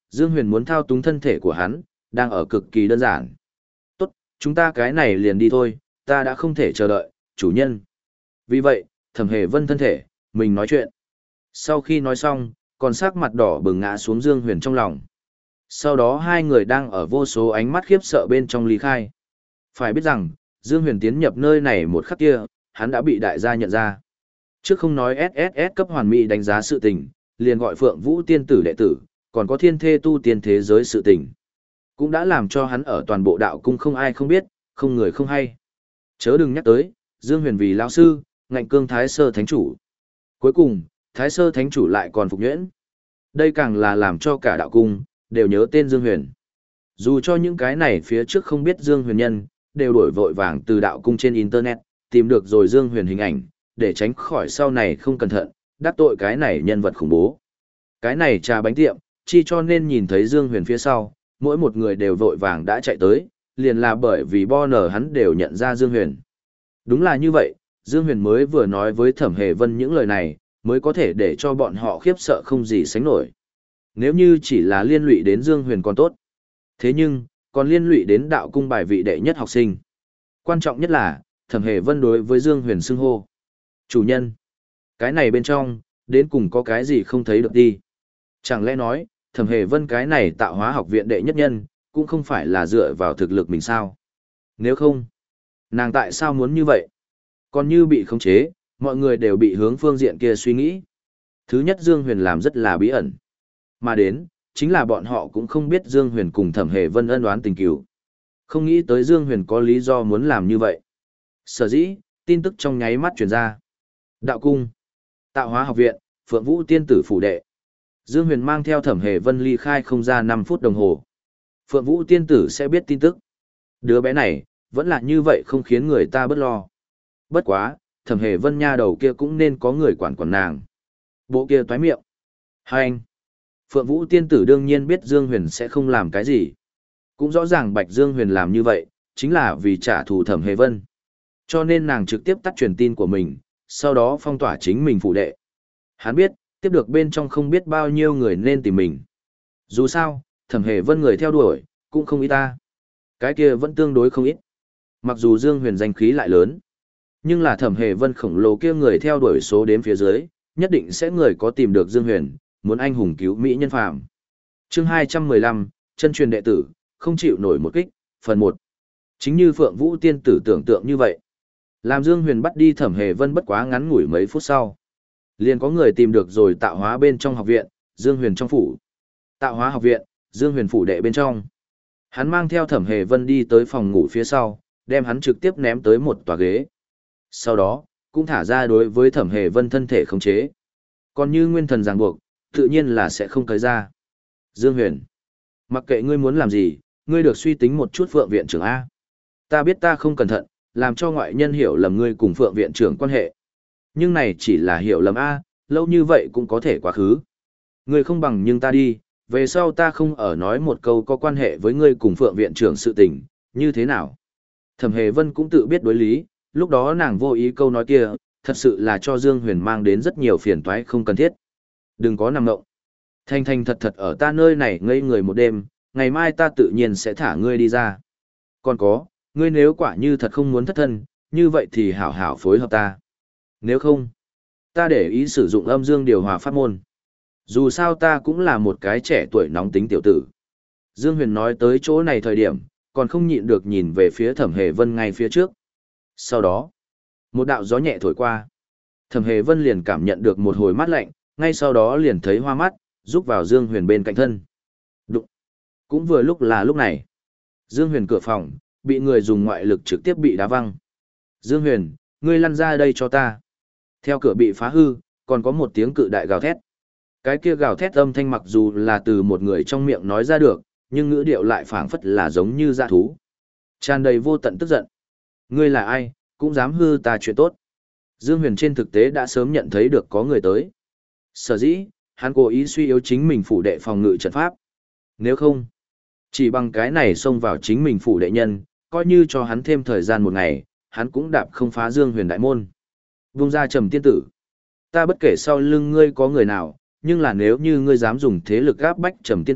Dương Huyền muốn thao túng thân thể của hắn, đang ở cực kỳ đơn giản. Tốt, chúng ta cái này liền đi thôi, ta đã không thể chờ đợi, chủ nhân. Vì vậy, Thẩm Hề Vân thân thể, mình nói chuyện. Sau khi nói xong, còn sắc mặt đỏ bừng ngã xuống Dương Huyền trong lòng. Sau đó hai người đang ở vô số ánh mắt khiếp sợ bên trong ly khai. Phải biết rằng, Dương Huyền tiến nhập nơi này một khắc kia, hắn đã bị đại gia nhận ra. Trước không nói ét ét ét cấp hoàn mỹ đánh giá sự tình, liền gọi Phượng Vũ tiên tử đệ tử, còn có thiên thê tu tiên thế giới sự tình. Cũng đã làm cho hắn ở toàn bộ đạo cung không ai không biết, không người không hay. Chớ đừng nhắc tới, Dương Huyền vì lão sư, ngạnh cương Thái Sơ Thánh Chủ. Cuối cùng, Thái Sơ Thánh Chủ lại còn phục nhuyễn. Đây càng là làm cho cả đạo cung, đều nhớ tên Dương Huyền. Dù cho những cái này phía trước không biết Dương Huyền nhân, đều đổi vội vàng từ đạo cung trên Internet, tìm được rồi Dương Huyền hình ảnh, để tránh khỏi sau này không cẩn thận, đắc tội cái này nhân vật khủng bố. Cái này trà bánh tiệm, chi cho nên nhìn thấy Dương Huyền phía sau, mỗi một người đều vội vàng đã chạy tới, liền là bởi vì Bonner hắn đều nhận ra Dương Huyền. Đúng là như vậy, Dương Huyền mới vừa nói với Thẩm Hề Vân những lời này, mới có thể để cho bọn họ khiếp sợ không gì sánh nổi. Nếu như chỉ là liên lụy đến Dương Huyền còn tốt. Thế nhưng, còn liên lụy đến đạo cung bài vị đệ nhất học sinh. Quan trọng nhất là, Thẩm Hề Vân đối với Dương Huyền xưng hô. Chủ nhân, cái này bên trong, đến cùng có cái gì không thấy được đi. Chẳng lẽ nói, Thẩm Hề Vân cái này tạo hóa học viện đệ nhất nhân, cũng không phải là dựa vào thực lực mình sao? Nếu không, nàng tại sao muốn như vậy? Còn như bị khống chế, mọi người đều bị hướng phương diện kia suy nghĩ. Thứ nhất Dương Huyền làm rất là bí ẩn. Mà đến, chính là bọn họ cũng không biết Dương Huyền cùng Thẩm Hề Vân ân oán tình cừu. Không nghĩ tới Dương Huyền có lý do muốn làm như vậy. Sở dĩ, tin tức trong nháy mắt truyền ra. Đạo cung, Tạo hóa học viện, Phượng Vũ tiên tử phủ đệ. Dương Huyền mang theo Thẩm Hề Vân ly khai không ra năm phút đồng hồ. Phượng Vũ tiên tử sẽ biết tin tức. Đứa bé này, vẫn là như vậy không khiến người ta bớt lo. Bất quá, Thẩm Hề Vân nha đầu kia cũng nên có người quản quản nàng. Bộ kia toái miệng. Hai anh. Phượng Vũ tiên tử đương nhiên biết Dương Huyền sẽ không làm cái gì. Cũng rõ ràng Bạch Dương Huyền làm như vậy, chính là vì trả thù Thẩm Hề Vân. Cho nên nàng trực tiếp tắt truyền tin của mình, sau đó phong tỏa chính mình phụ đệ. Hắn biết, tiếp được bên trong không biết bao nhiêu người nên tìm mình. Dù sao, Thẩm Hề Vân người theo đuổi, cũng không ít ta. Cái kia vẫn tương đối không ít. Mặc dù Dương Huyền danh khí lại lớn, nhưng là Thẩm Hề Vân khổng lồ kia người theo đuổi số đếm phía dưới, nhất định sẽ người có tìm được Dương Huyền, muốn anh hùng cứu mỹ nhân phàm. Chương hai trăm mười lăm, chân truyền đệ tử, không chịu nổi một kích, phần một. Chính như Phượng Vũ tiên tử tưởng tượng như vậy. Làm Dương Huyền bắt đi Thẩm Hề Vân bất quá ngắn ngủi mấy phút sau. Liền có người tìm được rồi tạo hóa bên trong học viện, Dương Huyền trong phủ. Tạo hóa học viện, Dương Huyền phủ đệ bên trong. Hắn mang theo Thẩm Hề Vân đi tới phòng ngủ phía sau, đem hắn trực tiếp ném tới một tòa ghế. Sau đó, cũng thả ra đối với Thẩm Hề Vân thân thể khống chế. Còn như nguyên thần ràng buộc, tự nhiên là sẽ không tới ra. Dương Huyền, mặc kệ ngươi muốn làm gì, ngươi được suy tính một chút Phượng viện trưởng A. Ta biết ta không cẩn thận, làm cho ngoại nhân hiểu lầm ngươi cùng Phượng viện trưởng quan hệ. Nhưng này chỉ là hiểu lầm A, lâu như vậy cũng có thể quá khứ. Ngươi không bằng nhưng ta đi, về sau ta không ở nói một câu có quan hệ với ngươi cùng Phượng viện trưởng sự tình, như thế nào? Thẩm Hề Vân cũng tự biết đối lý, lúc đó nàng vô ý câu nói kia, thật sự là cho Dương Huyền mang đến rất nhiều phiền toái không cần thiết. Đừng có nằm ngộng. Thành thành thật thật ở ta nơi này ngây người một đêm, ngày mai ta tự nhiên sẽ thả ngươi đi ra. Còn có, ngươi nếu quả như thật không muốn thất thân, như vậy thì hảo hảo phối hợp ta. Nếu không, ta để ý sử dụng âm dương điều hòa pháp môn. Dù sao ta cũng là một cái trẻ tuổi nóng tính tiểu tử. Dương Huyền nói tới chỗ này thời điểm, còn không nhịn được nhìn về phía Thẩm Hề Vân ngay phía trước. Sau đó, một đạo gió nhẹ thổi qua. Thẩm Hề Vân liền cảm nhận được một hồi mát lạnh, ngay sau đó liền thấy hoa mắt, rúc vào Dương Huyền bên cạnh thân. Đụng. Cũng vừa lúc là lúc này. Dương Huyền cửa phòng, bị người dùng ngoại lực trực tiếp bị đá văng. Dương Huyền, ngươi lăn ra đây cho ta. Theo cửa bị phá hư, còn có một tiếng cự đại gào thét. Cái kia gào thét âm thanh mặc dù là từ một người trong miệng nói ra được, nhưng ngữ điệu lại phảng phất là giống như dã thú. Tràn đầy vô tận tức giận. Ngươi là ai, cũng dám hư ta chuyện tốt. Dương Huyền trên thực tế đã sớm nhận thấy được có người tới. Sở dĩ, hắn cố ý suy yếu chính mình phủ đệ phòng ngự trận pháp. Nếu không, chỉ bằng cái này xông vào chính mình phủ đệ nhân, coi như cho hắn thêm thời gian một ngày, hắn cũng đạp không phá Dương Huyền đại môn. Vung ra Trầm tiên tử. Ta bất kể sau lưng ngươi có người nào, nhưng là nếu như ngươi dám dùng thế lực áp bách Trầm tiên tử,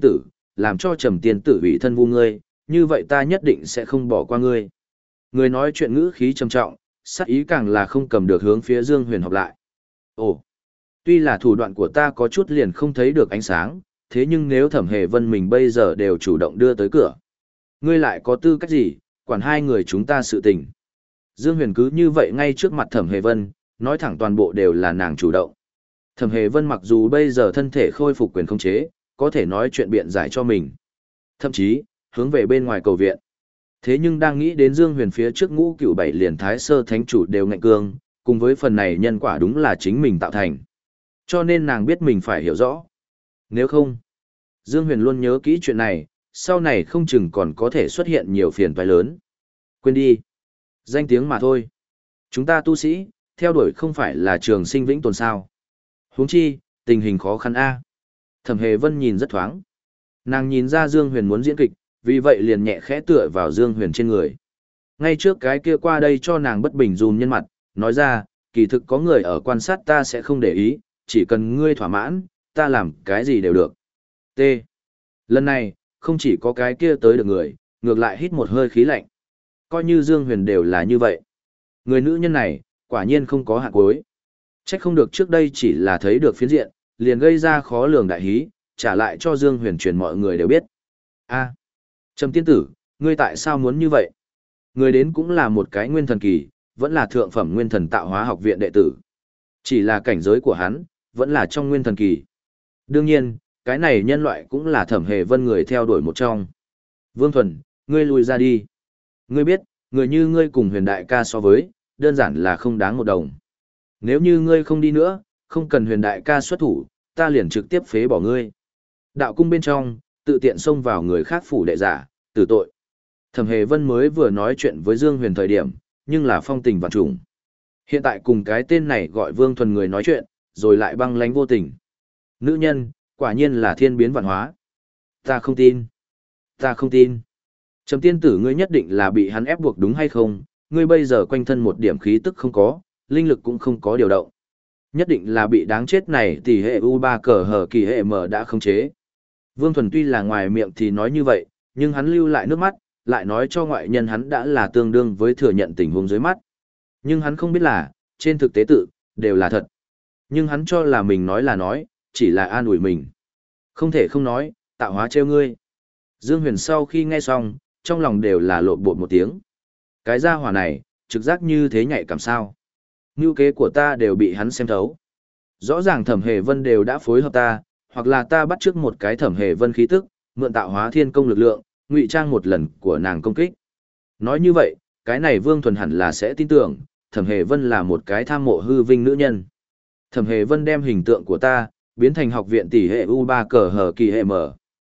làm cho Trầm tiên tử ủy thân vu ngươi, như vậy ta nhất định sẽ không bỏ qua ngươi. Người nói chuyện ngữ khí trầm trọng, sắc ý càng là không cầm được hướng phía Dương Huyền học lại. Ồ, tuy là thủ đoạn của ta có chút liền không thấy được ánh sáng, thế nhưng nếu Thẩm Hề Vân mình bây giờ đều chủ động đưa tới cửa, ngươi lại có tư cách gì, quản hai người chúng ta sự tình. Dương Huyền cứ như vậy ngay trước mặt Thẩm Hề Vân, nói thẳng toàn bộ đều là nàng chủ động. Thẩm Hề Vân mặc dù bây giờ thân thể khôi phục quyền khống chế, có thể nói chuyện biện giải cho mình. Thậm chí, hướng về bên ngoài cầu viện. Thế nhưng đang nghĩ đến Dương Huyền phía trước ngũ cựu bảy liền thái sơ thánh chủ đều ngạnh cương, cùng với phần này nhân quả đúng là chính mình tạo thành. Cho nên nàng biết mình phải hiểu rõ. Nếu không, Dương Huyền luôn nhớ kỹ chuyện này, sau này không chừng còn có thể xuất hiện nhiều phiền toái lớn. Quên đi. Danh tiếng mà thôi. Chúng ta tu sĩ, theo đuổi không phải là trường sinh vĩnh tồn sao. Huống chi, tình hình khó khăn a. Thẩm Hề Vân nhìn rất thoáng. Nàng nhìn ra Dương Huyền muốn diễn kịch, vì vậy liền nhẹ khẽ tựa vào Dương Huyền trên người. Ngay trước cái kia qua đây cho nàng bất bình dùm nhân mặt, nói ra, kỳ thực có người ở quan sát ta sẽ không để ý, chỉ cần ngươi thỏa mãn, ta làm cái gì đều được. T. Lần này, không chỉ có cái kia tới được người, ngược lại hít một hơi khí lạnh. Coi như Dương Huyền đều là như vậy. Người nữ nhân này, quả nhiên không có hạn cuối. Trách không được trước đây chỉ là thấy được phiến diện, liền gây ra khó lường đại hí, trả lại cho Dương Huyền truyền mọi người đều biết. A, Trầm tiên tử, ngươi tại sao muốn như vậy? Người đến cũng là một cái nguyên thần kỳ, vẫn là thượng phẩm nguyên thần tạo hóa học viện đệ tử. Chỉ là cảnh giới của hắn, vẫn là trong nguyên thần kỳ. Đương nhiên, cái này nhân loại cũng là Thẩm Hề Vân người theo đuổi một trong. Vương Thuần, ngươi lùi ra đi. Ngươi biết, người như ngươi cùng huyền đại ca so với, đơn giản là không đáng một đồng. Nếu như ngươi không đi nữa, không cần huyền đại ca xuất thủ, ta liền trực tiếp phế bỏ ngươi. Đạo cung bên trong, tự tiện xông vào người khác phủ đệ giả, tử tội. Thẩm Hề Vân mới vừa nói chuyện với Dương Huyền thời điểm, nhưng là phong tình vạn trùng. Hiện tại cùng cái tên này gọi Vương Thuần người nói chuyện, rồi lại băng lánh vô tình. Nữ nhân, quả nhiên là thiên biến vạn hóa. Ta không tin. Ta không tin. Trầm tiên tử ngươi nhất định là bị hắn ép buộc đúng hay không? Ngươi bây giờ quanh thân một điểm khí tức không có, linh lực cũng không có điều động. Nhất định là bị đáng chết này tỷ hệ u ba cờ hở kỳ hệ M đã khống chế. Vương Thuần tuy là ngoài miệng thì nói như vậy, nhưng hắn lưu lại nước mắt, lại nói cho ngoại nhân hắn đã là tương đương với thừa nhận tình huống dưới mắt. Nhưng hắn không biết là, trên thực tế tự, đều là thật. Nhưng hắn cho là mình nói là nói, chỉ là an ủi mình. Không thể không nói, tạo hóa trêu ngươi. Dương Huyền sau khi nghe xong, trong lòng đều là lộn bột một tiếng. Cái gia hỏa này, trực giác như thế nhạy cảm sao. Ngưu kế của ta đều bị hắn xem thấu. Rõ ràng Thẩm Hề Vân đều đã phối hợp ta, hoặc là ta bắt trước một cái Thẩm Hề Vân khí tức, mượn tạo hóa thiên công lực lượng, ngụy trang một lần của nàng công kích. Nói như vậy, cái này Vương Thuần hẳn là sẽ tin tưởng, Thẩm Hề Vân là một cái tham mộ hư vinh nữ nhân. Thẩm Hề Vân đem hình tượng của ta, biến thành học viện tỷ hệ u ba cờ hờ kỳ hệ M.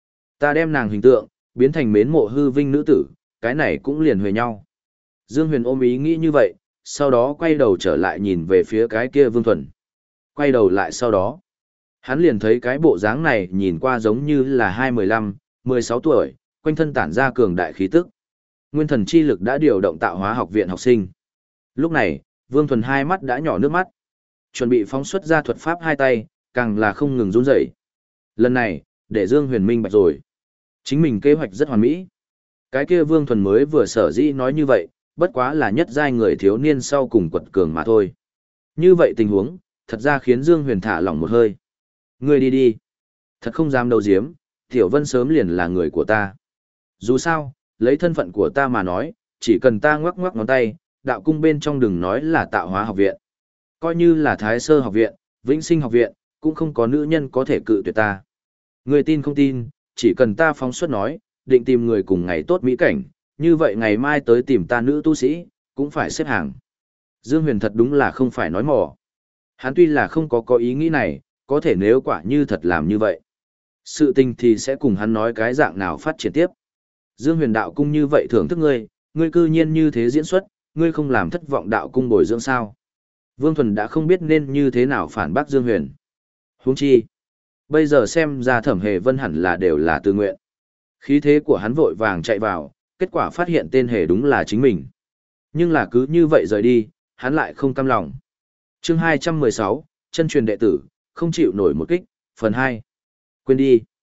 Ta đem nàng hình tượng, biến thành mến mộ hư vinh nữ tử, cái này cũng liền huề nhau. Dương Huyền ôm ý nghĩ như vậy, sau đó quay đầu trở lại nhìn về phía cái kia Vương Thuần. Quay đầu lại sau đó, hắn liền thấy cái bộ dáng này nhìn qua giống như là hai mười lăm, mười sáu tuổi, quanh thân tản ra cường đại khí tức. Nguyên thần chi lực đã điều động tạo hóa học viện học sinh. Lúc này, Vương Thuần hai mắt đã nhỏ nước mắt. Chuẩn bị phóng xuất ra thuật pháp hai tay, càng là không ngừng run rẩy. Lần này, để Dương Huyền minh bạch rồi. Chính mình kế hoạch rất hoàn mỹ. Cái kia Vương Thuần mới vừa sở dĩ nói như vậy, bất quá là nhất giai người thiếu niên sau cùng quật cường mà thôi. Như vậy tình huống, thật ra khiến Dương Huyền thả lỏng một hơi. Ngươi đi đi. Thật không dám đầu diếm, Tiểu Vân sớm liền là người của ta. Dù sao, lấy thân phận của ta mà nói, chỉ cần ta ngoắc ngoắc ngón tay, đạo cung bên trong đừng nói là tạo hóa học viện. Coi như là Thái Sơ học viện, Vĩnh Sinh học viện, cũng không có nữ nhân có thể cự tuyệt ta. Ngươi tin không tin, chỉ cần ta phóng xuất nói, định tìm người cùng ngày tốt mỹ cảnh, như vậy ngày mai tới tìm ta nữ tu sĩ, cũng phải xếp hàng. Dương Huyền thật đúng là không phải nói mỏ. Hắn tuy là không có có ý nghĩ này, có thể nếu quả như thật làm như vậy. Sự tình thì sẽ cùng hắn nói cái dạng nào phát triển tiếp. Dương Huyền đạo cung như vậy thưởng thức ngươi, ngươi cư nhiên như thế diễn xuất, ngươi không làm thất vọng đạo cung bồi dưỡng sao. Vương Thuần đã không biết nên như thế nào phản bác Dương Huyền. Huống chi, bây giờ xem ra Thẩm Hề Vân hẳn là đều là tự nguyện. Khí thế của hắn vội vàng chạy vào, kết quả phát hiện tên hề đúng là chính mình. Nhưng là cứ như vậy rời đi, hắn lại không cam lòng. Chương hai trăm mười sáu, chân truyền đệ tử, không chịu nổi một kích, phần hai. Quên đi.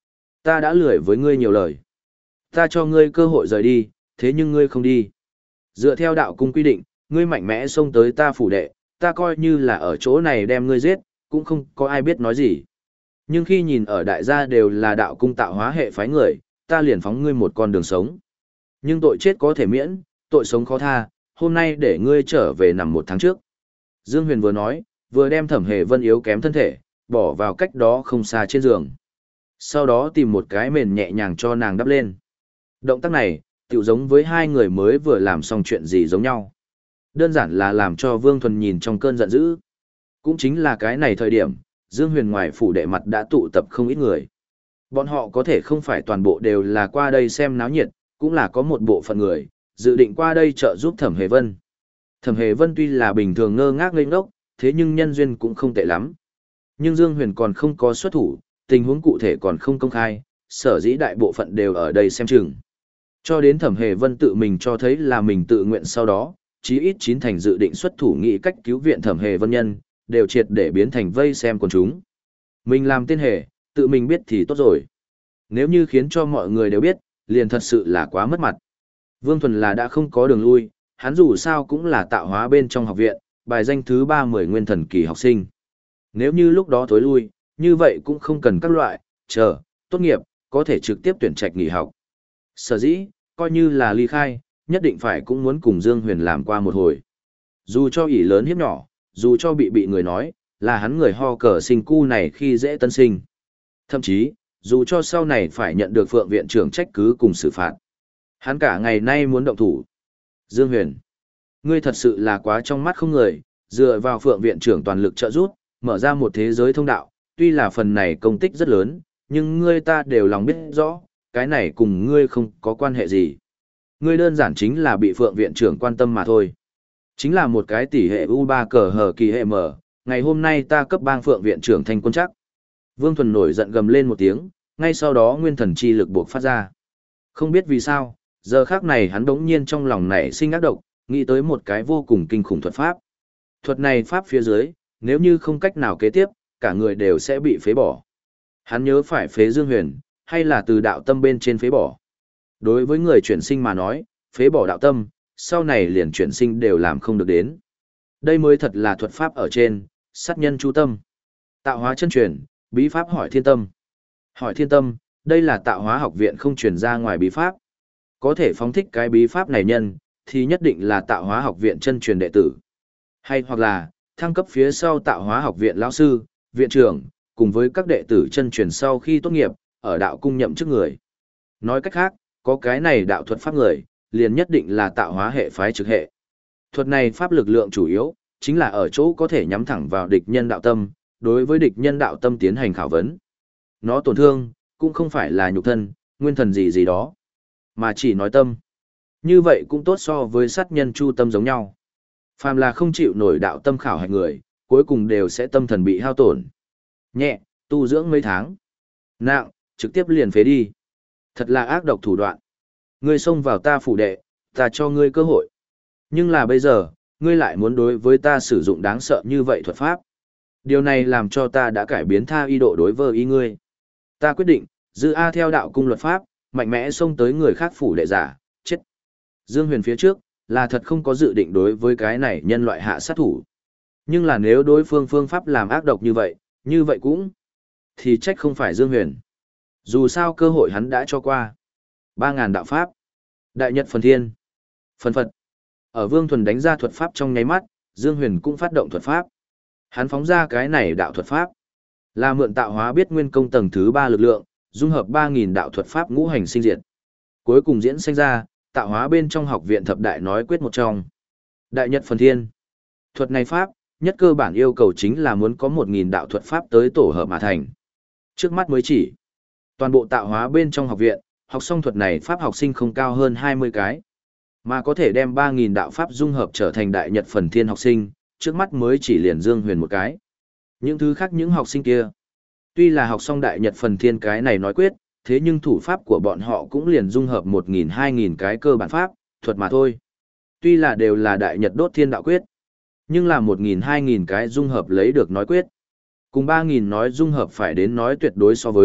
ta đã lười với ngươi nhiều lời. Ta cho ngươi cơ hội rời đi, thế nhưng ngươi không đi. Dựa theo đạo cung quy định, ngươi mạnh mẽ xông tới ta phủ đệ, ta coi như là ở chỗ này đem ngươi giết, cũng không có ai biết nói gì. Nhưng khi nhìn ở đại gia đều là đạo cung tạo hóa hệ phái người, ta liền phóng ngươi một con đường sống. Nhưng tội chết có thể miễn, tội sống khó tha, hôm nay để ngươi trở về nằm một tháng trước. Dương Huyền vừa nói, vừa đem Thẩm Hề Vân yếu kém thân thể, bỏ vào cách đó không xa trên giường. Sau đó tìm một cái mền nhẹ nhàng cho nàng đắp lên. Động tác này, tựu giống với hai người mới vừa làm xong chuyện gì giống nhau. Đơn giản là làm cho Vương Thuần nhìn trong cơn giận dữ. Cũng chính là cái này thời điểm, Dương Huyền ngoài phủ đệ mặt đã tụ tập không ít người. Bọn họ có thể không phải toàn bộ đều là qua đây xem náo nhiệt, cũng là có một bộ phận người, dự định qua đây trợ giúp Thẩm Hề Vân. Thẩm Hề Vân tuy là bình thường ngơ ngác ngây ngốc, thế nhưng nhân duyên cũng không tệ lắm. Nhưng Dương Huyền còn không có xuất thủ, tình huống cụ thể còn không công khai, sở dĩ đại bộ phận đều ở đây xem chừng. Cho đến Thẩm Hề Vân tự mình cho thấy là mình tự nguyện sau đó, chí ít chín thành dự định xuất thủ nghị cách cứu viện Thẩm Hề Vân nhân, đều triệt để biến thành vây xem quần chúng. Mình làm tên hề, tự mình biết thì tốt rồi. Nếu như khiến cho mọi người đều biết, liền thật sự là quá mất mặt. Vương Thuần là đã không có đường lui, hắn dù sao cũng là tạo hóa bên trong học viện, bài danh thứ ba mươi nguyên thần kỳ học sinh. Nếu như lúc đó thối lui, như vậy cũng không cần các loại, chờ, tốt nghiệp, có thể trực tiếp tuyển trạch nghỉ học. Sở dĩ, coi như là ly khai, nhất định phải cũng muốn cùng Dương Huyền làm qua một hồi. Dù cho ỷ lớn hiếp nhỏ, dù cho bị bị người nói, là hắn người ho cờ sinh cu này khi dễ tân sinh. Thậm chí, dù cho sau này phải nhận được Phượng viện trưởng trách cứ cùng xử phạt. Hắn cả ngày nay muốn động thủ. Dương Huyền, ngươi thật sự là quá trong mắt không người, dựa vào Phượng viện trưởng toàn lực trợ giúp, mở ra một thế giới thông đạo, tuy là phần này công tích rất lớn, nhưng ngươi ta đều lòng biết rõ, cái này cùng ngươi không có quan hệ gì. Ngươi đơn giản chính là bị Phượng viện trưởng quan tâm mà thôi. Chính là một cái tỷ hệ u ba cờ hờ kỳ hệ mở, ngày hôm nay ta cấp bang Phượng viện trưởng thành quân chắc. Vương Thuần nổi giận gầm lên một tiếng, ngay sau đó nguyên thần chi lực buộc phát ra. Không biết vì sao, giờ khác này hắn đống nhiên trong lòng nảy sinh ác độc, nghĩ tới một cái vô cùng kinh khủng thuật pháp. Thuật này pháp phía dưới, nếu như không cách nào kế tiếp, cả người đều sẽ bị phế bỏ. Hắn nhớ phải phế Dương Huyền, hay là từ đạo tâm bên trên phế bỏ. Đối với người chuyển sinh mà nói, phế bỏ đạo tâm, sau này liền chuyển sinh đều làm không được đến. Đây mới thật là thuật pháp ở trên, sát nhân chú tâm. Tạo hóa chân truyền, bí pháp hỏi thiên tâm. Hỏi thiên tâm, đây là tạo hóa học viện không truyền ra ngoài bí pháp. Có thể phóng thích cái bí pháp này nhân, thì nhất định là tạo hóa học viện chân truyền đệ tử. Hay hoặc là, thăng cấp phía sau tạo hóa học viện lão sư, viện trưởng, cùng với các đệ tử chân truyền sau khi tốt nghiệp, ở đạo cung nhậm chức người. Nói cách khác, có cái này đạo thuật pháp người, liền nhất định là tạo hóa hệ phái trực hệ. Thuật này pháp lực lượng chủ yếu, chính là ở chỗ có thể nhắm thẳng vào địch nhân đạo tâm, đối với địch nhân đạo tâm tiến hành khảo vấn. Nó tổn thương, cũng không phải là nhục thân, nguyên thần gì gì đó, mà chỉ nói tâm. Như vậy cũng tốt so với sát nhân chu tâm giống nhau. Phàm là không chịu nổi đạo tâm khảo hạch người, cuối cùng đều sẽ tâm thần bị hao tổn. Nhẹ, tu dưỡng mấy tháng. Nặng, trực tiếp liền phế đi. Thật là ác độc thủ đoạn. Ngươi xông vào ta phủ đệ, ta cho ngươi cơ hội. Nhưng là bây giờ, ngươi lại muốn đối với ta sử dụng đáng sợ như vậy thuật pháp. Điều này làm cho ta đã cải biến tha y độ đối với y ngươi. Ta quyết định, giữ A theo đạo cung luật pháp, mạnh mẽ xông tới người khác phủ đệ giả, chết. Dương Huyền phía trước, là thật không có dự định đối với cái này nhân loại hạ sát thủ. Nhưng là nếu đối phương phương pháp làm ác độc như vậy, như vậy cũng, thì trách không phải Dương Huyền. Dù sao cơ hội hắn đã cho qua. Ba ngàn đạo pháp. Đại nhật phần thiên. Phần Phật. Ở Vương Thuần đánh ra thuật pháp trong nháy mắt, Dương Huyền cũng phát động thuật pháp. Hắn phóng ra cái này đạo thuật pháp. Là mượn tạo hóa biết nguyên công tầng thứ ba lực lượng, dung hợp ba nghìn đạo thuật pháp ngũ hành sinh diệt. Cuối cùng diễn sinh ra, tạo hóa bên trong học viện thập đại nói quyết một trong. Đại nhật phần thiên. Thuật này pháp, nhất cơ bản yêu cầu chính là muốn có một nghìn đạo thuật pháp tới tổ hợp mà thành. Trước mắt mới chỉ. Toàn bộ tạo hóa bên trong học viện, học xong thuật này pháp học sinh không cao hơn hai mươi cái. Mà có thể đem ba nghìn đạo pháp dung hợp trở thành đại nhật phần thiên học sinh, trước mắt mới chỉ liền Dương Huyền một cái. Những thứ khác những học sinh kia, tuy là học xong đại nhật phần thiên cái này nói quyết, thế nhưng thủ pháp của bọn họ cũng liền dung hợp một nghìn hai nghìn cái cơ bản pháp, thuật mà thôi. Tuy là đều là đại nhật đốt thiên đạo quyết, nhưng là một nghìn hai nghìn cái dung hợp lấy được nói quyết. Cùng ba nghìn nói dung hợp phải đến nói tuyệt đối so với,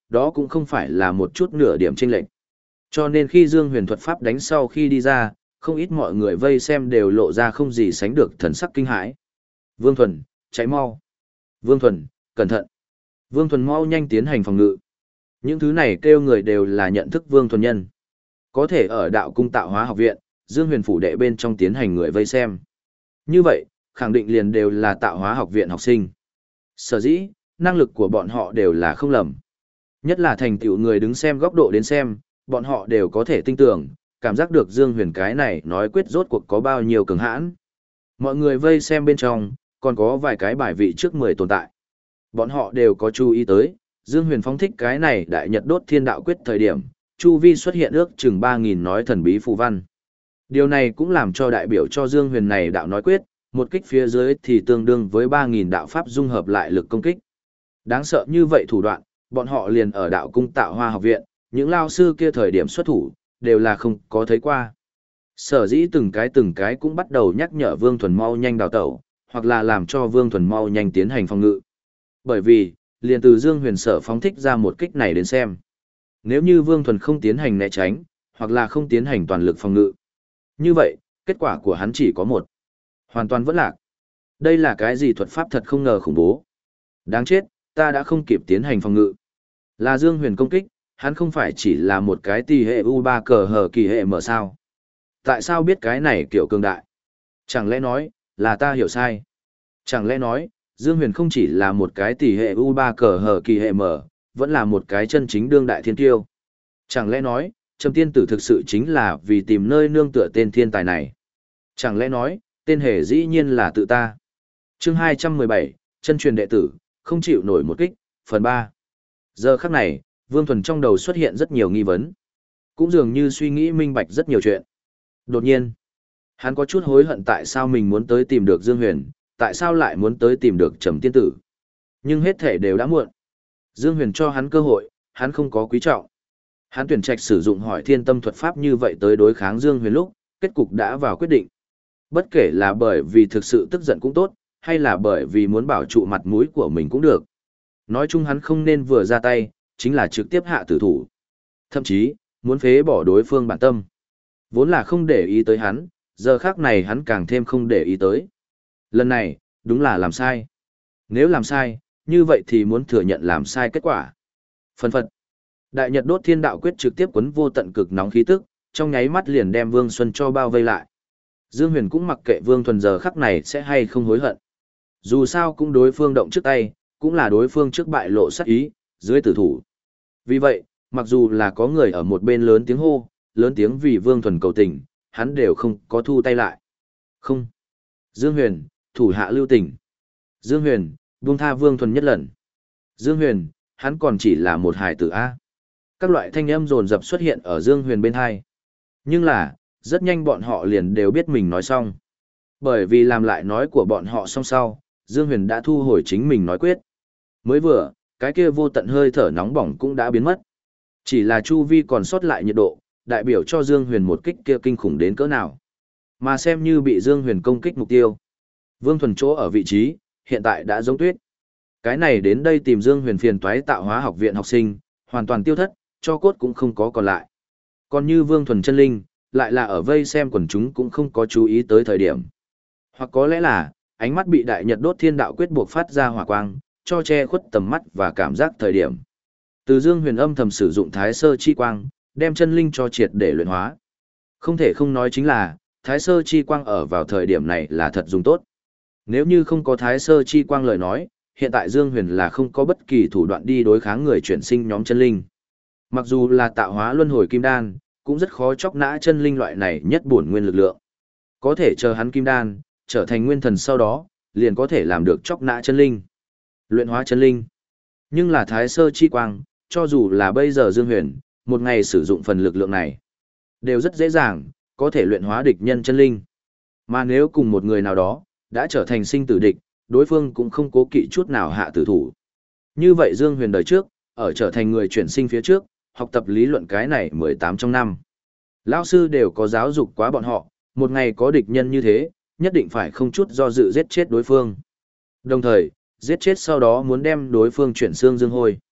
đó cũng không phải là một chút nửa điểm chênh lệch. Cho nên khi Dương Huyền thuật pháp đánh sau khi đi ra, không ít mọi người vây xem đều lộ ra không gì sánh được thần sắc kinh hãi. Vương Thuần, cháy mau. Vương Thuần, cẩn thận. Vương Thuần mau nhanh tiến hành phòng ngự. Những thứ này kêu người đều là nhận thức Vương Thuần nhân. Có thể ở đạo cung tạo hóa học viện, Dương Huyền phủ đệ bên trong tiến hành người vây xem. Như vậy, khẳng định liền đều là tạo hóa học viện học sinh. Sở dĩ, năng lực của bọn họ đều là không lầm. Nhất là thành tựu người đứng xem góc độ đến xem, bọn họ đều có thể tin tưởng, cảm giác được Dương Huyền cái này nói quyết rốt cuộc có bao nhiêu cường hãn. Mọi người vây xem bên trong, còn có vài cái bài vị trước mười tồn tại. Bọn họ đều có chú ý tới, Dương Huyền phóng thích cái này đại nhật đốt thiên đạo quyết thời điểm, chu vi xuất hiện ước chừng ba nghìn nói thần bí phù văn. Điều này cũng làm cho đại biểu cho Dương Huyền này đạo nói quyết, một kích phía dưới thì tương đương với ba nghìn đạo pháp dung hợp lại lực công kích. Đáng sợ như vậy thủ đoạn, bọn họ liền ở đạo cung tạo hoa học viện, những lao sư kia thời điểm xuất thủ, đều là không có thấy qua. Sở dĩ từng cái từng cái cũng bắt đầu nhắc nhở Vương Thuần mau nhanh đào tẩu, hoặc là làm cho Vương Thuần mau nhanh tiến hành phòng ngự. Bởi vì, liền từ Dương Huyền sở phóng thích ra một kích này đến xem. Nếu như Vương Thuần không tiến hành né tránh, hoặc là không tiến hành toàn lực phòng ngự. Như vậy, kết quả của hắn chỉ có một. Hoàn toàn vẫn lạc. Đây là cái gì thuật pháp thật không ngờ khủng bố. Đáng chết, ta đã không kịp tiến hành phòng ngự. Là Dương Huyền công kích, hắn không phải chỉ là một cái tỷ hệ u ba cờ hờ kỳ hệ mở sao. Tại sao biết cái này kiểu cường đại? Chẳng lẽ nói, là ta hiểu sai? Chẳng lẽ nói, Dương Huyền không chỉ là một cái tỷ hệ u ba cờ hờ kỳ hệ mở, vẫn là một cái chân chính đương đại thiên kiêu? Chẳng lẽ nói, Trầm Tiên Tử thực sự chính là vì tìm nơi nương tựa tên thiên tài này? Chẳng lẽ nói, tên hề dĩ nhiên là tự ta? Chương hai trăm mười bảy, chân truyền đệ tử, không chịu nổi một kích, phần ba. Giờ khắc này, Vương Thuần trong đầu xuất hiện rất nhiều nghi vấn. Cũng dường như suy nghĩ minh bạch rất nhiều chuyện. Đột nhiên, hắn có chút hối hận tại sao mình muốn tới tìm được Dương Huyền, tại sao lại muốn tới tìm được Trầm Tiên Tử. Nhưng hết thể đều đã muộn. Dương Huyền cho hắn cơ hội, hắn không có quý trọng. Hắn tuyển trạch sử dụng hỏi thiên tâm thuật pháp như vậy tới đối kháng Dương Huyền lúc, kết cục đã vào quyết định. Bất kể là bởi vì thực sự tức giận cũng tốt, hay là bởi vì muốn bảo trụ mặt mũi của mình cũng được. Nói chung hắn không nên vừa ra tay, chính là trực tiếp hạ tử thủ. Thậm chí, muốn phế bỏ đối phương bản tâm. Vốn là không để ý tới hắn, giờ khác này hắn càng thêm không để ý tới. Lần này, đúng là làm sai. Nếu làm sai, như vậy thì muốn thừa nhận làm sai kết quả. Phân phật. Đại Nhật Đốt Thiên Đạo Quyết trực tiếp quấn vô tận cực nóng khí tức, trong nháy mắt liền đem Vương Xuân cho bao vây lại. Dương Huyền cũng mặc kệ Vương Thuần giờ khắc này sẽ hay không hối hận. Dù sao cũng đối phương động trước tay, cũng là đối phương trước bại lộ sát ý, dưới tử thủ. Vì vậy, mặc dù là có người ở một bên lớn tiếng hô, lớn tiếng vì Vương Thuần cầu tình, hắn đều không có thu tay lại. Không. Dương Huyền, thủ hạ lưu tình. Dương Huyền, buông tha Vương Thuần nhất lần. Dương Huyền, hắn còn chỉ là một hài tử A. Các loại thanh âm dồn dập xuất hiện ở Dương Huyền bên hai. Nhưng là, rất nhanh bọn họ liền đều biết mình nói xong. Bởi vì làm lại nói của bọn họ xong sau, Dương Huyền đã thu hồi chính mình nói quyết. Mới vừa, cái kia vô tận hơi thở nóng bỏng cũng đã biến mất. Chỉ là chu vi còn sót lại nhiệt độ, đại biểu cho Dương Huyền một kích kia kinh khủng đến cỡ nào. Mà xem như bị Dương Huyền công kích mục tiêu. Vương Thuần chỗ ở vị trí, hiện tại đã giống tuyết. Cái này đến đây tìm Dương Huyền phiền toái tạo hóa học viện học sinh, hoàn toàn tiêu thất, cho cốt cũng không có còn lại. Còn như Vương Thuần chân linh, lại là ở vây xem quần chúng cũng không có chú ý tới thời điểm. Hoặc có lẽ là, ánh mắt bị đại nhật đốt thiên đạo quyết buộc phát ra hỏa quang, cho che khuất tầm mắt và cảm giác thời điểm. Từ Dương Huyền âm thầm sử dụng thái sơ chi quang, đem chân linh cho triệt để luyện hóa. Không thể không nói chính là, thái sơ chi quang ở vào thời điểm này là thật dùng tốt. Nếu như không có thái sơ chi quang lời nói, hiện tại Dương Huyền là không có bất kỳ thủ đoạn đi đối kháng người chuyển sinh nhóm chân linh. Mặc dù là tạo hóa luân hồi kim đan, cũng rất khó chọc nã chân linh loại này nhất bổn nguyên lực lượng. Có thể chờ hắn kim đan, trở thành nguyên thần sau đó, liền có thể làm được chọc nã chân linh. Luyện hóa chân linh. Nhưng là thái sơ chi quang, cho dù là bây giờ Dương Huyền, một ngày sử dụng phần lực lượng này, đều rất dễ dàng, có thể luyện hóa địch nhân chân linh. Mà nếu cùng một người nào đó, đã trở thành sinh tử địch, đối phương cũng không cố kỵ chút nào hạ tử thủ. Như vậy Dương Huyền đời trước, ở trở thành người chuyển sinh phía trước, học tập lý luận cái này mười tám trong năm. Lão sư đều có giáo dục quá bọn họ, một ngày có địch nhân như thế, nhất định phải không chút do dự giết chết đối phương. Đồng thời, giết chết sau đó muốn đem đối phương chuyển xương dương hôi.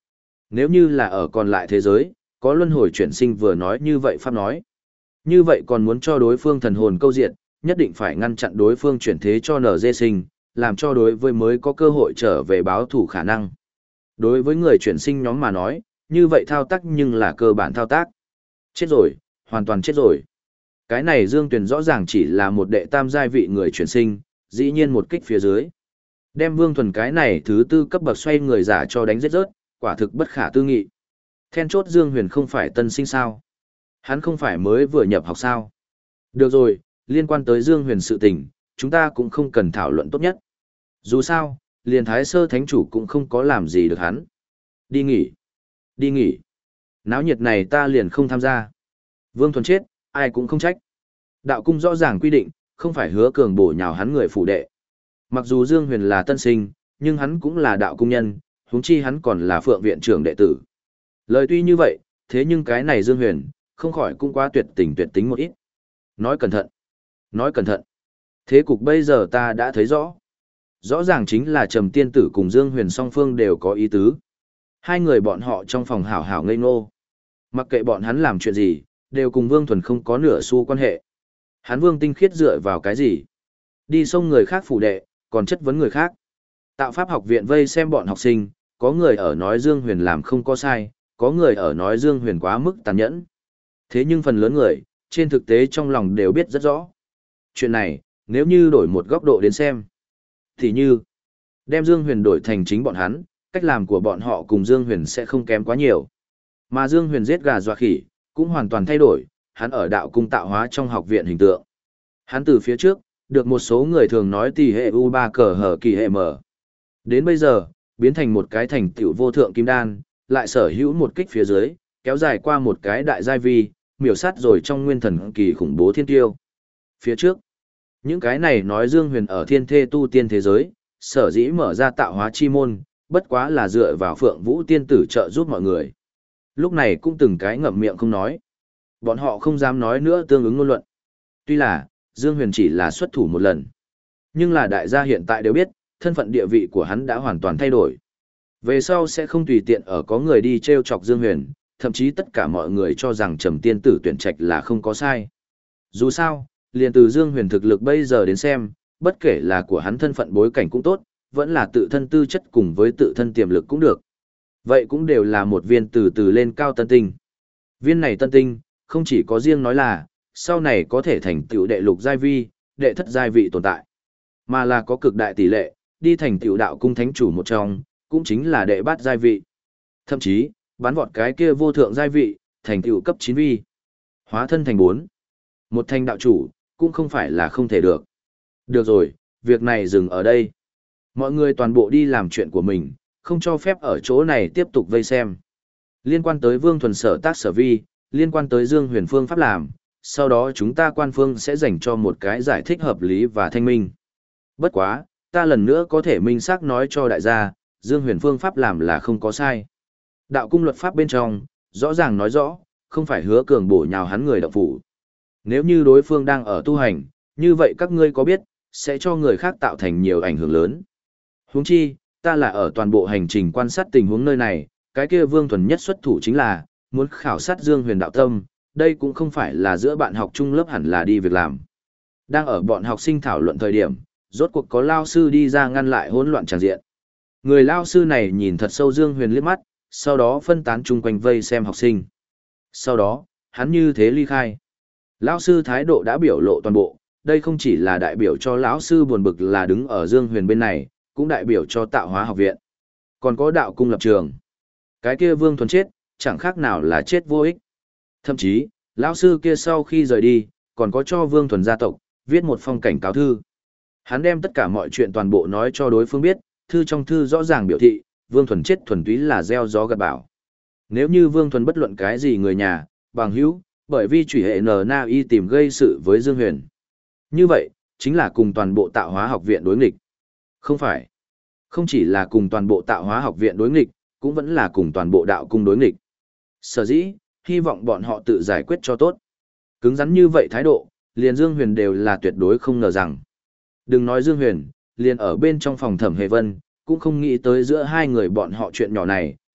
Nếu như là ở còn lại thế giới, có luân hồi chuyển sinh vừa nói như vậy pháp nói. Như vậy còn muốn cho đối phương thần hồn câu diện, nhất định phải ngăn chặn đối phương chuyển thế cho en gi sinh, làm cho đối với mới có cơ hội trở về báo thủ khả năng. Đối với người chuyển sinh nhóm mà nói, như vậy thao tác nhưng là cơ bản thao tác. Chết rồi, hoàn toàn chết rồi. Cái này Dương Tuyền rõ ràng chỉ là một đệ tam giai vị người chuyển sinh, dĩ nhiên một kích phía dưới. Đem Vương Thuần cái này thứ tư cấp bậc xoay người giả cho đánh giết rớt, quả thực bất khả tư nghị. Then chốt Dương Huyền không phải tân sinh sao? Hắn không phải mới vừa nhập học sao? Được rồi, liên quan tới Dương Huyền sự tình, chúng ta cũng không cần thảo luận tốt nhất. Dù sao, liền Thái Sơ Thánh Chủ cũng không có làm gì được hắn. Đi nghỉ. Đi nghỉ. Náo nhiệt này ta liền không tham gia. Vương Thuần chết, ai cũng không trách. Đạo cung rõ ràng quy định, không phải hứa cường bổ nhào hắn người phủ đệ. Mặc dù Dương Huyền là tân sinh, nhưng hắn cũng là đạo cung nhân, huống chi hắn còn là phượng viện trưởng đệ tử. Lời tuy như vậy, thế nhưng cái này Dương Huyền, không khỏi cũng quá tuyệt tình tuyệt tính một ít. Nói cẩn thận. Nói cẩn thận. Thế cục bây giờ ta đã thấy rõ. Rõ ràng chính là Trầm Tiên Tử cùng Dương Huyền song phương đều có ý tứ. Hai người bọn họ trong phòng hảo hảo ngây ngô. Mặc kệ bọn hắn làm chuyện gì, đều cùng Vương Thuần không có nửa xu quan hệ. Hắn Vương tinh khiết dựa vào cái gì? Đi xông người khác phủ đệ, còn chất vấn người khác. Tạo pháp học viện vây xem bọn học sinh, có người ở nói Dương Huyền làm không có sai, có người ở nói Dương Huyền quá mức tàn nhẫn. Thế nhưng phần lớn người, trên thực tế trong lòng đều biết rất rõ. Chuyện này, nếu như đổi một góc độ đến xem, thì như, đem Dương Huyền đổi thành chính bọn hắn, cách làm của bọn họ cùng Dương Huyền sẽ không kém quá nhiều. Mà Dương Huyền giết gà dọa khỉ, cũng hoàn toàn thay đổi, hắn ở đạo cung tạo hóa trong học viện hình tượng. Hắn từ phía trước, được một số người thường nói tỷ hệ u ba cờ hở kỳ hệ mở. Đến bây giờ, biến thành một cái thành tựu vô thượng kim đan, lại sở hữu một kích phía dưới, kéo dài qua một cái đại giai vi, miểu sát rồi trong nguyên thần kỳ khủng bố thiên tiêu. Phía trước, những cái này nói Dương Huyền ở thiên thê tu tiên thế giới, sở dĩ mở ra tạo hóa chi môn, bất quá là dựa vào Phượng Vũ tiên tử trợ giúp mọi người. Lúc này cũng từng cái ngậm miệng không nói. Bọn họ không dám nói nữa tương ứng ngôn luận. Tuy là, Dương Huyền chỉ là xuất thủ một lần. Nhưng là đại gia hiện tại đều biết, thân phận địa vị của hắn đã hoàn toàn thay đổi. Về sau sẽ không tùy tiện ở có người đi treo chọc Dương Huyền, thậm chí tất cả mọi người cho rằng Trầm Tiên Tử tuyển trạch là không có sai. Dù sao, liền từ Dương Huyền thực lực bây giờ đến xem, bất kể là của hắn thân phận bối cảnh cũng tốt, vẫn là tự thân tư chất cùng với tự thân tiềm lực cũng được. Vậy cũng đều là một viên từ từ lên cao tân tinh. Viên này tân tinh, không chỉ có riêng nói là, sau này có thể thành tựu đệ lục giai vi, đệ thất giai vị tồn tại, mà là có cực đại tỷ lệ, đi thành tựu đạo cung thánh chủ một trong, cũng chính là đệ bát giai vị. Thậm chí, bắn vọt cái kia vô thượng giai vị, thành tựu cấp chín vi. Hóa thân thành bốn. Một thành đạo chủ, cũng không phải là không thể được. Được rồi, việc này dừng ở đây. Mọi người toàn bộ đi làm chuyện của mình, không cho phép ở chỗ này tiếp tục vây xem. Liên quan tới Vương Thuần sở tác sở vi, liên quan tới Dương Huyền phương pháp làm, sau đó chúng ta quan phương sẽ dành cho một cái giải thích hợp lý và thanh minh. Bất quá, ta lần nữa có thể minh xác nói cho đại gia, Dương Huyền phương pháp làm là không có sai. Đạo cung luật pháp bên trong, rõ ràng nói rõ, không phải hứa cường bổ nhào hắn người động phủ. Nếu như đối phương đang ở tu hành, như vậy các ngươi có biết, sẽ cho người khác tạo thành nhiều ảnh hưởng lớn. Huống chi, ta là ở toàn bộ hành trình quan sát tình huống nơi này, cái kia Vương Thuần nhất xuất thủ chính là, muốn khảo sát Dương Huyền đạo tâm, đây cũng không phải là giữa bạn học chung lớp hẳn là đi việc làm. Đang ở bọn học sinh thảo luận thời điểm, rốt cuộc có lao sư đi ra ngăn lại hỗn loạn tràng diện. Người lao sư này nhìn thật sâu Dương Huyền liếc mắt, sau đó phân tán chung quanh vây xem học sinh. Sau đó, hắn như thế ly khai. Lão sư thái độ đã biểu lộ toàn bộ, đây không chỉ là đại biểu cho lão sư buồn bực là đứng ở Dương Huyền bên này, cũng đại biểu cho tạo hóa học viện. Còn có đạo cung lập trường. Cái kia Vương Thuần chết, chẳng khác nào là chết vô ích. Thậm chí, lão sư kia sau khi rời đi, còn có cho Vương Thuần gia tộc, viết một phong cảnh cáo thư. Hắn đem tất cả mọi chuyện toàn bộ nói cho đối phương biết, thư trong thư rõ ràng biểu thị, Vương Thuần chết thuần túy là gieo gió gặt bão. Nếu như Vương Thuần bất luận cái gì người nhà, bằng hữu, bởi vì chủy hệ N Na Y tìm gây sự với Dương Huyền. Như vậy, chính là cùng toàn bộ tạo hóa học viện đối nghịch. Không phải. Không chỉ là cùng toàn bộ tạo hóa học viện đối nghịch, cũng vẫn là cùng toàn bộ đạo cung đối nghịch. Sở dĩ, hy vọng bọn họ tự giải quyết cho tốt. Cứng rắn như vậy thái độ, liền Dương Huyền đều là tuyệt đối không ngờ rằng. Đừng nói Dương Huyền, liền ở bên trong phòng Thẩm Hề Vân, cũng không nghĩ tới giữa hai người bọn họ chuyện nhỏ này,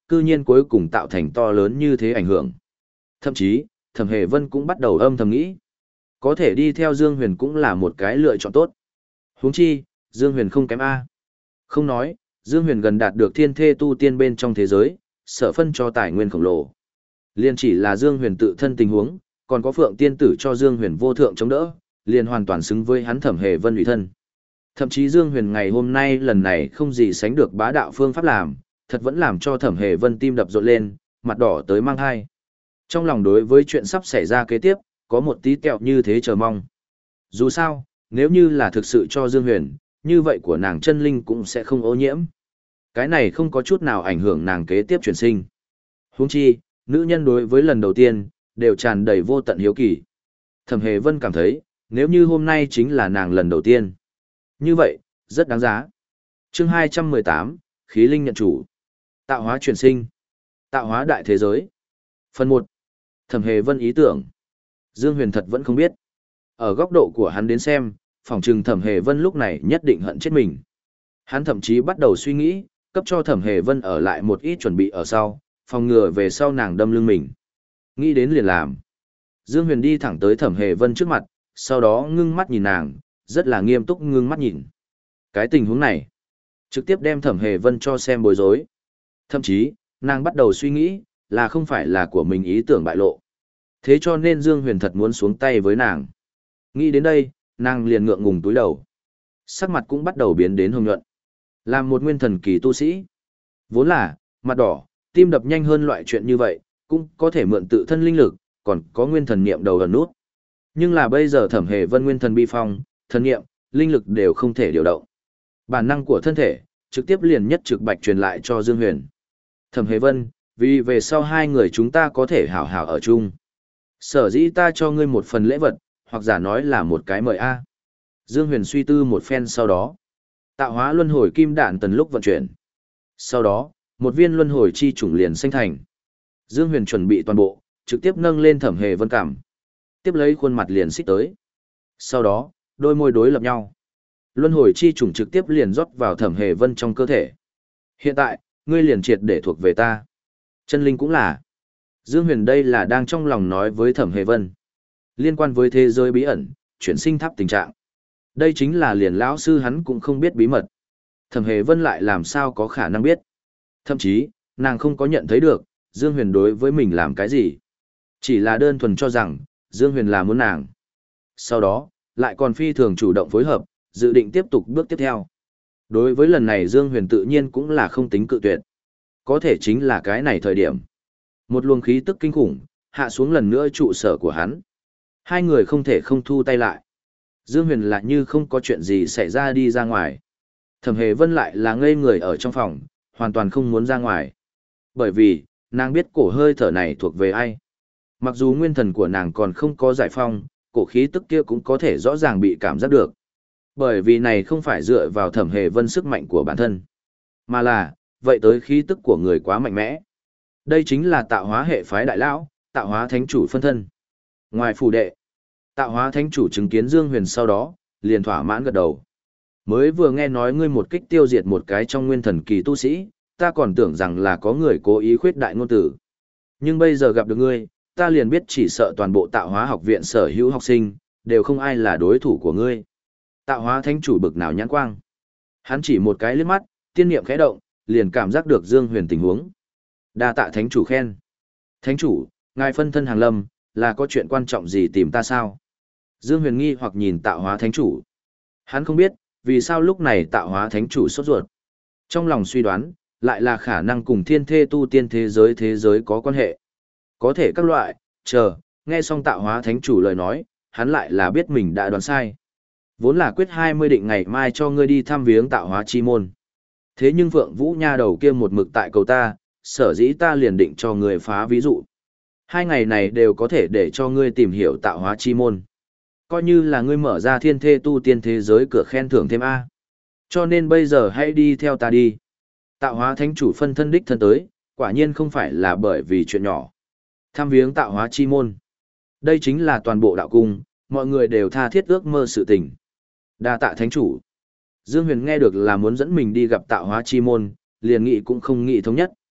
cư nhiên cuối cùng tạo thành to lớn như thế ảnh hưởng. Thậm chí, Thẩm Hề Vân cũng bắt đầu âm thầm nghĩ. Có thể đi theo Dương Huyền cũng là một cái lựa chọn tốt. Huống chi, Dương Huyền không kém A. Không nói, Dương Huyền gần đạt được thiên thê tu tiên bên trong thế giới, sở phân cho tài nguyên khổng lồ. Liên chỉ là Dương Huyền tự thân tình huống, còn có Phượng Tiên Tử cho Dương Huyền vô thượng chống đỡ, liền hoàn toàn xứng với hắn Thẩm Hề Vân ủy thân. Thậm chí Dương Huyền ngày hôm nay lần này không gì sánh được bá đạo phương pháp làm, thật vẫn làm cho Thẩm Hề Vân tim đập rộn lên, mặt đỏ tới mang hai. Trong lòng đối với chuyện sắp xảy ra kế tiếp, có một tí kẹo như thế chờ mong. Dù sao, nếu như là thực sự cho Dương Huyền, như vậy của nàng chân linh cũng sẽ không ô nhiễm. Cái này không có chút nào ảnh hưởng nàng kế tiếp chuyển sinh. Huống chi, nữ nhân đối với lần đầu tiên, đều tràn đầy vô tận hiếu kỳ. Thẩm Hề Vân cảm thấy, nếu như hôm nay chính là nàng lần đầu tiên. Như vậy, rất đáng giá. Chương hai trăm mười tám, Khí Linh nhận chủ. Tạo hóa chuyển sinh. Tạo hóa đại thế giới. Phần một. Thẩm Hề Vân ý tưởng. Dương Huyền thật vẫn không biết. Ở góc độ của hắn đến xem, phỏng chừng Thẩm Hề Vân lúc này nhất định hận chết mình. Hắn thậm chí bắt đầu suy nghĩ, cấp cho Thẩm Hề Vân ở lại một ít chuẩn bị ở sau, phòng ngừa về sau nàng đâm lưng mình. Nghĩ đến liền làm. Dương Huyền đi thẳng tới Thẩm Hề Vân trước mặt, sau đó ngưng mắt nhìn nàng, rất là nghiêm túc ngưng mắt nhìn. Cái tình huống này, trực tiếp đem Thẩm Hề Vân cho xem bối rối. Thậm chí, nàng bắt đầu suy nghĩ, là không phải là của mình ý tưởng bại lộ. Thế cho nên Dương Huyền thật muốn xuống tay với nàng. Nghĩ đến đây, nàng liền ngượng ngùng túi đầu. Sắc mặt cũng bắt đầu biến đến hồng nhuận. Làm một nguyên thần kỳ tu sĩ. Vốn là, mặt đỏ, tim đập nhanh hơn loại chuyện như vậy, cũng có thể mượn tự thân linh lực, còn có nguyên thần niệm đầu ẩn nút. Nhưng là bây giờ Thẩm Hề Vân nguyên thần bi phong, thần niệm, linh lực đều không thể điều động. Bản năng của thân thể, trực tiếp liền nhất trực bạch truyền lại cho Dương Huyền. Thẩm Hề Vân, vì về sau hai người chúng ta có thể hảo hảo ở chung. Sở dĩ ta cho ngươi một phần lễ vật, hoặc giả nói là một cái mời A. Dương Huyền suy tư một phen sau đó. Tạo hóa luân hồi kim đạn tần lúc vận chuyển. Sau đó, một viên luân hồi chi chủng liền sinh thành. Dương Huyền chuẩn bị toàn bộ, trực tiếp nâng lên Thẩm Hề Vân cảm. Tiếp lấy khuôn mặt liền xích tới. Sau đó, đôi môi đối lập nhau. Luân hồi chi chủng trực tiếp liền rót vào Thẩm Hề Vân trong cơ thể. Hiện tại, ngươi liền triệt để thuộc về ta. Chân linh cũng là. Dương Huyền đây là đang trong lòng nói với Thẩm Hề Vân. Liên quan với thế giới bí ẩn, chuyển sinh tháp tình trạng. Đây chính là liền lão sư hắn cũng không biết bí mật. Thẩm Hề Vân lại làm sao có khả năng biết. Thậm chí, nàng không có nhận thấy được, Dương Huyền đối với mình làm cái gì. Chỉ là đơn thuần cho rằng, Dương Huyền là muốn nàng. Sau đó, lại còn phi thường chủ động phối hợp, dự định tiếp tục bước tiếp theo. Đối với lần này Dương Huyền tự nhiên cũng là không tính cự tuyệt. Có thể chính là cái này thời điểm. Một luồng khí tức kinh khủng, hạ xuống lần nữa trụ sở của hắn. Hai người không thể không thu tay lại. Dương Huyền lại như không có chuyện gì xảy ra đi ra ngoài. Thẩm Hề Vân lại là ngây người ở trong phòng, hoàn toàn không muốn ra ngoài. Bởi vì, nàng biết cổ hơi thở này thuộc về ai. Mặc dù nguyên thần của nàng còn không có giải phong, cổ khí tức kia cũng có thể rõ ràng bị cảm giác được. Bởi vì này không phải dựa vào Thẩm Hề Vân sức mạnh của bản thân, mà là, vậy tới khí tức của người quá mạnh mẽ. Đây chính là tạo hóa hệ phái đại lão, tạo hóa thánh chủ phân thân. Ngoài phủ đệ, tạo hóa thánh chủ chứng kiến Dương Huyền sau đó, liền thỏa mãn gật đầu. Mới vừa nghe nói ngươi một kích tiêu diệt một cái trong nguyên thần kỳ tu sĩ, ta còn tưởng rằng là có người cố ý khuyết đại ngôn tử. Nhưng bây giờ gặp được ngươi, ta liền biết chỉ sợ toàn bộ tạo hóa học viện sở hữu học sinh, đều không ai là đối thủ của ngươi. Tạo hóa thánh chủ bực nào nhãn quang. Hắn chỉ một cái liếc mắt, tiên niệm khẽ động, liền cảm giác được Dương Huyền tình huống. Đa tạ thánh chủ khen. Thánh chủ, ngài phân thân hàng lâm, là có chuyện quan trọng gì tìm ta sao? Dương Huyền nghi hoặc nhìn tạo hóa thánh chủ. Hắn không biết, vì sao lúc này tạo hóa thánh chủ sốt ruột. Trong lòng suy đoán, lại là khả năng cùng thiên thê tu tiên thế giới thế giới có quan hệ. Có thể các loại, chờ, nghe xong tạo hóa thánh chủ lời nói, hắn lại là biết mình đã đoán sai. Vốn là quyết hai mươi định ngày mai cho ngươi đi thăm viếng tạo hóa chi môn. Thế nhưng Phượng Vũ nha đầu kia một mực tại cầu ta, sở dĩ ta liền định cho ngươi phá ví dụ. Hai ngày này đều có thể để cho ngươi tìm hiểu tạo hóa chi môn. Coi như là ngươi mở ra thiên thê tu tiên thế giới cửa khen thưởng thêm A. Cho nên bây giờ hãy đi theo ta đi. Tạo hóa thánh chủ phân thân đích thân tới, quả nhiên không phải là bởi vì chuyện nhỏ. Thăm viếng tạo hóa chi môn. Đây chính là toàn bộ đạo cung, mọi người đều tha thiết ước mơ sự tình. Đa tạ thánh chủ. Dương Huyền nghe được là muốn dẫn mình đi gặp tạo hóa chi môn, liền nghĩ cũng không nghĩ thống nhất.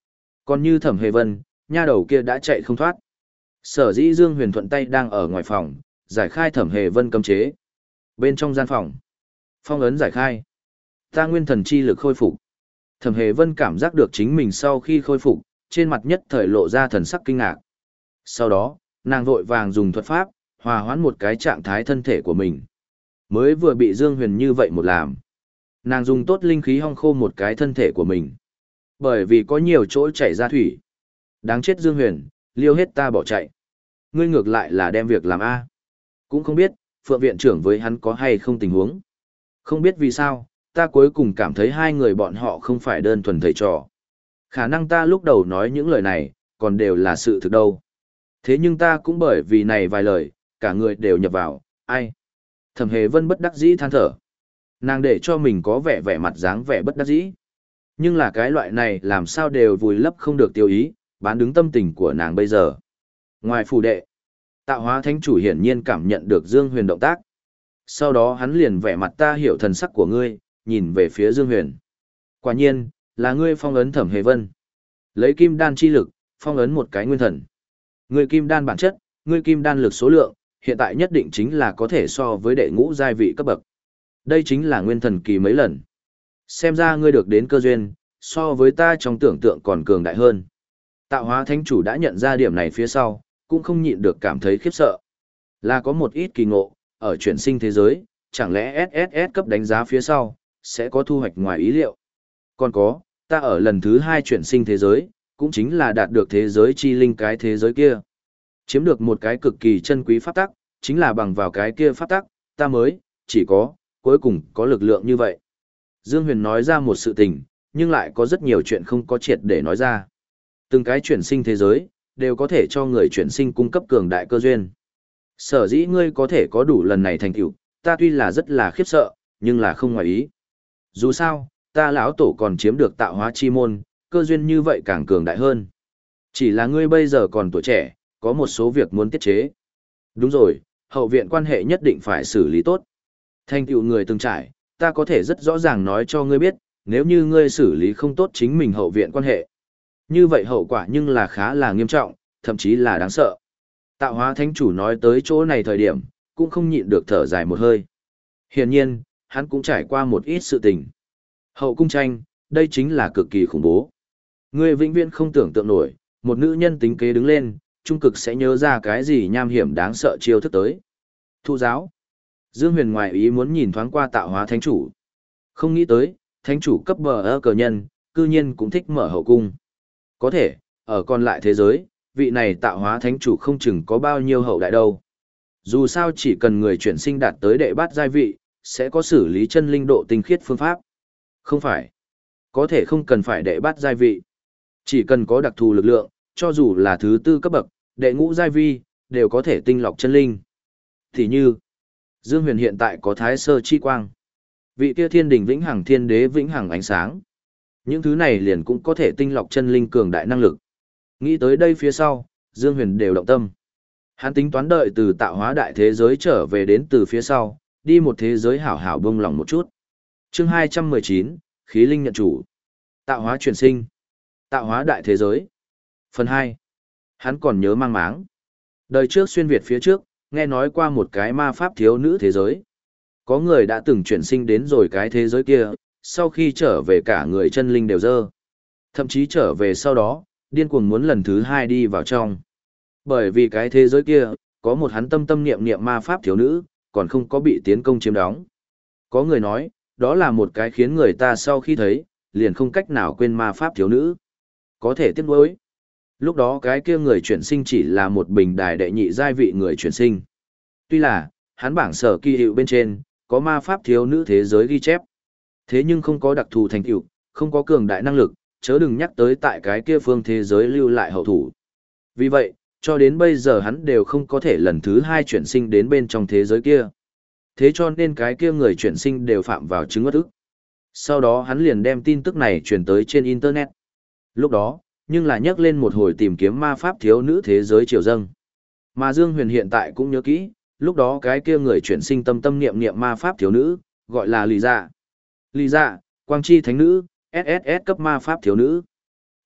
Còn như Thẩm Hề Vân, nha đầu kia đã chạy không thoát. Sở dĩ Dương Huyền thuận tay đang ở ngoài phòng, giải khai Thẩm Hề Vân cấm chế. Bên trong gian phòng, phong ấn giải khai. Ta nguyên thần chi lực khôi phục. Thẩm Hề Vân cảm giác được chính mình sau khi khôi phục, trên mặt nhất thời lộ ra thần sắc kinh ngạc. Sau đó, nàng vội vàng dùng thuật pháp, hòa hoãn một cái trạng thái thân thể của mình. Mới vừa bị Dương Huyền như vậy một làm. Nàng dùng tốt linh khí hong khô một cái thân thể của mình. Bởi vì có nhiều chỗ chảy ra thủy. Đáng chết Dương Huyền, liêu hết ta bỏ chạy. Ngươi ngược lại là đem việc làm A. Cũng không biết, Phượng viện trưởng với hắn có hay không tình huống. Không biết vì sao, ta cuối cùng cảm thấy hai người bọn họ không phải đơn thuần thầy trò. Khả năng ta lúc đầu nói những lời này, còn đều là sự thực đâu. Thế nhưng ta cũng bởi vì này vài lời, cả người đều nhập vào, ai. Thẩm Hề Vân bất đắc dĩ than thở. Nàng để cho mình có vẻ vẻ mặt dáng vẻ bất đắc dĩ. Nhưng là cái loại này làm sao đều vùi lấp không được tiêu ý, bán đứng tâm tình của nàng bây giờ. Ngoài phù đệ, Tạo Hóa Thánh chủ hiển nhiên cảm nhận được Dương Huyền động tác. Sau đó hắn liền vẻ mặt ta hiểu thần sắc của ngươi, nhìn về phía Dương Huyền. Quả nhiên, là ngươi phong ấn Thẩm Hề Vân. Lấy kim đan chi lực, phong ấn một cái nguyên thần. Ngươi kim đan bản chất, ngươi kim đan lực số lượng, hiện tại nhất định chính là có thể so với đệ ngũ giai vị cấp bậc. Đây chính là nguyên thần kỳ mấy lần. Xem ra ngươi được đến cơ duyên, so với ta trong tưởng tượng còn cường đại hơn. Tạo Hóa Thánh chủ đã nhận ra điểm này phía sau, cũng không nhịn được cảm thấy khiếp sợ. Là có một ít kỳ ngộ, ở chuyển sinh thế giới, chẳng lẽ ét ét ét cấp đánh giá phía sau, sẽ có thu hoạch ngoài ý liệu. Còn có, ta ở lần thứ hai chuyển sinh thế giới, cũng chính là đạt được thế giới chi linh cái thế giới kia. Chiếm được một cái cực kỳ chân quý pháp tắc, chính là bằng vào cái kia pháp tắc, ta mới, chỉ có, cuối cùng có lực lượng như vậy. Dương Huyền nói ra một sự tình, nhưng lại có rất nhiều chuyện không có triệt để nói ra. Từng cái chuyển sinh thế giới, đều có thể cho người chuyển sinh cung cấp cường đại cơ duyên. Sở dĩ ngươi có thể có đủ lần này thành tựu, ta tuy là rất là khiếp sợ, nhưng là không ngoài ý. Dù sao, ta lão tổ còn chiếm được tạo hóa chi môn, cơ duyên như vậy càng cường đại hơn. Chỉ là ngươi bây giờ còn tuổi trẻ, có một số việc muốn tiết chế. Đúng rồi, hậu viện quan hệ nhất định phải xử lý tốt. Thành tựu người từng trải, ta có thể rất rõ ràng nói cho ngươi biết, nếu như ngươi xử lý không tốt chính mình hậu viện quan hệ. Như vậy hậu quả nhưng là khá là nghiêm trọng, thậm chí là đáng sợ. Tạo Hóa Thánh chủ nói tới chỗ này thời điểm, cũng không nhịn được thở dài một hơi. Hiển nhiên, hắn cũng trải qua một ít sự tình. Hậu cung tranh, đây chính là cực kỳ khủng bố. Ngươi vĩnh viễn không tưởng tượng nổi, một nữ nhân tính kế đứng lên, trung cực sẽ nhớ ra cái gì nham hiểm đáng sợ chiêu thức tới. Thu giáo. Dương Huyền ngoài ý muốn nhìn thoáng qua Tạo Hóa Thánh chủ. Không nghĩ tới, Thánh chủ cấp bờ ơ cờ nhân, cư nhiên cũng thích mở hậu cung. Có thể, ở còn lại thế giới, vị này Tạo Hóa Thánh chủ không chừng có bao nhiêu hậu đại đâu. Dù sao chỉ cần người chuyển sinh đạt tới đệ bát giai vị, sẽ có xử lý chân linh độ tinh khiết phương pháp. Không phải. Có thể không cần phải đệ bát giai vị. Chỉ cần có đặc thù lực lượng, cho dù là thứ tư cấp bậc, đệ ngũ giai vi, đều có thể tinh lọc chân linh. Thì như, Dương Huyền hiện tại có thái sơ chi quang. Vị kia thiên đỉnh vĩnh hằng thiên đế vĩnh hằng ánh sáng. Những thứ này liền cũng có thể tinh lọc chân linh cường đại năng lực. Nghĩ tới đây phía sau, Dương Huyền đều động tâm. Hắn tính toán đợi từ tạo hóa đại thế giới trở về đến từ phía sau, đi một thế giới hảo hảo bông lòng một chút. Chương hai trăm mười chín, Khí linh nhận chủ. Tạo hóa chuyển sinh. Tạo hóa đại thế giới. Phần hai. Hắn còn nhớ mang máng. Đời trước xuyên Việt phía trước, nghe nói qua một cái ma pháp thiếu nữ thế giới. Có người đã từng chuyển sinh đến rồi cái thế giới kia, sau khi trở về cả người chân linh đều dơ. Thậm chí trở về sau đó, điên cuồng muốn lần thứ hai đi vào trong. Bởi vì cái thế giới kia, có một hắn tâm tâm niệm niệm ma pháp thiếu nữ, còn không có bị tiến công chiếm đóng. Có người nói, đó là một cái khiến người ta sau khi thấy, liền không cách nào quên ma pháp thiếu nữ. Có thể tiếc nuối. Lúc đó cái kia người chuyển sinh chỉ là một bình đài đệ nhị giai vị người chuyển sinh. Tuy là, hắn bảng sở kỳ hiệu bên trên, có ma pháp thiếu nữ thế giới ghi chép. Thế nhưng không có đặc thù thành tựu, không có cường đại năng lực, chớ đừng nhắc tới tại cái kia phương thế giới lưu lại hậu thủ. Vì vậy, cho đến bây giờ hắn đều không có thể lần thứ hai chuyển sinh đến bên trong thế giới kia. Thế cho nên cái kia người chuyển sinh đều phạm vào chứng ngất ức. Sau đó hắn liền đem tin tức này truyền tới trên Internet. Lúc đó, nhưng là nhắc lên một hồi tìm kiếm ma pháp thiếu nữ thế giới triều dâng. Mà Dương Huyền hiện tại cũng nhớ kỹ, lúc đó cái kia người chuyển sinh tâm tâm niệm niệm ma pháp thiếu nữ, gọi là Lý Dạ. Lý Dạ, Quang Chi Thánh Nữ, ét ét ét cấp ma pháp thiếu nữ.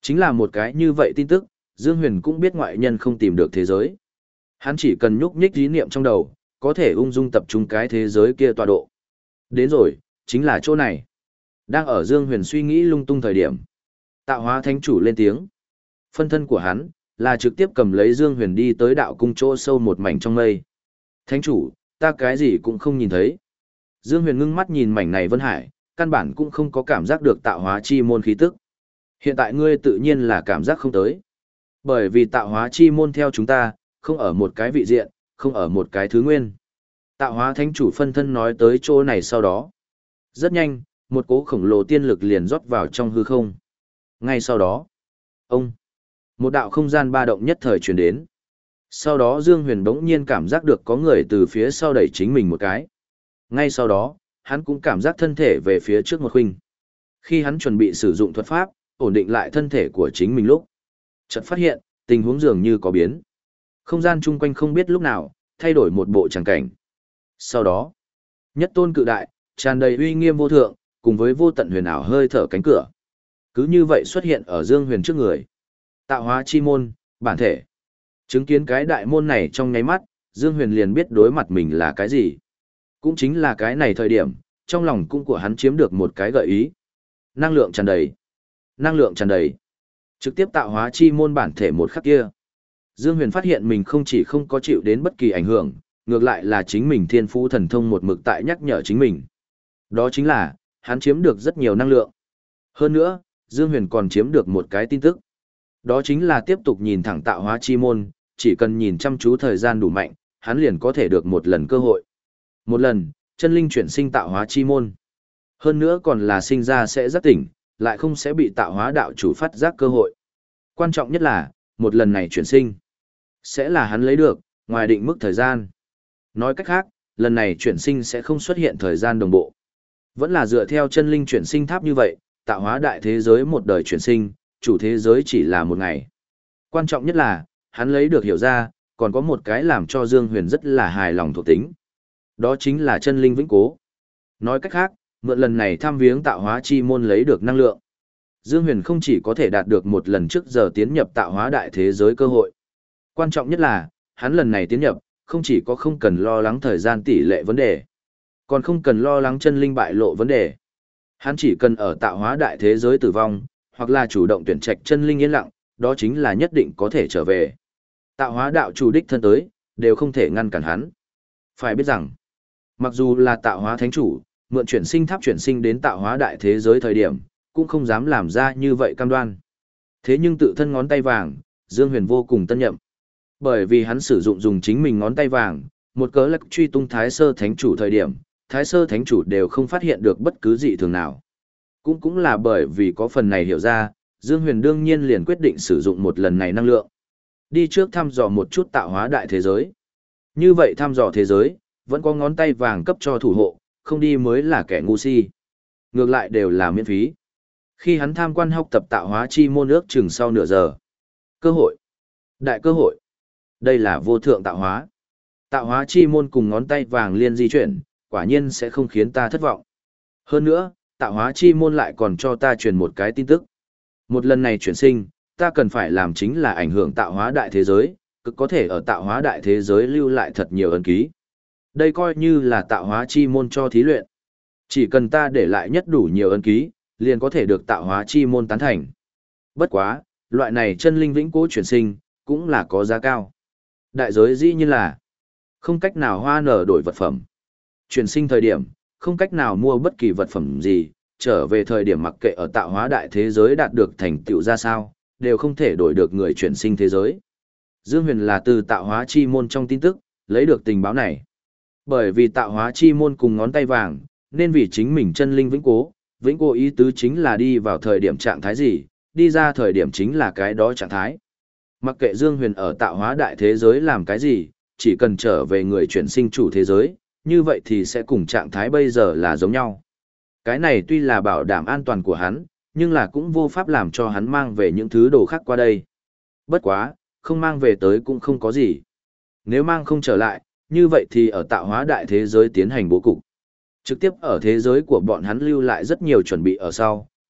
Chính là một cái như vậy tin tức, Dương Huyền cũng biết ngoại nhân không tìm được thế giới. Hắn chỉ cần nhúc nhích ý niệm trong đầu, có thể ung dung tập trung cái thế giới kia tọa độ. Đến rồi, chính là chỗ này. Đang ở Dương Huyền suy nghĩ lung tung thời điểm. Tạo hóa thánh chủ lên tiếng. Phân thân của hắn, là trực tiếp cầm lấy Dương Huyền đi tới đạo cung chỗ sâu một mảnh trong mây. Thánh chủ, ta cái gì cũng không nhìn thấy. Dương Huyền ngưng mắt nhìn mảnh này vân hải, căn bản cũng không có cảm giác được tạo hóa chi môn khí tức. Hiện tại ngươi tự nhiên là cảm giác không tới. Bởi vì tạo hóa chi môn theo chúng ta, không ở một cái vị diện, không ở một cái thứ nguyên. Tạo hóa thánh chủ phân thân nói tới chỗ này sau đó. Rất nhanh, một cỗ khổng lồ tiên lực liền rót vào trong hư không. Ngay sau đó, ông, một đạo không gian ba động nhất thời truyền đến. Sau đó Dương Huyền bỗng nhiên cảm giác được có người từ phía sau đẩy chính mình một cái. Ngay sau đó, hắn cũng cảm giác thân thể về phía trước một khuynh. Khi hắn chuẩn bị sử dụng thuật pháp, ổn định lại thân thể của chính mình lúc, chợt phát hiện, tình huống dường như có biến. Không gian chung quanh không biết lúc nào, thay đổi một bộ tràng cảnh. Sau đó, nhất tôn cự đại, tràn đầy uy nghiêm vô thượng, cùng với vô tận huyền ảo hơi thở cánh cửa. Cứ như vậy xuất hiện ở Dương Huyền trước người. Tạo hóa chi môn, bản thể. Chứng kiến cái đại môn này trong nháy mắt, Dương Huyền liền biết đối mặt mình là cái gì. Cũng chính là cái này thời điểm, trong lòng cũng của hắn chiếm được một cái gợi ý. Năng lượng tràn đầy. Năng lượng tràn đầy. Trực tiếp tạo hóa chi môn bản thể một khắc kia. Dương Huyền phát hiện mình không chỉ không có chịu đến bất kỳ ảnh hưởng, ngược lại là chính mình thiên phú thần thông một mực tại nhắc nhở chính mình. Đó chính là, hắn chiếm được rất nhiều năng lượng. Hơn nữa, Dương Huyền còn chiếm được một cái tin tức. Đó chính là tiếp tục nhìn thẳng tạo hóa chi môn, chỉ cần nhìn chăm chú thời gian đủ mạnh, hắn liền có thể được một lần cơ hội. Một lần, chân linh chuyển sinh tạo hóa chi môn. Hơn nữa còn là sinh ra sẽ giác tỉnh, lại không sẽ bị tạo hóa đạo chủ phát giác cơ hội. Quan trọng nhất là, một lần này chuyển sinh, sẽ là hắn lấy được, ngoài định mức thời gian. Nói cách khác, lần này chuyển sinh sẽ không xuất hiện thời gian đồng bộ. Vẫn là dựa theo chân linh chuyển sinh tháp như vậy, tạo hóa đại thế giới một đời chuyển sinh, chủ thế giới chỉ là một ngày. Quan trọng nhất là, hắn lấy được hiểu ra, còn có một cái làm cho Dương Huyền rất là hài lòng thuộc tính. Đó chính là chân linh vĩnh cố. Nói cách khác, mượn lần này thăm viếng tạo hóa chi môn lấy được năng lượng. Dương Huyền không chỉ có thể đạt được một lần trước giờ tiến nhập tạo hóa đại thế giới cơ hội. Quan trọng nhất là, hắn lần này tiến nhập, không chỉ có không cần lo lắng thời gian tỷ lệ vấn đề, còn không cần lo lắng chân linh bại lộ vấn đề. Hắn chỉ cần ở tạo hóa đại thế giới tử vong, hoặc là chủ động tuyển trạch chân linh yên lặng, đó chính là nhất định có thể trở về. Tạo hóa đạo chủ đích thân tới, đều không thể ngăn cản hắn. Phải biết rằng, mặc dù là tạo hóa thánh chủ, mượn chuyển sinh tháp chuyển sinh đến tạo hóa đại thế giới thời điểm, cũng không dám làm ra như vậy cam đoan. Thế nhưng tự thân ngón tay vàng, Dương Huyền vô cùng tân nhậm. Bởi vì hắn sử dụng dùng chính mình ngón tay vàng, một cớ lạc truy tung Thái Sơ Thánh Chủ thời điểm, Thái Sơ Thánh Chủ đều không phát hiện được bất cứ dị thường nào. Cũng cũng là bởi vì có phần này hiểu ra, Dương Huyền đương nhiên liền quyết định sử dụng một lần này năng lượng. Đi trước thăm dò một chút tạo hóa đại thế giới. Như vậy thăm dò thế giới, vẫn có ngón tay vàng cấp cho thủ hộ, không đi mới là kẻ ngu si. Ngược lại đều là miễn phí. Khi hắn tham quan học tập tạo hóa chi môn ước chừng sau nửa giờ. Cơ hội. Đại cơ hội. Đây là vô thượng tạo hóa. Tạo hóa chi môn cùng ngón tay vàng liên di chuyển, quả nhiên sẽ không khiến ta thất vọng. Hơn nữa, tạo hóa chi môn lại còn cho ta truyền một cái tin tức. Một lần này chuyển sinh, ta cần phải làm chính là ảnh hưởng tạo hóa đại thế giới, cực có thể ở tạo hóa đại thế giới lưu lại thật nhiều ấn ký. Đây coi như là tạo hóa chi môn cho thí luyện. Chỉ cần ta để lại nhất đủ nhiều ấn ký, liền có thể được tạo hóa chi môn tán thành. Bất quá, loại này chân linh vĩnh cố chuyển sinh, cũng là có giá cao. Đại giới dĩ nhiên là không cách nào hoa nở đổi vật phẩm. Chuyển sinh thời điểm, không cách nào mua bất kỳ vật phẩm gì, trở về thời điểm mặc kệ ở tạo hóa đại thế giới đạt được thành tựu ra sao, đều không thể đổi được người chuyển sinh thế giới. Dương Huyền là từ tạo hóa chi môn trong tin tức, lấy được tình báo này. Bởi vì tạo hóa chi môn cùng ngón tay vàng, nên vì chính mình chân linh vĩnh cố, vĩnh cố ý tứ chính là đi vào thời điểm trạng thái gì, đi ra thời điểm chính là cái đó trạng thái. Mặc kệ Dương Huyền ở tạo hóa đại thế giới làm cái gì, chỉ cần trở về người chuyển sinh chủ thế giới, như vậy thì sẽ cùng trạng thái bây giờ là giống nhau. Cái này tuy là bảo đảm an toàn của hắn, nhưng là cũng vô pháp làm cho hắn mang về những thứ đồ khác qua đây. Bất quá, không mang về tới cũng không có gì. Nếu mang không trở lại, như vậy thì ở tạo hóa đại thế giới tiến hành bố cục. Trực tiếp ở thế giới của bọn hắn lưu lại rất nhiều chuẩn bị ở sau,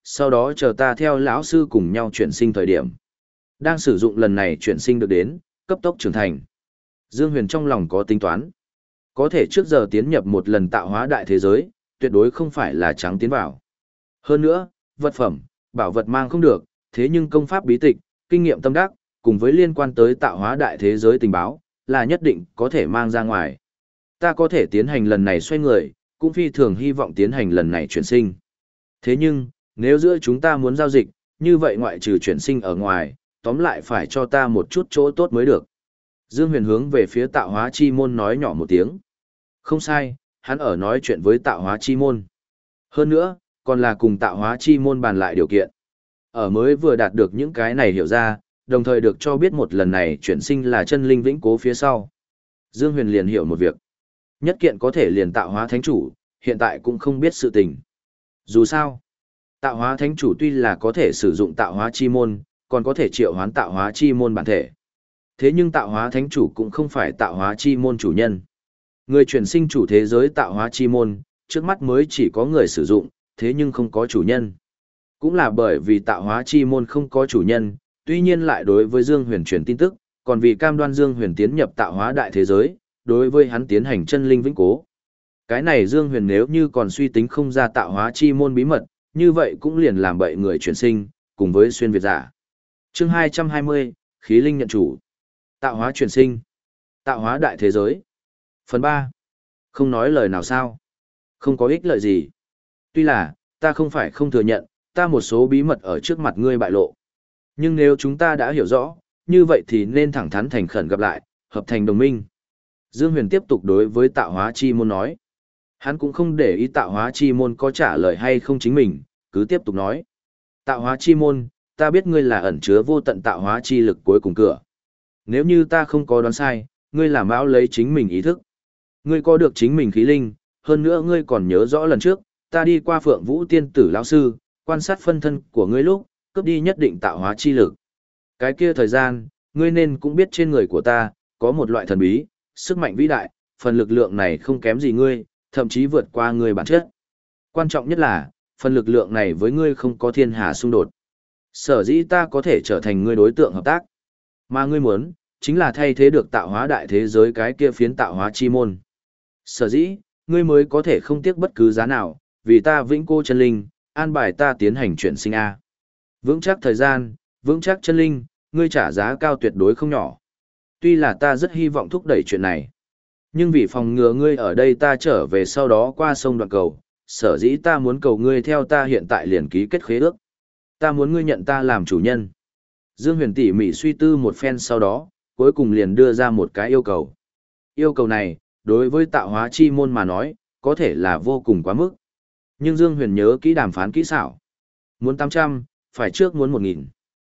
sau đó chờ ta theo lão sư cùng nhau chuyển sinh thời điểm. Đang sử dụng lần này chuyển sinh được đến, cấp tốc trưởng thành. Dương Huyền trong lòng có tính toán. Có thể trước giờ tiến nhập một lần tạo hóa đại thế giới, tuyệt đối không phải là trắng tiến vào. Hơn nữa, vật phẩm, bảo vật mang không được, thế nhưng công pháp bí tịch, kinh nghiệm tâm đắc, cùng với liên quan tới tạo hóa đại thế giới tình báo, là nhất định có thể mang ra ngoài. Ta có thể tiến hành lần này xoay người, cũng phi thường hy vọng tiến hành lần này chuyển sinh. Thế nhưng, nếu giữa chúng ta muốn giao dịch, như vậy ngoại trừ chuyển sinh ở ngoài, tóm lại phải cho ta một chút chỗ tốt mới được. Dương Huyền hướng về phía tạo hóa chi môn nói nhỏ một tiếng. Không sai, hắn ở nói chuyện với tạo hóa chi môn. Hơn nữa, còn là cùng tạo hóa chi môn bàn lại điều kiện. Ở mới vừa đạt được những cái này hiểu ra, đồng thời được cho biết một lần này chuyển sinh là chân linh vĩnh cố phía sau. Dương Huyền liền hiểu một việc. Nhất kiện có thể liền tạo hóa thánh chủ, hiện tại cũng không biết sự tình. Dù sao, tạo hóa thánh chủ tuy là có thể sử dụng tạo hóa chi môn, còn có thể triệu hoán tạo hóa chi môn bản thể. Thế nhưng tạo hóa thánh chủ cũng không phải tạo hóa chi môn chủ nhân. Người chuyển sinh chủ thế giới tạo hóa chi môn, trước mắt mới chỉ có người sử dụng, thế nhưng không có chủ nhân. Cũng là bởi vì tạo hóa chi môn không có chủ nhân, tuy nhiên lại đối với Dương Huyền truyền tin tức, còn vì cam đoan Dương Huyền tiến nhập tạo hóa đại thế giới, đối với hắn tiến hành chân linh vĩnh cố. Cái này Dương Huyền nếu như còn suy tính không ra tạo hóa chi môn bí mật, như vậy cũng liền làm bậy người chuyển sinh, cùng với xuyên Việt giả. Chương hai trăm hai mươi, Khí linh nhận chủ. Tạo hóa chuyển sinh. Tạo hóa đại thế giới. Phần ba. Không nói lời nào sao? Không có ích lợi gì. Tuy là, ta không phải không thừa nhận, ta một số bí mật ở trước mặt ngươi bại lộ. Nhưng nếu chúng ta đã hiểu rõ, như vậy thì nên thẳng thắn thành khẩn gặp lại, hợp thành đồng minh. Dương Huyền tiếp tục đối với tạo hóa chi môn nói. Hắn cũng không để ý tạo hóa chi môn có trả lời hay không chính mình, cứ tiếp tục nói. Tạo hóa chi môn, ta biết ngươi là ẩn chứa vô tận tạo hóa chi lực cuối cùng cửa. Nếu như ta không có đoán sai, ngươi làm báo lấy chính mình ý thức. Ngươi có được chính mình khí linh, hơn nữa ngươi còn nhớ rõ lần trước, ta đi qua Phượng Vũ Tiên Tử lão sư, quan sát phân thân của ngươi lúc, cướp đi nhất định tạo hóa chi lực. Cái kia thời gian, ngươi nên cũng biết trên người của ta, có một loại thần bí, sức mạnh vĩ đại, phần lực lượng này không kém gì ngươi, thậm chí vượt qua ngươi bản chất. Quan trọng nhất là, phần lực lượng này với ngươi không có thiên hà xung đột. Sở dĩ ta có thể trở thành ngươi đối tượng hợp tác. Mà ngươi muốn, chính là thay thế được tạo hóa đại thế giới cái kia phiến tạo hóa chi môn. Sở dĩ, ngươi mới có thể không tiếc bất cứ giá nào, vì ta vĩnh cô chân linh, an bài ta tiến hành chuyển sinh A. Vững chắc thời gian, vững chắc chân linh, ngươi trả giá cao tuyệt đối không nhỏ. Tuy là ta rất hy vọng thúc đẩy chuyện này, nhưng vì phòng ngừa ngươi ở đây ta trở về sau đó qua sông đoạn cầu, sở dĩ ta muốn cầu ngươi theo ta hiện tại liền ký kết khế ước. Ta muốn ngươi nhận ta làm chủ nhân. Dương Huyền tỉ mỉ suy tư một phen sau đó, cuối cùng liền đưa ra một cái yêu cầu. Yêu cầu này, đối với tạo hóa chi môn mà nói, có thể là vô cùng quá mức. Nhưng Dương Huyền nhớ kỹ đàm phán kỹ xảo. Muốn tám trăm, phải trước muốn một nghìn.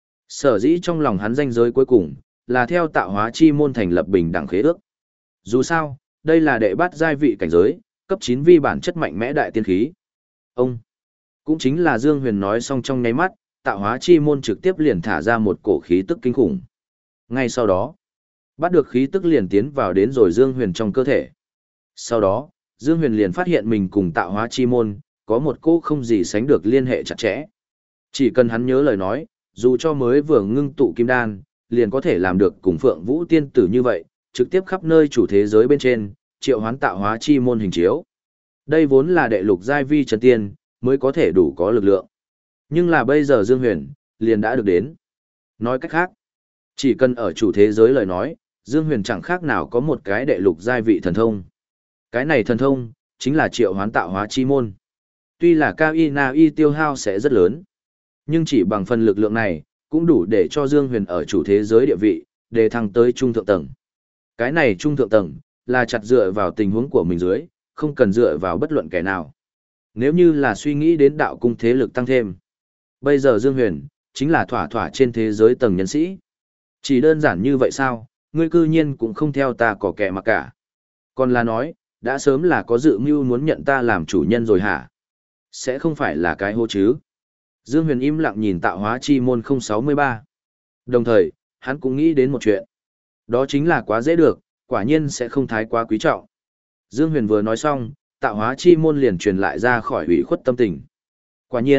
Sở dĩ trong lòng hắn danh giới cuối cùng, là theo tạo hóa chi môn thành lập bình đẳng khế ước. Dù sao, đây là đệ bát giai vị cảnh giới, cấp chín vi bản chất mạnh mẽ đại tiên khí. Ông, cũng chính là Dương Huyền nói xong trong nháy mắt, tạo hóa chi môn trực tiếp liền thả ra một cổ khí tức kinh khủng. Ngay sau đó, bắt được khí tức liền tiến vào đến rồi Dương Huyền trong cơ thể. Sau đó, Dương Huyền liền phát hiện mình cùng tạo hóa chi môn, có một cô không gì sánh được liên hệ chặt chẽ. Chỉ cần hắn nhớ lời nói, dù cho mới vừa ngưng tụ kim đan, liền có thể làm được cùng Phượng Vũ Tiên Tử như vậy, trực tiếp khắp nơi chủ thế giới bên trên, triệu hoán tạo hóa chi môn hình chiếu. Đây vốn là đệ lục giai vi chân tiên, mới có thể đủ có lực lượng. Nhưng là bây giờ Dương Huyền, liền đã được đến. Nói cách khác, chỉ cần ở chủ thế giới lời nói, Dương Huyền chẳng khác nào có một cái đệ lục giai vị thần thông. Cái này thần thông, chính là triệu hoán tạo hóa chi môn. Tuy là cao y na y tiêu hao sẽ rất lớn, nhưng chỉ bằng phần lực lượng này, cũng đủ để cho Dương Huyền ở chủ thế giới địa vị, để thăng tới trung thượng tầng. Cái này trung thượng tầng, là chặt dựa vào tình huống của mình dưới, không cần dựa vào bất luận kẻ nào. Nếu như là suy nghĩ đến đạo cung thế lực tăng thêm, bây giờ Dương Huyền, chính là thỏa thỏa trên thế giới tầng nhân sĩ. Chỉ đơn giản như vậy sao, ngươi cư nhiên cũng không theo ta có kẻ mà cả. Còn là nói, đã sớm là có dự mưu muốn nhận ta làm chủ nhân rồi hả? Sẽ không phải là cái hô chứ? Dương Huyền im lặng nhìn tạo hóa chi môn không sáu ba. Đồng thời, hắn cũng nghĩ đến một chuyện. Đó chính là quá dễ được, quả nhiên sẽ không thái quá quý trọng. Dương Huyền vừa nói xong, tạo hóa chi môn liền truyền lại ra khỏi ủy khuất tâm tình. Quả nhiên,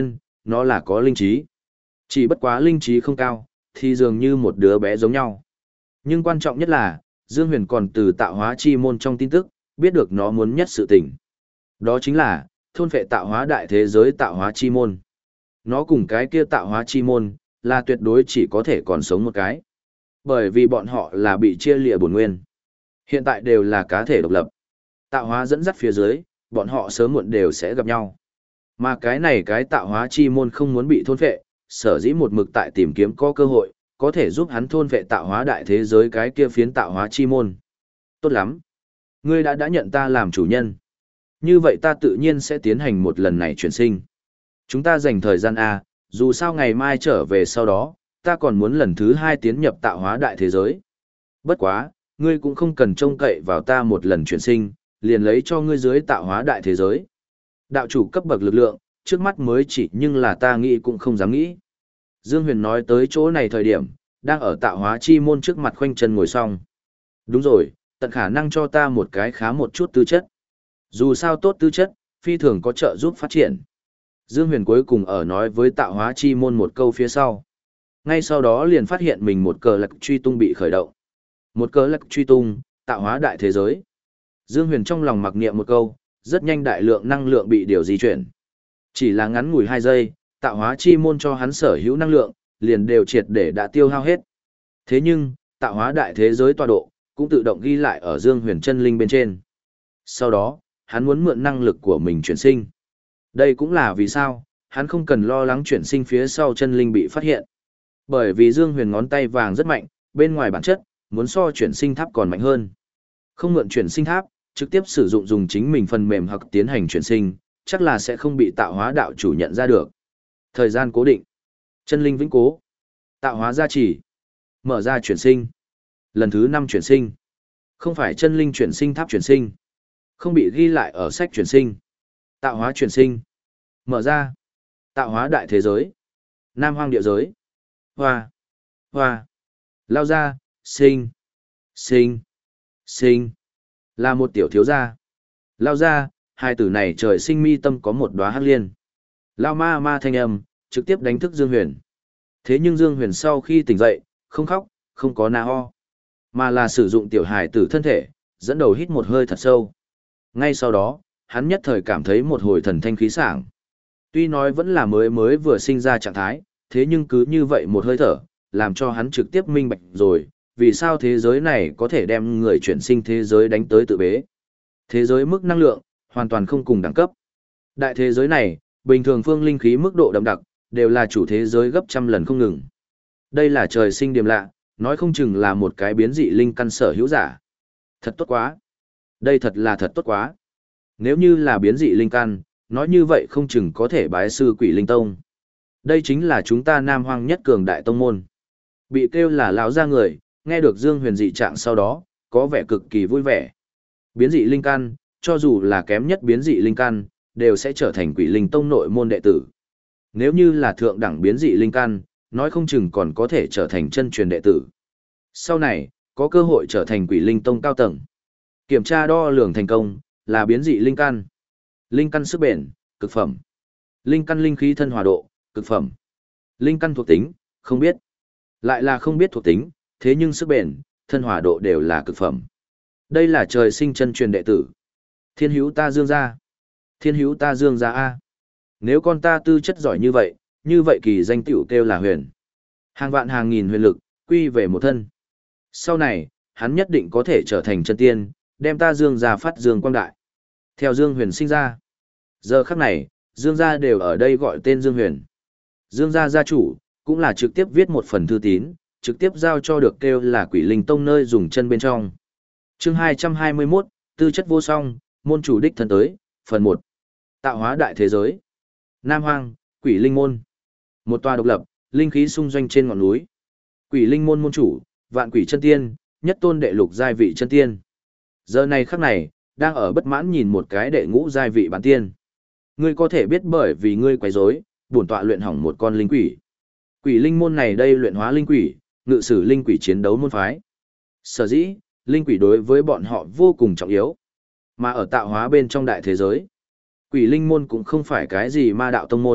nó là có linh trí. Chỉ bất quá linh trí không cao, thì dường như một đứa bé giống nhau. Nhưng quan trọng nhất là, Dương Huyền còn từ tạo hóa chi môn trong tin tức, biết được nó muốn nhất sự tình. Đó chính là, thôn phệ tạo hóa đại thế giới tạo hóa chi môn. Nó cùng cái kia tạo hóa chi môn, là tuyệt đối chỉ có thể còn sống một cái. Bởi vì bọn họ là bị chia lìa bổn nguyên. Hiện tại đều là cá thể độc lập. Tạo hóa dẫn dắt phía dưới, bọn họ sớm muộn đều sẽ gặp nhau. Mà cái này cái tạo hóa chi môn không muốn bị thôn phệ, sở dĩ một mực tại tìm kiếm có cơ hội, có thể giúp hắn thôn phệ tạo hóa đại thế giới cái kia phiến tạo hóa chi môn. Tốt lắm. Ngươi đã đã nhận ta làm chủ nhân. Như vậy ta tự nhiên sẽ tiến hành một lần này chuyển sinh. Chúng ta dành thời gian A, dù sao ngày mai trở về sau đó, ta còn muốn lần thứ hai tiến nhập tạo hóa đại thế giới. Bất quá, ngươi cũng không cần trông cậy vào ta một lần chuyển sinh, liền lấy cho ngươi dưới tạo hóa đại thế giới. Đạo chủ cấp bậc lực lượng, trước mắt mới chỉ nhưng là ta nghĩ cũng không dám nghĩ. Dương Huyền nói tới chỗ này thời điểm, đang ở tạo hóa chi môn trước mặt khoanh chân ngồi xong. Đúng rồi, tận khả năng cho ta một cái khá một chút tư chất. Dù sao tốt tư chất, phi thường có trợ giúp phát triển. Dương Huyền cuối cùng ở nói với tạo hóa chi môn một câu phía sau. Ngay sau đó liền phát hiện mình một cờ lạc truy tung bị khởi động. Một cờ lạc truy tung, tạo hóa đại thế giới. Dương Huyền trong lòng mặc niệm một câu, rất nhanh đại lượng năng lượng bị điều di chuyển. Chỉ là ngắn ngủi hai giây, tạo hóa chi môn cho hắn sở hữu năng lượng, liền đều triệt để đã tiêu hao hết. Thế nhưng, tạo hóa đại thế giới tọa độ, cũng tự động ghi lại ở Dương Huyền chân linh bên trên. Sau đó, hắn muốn mượn năng lực của mình chuyển sinh. Đây cũng là vì sao, hắn không cần lo lắng chuyển sinh phía sau chân linh bị phát hiện. Bởi vì Dương Huyền ngón tay vàng rất mạnh, bên ngoài bản chất, muốn so chuyển sinh tháp còn mạnh hơn. Không mượn chuyển sinh tháp, trực tiếp sử dụng dùng chính mình phần mềm hoặc tiến hành chuyển sinh, chắc là sẽ không bị tạo hóa đạo chủ nhận ra được. Thời gian cố định. Chân linh vĩnh cố. Tạo hóa gia trì. Mở ra chuyển sinh. Lần thứ năm chuyển sinh. Không phải chân linh chuyển sinh tháp chuyển sinh. Không bị ghi lại ở sách chuyển sinh. Tạo hóa chuyển sinh. Mở ra. Tạo hóa đại thế giới. Nam hoang địa giới. Hoa. Hoa. Lao ra. Sinh. Sinh. Sinh. Là một tiểu thiếu gia. Lao ra, hai tử này trời sinh mi tâm có một đóa hắc liên. Lao ma ma thanh âm, trực tiếp đánh thức Dương Huyền. Thế nhưng Dương Huyền sau khi tỉnh dậy, không khóc, không có na ho, mà là sử dụng tiểu hài tử thân thể, dẫn đầu hít một hơi thật sâu. Ngay sau đó, hắn nhất thời cảm thấy một hồi thần thanh khí sảng. Tuy nói vẫn là mới mới vừa sinh ra trạng thái, thế nhưng cứ như vậy một hơi thở, làm cho hắn trực tiếp minh bạch rồi, vì sao thế giới này có thể đem người chuyển sinh thế giới đánh tới tự bế. Thế giới mức năng lượng, hoàn toàn không cùng đẳng cấp. Đại thế giới này, bình thường phương linh khí mức độ đậm đặc, đều là chủ thế giới gấp trăm lần không ngừng. Đây là trời sinh điểm lạ, nói không chừng là một cái biến dị linh căn sở hữu giả. Thật tốt quá. Đây thật là thật tốt quá. Nếu như là biến dị linh căn, nói như vậy không chừng có thể bái sư Quỷ Linh Tông. Đây chính là chúng ta Nam Hoang nhất cường đại tông môn. Bị kêu là lão gia người, nghe được Dương Huyền dị trạng sau đó, có vẻ cực kỳ vui vẻ. Biến dị linh căn, cho dù là kém nhất biến dị linh căn, đều sẽ trở thành Quỷ Linh Tông nội môn đệ tử. Nếu như là thượng đẳng biến dị linh căn, nói không chừng còn có thể trở thành chân truyền đệ tử. Sau này, có cơ hội trở thành Quỷ Linh Tông cao tầng. Kiểm tra đo lường thành công, là biến dị linh căn. Linh căn sức bền, cực phẩm. Linh căn linh khí thân hòa độ, cực phẩm. Linh căn thuộc tính, không biết. Lại là không biết thuộc tính, thế nhưng sức bền, thân hòa độ đều là cực phẩm. Đây là trời sinh chân truyền đệ tử. Thiên hữu ta Dương gia. Thiên hữu ta Dương gia A. Nếu con ta tư chất giỏi như vậy, như vậy kỳ danh tiểu kêu là huyền. Hàng vạn hàng nghìn huyền lực, quy về một thân. Sau này, hắn nhất định có thể trở thành chân tiên, đem ta Dương gia phát dương quang đại. Theo Dương Huyền sinh ra. Giờ khắc này, Dương gia đều ở đây gọi tên Dương Huyền. Dương gia gia chủ, cũng là trực tiếp viết một phần thư tín, trực tiếp giao cho được kêu là Quỷ Linh Tông nơi dùng chân bên trong. Chương hai trăm hai mươi mốt, tư chất vô song, môn chủ đích thân tới, phần một. Tạo hóa đại thế giới. Nam Hoang, Quỷ Linh môn. Một tòa độc lập, linh khí xung doanh trên ngọn núi. Quỷ Linh môn môn chủ, Vạn Quỷ chân tiên, nhất tôn đệ lục giai vị chân tiên. Giờ này khắc này, đang ở bất mãn nhìn một cái đệ ngũ giai vị bán tiên. Ngươi có thể biết bởi vì ngươi quấy rối, bổn tọa luyện hỏng một con linh quỷ. Quỷ linh môn này đây luyện hóa linh quỷ, ngự sử linh quỷ chiến đấu môn phái. Sở dĩ, linh quỷ đối với bọn họ vô cùng trọng yếu. Mà ở tạo hóa bên trong đại thế giới, Quỷ linh môn cũng không phải cái gì ma đạo tông môn,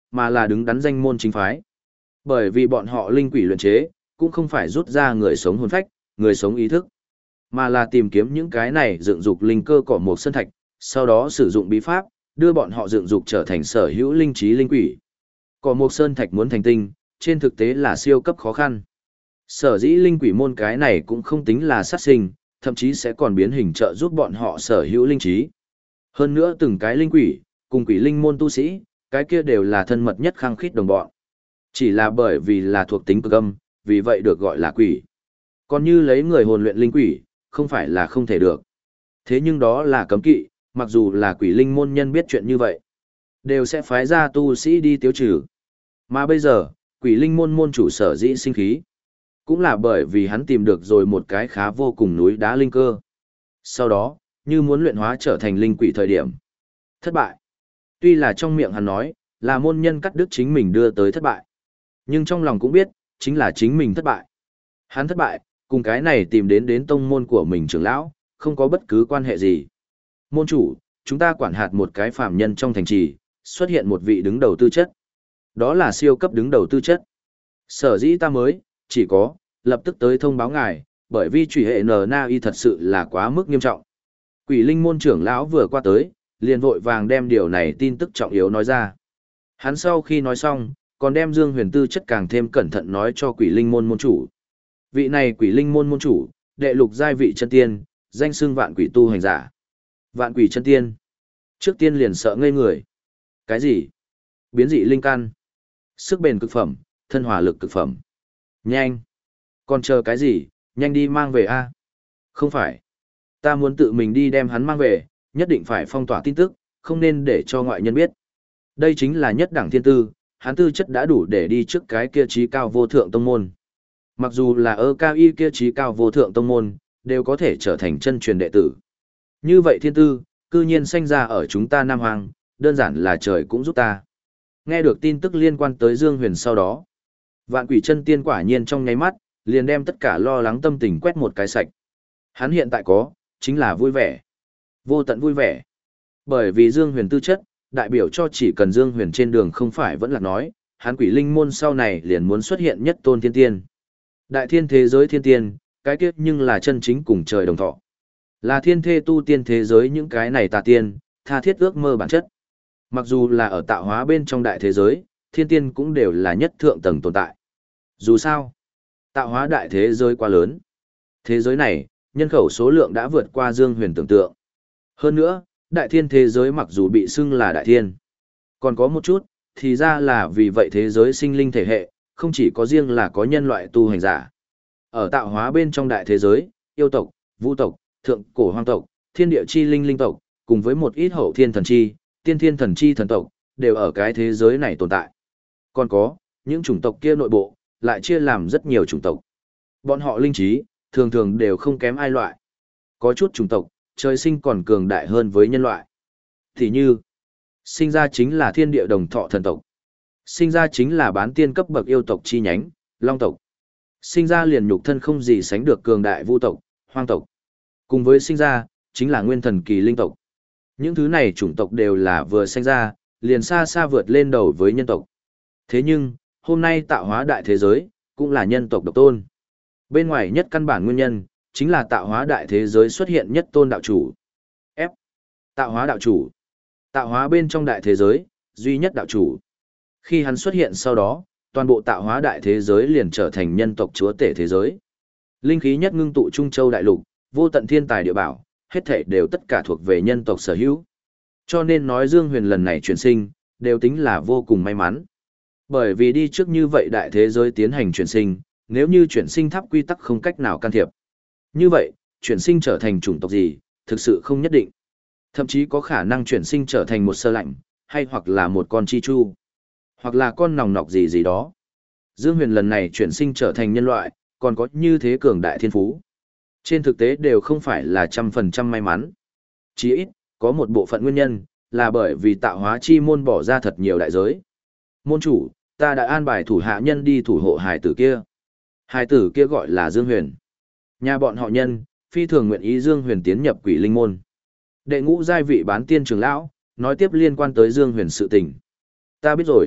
mà là đứng đắn danh môn chính phái. Bởi vì bọn họ linh quỷ luyện chế, cũng không phải rút ra người sống hồn phách, người sống ý thức, mà là tìm kiếm những cái này dựng dục linh cơ cỏ một sơn thạch, sau đó sử dụng bí pháp, đưa bọn họ dựng dục trở thành sở hữu linh trí linh quỷ. Cỏ một sơn thạch muốn thành tinh, trên thực tế là siêu cấp khó khăn. Sở dĩ linh quỷ môn cái này cũng không tính là sát sinh, thậm chí sẽ còn biến hình trợ giúp bọn họ sở hữu linh trí. Hơn nữa từng cái linh quỷ, cùng quỷ linh môn tu sĩ, cái kia đều là thân mật nhất khăng khít đồng bọn. Chỉ là bởi vì là thuộc tính cực âm, vì vậy được gọi là quỷ. Còn như lấy người hồn luyện linh quỷ, không phải là không thể được. Thế nhưng đó là cấm kỵ, mặc dù là quỷ linh môn nhân biết chuyện như vậy, đều sẽ phái ra tu sĩ đi tiêu trừ. Mà bây giờ, quỷ linh môn môn chủ sở dĩ sinh khí, cũng là bởi vì hắn tìm được rồi một cái khá vô cùng núi đá linh cơ. Sau đó, như muốn luyện hóa trở thành linh quỷ thời điểm. Thất bại. Tuy là trong miệng hắn nói, là môn nhân cắt đứt chính mình đưa tới thất bại. Nhưng trong lòng cũng biết, chính là chính mình thất bại. Hắn thất bại, cùng cái này tìm đến đến tông môn của mình trưởng lão, không có bất cứ quan hệ gì. Môn chủ, chúng ta quản hạt một cái phàm nhân trong thành trì, xuất hiện một vị đứng đầu tư chất. Đó là siêu cấp đứng đầu tư chất. Sở dĩ ta mới, chỉ có, lập tức tới thông báo ngài, bởi vì truy hệ N Na Y thật sự là quá mức nghiêm trọng. Quỷ linh môn trưởng lão vừa qua tới, liền vội vàng đem điều này tin tức trọng yếu nói ra. Hắn sau khi nói xong, còn đem Dương Huyền tư chất càng thêm cẩn thận nói cho quỷ linh môn môn chủ. Vị này quỷ linh môn môn chủ, đệ lục giai vị chân tiên, danh xưng vạn quỷ tu hành giả. Vạn quỷ chân tiên. Trước tiên liền sợ ngây người. Cái gì? Biến dị linh căn. Sức bền cực phẩm, thân hỏa lực cực phẩm. Nhanh. Còn chờ cái gì, nhanh đi mang về a. Không phải. Ta muốn tự mình đi đem hắn mang về, nhất định phải phong tỏa tin tức, không nên để cho ngoại nhân biết. Đây chính là nhất đẳng thiên tư, hắn tư chất đã đủ để đi trước cái kia trí cao vô thượng tông môn. Mặc dù là ơ cao y kia trí cao vô thượng tông môn, đều có thể trở thành chân truyền đệ tử. Như vậy thiên tư, cư nhiên sanh ra ở chúng ta Nam Hoàng, đơn giản là trời cũng giúp ta. Nghe được tin tức liên quan tới Dương Huyền sau đó, vạn quỷ chân tiên quả nhiên trong nháy mắt, liền đem tất cả lo lắng tâm tình quét một cái sạch. Hắn hiện tại có, chính là vui vẻ. Vô tận vui vẻ. Bởi vì Dương Huyền tư chất, đại biểu cho chỉ cần Dương Huyền trên đường không phải vẫn là nói, hắn quỷ linh môn sau này liền muốn xuất hiện nhất tôn thiên tiên. Đại thiên thế giới thiên tiên, cái kiếp nhưng là chân chính cùng trời đồng thọ. Là thiên thê tu tiên thế giới những cái này tà tiên, tha thiết ước mơ bản chất. Mặc dù là ở tạo hóa bên trong đại thế giới, thiên tiên cũng đều là nhất thượng tầng tồn tại. Dù sao, tạo hóa đại thế giới quá lớn. Thế giới này, nhân khẩu số lượng đã vượt qua Dương Huyền tưởng tượng. Hơn nữa, đại thiên thế giới mặc dù bị xưng là đại thiên, còn có một chút, thì ra là vì vậy thế giới sinh linh thể hệ, không chỉ có riêng là có nhân loại tu hành giả. Ở tạo hóa bên trong đại thế giới, yêu tộc, vũ tộc, thượng cổ hoang tộc, thiên địa chi linh linh tộc, cùng với một ít hậu thiên thần chi, tiên thiên thần chi thần tộc, đều ở cái thế giới này tồn tại. Còn có, những chủng tộc kia nội bộ, lại chia làm rất nhiều chủng tộc. Bọn họ linh trí, thường thường đều không kém ai loại. Có chút chủng tộc, trời sinh còn cường đại hơn với nhân loại. Thì như, sinh ra chính là thiên địa đồng thọ thần tộc. Sinh ra chính là bán tiên cấp bậc yêu tộc chi nhánh, long tộc. Sinh ra liền nhục thân không gì sánh được cường đại vu tộc, hoang tộc. Cùng với sinh ra, chính là nguyên thần kỳ linh tộc. Những thứ này chủng tộc đều là vừa sinh ra, liền xa xa vượt lên đầu với nhân tộc. Thế nhưng, hôm nay tạo hóa đại thế giới, cũng là nhân tộc độc tôn. Bên ngoài nhất căn bản nguyên nhân, chính là tạo hóa đại thế giới xuất hiện nhất tôn đạo chủ. F. Tạo hóa đạo chủ. Tạo hóa bên trong đại thế giới, duy nhất đạo chủ. Khi hắn xuất hiện sau đó, toàn bộ tạo hóa đại thế giới liền trở thành nhân tộc chúa tể thế giới. Linh khí nhất ngưng tụ Trung Châu đại lục, vô tận thiên tài địa bảo, hết thảy đều tất cả thuộc về nhân tộc sở hữu. Cho nên nói Dương Huyền lần này chuyển sinh, đều tính là vô cùng may mắn. Bởi vì đi trước như vậy đại thế giới tiến hành chuyển sinh, nếu như chuyển sinh tháp quy tắc không cách nào can thiệp. Như vậy, chuyển sinh trở thành chủng tộc gì, thực sự không nhất định. Thậm chí có khả năng chuyển sinh trở thành một sơ lạnh, hay hoặc là một con chi chu, hoặc là con nòng nọc gì gì đó. Dương Huyền lần này chuyển sinh trở thành nhân loại, còn có như thế cường đại thiên phú. Trên thực tế đều không phải là trăm phần trăm may mắn. Chỉ ít, có một bộ phận nguyên nhân, là bởi vì tạo hóa chi môn bỏ ra thật nhiều đại giới. Môn chủ, ta đã an bài thủ hạ nhân đi thủ hộ hài tử kia. Hài tử kia gọi là Dương Huyền. Nhà bọn họ nhân, phi thường nguyện ý Dương Huyền tiến nhập quỷ linh môn. Đệ ngũ giai vị bán tiên trưởng lão, nói tiếp liên quan tới Dương Huyền sự tình. Ta biết rồi,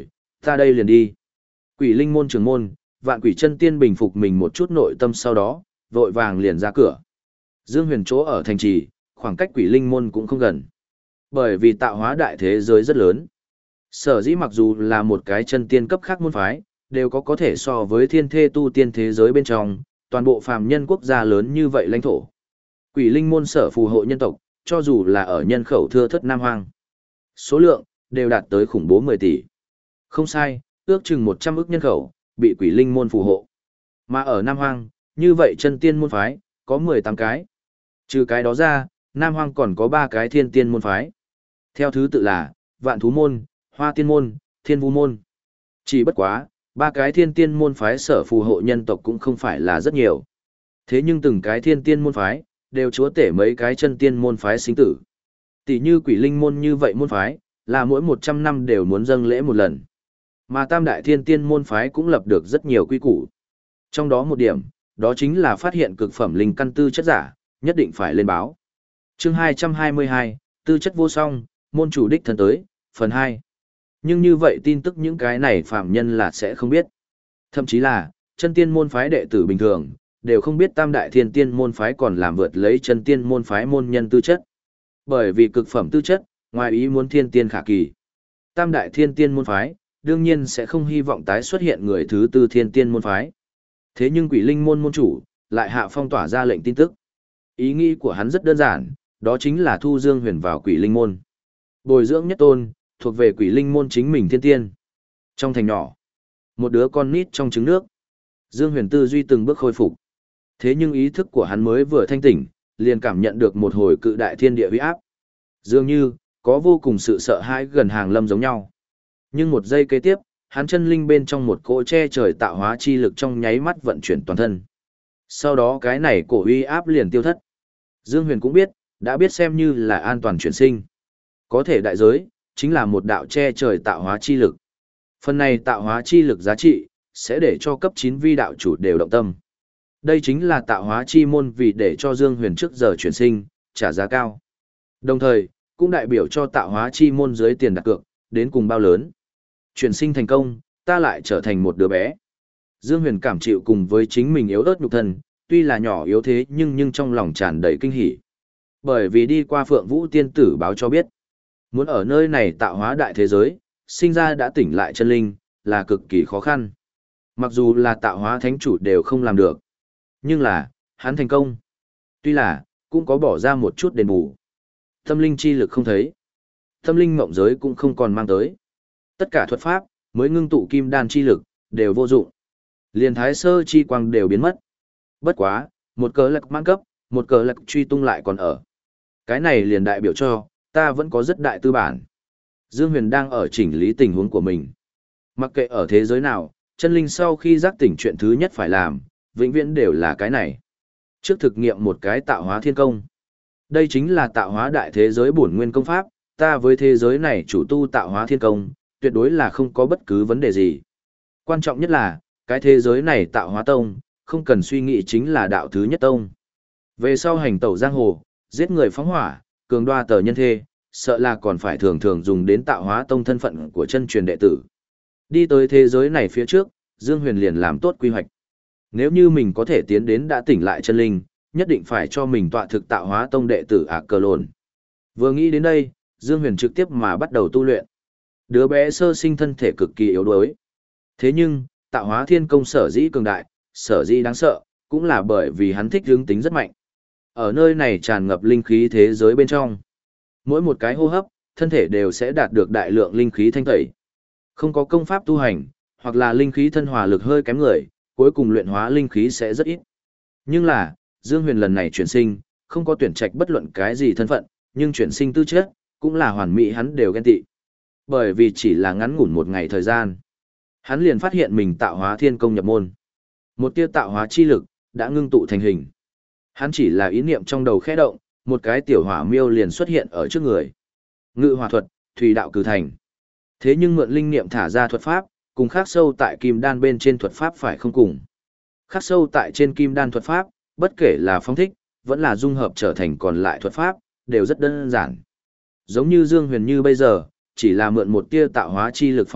Ta đây liền đi. Quỷ linh môn trưởng môn, Vạn Quỷ Chân Tiên bình phục mình một chút nội tâm sau đó, vội vàng liền ra cửa. Dương Huyền chỗ ở thành trì, khoảng cách quỷ linh môn cũng không gần. Bởi vì tạo hóa đại thế giới rất lớn. Sở dĩ mặc dù là một cái chân tiên cấp khác môn phái, đều có có thể so với thiên thê tu tiên thế giới bên trong, toàn bộ phàm nhân quốc gia lớn như vậy lãnh thổ. Quỷ linh môn sở phù hộ nhân tộc, cho dù là ở nhân khẩu thưa thất Nam Hoang. Số lượng, đều đạt tới khủng bố mười tỷ. Không sai, ước chừng một trăm ức nhân khẩu, bị quỷ linh môn phù hộ. Mà ở Nam Hoang, như vậy chân tiên môn phái, có mười tám cái. Trừ cái đó ra, Nam Hoang còn có ba cái thiên tiên môn phái. Theo thứ tự là, Vạn Thú Môn, Hoa Tiên Môn, Thiên Vu Môn. Chỉ bất quá, ba cái thiên tiên môn phái sở phù hộ nhân tộc cũng không phải là rất nhiều. Thế nhưng từng cái thiên tiên môn phái, đều chúa tể mấy cái chân tiên môn phái sinh tử. Tỷ như quỷ linh môn như vậy môn phái, là mỗi một trăm năm đều muốn dâng lễ một lần. Mà tam đại thiên tiên môn phái cũng lập được rất nhiều quy củ. Trong đó một điểm, đó chính là phát hiện cực phẩm linh căn tư chất giả, nhất định phải lên báo. Chương hai trăm hai mươi hai, tư chất vô song, môn chủ đích thân tới, phần hai. Nhưng như vậy tin tức những cái này phạm nhân là sẽ không biết. Thậm chí là, chân tiên môn phái đệ tử bình thường, đều không biết tam đại thiên tiên môn phái còn làm vượt lấy chân tiên môn phái môn nhân tư chất. Bởi vì cực phẩm tư chất, ngoài ý muốn thiên tiên khả kỳ. Tam đại thiên tiên môn phái, đương nhiên sẽ không hy vọng tái xuất hiện người thứ tư thiên tiên môn phái. Thế nhưng quỷ linh môn môn chủ, lại hạ phong tỏa ra lệnh tin tức. Ý nghĩ của hắn rất đơn giản, đó chính là thu Dương Huyền vào quỷ linh môn. Bồi dưỡng nhất tôn, thuộc về quỷ linh môn chính mình thiên tiên. Trong thành nhỏ, một đứa con nít trong trứng nước. Dương Huyền tư duy từng bước khôi phục. Thế nhưng ý thức của hắn mới vừa thanh tỉnh, liền cảm nhận được một hồi cự đại thiên địa uy áp. Dường như, có vô cùng sự sợ hãi gần hàng lâm giống nhau. Nhưng một giây kế tiếp, hắn chân linh bên trong một cỗ che trời tạo hóa chi lực trong nháy mắt vận chuyển toàn thân. Sau đó cái này cổ uy áp liền tiêu thất. Dương Huyền cũng biết, đã biết xem như là an toàn chuyển sinh. Có thể đại giới, chính là một đạo che trời tạo hóa chi lực. Phần này tạo hóa chi lực giá trị, sẽ để cho cấp chín vi đạo chủ đều động tâm. Đây chính là tạo hóa chi môn vì để cho Dương Huyền trước giờ chuyển sinh, trả giá cao. Đồng thời, cũng đại biểu cho tạo hóa chi môn dưới tiền đặt cược, đến cùng bao lớn. Chuyển sinh thành công, ta lại trở thành một đứa bé. Dương Huyền cảm chịu cùng với chính mình yếu ớt nhục thân, tuy là nhỏ yếu thế nhưng nhưng trong lòng tràn đầy kinh hỉ. Bởi vì đi qua Phượng Vũ tiên tử báo cho biết, muốn ở nơi này tạo hóa đại thế giới, sinh ra đã tỉnh lại chân linh, là cực kỳ khó khăn. Mặc dù là tạo hóa thánh chủ đều không làm được. Nhưng là, hắn thành công. Tuy là, cũng có bỏ ra một chút đền bù. Tâm linh chi lực không thấy. Tâm linh mộng giới cũng không còn mang tới. Tất cả thuật pháp, mới ngưng tụ kim đan chi lực, đều vô dụng. Liền thái sơ chi quang đều biến mất. Bất quá, một cờ lạc mãn cấp, một cờ lạc truy tung lại còn ở. Cái này liền đại biểu cho, ta vẫn có rất đại tư bản. Dương Huyền đang ở chỉnh lý tình huống của mình. Mặc kệ ở thế giới nào, chân linh sau khi giác tỉnh chuyện thứ nhất phải làm, vĩnh viễn đều là cái này. Trước thực nghiệm một cái tạo hóa thiên công. Đây chính là tạo hóa đại thế giới bổn nguyên công pháp, ta với thế giới này chủ tu tạo hóa thiên công, tuyệt đối là không có bất cứ vấn đề gì. Quan trọng nhất là, cái thế giới này tạo hóa tông, không cần suy nghĩ chính là đạo thứ nhất tông. Về sau hành tẩu giang hồ, giết người phóng hỏa, cường đoa tờ nhân thê, sợ là còn phải thường thường dùng đến tạo hóa tông thân phận của chân truyền đệ tử. Đi tới thế giới này phía trước, Dương Huyền liền làm tốt quy hoạch. Nếu như mình có thể tiến đến đã tỉnh lại chân linh, nhất định phải cho mình tọa thực tạo hóa tông đệ tử ả cờ lồn. Vừa nghĩ đến đây, Dương Huyền trực tiếp mà bắt đầu tu luyện. Đứa bé sơ sinh thân thể cực kỳ yếu đuối. Thế nhưng, tạo hóa thiên công sở dĩ cường đại, sở dĩ đáng sợ, cũng là bởi vì hắn thích hướng tính rất mạnh. Ở nơi này tràn ngập linh khí thế giới bên trong. Mỗi một cái hô hấp, thân thể đều sẽ đạt được đại lượng linh khí thanh tẩy. Không có công pháp tu hành, hoặc là linh khí thân hòa lực hơi kém người, cuối cùng luyện hóa linh khí sẽ rất ít. Nhưng là, Dương Huyền lần này chuyển sinh, không có tuyển trạch bất luận cái gì thân phận, nhưng chuyển sinh tư chất, cũng là hoàn mỹ hắn đều ghen tị. Bởi vì chỉ là ngắn ngủn một ngày thời gian, hắn liền phát hiện mình tạo hóa thiên công nhập môn. Một tia tạo hóa chi lực, đã ngưng tụ thành hình. Hắn chỉ là ý niệm trong đầu khẽ động, một cái tiểu hỏa miêu liền xuất hiện ở trước người. Ngự hỏa thuật, thủy đạo cử thành. Thế nhưng mượn linh niệm thả ra thuật pháp, cùng khắc sâu tại kim đan bên trên thuật pháp phải không cùng. Khắc sâu tại trên kim đan thuật pháp, bất kể là phong thích, vẫn là dung hợp trở thành còn lại thuật pháp, đều rất đơn giản. Giống như Dương Huyền như bây giờ, chỉ là mượn một tia tạo hóa chi lực phong thích,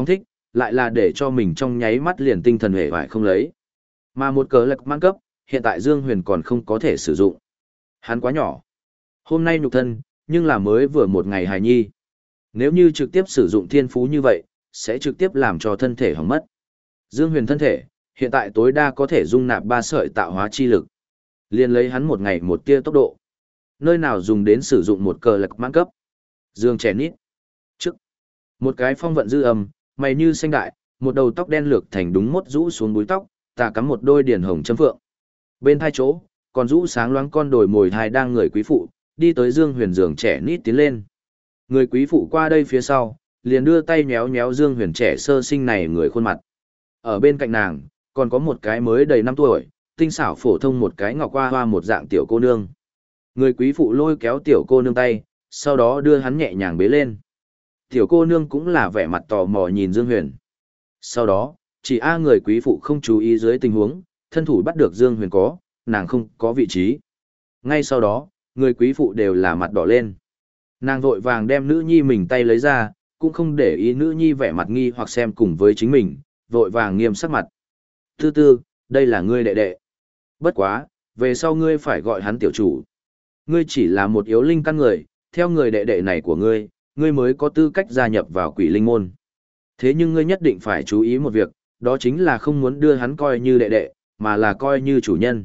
lại là để cho mình trong nháy mắt liền tinh thần hề vải không lấy. Mà một cờ lạc mãn cấp, hiện tại Dương Huyền còn không có thể sử dụng. Hắn quá nhỏ. Hôm nay nhục thân, nhưng là mới vừa một ngày hài nhi. Nếu như trực tiếp sử dụng thiên phú như vậy, sẽ trực tiếp làm cho thân thể hỏng mất. Dương Huyền thân thể, hiện tại tối đa có thể dung nạp ba sợi tạo hóa chi lực. Liên lấy hắn một ngày một tia tốc độ. Nơi nào dùng đến sử dụng một cờ lạc mãn cấp. Dương trẻ nít. Trước. Một cái phong vận dư âm, mày như xanh đại, một đầu tóc đen lược thành đúng mốt rũ xuống búi tóc, tà cắm một đôi điển hồng châm phượng. Bên thai chỗ, còn rũ sáng loáng con đồi mồi thai đang người quý phụ, đi tới Dương Huyền giường trẻ nít tiến lên. Người quý phụ qua đây phía sau, liền đưa tay nhéo nhéo Dương Huyền trẻ sơ sinh này người khuôn mặt. Ở bên cạnh nàng, còn có một cái mới đầy năm tuổi, tinh xảo phổ thông một cái ngọc hoa hoa một dạng tiểu cô nương. Người quý phụ lôi kéo tiểu cô nương tay, sau đó đưa hắn nhẹ nhàng bế lên. Tiểu cô nương cũng là vẻ mặt tò mò nhìn Dương Huyền. Sau đó, chỉ A người quý phụ không chú ý dưới tình huống, thân thủ bắt được Dương Huyền có, nàng không có vị trí. Ngay sau đó, người quý phụ đều là mặt đỏ lên. Nàng vội vàng đem nữ nhi mình tay lấy ra, cũng không để ý nữ nhi vẻ mặt nghi hoặc xem cùng với chính mình, vội vàng nghiêm sắc mặt. Tư tư, đây là ngươi đệ đệ. Bất quá, về sau ngươi phải gọi hắn tiểu chủ. Ngươi chỉ là một yếu linh căn người, theo người đệ đệ này của ngươi, ngươi mới có tư cách gia nhập vào quỷ linh môn. Thế nhưng ngươi nhất định phải chú ý một việc, đó chính là không muốn đưa hắn coi như đệ đệ, mà là coi như chủ nhân.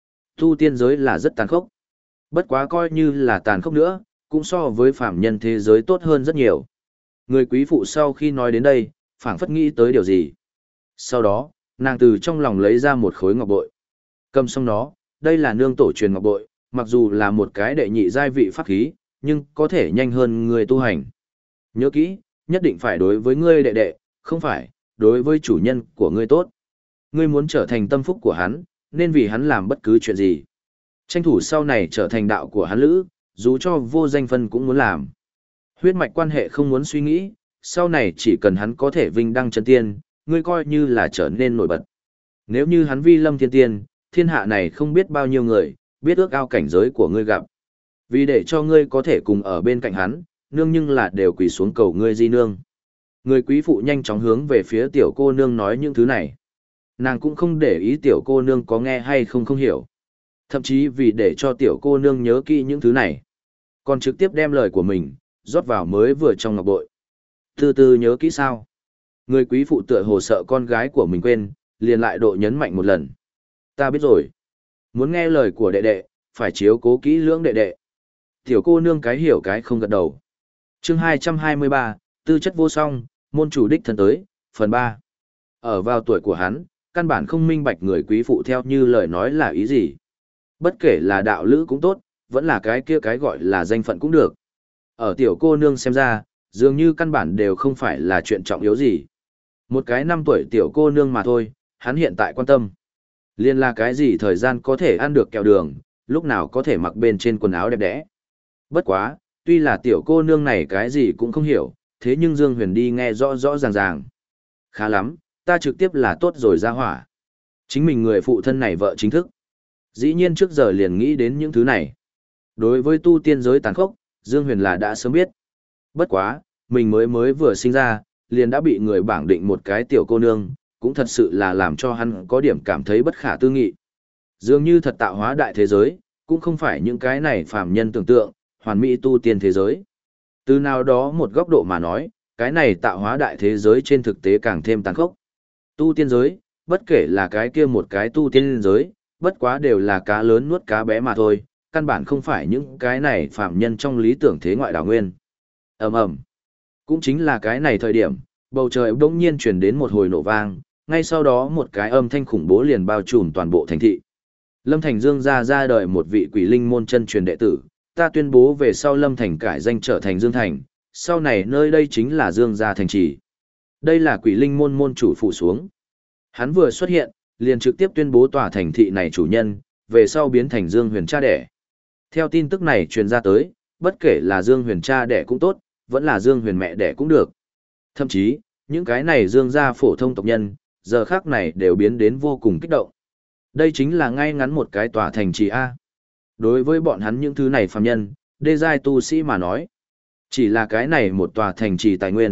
Tu tiên giới là rất tàn khốc. Bất quá coi như là tàn khốc nữa, cũng so với phạm nhân thế giới tốt hơn rất nhiều. Người quý phụ sau khi nói đến đây, phảng phất nghĩ tới điều gì. Sau đó, nàng từ trong lòng lấy ra một khối ngọc bội. Cầm xong nó, đây là nương tổ truyền ngọc bội, mặc dù là một cái đệ nhị giai vị pháp khí, nhưng có thể nhanh hơn người tu hành. Nhớ kỹ, nhất định phải đối với ngươi đệ đệ, không phải, đối với chủ nhân của ngươi tốt. Ngươi muốn trở thành tâm phúc của hắn, nên vì hắn làm bất cứ chuyện gì. Tranh thủ sau này trở thành đạo của hắn lữ, dù cho vô danh phân cũng muốn làm. Huyết mạch quan hệ không muốn suy nghĩ, sau này chỉ cần hắn có thể vinh đăng chân tiên, ngươi coi như là trở nên nổi bật. Nếu như hắn vi lâm thiên tiên, thiên hạ này không biết bao nhiêu người, biết ước ao cảnh giới của ngươi gặp. Vì để cho ngươi có thể cùng ở bên cạnh hắn, nương nhưng là đều quỳ xuống cầu ngươi di nương. Người quý phụ nhanh chóng hướng về phía tiểu cô nương nói những thứ này. Nàng cũng không để ý tiểu cô nương có nghe hay không không hiểu. Thậm chí vì để cho tiểu cô nương nhớ kỹ những thứ này. Còn trực tiếp đem lời của mình, rót vào mới vừa trong ngọc bội. Từ từ nhớ kỹ sao. Người quý phụ tựa hồ sợ con gái của mình quên, liền lại độ nhấn mạnh một lần. Ta biết rồi. Muốn nghe lời của đệ đệ, phải chiếu cố kỹ lưỡng đệ đệ. Tiểu cô nương cái hiểu cái không gật đầu. Chương hai trăm hai mươi ba, tư chất vô song, môn chủ đích thân tới, phần ba. Ở vào tuổi của hắn, căn bản không minh bạch người quý phụ theo như lời nói là ý gì. Bất kể là đạo lữ cũng tốt, vẫn là cái kia cái gọi là danh phận cũng được. Ở tiểu cô nương xem ra, dường như căn bản đều không phải là chuyện trọng yếu gì. Một cái năm tuổi tiểu cô nương mà thôi, hắn hiện tại quan tâm. Liên là cái gì thời gian có thể ăn được kẹo đường, lúc nào có thể mặc bên trên quần áo đẹp đẽ. Bất quá, tuy là tiểu cô nương này cái gì cũng không hiểu, thế nhưng Dương Huyền đi nghe rõ rõ ràng ràng. Khá lắm, ta trực tiếp là tốt rồi ra hỏa. Chính mình người phụ thân này vợ chính thức. Dĩ nhiên trước giờ liền nghĩ đến những thứ này. Đối với tu tiên giới tàn khốc, Dương Huyền là đã sớm biết. Bất quá, mình mới mới vừa sinh ra, liền đã bị người bảng định một cái tiểu cô nương, cũng thật sự là làm cho hắn có điểm cảm thấy bất khả tư nghị. Dường như thật tạo hóa đại thế giới, cũng không phải những cái này phàm nhân tưởng tượng, hoàn mỹ tu tiên thế giới. Từ nào đó một góc độ mà nói, cái này tạo hóa đại thế giới trên thực tế càng thêm tàn khốc. Tu tiên giới, bất kể là cái kia một cái tu tiên giới, bất quá đều là cá lớn nuốt cá bé mà thôi, căn bản không phải những cái này phàm nhân trong lý tưởng thế ngoại đảo nguyên. Ầm ầm. Cũng chính là cái này thời điểm, bầu trời bỗng nhiên truyền đến một hồi nổ vang, ngay sau đó một cái âm thanh khủng bố liền bao trùm toàn bộ thành thị. Lâm Thành Dương ra ra đời một vị quỷ linh môn chân truyền đệ tử, ta tuyên bố về sau Lâm Thành cải danh trở thành Dương Thành, sau này nơi đây chính là Dương gia thành trì. Đây là quỷ linh môn môn chủ phụ xuống. Hắn vừa xuất hiện, liền trực tiếp tuyên bố tòa thành thị này chủ nhân, về sau biến thành Dương Huyền cha đẻ. Theo tin tức này truyền ra tới, bất kể là Dương Huyền cha đẻ cũng tốt, vẫn là Dương Huyền mẹ đẻ cũng được. Thậm chí, những cái này Dương gia phổ thông tộc nhân, giờ khác này đều biến đến vô cùng kích động. Đây chính là ngay ngắn một cái tòa thành trì A. Đối với bọn hắn những thứ này phàm nhân, đê giai tu sĩ mà nói. Chỉ là cái này một tòa thành trì tài nguyên,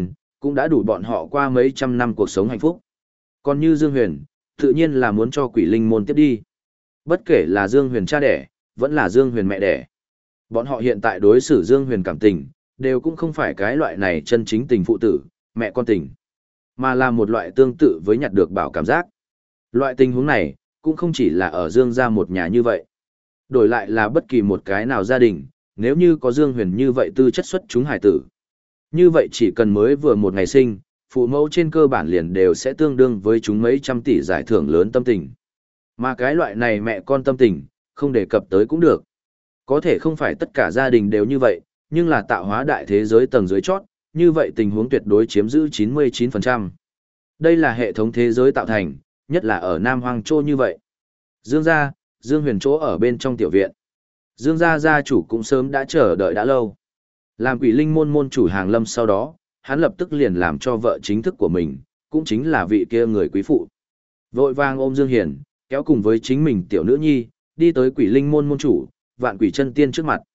cũng đã đủ bọn họ qua mấy trăm năm cuộc sống hạnh phúc. Còn như Dương Huyền, tự nhiên là muốn cho quỷ linh môn tiếp đi. Bất kể là Dương Huyền cha đẻ, vẫn là Dương Huyền mẹ đẻ. Bọn họ hiện tại đối xử Dương Huyền cảm tình, đều cũng không phải cái loại này chân chính tình phụ tử, mẹ con tình, mà là một loại tương tự với nhặt được bảo cảm giác. Loại tình huống này, cũng không chỉ là ở Dương gia một nhà như vậy. Đổi lại là bất kỳ một cái nào gia đình, nếu như có Dương Huyền như vậy tư chất xuất chúng hải tử. Như vậy chỉ cần mới vừa một ngày sinh, phụ mẫu trên cơ bản liền đều sẽ tương đương với chúng mấy trăm tỷ giải thưởng lớn tâm tình. Mà cái loại này mẹ con tâm tình, không đề cập tới cũng được. Có thể không phải tất cả gia đình đều như vậy, nhưng là tạo hóa đại thế giới tầng dưới chót, như vậy tình huống tuyệt đối chiếm giữ chín mươi chín phần trăm. Đây là hệ thống thế giới tạo thành, nhất là ở Nam Hoang Châu như vậy. Dương gia, Dương Huyền chỗ ở bên trong tiểu viện. Dương gia gia chủ cũng sớm đã chờ đợi đã lâu. Làm quỷ linh môn môn chủ hàng lâm sau đó, hắn lập tức liền làm cho vợ chính thức của mình, cũng chính là vị kia người quý phụ. Vội vàng ôm Dương Hiền, kéo cùng với chính mình tiểu nữ nhi, đi tới quỷ linh môn môn chủ, vạn quỷ chân tiên trước mặt.